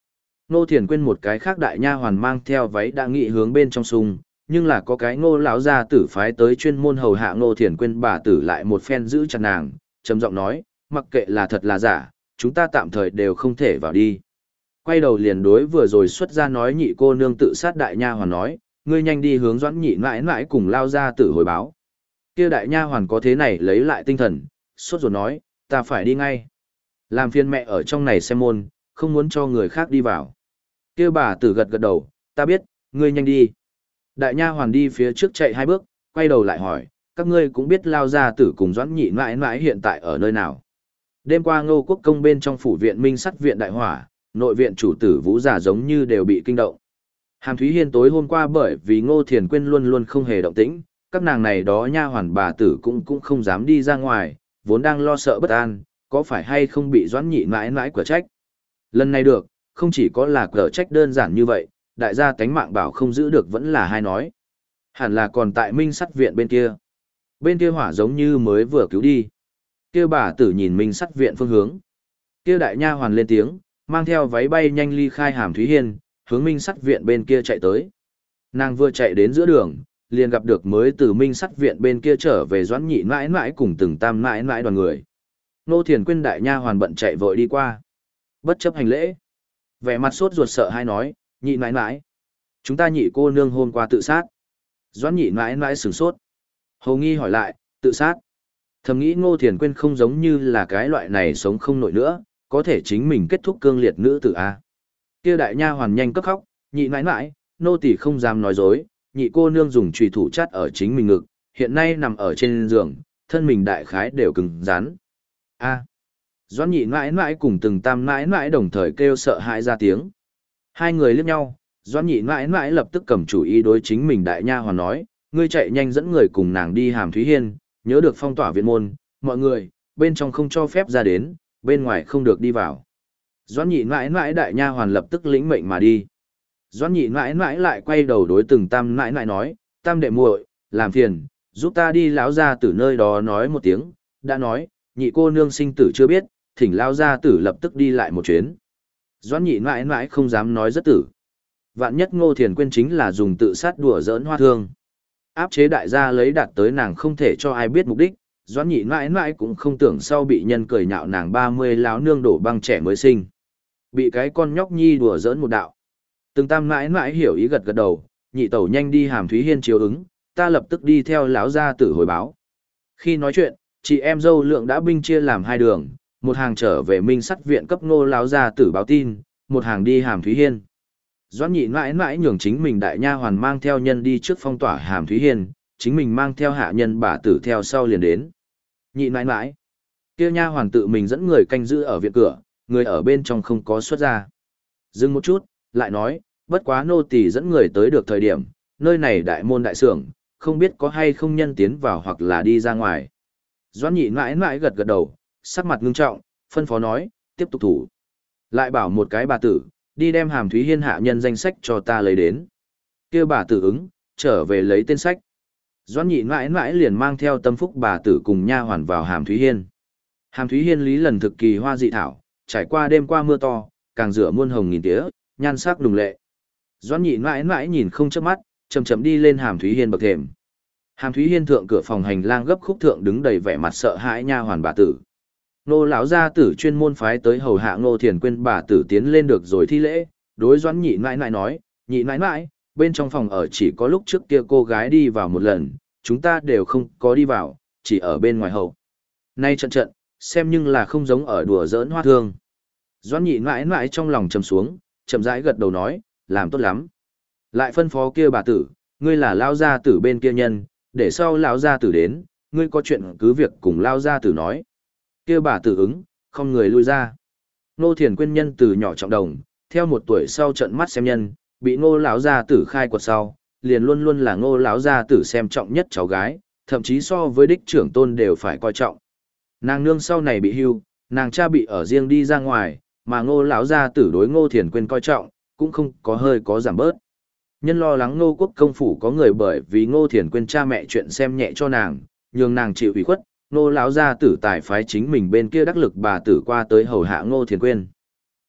Ngô Thiền Quyên một cái khác đại nha hoàn mang theo váy đã nghị hướng bên trong sung, nhưng là có cái Ngô lão gia tử phái tới chuyên môn hầu hạ Ngô Thiền Quyên bà tử lại một phen giữ chặt nàng, trầm giọng nói, mặc kệ là thật là giả, chúng ta tạm thời đều không thể vào đi. Quay đầu liền đối vừa rồi xuất ra nói nhị cô nương tự sát đại nha hoàn nói, ngươi nhanh đi hướng Doãn nhị mãi mãi cùng lao gia tử hồi báo. Kia đại nha hoàn có thế này lấy lại tinh thần, sốt ruột nói, ta phải đi ngay. Làm phiền mẹ ở trong này xem môn, không muốn cho người khác đi vào. Kia bà tử gật gật đầu, ta biết, ngươi nhanh đi. Đại nha hoàn đi phía trước chạy hai bước, quay đầu lại hỏi, các ngươi cũng biết lao gia tử cùng Doãn nhị mãi mãi hiện tại ở nơi nào. Đêm qua Ngô Quốc công bên trong phủ viện Minh Sắt viện đại hỏa, nội viện chủ tử Vũ Giả giống như đều bị kinh động. Hàm Thúy Hiên tối hôm qua bởi vì Ngô Thiền Quyên luôn luôn không hề động tĩnh, các nàng này đó nha hoàn bà tử cũng cũng không dám đi ra ngoài, vốn đang lo sợ bất an, có phải hay không bị Doãn nhị mãi mãi quả trách. Lần này được, không chỉ có là quả trách đơn giản như vậy, đại gia tánh mạng bảo không giữ được vẫn là hai nói. Hẳn là còn tại Minh Sắt viện bên kia. Bên kia hỏa giống như mới vừa cứu đi. Kia bà tử nhìn Minh Sắt viện phương hướng. Kia đại nha hoàn lên tiếng, mang theo váy bay nhanh ly khai Hàm Thúy Hiên, hướng Minh Sắt viện bên kia chạy tới. Nàng vừa chạy đến giữa đường, liền gặp được mới từ Minh Sắt viện bên kia trở về Doãn nhị mãi mãi cùng từng tam mãi mãi đoàn người. Nô Thiền Quyên đại nha hoàn bận chạy vội đi qua. Bất chấp hành lễ. Vẻ mặt sốt ruột sợ hay nói, nhị mãi mãi. Chúng ta nhị cô nương hôm qua tự sát. Doãn nhị mãi mãi sửng sốt. Hầu nghi hỏi lại, tự sát. Thầm nghĩ Ngô Thiền Quyên không giống như là cái loại này sống không nổi nữa, có thể chính mình kết thúc cương liệt nữ tử A. Kia đại nha hoàn nhanh cấp khóc, nhị mãi mãi, nô tỳ không dám nói dối, nhị cô nương dùng chùy thủ chắt ở chính mình ngực, hiện nay nằm ở trên giường, thân mình đại khái đều cứng rắn. A. Doãn nhị mãi mãi cùng từng tam mãi mãi đồng thời kêu sợ hãi ra tiếng. Hai người liếc nhau, Doãn nhị mãi mãi lập tức cầm chủ ý đối chính mình đại nha hoàn nói, ngươi chạy nhanh dẫn người cùng nàng đi Hàm Thúy Hiên, nhớ được phong tỏa viện môn, mọi người, bên trong không cho phép ra đến, bên ngoài không được đi vào. Doãn nhị mãi mãi đại nha hoàn lập tức lĩnh mệnh mà đi. Doãn nhị mãi mãi lại quay đầu đối từng tam mãi mãi nói, tam đệ muội, làm phiền, giúp ta đi lão gia tử nơi đó nói một tiếng, đã nói, nhị cô nương sinh tử chưa biết, thỉnh lão gia tử lập tức đi lại một chuyến. Doãn nhị mãi mãi không dám nói rất tử. Vạn nhất Ngô Thiền Quyên chính là dùng tự sát đùa giỡn hoa thương. Áp chế đại gia lấy đạt tới nàng không thể cho ai biết mục đích, Doãn nhị mãi mãi cũng không tưởng sau bị nhân cười nhạo nàng ba mươi láo nương đổ băng trẻ mới sinh. Bị cái con nhóc nhi đùa giỡn một đạo. Từng tam mãi mãi hiểu ý gật gật đầu, nhị tẩu nhanh đi Hàm Thúy Hiên chiếu ứng, ta lập tức đi theo lão gia tử hồi báo. Khi nói chuyện, chị em dâu lượng đã binh chia làm hai đường, một hàng trở về Minh Sắt viện cấp Ngô lão gia tử báo tin, một hàng đi Hàm Thúy Hiên. Doãn nhị mãi mãi nhường chính mình đại nha hoàn mang theo nhân đi trước phong tỏa Hàm Thúy Hiên, chính mình mang theo hạ nhân bà tử theo sau liền đến. Nhị mãi mãi, kia nha hoàn tự mình dẫn người canh giữ ở viện cửa, người ở bên trong không có xuất ra. Dừng một chút, lại nói, bất quá nô tỳ dẫn người tới được thời điểm, nơi này đại môn đại sưởng, không biết có hay không nhân tiến vào hoặc là đi ra ngoài. Doãn nhị mãi mãi gật gật đầu, sắc mặt ngưng trọng, phân phó nói, tiếp tục thủ. Lại bảo một cái bà tử, đi đem Hàm Thúy Hiên hạ nhân danh sách cho ta lấy đến. Kia bà tử ứng, trở về lấy tên sách. Doãn nhị mãi mãi liền mang theo tâm phúc bà tử cùng nha hoàn vào Hàm Thúy Hiên. Hàm Thúy Hiên lý lần thực kỳ hoa dị thảo, trải qua đêm qua mưa to, càng rửa muôn hồng nghìn tía, nhan sắc đùng lệ. Doãn nhị mãi mãi nhìn không chớp mắt, chậm chậm đi lên Hàm Thúy Hiên bậc thềm. Hàm Thúy Hiên thượng cửa phòng hành lang gấp khúc thượng đứng đầy vẻ mặt sợ hãi nha hoàn bà tử. Nô lão gia tử chuyên môn phái tới hầu hạ Ngô Thiền Quyên bà tử tiến lên được rồi thi lễ, đối Doãn nhị mãi mãi nói, nhị mãi mãi, bên trong phòng ở chỉ có lúc trước kia cô gái đi vào một lần, chúng ta đều không có đi vào, chỉ ở bên ngoài hậu. Nay trận trận, xem nhưng là không giống ở đùa giỡn hoa thương. Doãn nhị mãi mãi trong lòng trầm xuống, chậm rãi gật đầu nói, làm tốt lắm. Lại phân phó kia bà tử, ngươi là lao gia tử bên kia nhân, để sau lão gia tử đến, ngươi có chuyện cứ việc cùng lao gia tử nói. Kia bà tử ứng, không người lui ra. Ngô Thiền Quyên nhân từ nhỏ trọng đồng, theo một tuổi sau trận mắt xem nhân, bị Ngô lão gia tử khai quật sau, liền luôn luôn là Ngô lão gia tử xem trọng nhất cháu gái, thậm chí so với đích trưởng tôn đều phải coi trọng. Nàng nương sau này bị hưu, nàng cha bị ở riêng đi ra ngoài, mà Ngô lão gia tử đối Ngô Thiền Quyên coi trọng, cũng không có hơi có giảm bớt. Nhân lo lắng Ngô quốc công phủ có người bởi vì Ngô Thiền Quyên cha mẹ chuyện xem nhẹ cho nàng, nhường nàng chịu ủy khuất, Ngô lão gia tử tài phái chính mình bên kia đắc lực bà tử qua tới hầu hạ Ngô Thiền Quyên.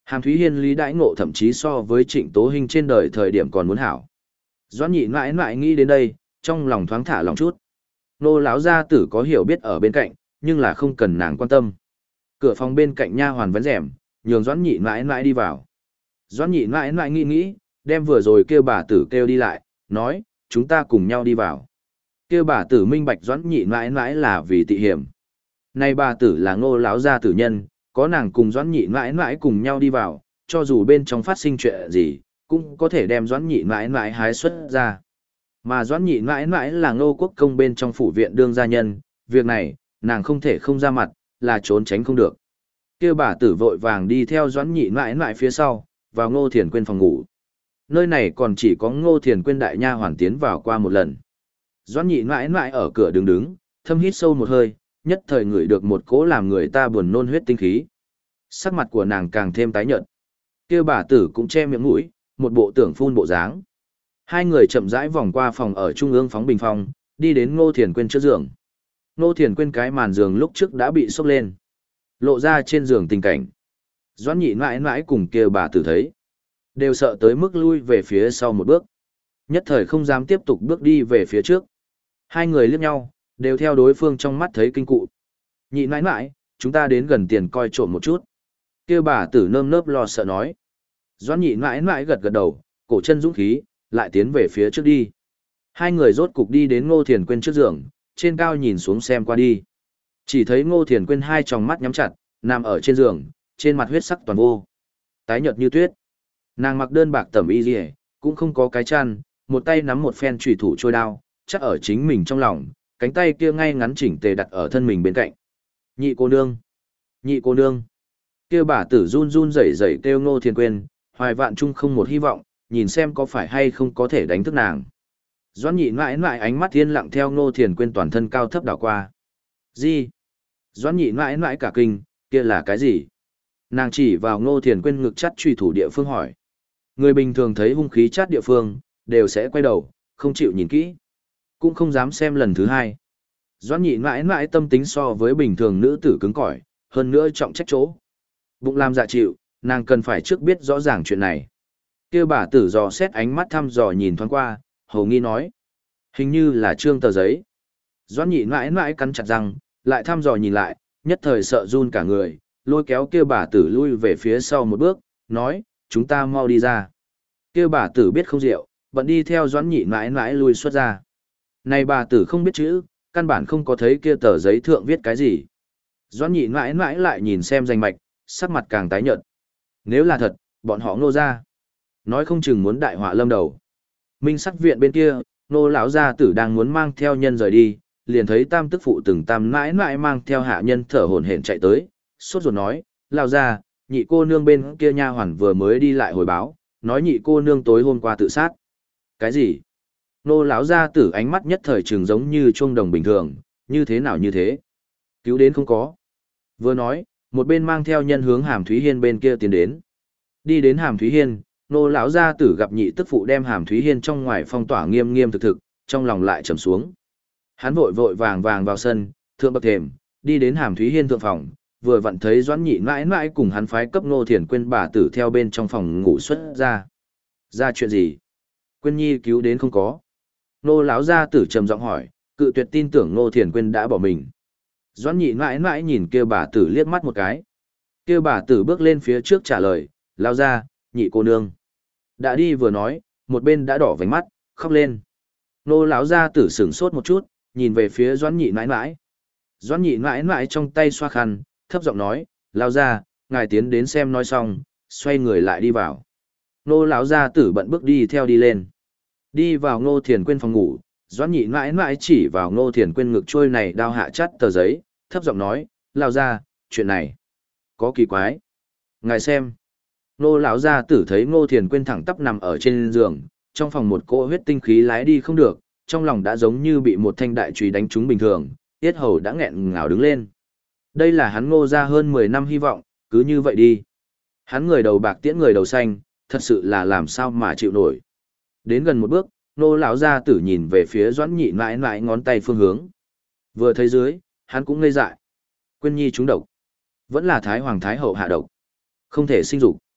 Hàm Thúy Hiên lý đãi ngộ thậm chí so với Trịnh Tố Hinh trên đời thời điểm còn muốn hảo. Doãn nhị mãi mãi nghĩ đến đây, trong lòng thoáng thả lòng chút. Nô lão gia tử có hiểu biết ở bên cạnh, nhưng là không cần nàng quan tâm. Cửa phòng bên cạnh nha hoàn vén rèm, nhường Doãn nhị mãi mãi đi vào. Doãn nhị mãi mãi nghĩ nghĩ, đem vừa rồi kêu bà tử kêu đi lại, nói, chúng ta cùng nhau đi vào. Kêu bà tử minh bạch Doãn nhị mãi mãi là vì tị hiểm. Này bà tử là Ngô lão gia tử nhân, có nàng cùng Doãn nhị mãi mãi cùng nhau đi vào, cho dù bên trong phát sinh chuyện gì, cũng có thể đem Doãn nhị mãi mãi hái xuất ra. Mà Doãn nhị mãi mãi là Ngô Quốc công bên trong phủ viện đương gia nhân, việc này, nàng không thể không ra mặt, là trốn tránh không được. Kêu bà tử vội vàng đi theo Doãn nhị mãi mãi phía sau, vào Ngô Thiền Quyên phòng ngủ. Nơi này còn chỉ có Ngô Thiền Quyên đại nha hoàn tiến vào qua một lần. Doãn nhị mãi mãi ở cửa đứng đứng, thâm hít sâu một hơi, nhất thời ngửi được một cỗ làm người ta buồn nôn huyết tinh khí. Sắc mặt của nàng càng thêm tái nhợt. Kêu bà tử cũng che miệng mũi, một bộ tưởng phun bộ dáng. Hai người chậm rãi vòng qua phòng ở trung ương phóng bình phong, đi đến Ngô Thiền Quyên trước giường. Ngô Thiền Quyên cái màn giường lúc trước đã bị xốc lên, lộ ra trên giường tình cảnh. Doãn nhị mãi mãi cùng kêu bà tử thấy, đều sợ tới mức lui về phía sau một bước. Nhất thời không dám tiếp tục bước đi về phía trước. Hai người liếc nhau, đều theo đối phương trong mắt thấy kinh cụ. Nhị mãi mãi, chúng ta đến gần tiền coi trộm một chút. Kêu bà tử nơm nớp lo sợ nói. Doãn nhị mãi mãi gật gật đầu, cổ chân dũng khí, lại tiến về phía trước đi. Hai người rốt cục đi đến Ngô Thiền Quyên trước giường, trên cao nhìn xuống xem qua đi. Chỉ thấy Ngô Thiền Quyên hai tròng mắt nhắm chặt, nằm ở trên giường, trên mặt huyết sắc toàn vô. Tái nhợt như tuyết. Nàng mặc đơn bạc tẩm y liễu, cũng không có cái chăn, một tay nắm một phen chùy thủ trôi đao, chắc ở chính mình trong lòng, cánh tay kia ngay ngắn chỉnh tề đặt ở thân mình bên cạnh. Nhị cô nương, nhị cô nương. Kia bà tử run run rẩy rẩy kêu Ngô Thiền Quyên, hoài vạn chung không một hy vọng, nhìn xem có phải hay không có thể đánh thức nàng. Doãn nhị mãi mãi ánh mắt thiên lặng theo Ngô Thiền Quyên toàn thân cao thấp đảo qua. Gì? Doãn nhị mãi mãi cả kinh, kia là cái gì? Nàng chỉ vào Ngô Thiền Quyên ngực chắt truy thủ địa phương hỏi. Người bình thường thấy hung khí chát địa phương, đều sẽ quay đầu, không chịu nhìn kỹ. Cũng không dám xem lần thứ hai. Doãn nhị mãi mãi tâm tính so với bình thường nữ tử cứng cỏi, hơn nữa trọng trách chỗ. Bụng làm dạ chịu, nàng cần phải trước biết rõ ràng chuyện này. Kêu bà tử dò xét ánh mắt thăm dò nhìn thoáng qua, hầu nghi nói. Hình như là trương tờ giấy. Doãn nhị mãi mãi cắn chặt răng, lại thăm dò nhìn lại, nhất thời sợ run cả người, lôi kéo kêu bà tử lui về phía sau một bước, nói, chúng ta mau đi ra. Kêu bà tử biết không rượu, bận đi theo Doãn nhị mãi mãi lui xuất ra. Này bà tử không biết chữ, căn bản không có thấy kia tờ giấy thượng viết cái gì. Doãn nhị mãi mãi lại nhìn xem danh mạch, sắc mặt càng tái nhợt. Nếu là thật, bọn họ Ngô ra. Nói không chừng muốn đại họa lâm đầu. Minh sắc viện bên kia, Ngô lão gia tử đang muốn mang theo nhân rời đi, liền thấy tam tức phụ từng tam mãi mãi mang theo hạ nhân thở hổn hển chạy tới, sốt ruột nói, lão gia, nhị cô nương bên kia nha hoàn vừa mới đi lại hồi báo, nói nhị cô nương tối hôm qua tự sát. Cái gì? Ngô lão gia tử ánh mắt nhất thời trường giống như chuông đồng bình thường, như thế nào như thế? Cứu đến không có. Vừa nói, một bên mang theo nhân hướng Hàm Thúy Hiên bên kia tiến đến. Đi đến Hàm Thúy Hiên, Nô lão gia tử gặp nhị tức phụ đem Hàm Thúy Hiên trong ngoài phong tỏa nghiêm nghiêm thực thực, trong lòng lại trầm xuống. Hắn vội vội vàng vàng vào sân, thượng bậc thềm, đi đến Hàm Thúy Hiên thượng phòng, vừa vặn thấy Doãn nhị mãi mãi cùng hắn phái cấp Ngô Thiền Quyên bà tử theo bên trong phòng ngủ xuất ra. Ra chuyện gì? Quyên nhi cứu đến không có. Nô lão gia tử trầm giọng hỏi, cự tuyệt tin tưởng Ngô Thiền Quyên đã bỏ mình. Doãn nhị mãi mãi nhìn kêu bà tử liếc mắt một cái. Kêu bà tử bước lên phía trước trả lời, lao ra, nhị cô nương. Đã đi vừa nói, một bên đã đỏ vành mắt, khóc lên. Nô lão gia tử sửng sốt một chút, nhìn về phía Doãn nhị mãi mãi. Doãn nhị mãi mãi trong tay xoa khăn, thấp giọng nói, lao ra, ngài tiến đến xem nói xong, xoay người lại đi vào. Nô lão gia tử bận bước đi theo đi lên. Đi vào Ngô Thiền Quyên phòng ngủ, Doãn nhị mãi mãi chỉ vào Ngô Thiền Quyên ngực trôi này đao hạ chắt tờ giấy, thấp giọng nói, lao ra, chuyện này có kỳ quái. Ngài xem. Nô lão gia tử thấy Ngô Thiền Quyên thẳng tắp nằm ở trên giường, trong phòng một cỗ huyết tinh khí lái đi không được, trong lòng đã giống như bị một thanh đại chùy đánh trúng bình thường, yết hầu đã nghẹn ngào đứng lên. Đây là hắn Ngô ra hơn mười năm hy vọng, cứ như vậy đi. Hắn người đầu bạc tiễn người đầu xanh, thật sự là làm sao mà chịu nổi. Đến gần một bước, Nô lão gia tử nhìn về phía Doãn nhị mãi mãi ngón tay phương hướng. Vừa thấy dưới, hắn cũng ngây dại. Quyên nhi trúng độc. Vẫn là Thái Hoàng Thái Hậu hạ độc. Không thể sinh dục.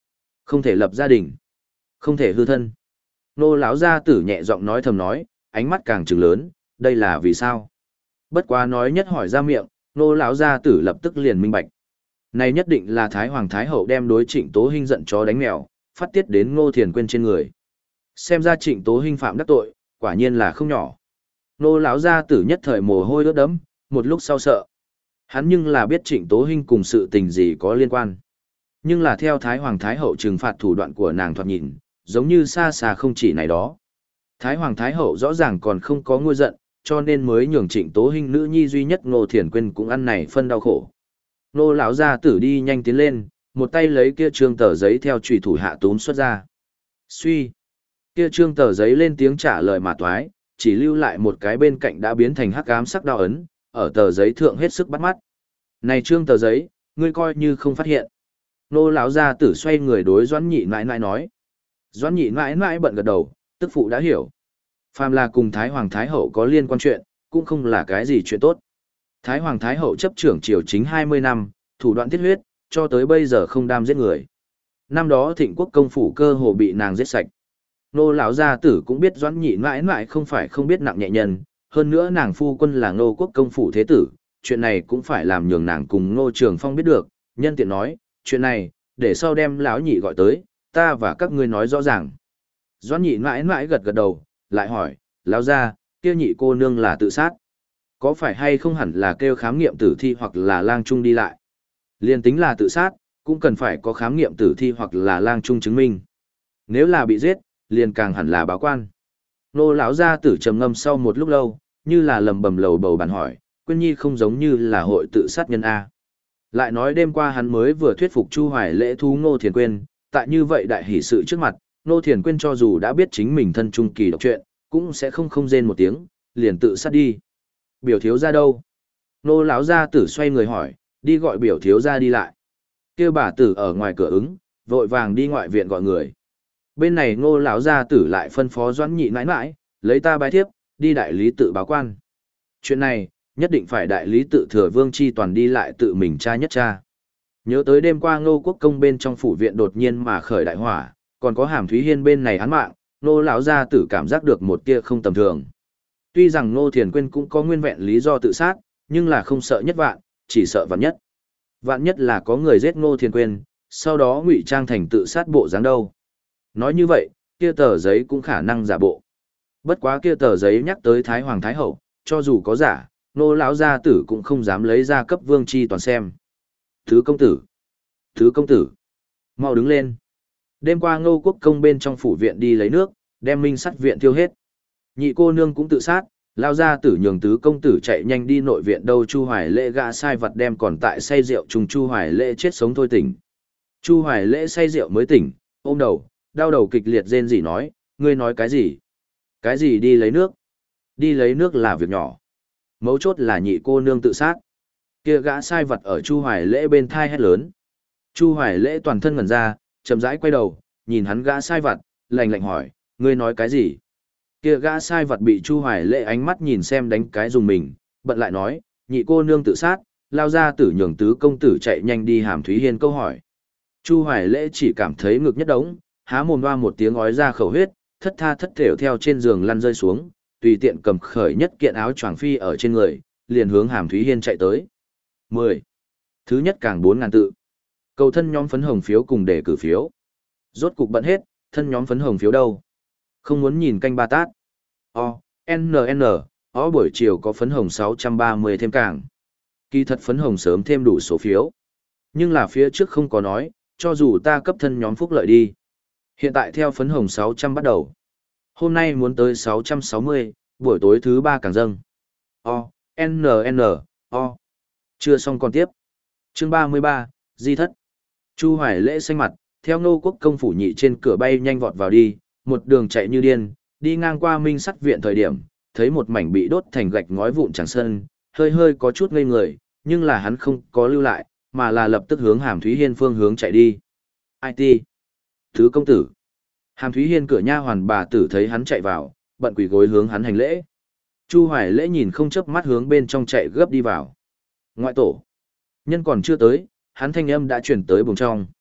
Không thể lập gia đình, không thể hư thân. Nô lão gia tử nhẹ giọng nói thầm nói, ánh mắt càng trừng lớn, đây là vì sao? Bất quá nói nhất hỏi ra miệng, nô lão gia tử lập tức liền minh bạch. Này nhất định là Thái Hoàng Thái Hậu đem đối Trịnh Tố Hinh giận chó đánh mèo, phát tiết đến Ngô Thiền Quyên trên người. Xem ra Trịnh Tố Hinh phạm đắc tội, quả nhiên là không nhỏ. Nô lão gia tử nhất thời mồ hôi ướt đẫm, một lúc sau sợ. Hắn nhưng là biết Trịnh Tố Hinh cùng sự tình gì có liên quan. Nhưng là theo Thái Hoàng Thái Hậu trừng phạt thủ đoạn của nàng thoạt nhìn, giống như xa xa không chỉ này đó. Thái Hoàng Thái Hậu rõ ràng còn không có nguôi giận, cho nên mới nhường Trịnh Tố Hinh nữ nhi duy nhất Ngô Thiền Quyên cũng ăn này phân đau khổ. Nô lão gia tử đi nhanh tiến lên, một tay lấy kia trương tờ giấy theo chùy thủ hạ túm xuất ra. Suy. Kia trương tờ giấy lên tiếng trả lời mà toái, chỉ lưu lại một cái bên cạnh đã biến thành hắc ám sắc đao ấn, ở tờ giấy thượng hết sức bắt mắt. Này trương tờ giấy, ngươi coi như không phát hiện. Nô lão gia tử xoay người đối Doãn Nhị mãi mãi nói. Doãn Nhị mãi mãi bận gật đầu, tức phụ đã hiểu. Phàm là cùng Thái Hoàng Thái Hậu có liên quan chuyện, cũng không là cái gì chuyện tốt. Thái Hoàng Thái Hậu chấp trưởng triều chính hai mươi năm, thủ đoạn thiết huyết, cho tới bây giờ không đam giết người. Năm đó Thịnh Quốc công phủ cơ hồ bị nàng giết sạch. Nô lão gia tử cũng biết Doãn Nhị mãi mãi không phải không biết nặng nhẹ nhân, hơn nữa nàng phu quân là Ngô Quốc công phủ thế tử, chuyện này cũng phải làm nhường nàng cùng Ngô Trường Phong biết được, nhân tiện nói, chuyện này, để sau đem lão nhị gọi tới, ta và các ngươi nói rõ ràng. Doãn Nhị mãi mãi gật gật đầu, lại hỏi, lão gia, kia nhị cô nương là tự sát. Có phải hay không hẳn là kêu khám nghiệm tử thi hoặc là lang trung đi lại? Liên tính là tự sát, cũng cần phải có khám nghiệm tử thi hoặc là lang trung chứng minh. Nếu là bị giết, liền càng hẳn là báo quan. Nô lão gia tử trầm ngâm sau một lúc lâu, như là lầm bầm lầu bầu bàn hỏi, Quyên Nhi không giống như là hội tự sát nhân A. Lại nói đêm qua hắn mới vừa thuyết phục Chu Hoài lễ thú Ngô Thiền Quyên, tại như vậy đại hỷ sự trước mặt, Ngô Thiền Quyên cho dù đã biết chính mình thân trung kỳ độc chuyện, cũng sẽ không không rên một tiếng, liền tự sát đi. Biểu thiếu ra đâu? Nô lão gia tử xoay người hỏi, đi gọi biểu thiếu ra đi lại. Kêu bà tử ở ngoài cửa ứng, vội vàng đi ngoại viện gọi người. Bên này Ngô lão gia tử lại phân phó Doãn Nhị mãi mãi, lấy ta bái thiếp, đi đại lý tự báo quan. Chuyện này, nhất định phải đại lý tự thừa Vương Chi Toàn đi lại tự mình tra nhất tra. Nhớ tới đêm qua Ngô Quốc công bên trong phủ viện đột nhiên mà khởi đại hỏa, còn có Hàm Thúy Hiên bên này án mạng, Ngô lão gia tử cảm giác được một tia không tầm thường. Tuy rằng Ngô Thiền Quyên cũng có nguyên vẹn lý do tự sát, nhưng là không sợ nhất vạn, chỉ sợ vạn nhất. Vạn nhất là có người giết Ngô Thiền Quyên, sau đó ngụy trang thành tự sát bộ dáng đâu. Nói như vậy, kia tờ giấy cũng khả năng giả bộ. Bất quá kia tờ giấy nhắc tới Thái Hoàng Thái Hậu, cho dù có giả, Ngô lão gia tử cũng không dám lấy ra cấp Vương Chi Toàn xem. Thứ công tử, thứ công tử, mau đứng lên. Đêm qua Ngô Quốc công bên trong phủ viện đi lấy nước, đem minh sắt viện tiêu hết. Nhị cô nương cũng tự sát, lao ra tử nhường tứ công tử chạy nhanh đi nội viện đâu. Chu Hoài Lễ gã sai vật đem còn tại say rượu trùng Chu Hoài Lễ chết sống thôi tỉnh. Chu Hoài Lễ say rượu mới tỉnh, ôm đầu, đau đầu kịch liệt rên rỉ nói, ngươi nói cái gì? Cái gì đi lấy nước? Đi lấy nước là việc nhỏ. Mấu chốt là nhị cô nương tự sát. Kia gã sai vật ở Chu Hoài Lễ bên thai hét lớn. Chu Hoài Lễ toàn thân ngẩn ra, chậm rãi quay đầu, nhìn hắn gã sai vật, lạnh lạnh hỏi, ngươi nói cái gì? Kia gã sai vật bị Chu Hoài Lễ ánh mắt nhìn xem đánh cái dùng mình, bận lại nói, nhị cô nương tự sát, lao ra tử nhường tứ công tử chạy nhanh đi Hàm Thúy Hiên câu hỏi. Chu Hoài Lễ chỉ cảm thấy ngực nhất đống, há mồm hoa một tiếng ói ra khẩu huyết, thất tha thất thểu theo trên giường lăn rơi xuống, tùy tiện cầm khởi nhất kiện áo choàng phi ở trên người, liền hướng Hàm Thúy Hiên chạy tới. mười. Thứ nhất càng bốn ngàn tự. Cầu thân nhóm phấn hồng phiếu cùng để cử phiếu. Rốt cục bận hết, thân nhóm phấn hồng phiếu đâu? Không muốn nhìn canh ba tát. O, N N, O buổi chiều có phấn hồng sáu trăm ba mươi thêm càng. Kỳ thật phấn hồng sớm thêm đủ số phiếu. Nhưng là phía trước không có nói, cho dù ta cấp thân nhóm phúc lợi đi. Hiện tại theo phấn hồng sáu trăm bắt đầu. Hôm nay muốn tới sáu trăm sáu mươi, buổi tối thứ ba càng dâng. O, N N, O. Chưa xong còn tiếp. Chương ba mươi ba, Di thất. Chu Hoài Lễ xanh mặt, theo Ngô Quốc công phủ nhị trên cửa bay nhanh vọt vào đi, một đường chạy như điên, đi ngang qua Minh Sắt viện thời điểm, thấy một mảnh bị đốt thành gạch ngói vụn trắng sân, hơi hơi có chút ngây người, nhưng là hắn không có lưu lại, mà là lập tức hướng Hàm Thúy Hiên phương hướng chạy đi. ai ti. Thứ công tử. Hàm Thúy Hiên cửa nha hoàn bà tử thấy hắn chạy vào, bận quỳ gối hướng hắn hành lễ. Chu Hoài Lễ nhìn không chớp mắt hướng bên trong chạy gấp đi vào. Ngoại tổ. Nhân còn chưa tới, hắn thanh âm đã chuyển tới buồng trong.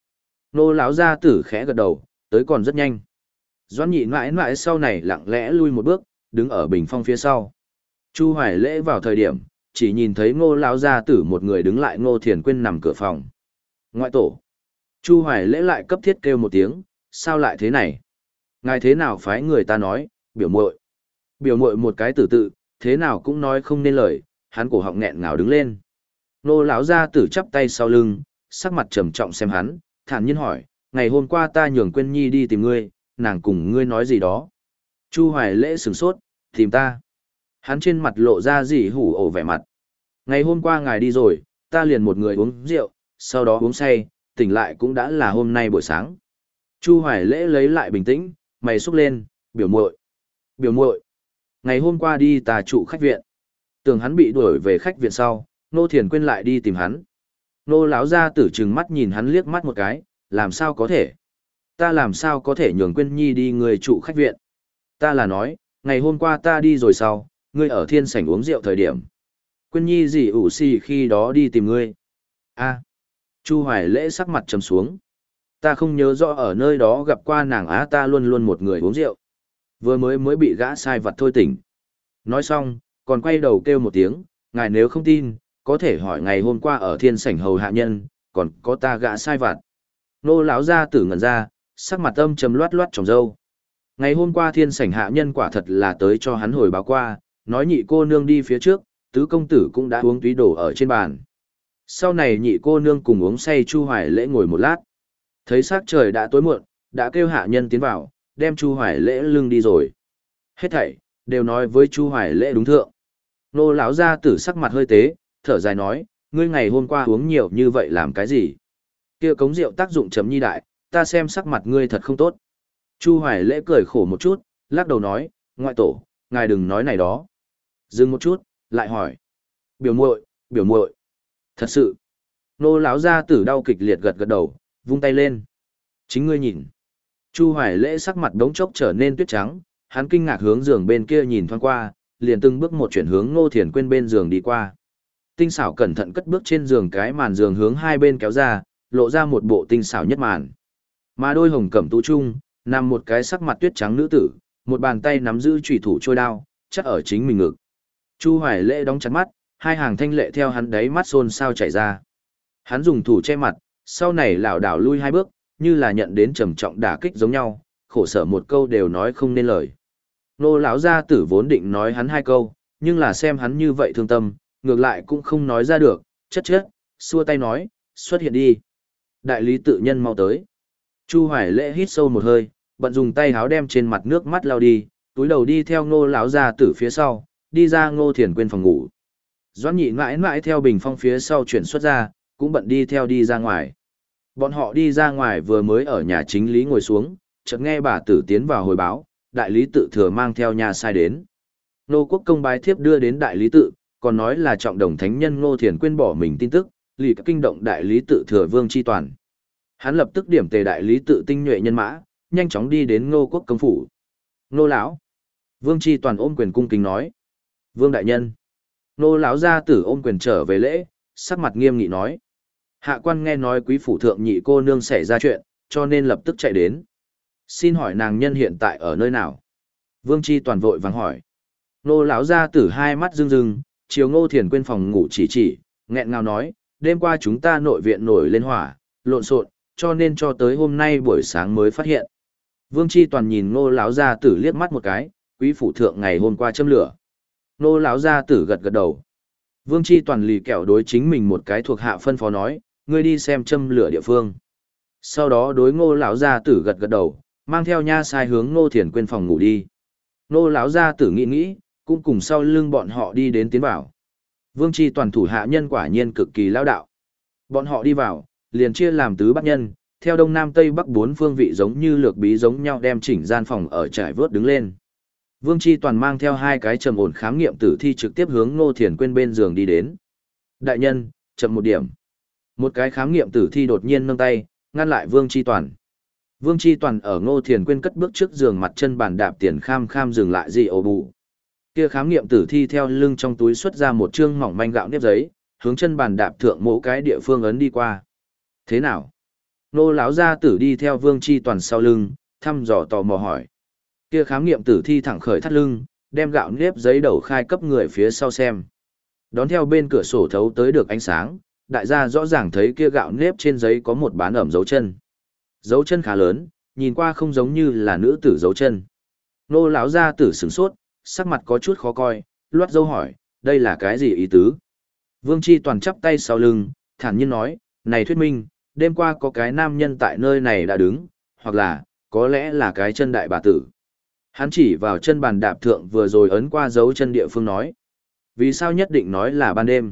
Nô lão gia tử khẽ gật đầu, tới còn rất nhanh. Doãn nhị mãi mãi sau này lặng lẽ lui một bước, đứng ở bình phong phía sau. Chu Hoài Lễ vào thời điểm, chỉ nhìn thấy ngô lão gia tử một người đứng lại Ngô Thiền Quyên nằm cửa phòng. Ngoại tổ. Chu Hoài Lễ lại cấp thiết kêu một tiếng, sao lại thế này? Ngài thế nào phái người ta nói, biểu muội. Biểu muội một cái tử tự, thế nào cũng nói không nên lời, hắn cổ họng nghẹn ngào đứng lên. Nô lão gia tử chắp tay sau lưng, sắc mặt trầm trọng xem hắn, thản nhiên hỏi, ngày hôm qua ta nhường Quyên Nhi đi tìm ngươi, nàng cùng ngươi nói gì đó? Chu Hoài Lễ sửng sốt, tìm ta. Hắn trên mặt lộ ra gì hủ ổ vẻ mặt. Ngày hôm qua ngài đi rồi, ta liền một người uống rượu, sau đó uống say, tỉnh lại cũng đã là hôm nay buổi sáng. Chu Hoài Lễ lấy lại bình tĩnh, mày xúc lên, biểu muội, biểu muội. Ngày hôm qua đi tà trụ khách viện. Tưởng hắn bị đuổi về khách viện sau, Nô Thiền Quyên lại đi tìm hắn. Nô lão gia tử trừng mắt nhìn hắn liếc mắt một cái, làm sao có thể? Ta làm sao có thể nhường Quyên Nhi đi người trụ khách viện? Ta là nói, ngày hôm qua ta đi rồi sau, ngươi ở thiên sảnh uống rượu thời điểm. Quyên Nhi gì ủ xì khi đó đi tìm ngươi. A. Chu Hoài Lễ sắc mặt trầm xuống. Ta không nhớ rõ ở nơi đó gặp qua nàng á, ta luôn luôn một người uống rượu. Vừa mới mới bị gã sai vặt thôi tỉnh. Nói xong, còn quay đầu kêu một tiếng, ngài nếu không tin, có thể hỏi ngày hôm qua ở thiên sảnh hầu hạ nhân, còn có ta gã sai vặt. Nô lão gia tử ngẩn ra, sắc mặt âm trầm loát loát tròng dâu. Ngày hôm qua thiên sảnh hạ nhân quả thật là tới cho hắn hồi báo qua, nói nhị cô nương đi phía trước, tứ công tử cũng đã uống túy đổ ở trên bàn. Sau này nhị cô nương cùng uống say Chu Hoài Lễ ngồi một lát. Thấy sắc trời đã tối muộn, đã kêu hạ nhân tiến vào, đem Chu Hoài Lễ lưng đi rồi. Hết thảy đều nói với Chu Hoài Lễ đúng thượng. Nô lão gia tử sắc mặt hơi tế, thở dài nói, ngươi ngày hôm qua uống nhiều như vậy làm cái gì? Kia cống rượu tác dụng chấm nhi đại, ta xem sắc mặt ngươi thật không tốt. Chu Hoài Lễ cười khổ một chút, lắc đầu nói, ngoại tổ, ngài đừng nói này đó. Dừng một chút, lại hỏi, biểu muội, biểu muội, thật sự. Nô lão gia tử đau kịch liệt gật gật đầu, vung tay lên. Chính ngươi nhìn. Chu Hoài Lễ sắc mặt đống chốc trở nên tuyết trắng, hắn kinh ngạc hướng giường bên kia nhìn thoáng qua, liền từng bước một chuyển hướng Ngô Thiền Quyên bên giường đi qua. Tinh xảo cẩn thận cất bước trên giường, cái màn giường hướng hai bên kéo ra, lộ ra một bộ tinh xảo nhất màn. Mà đôi hồng cẩm tú trung, nằm một cái sắc mặt tuyết trắng nữ tử, một bàn tay nắm giữ chủy thủ trôi đao, chắc ở chính mình ngực. Chu Hoài Lễ đóng chặt mắt, hai hàng thanh lệ theo hắn đáy mắt xôn xao chảy ra. Hắn dùng thủ che mặt, sau này lảo đảo lui hai bước, như là nhận đến trầm trọng đả kích giống nhau, khổ sở một câu đều nói không nên lời. Nô lão gia tử vốn định nói hắn hai câu, nhưng là xem hắn như vậy thương tâm, ngược lại cũng không nói ra được, chất chất, xua tay nói, xuất hiện đi. Đại lý tự nhân mau tới. Chu Hoài Lễ hít sâu một hơi, bận dùng tay háo đem trên mặt nước mắt lau đi, túi đầu đi theo Ngô lão gia tử phía sau, đi ra Ngô Thiền Quyên phòng ngủ. Doãn Nhị mãi mãi theo bình phong phía sau chuyển xuất ra, cũng bận đi theo đi ra ngoài. Bọn họ đi ra ngoài vừa mới ở nhà chính lý ngồi xuống, chợt nghe bà tử tiến vào hồi báo, đại lý tự thừa mang theo nhà sai đến. Nô quốc công bái thiếp đưa đến đại lý tự, còn nói là trọng đồng thánh nhân Ngô Thiền Quyên bỏ mình tin tức, lì kinh động đại lý tự thừa Vương Chi Toàn. Hắn lập tức điểm tề đại lý tự tinh nhuệ nhân mã, nhanh chóng đi đến Ngô quốc công phủ. Nô lão. Vương Chi Toàn ôm quyền cung kính nói. Vương đại nhân. Nô lão gia tử ôm quyền trở về lễ, sắc mặt nghiêm nghị nói. Hạ quan nghe nói quý phủ thượng nhị cô nương xảy ra chuyện, cho nên lập tức chạy đến. Xin hỏi nàng nhân hiện tại ở nơi nào? Vương Chi Toàn vội vàng hỏi. Nô lão gia tử hai mắt rưng rưng, chiều Ngô Thiền Quyên phòng ngủ chỉ chỉ, nghẹn ngào nói, đêm qua chúng ta nội viện nổi lên hỏa, lộn xộn, cho nên cho tới hôm nay buổi sáng mới phát hiện. Vương Chi Toàn nhìn Ngô lão gia tử liếc mắt một cái, quý phủ thượng ngày hôm qua châm lửa. Ngô lão gia tử gật gật đầu. Vương Chi Toàn lì kẹo đối chính mình một cái thuộc hạ phân phó nói, ngươi đi xem châm lửa địa phương. Sau đó đối Ngô lão gia tử gật gật đầu, mang theo nha sai hướng Ngô Thiền Quyên phòng ngủ đi. Ngô lão gia tử nghĩ nghĩ, cũng cùng sau lưng bọn họ đi đến tiến vào. Vương Chi Toàn thủ hạ nhân quả nhiên cực kỳ lão đạo. Bọn họ đi vào, liền chia làm tứ bát nhân, theo đông nam tây bắc bốn phương vị giống như lược bí giống nhau đem chỉnh gian phòng ở trải vớt đứng lên. Vương Chi Toàn mang theo hai cái trầm ổn khám nghiệm tử thi trực tiếp hướng Ngô Thiền Quyên bên giường đi đến. Đại nhân, chậm một điểm. Một cái khám nghiệm tử thi đột nhiên nâng tay, ngăn lại Vương Chi Toàn. Vương Chi Toàn ở Ngô Thiền Quyên cất bước trước giường, mặt chân bàn đạp tiền kham kham dừng lại gì ổ bù. Kia khám nghiệm tử thi theo lưng trong túi xuất ra một chương mỏng manh gạo nếp giấy, hướng chân bàn đạp thượng mỗi cái địa phương ấn đi qua. Thế nào? Nô lão gia tử đi theo Vương Chi Toàn sau lưng, thăm dò tò mò hỏi. Kia khám nghiệm tử thi thẳng khởi thắt lưng, đem gạo nếp giấy đầu khai cấp người phía sau xem. Đón theo bên cửa sổ thấu tới được ánh sáng, đại gia rõ ràng thấy kia gạo nếp trên giấy có một bán ẩm dấu chân. Dấu chân khá lớn, nhìn qua không giống như là nữ tử dấu chân. Nô lão gia tử sửng sốt, sắc mặt có chút khó coi, loát dâu hỏi, đây là cái gì ý tứ? Vương Chi Toàn chắp tay sau lưng, thản nhiên nói, này thuyết minh, đêm qua có cái nam nhân tại nơi này đã đứng, hoặc là, có lẽ là cái chân đại bà tử. Hắn chỉ vào chân bàn đạp thượng vừa rồi ấn qua dấu chân địa phương nói. Vì sao nhất định nói là ban đêm?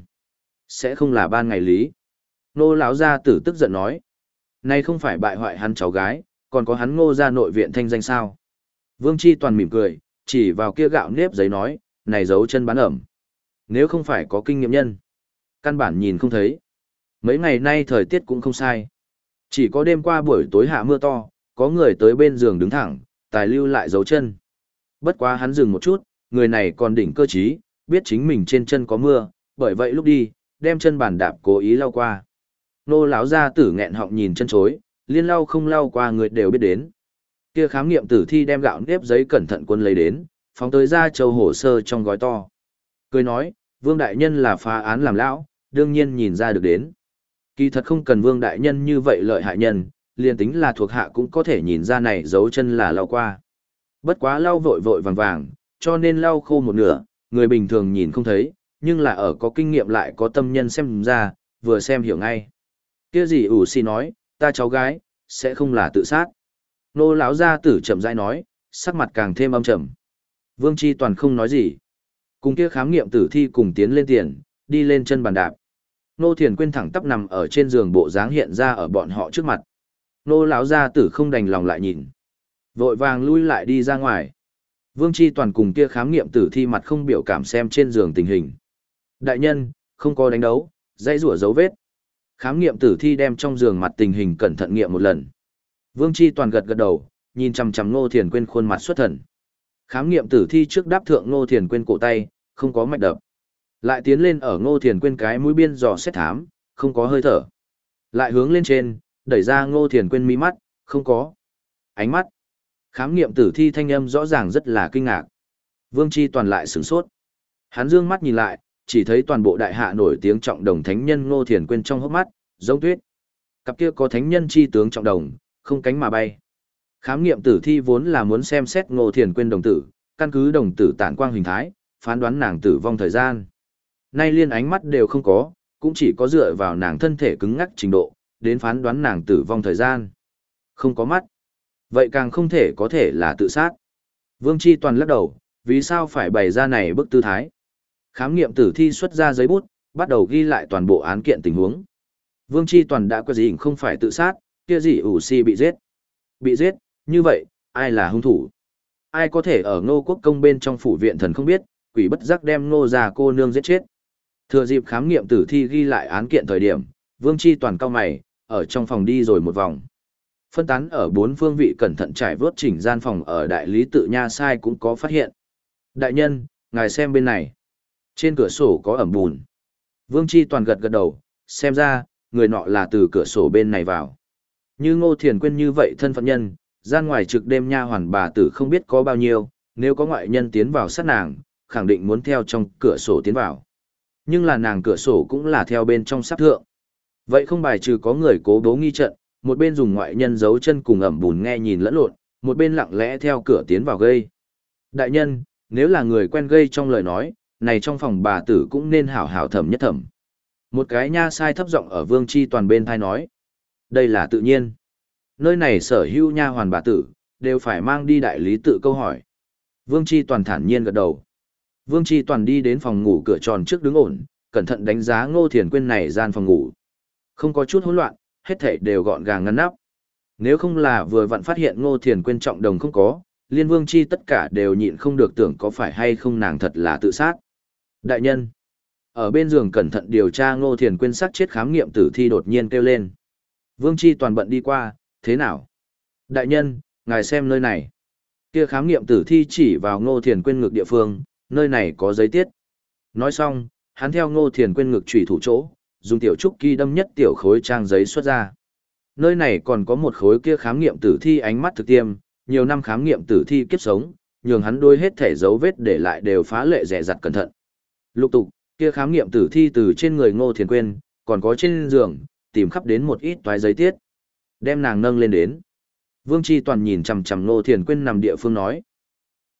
Sẽ không là ban ngày lý. Nô lão gia tử tức giận nói. Này không phải bại hoại hắn cháu gái, còn có hắn Ngô gia nội viện thanh danh sao? Vương Chi Toàn mỉm cười, chỉ vào kia gạo nếp giấy nói, này dấu chân bán ẩm. Nếu không phải có kinh nghiệm nhân, căn bản nhìn không thấy. Mấy ngày nay thời tiết cũng không sai. Chỉ có đêm qua buổi tối hạ mưa to, có người tới bên giường đứng thẳng, tài lưu lại dấu chân. Bất quá hắn dừng một chút, người này còn đỉnh cơ trí, biết chính mình trên chân có mưa, bởi vậy lúc đi, đem chân bàn đạp cố ý lau qua. Nô lão gia tử nghẹn họng nhìn chân chối, liên lau không lau qua người đều biết đến. Kia khám nghiệm tử thi đem gạo nếp giấy cẩn thận quân lấy đến, phóng tới ra châu hồ sơ trong gói to. Cười nói, Vương đại nhân là phá án làm lão, đương nhiên nhìn ra được đến. Kỳ thật không cần Vương đại nhân như vậy lợi hại nhân, liền tính là thuộc hạ cũng có thể nhìn ra này dấu chân là lau qua. Bất quá lau vội vội vàng vàng, cho nên lau khô một nửa, người bình thường nhìn không thấy, nhưng là ở có kinh nghiệm lại có tâm nhân xem ra, vừa xem hiểu ngay. Kia gì ủ xì nói, ta cháu gái, sẽ không là tự sát. Nô lão gia tử chậm rãi nói, sắc mặt càng thêm âm trầm. Vương Chi Toàn không nói gì. Cùng kia khám nghiệm tử thi cùng tiến lên tiền, đi lên chân bàn đạp. Nô Thiền Quyên thẳng tắp nằm ở trên giường bộ dáng hiện ra ở bọn họ trước mặt. Nô lão gia tử không đành lòng lại nhìn, vội vàng lui lại đi ra ngoài. Vương Chi Toàn cùng kia khám nghiệm tử thi mặt không biểu cảm xem trên giường tình hình. Đại nhân, không có đánh đấu, dãy rủa dấu vết. Khám nghiệm tử thi đem trong giường mặt tình hình cẩn thận nghiệm một lần. Vương Chi Toàn gật gật đầu, nhìn chằm chằm Ngô Thiền Quyên khuôn mặt xuất thần. Khám nghiệm tử thi trước đáp thượng Ngô Thiền Quyên cổ tay, không có mạch đập. Lại tiến lên ở Ngô Thiền Quyên cái mũi biên dò xét thám, không có hơi thở. Lại hướng lên trên, đẩy ra Ngô Thiền Quyên mí mắt, không có. Ánh mắt. Khám nghiệm tử thi thanh âm rõ ràng rất là kinh ngạc. Vương Chi Toàn lại sửng sốt. Hắn dương mắt nhìn lại, chỉ thấy toàn bộ đại hạ nổi tiếng trọng đồng thánh nhân Ngô Thiền Quyên trong hốc mắt, giống tuyết. Cặp kia có thánh nhân chi tướng trọng đồng, không cánh mà bay. Khám nghiệm tử thi vốn là muốn xem xét Ngô Thiền Quyên đồng tử, căn cứ đồng tử tản quang hình thái, phán đoán nàng tử vong thời gian. Nay liên ánh mắt đều không có, cũng chỉ có dựa vào nàng thân thể cứng ngắc trình độ, đến phán đoán nàng tử vong thời gian. Không có mắt. Vậy càng không thể có thể là tự sát. Vương Chi Toàn lắc đầu, vì sao phải bày ra này bức tư thái. Khám nghiệm tử thi xuất ra giấy bút, bắt đầu ghi lại toàn bộ án kiện tình huống. Vương Chi Toàn đã có gì không phải tự sát, kia gì ủ si bị giết. Bị giết, như vậy, ai là hung thủ? Ai có thể ở Ngô Quốc công bên trong phủ viện thần không biết, quỷ bất giác đem Ngô già cô nương giết chết. Thừa dịp khám nghiệm tử thi ghi lại án kiện thời điểm, Vương Chi Toàn cau mày, ở trong phòng đi rồi một vòng. Phân tán ở bốn phương vị cẩn thận trải vớt chỉnh gian phòng ở đại lý tự nha sai cũng có phát hiện. Đại nhân, ngài xem bên này. Trên cửa sổ có ẩm bùn. Vương Chi Toàn gật gật đầu, xem ra, người nọ là từ cửa sổ bên này vào. Như Ngô Thiền Quyên như vậy thân phận nhân, gian ngoài trực đêm nha hoàn bà tử không biết có bao nhiêu, nếu có ngoại nhân tiến vào sát nàng, khẳng định muốn theo trong cửa sổ tiến vào. Nhưng là nàng cửa sổ cũng là theo bên trong sắp thượng. Vậy không bài trừ có người cố bố nghi trận, một bên dùng ngoại nhân giấu chân cùng ẩm bùn nghe nhìn lẫn lộn, một bên lặng lẽ theo cửa tiến vào gây. Đại nhân, nếu là người quen gây trong lời nói, này trong phòng bà tử cũng nên hảo hảo thẩm nhất thẩm. Một cái nha sai thấp giọng ở Vương Chi Toàn bên thai nói. Đây là tự nhiên. Nơi này sở hữu nha hoàn bà tử, đều phải mang đi đại lý tự câu hỏi. Vương Chi Toàn thản nhiên gật đầu. Vương Chi Toàn đi đến phòng ngủ cửa tròn trước đứng ổn, cẩn thận đánh giá Ngô Thiền Quyên này gian phòng ngủ. Không có chút hỗn loạn, hết thảy đều gọn gàng ngăn nắp. Nếu không là vừa vặn phát hiện Ngô Thiền Quyên trọng đồng không có, Liên Vương Chi tất cả đều nhịn không được tưởng có phải hay không nàng thật là tự sát. Đại nhân, ở bên giường cẩn thận điều tra Ngô Thiền Quyên xác chết khám nghiệm tử thi đột nhiên kêu lên. Vương Chi Toàn bận đi qua, thế nào? Đại nhân, ngài xem nơi này. Kia khám nghiệm tử thi chỉ vào Ngô Thiền Quyên ngực địa phương, nơi này có giấy tiết. Nói xong, hắn theo Ngô Thiền Quyên ngực chủy thủ chỗ, dùng tiểu trúc kỳ đâm nhất tiểu khối trang giấy xuất ra. Nơi này còn có một khối kia khám nghiệm tử thi ánh mắt thực tiêm, nhiều năm khám nghiệm tử thi kiếp sống, nhường hắn đôi hết thể dấu vết để lại đều phá lệ dè dặt cẩn thận. Lục tục, kia khám nghiệm tử thi từ trên người Ngô Thiền Quyên, còn có trên giường, tìm khắp đến một ít toái giấy tiết. Đem nàng nâng lên đến. Vương Chi Toàn nhìn chằm chằm Ngô Thiền Quyên nằm địa phương nói.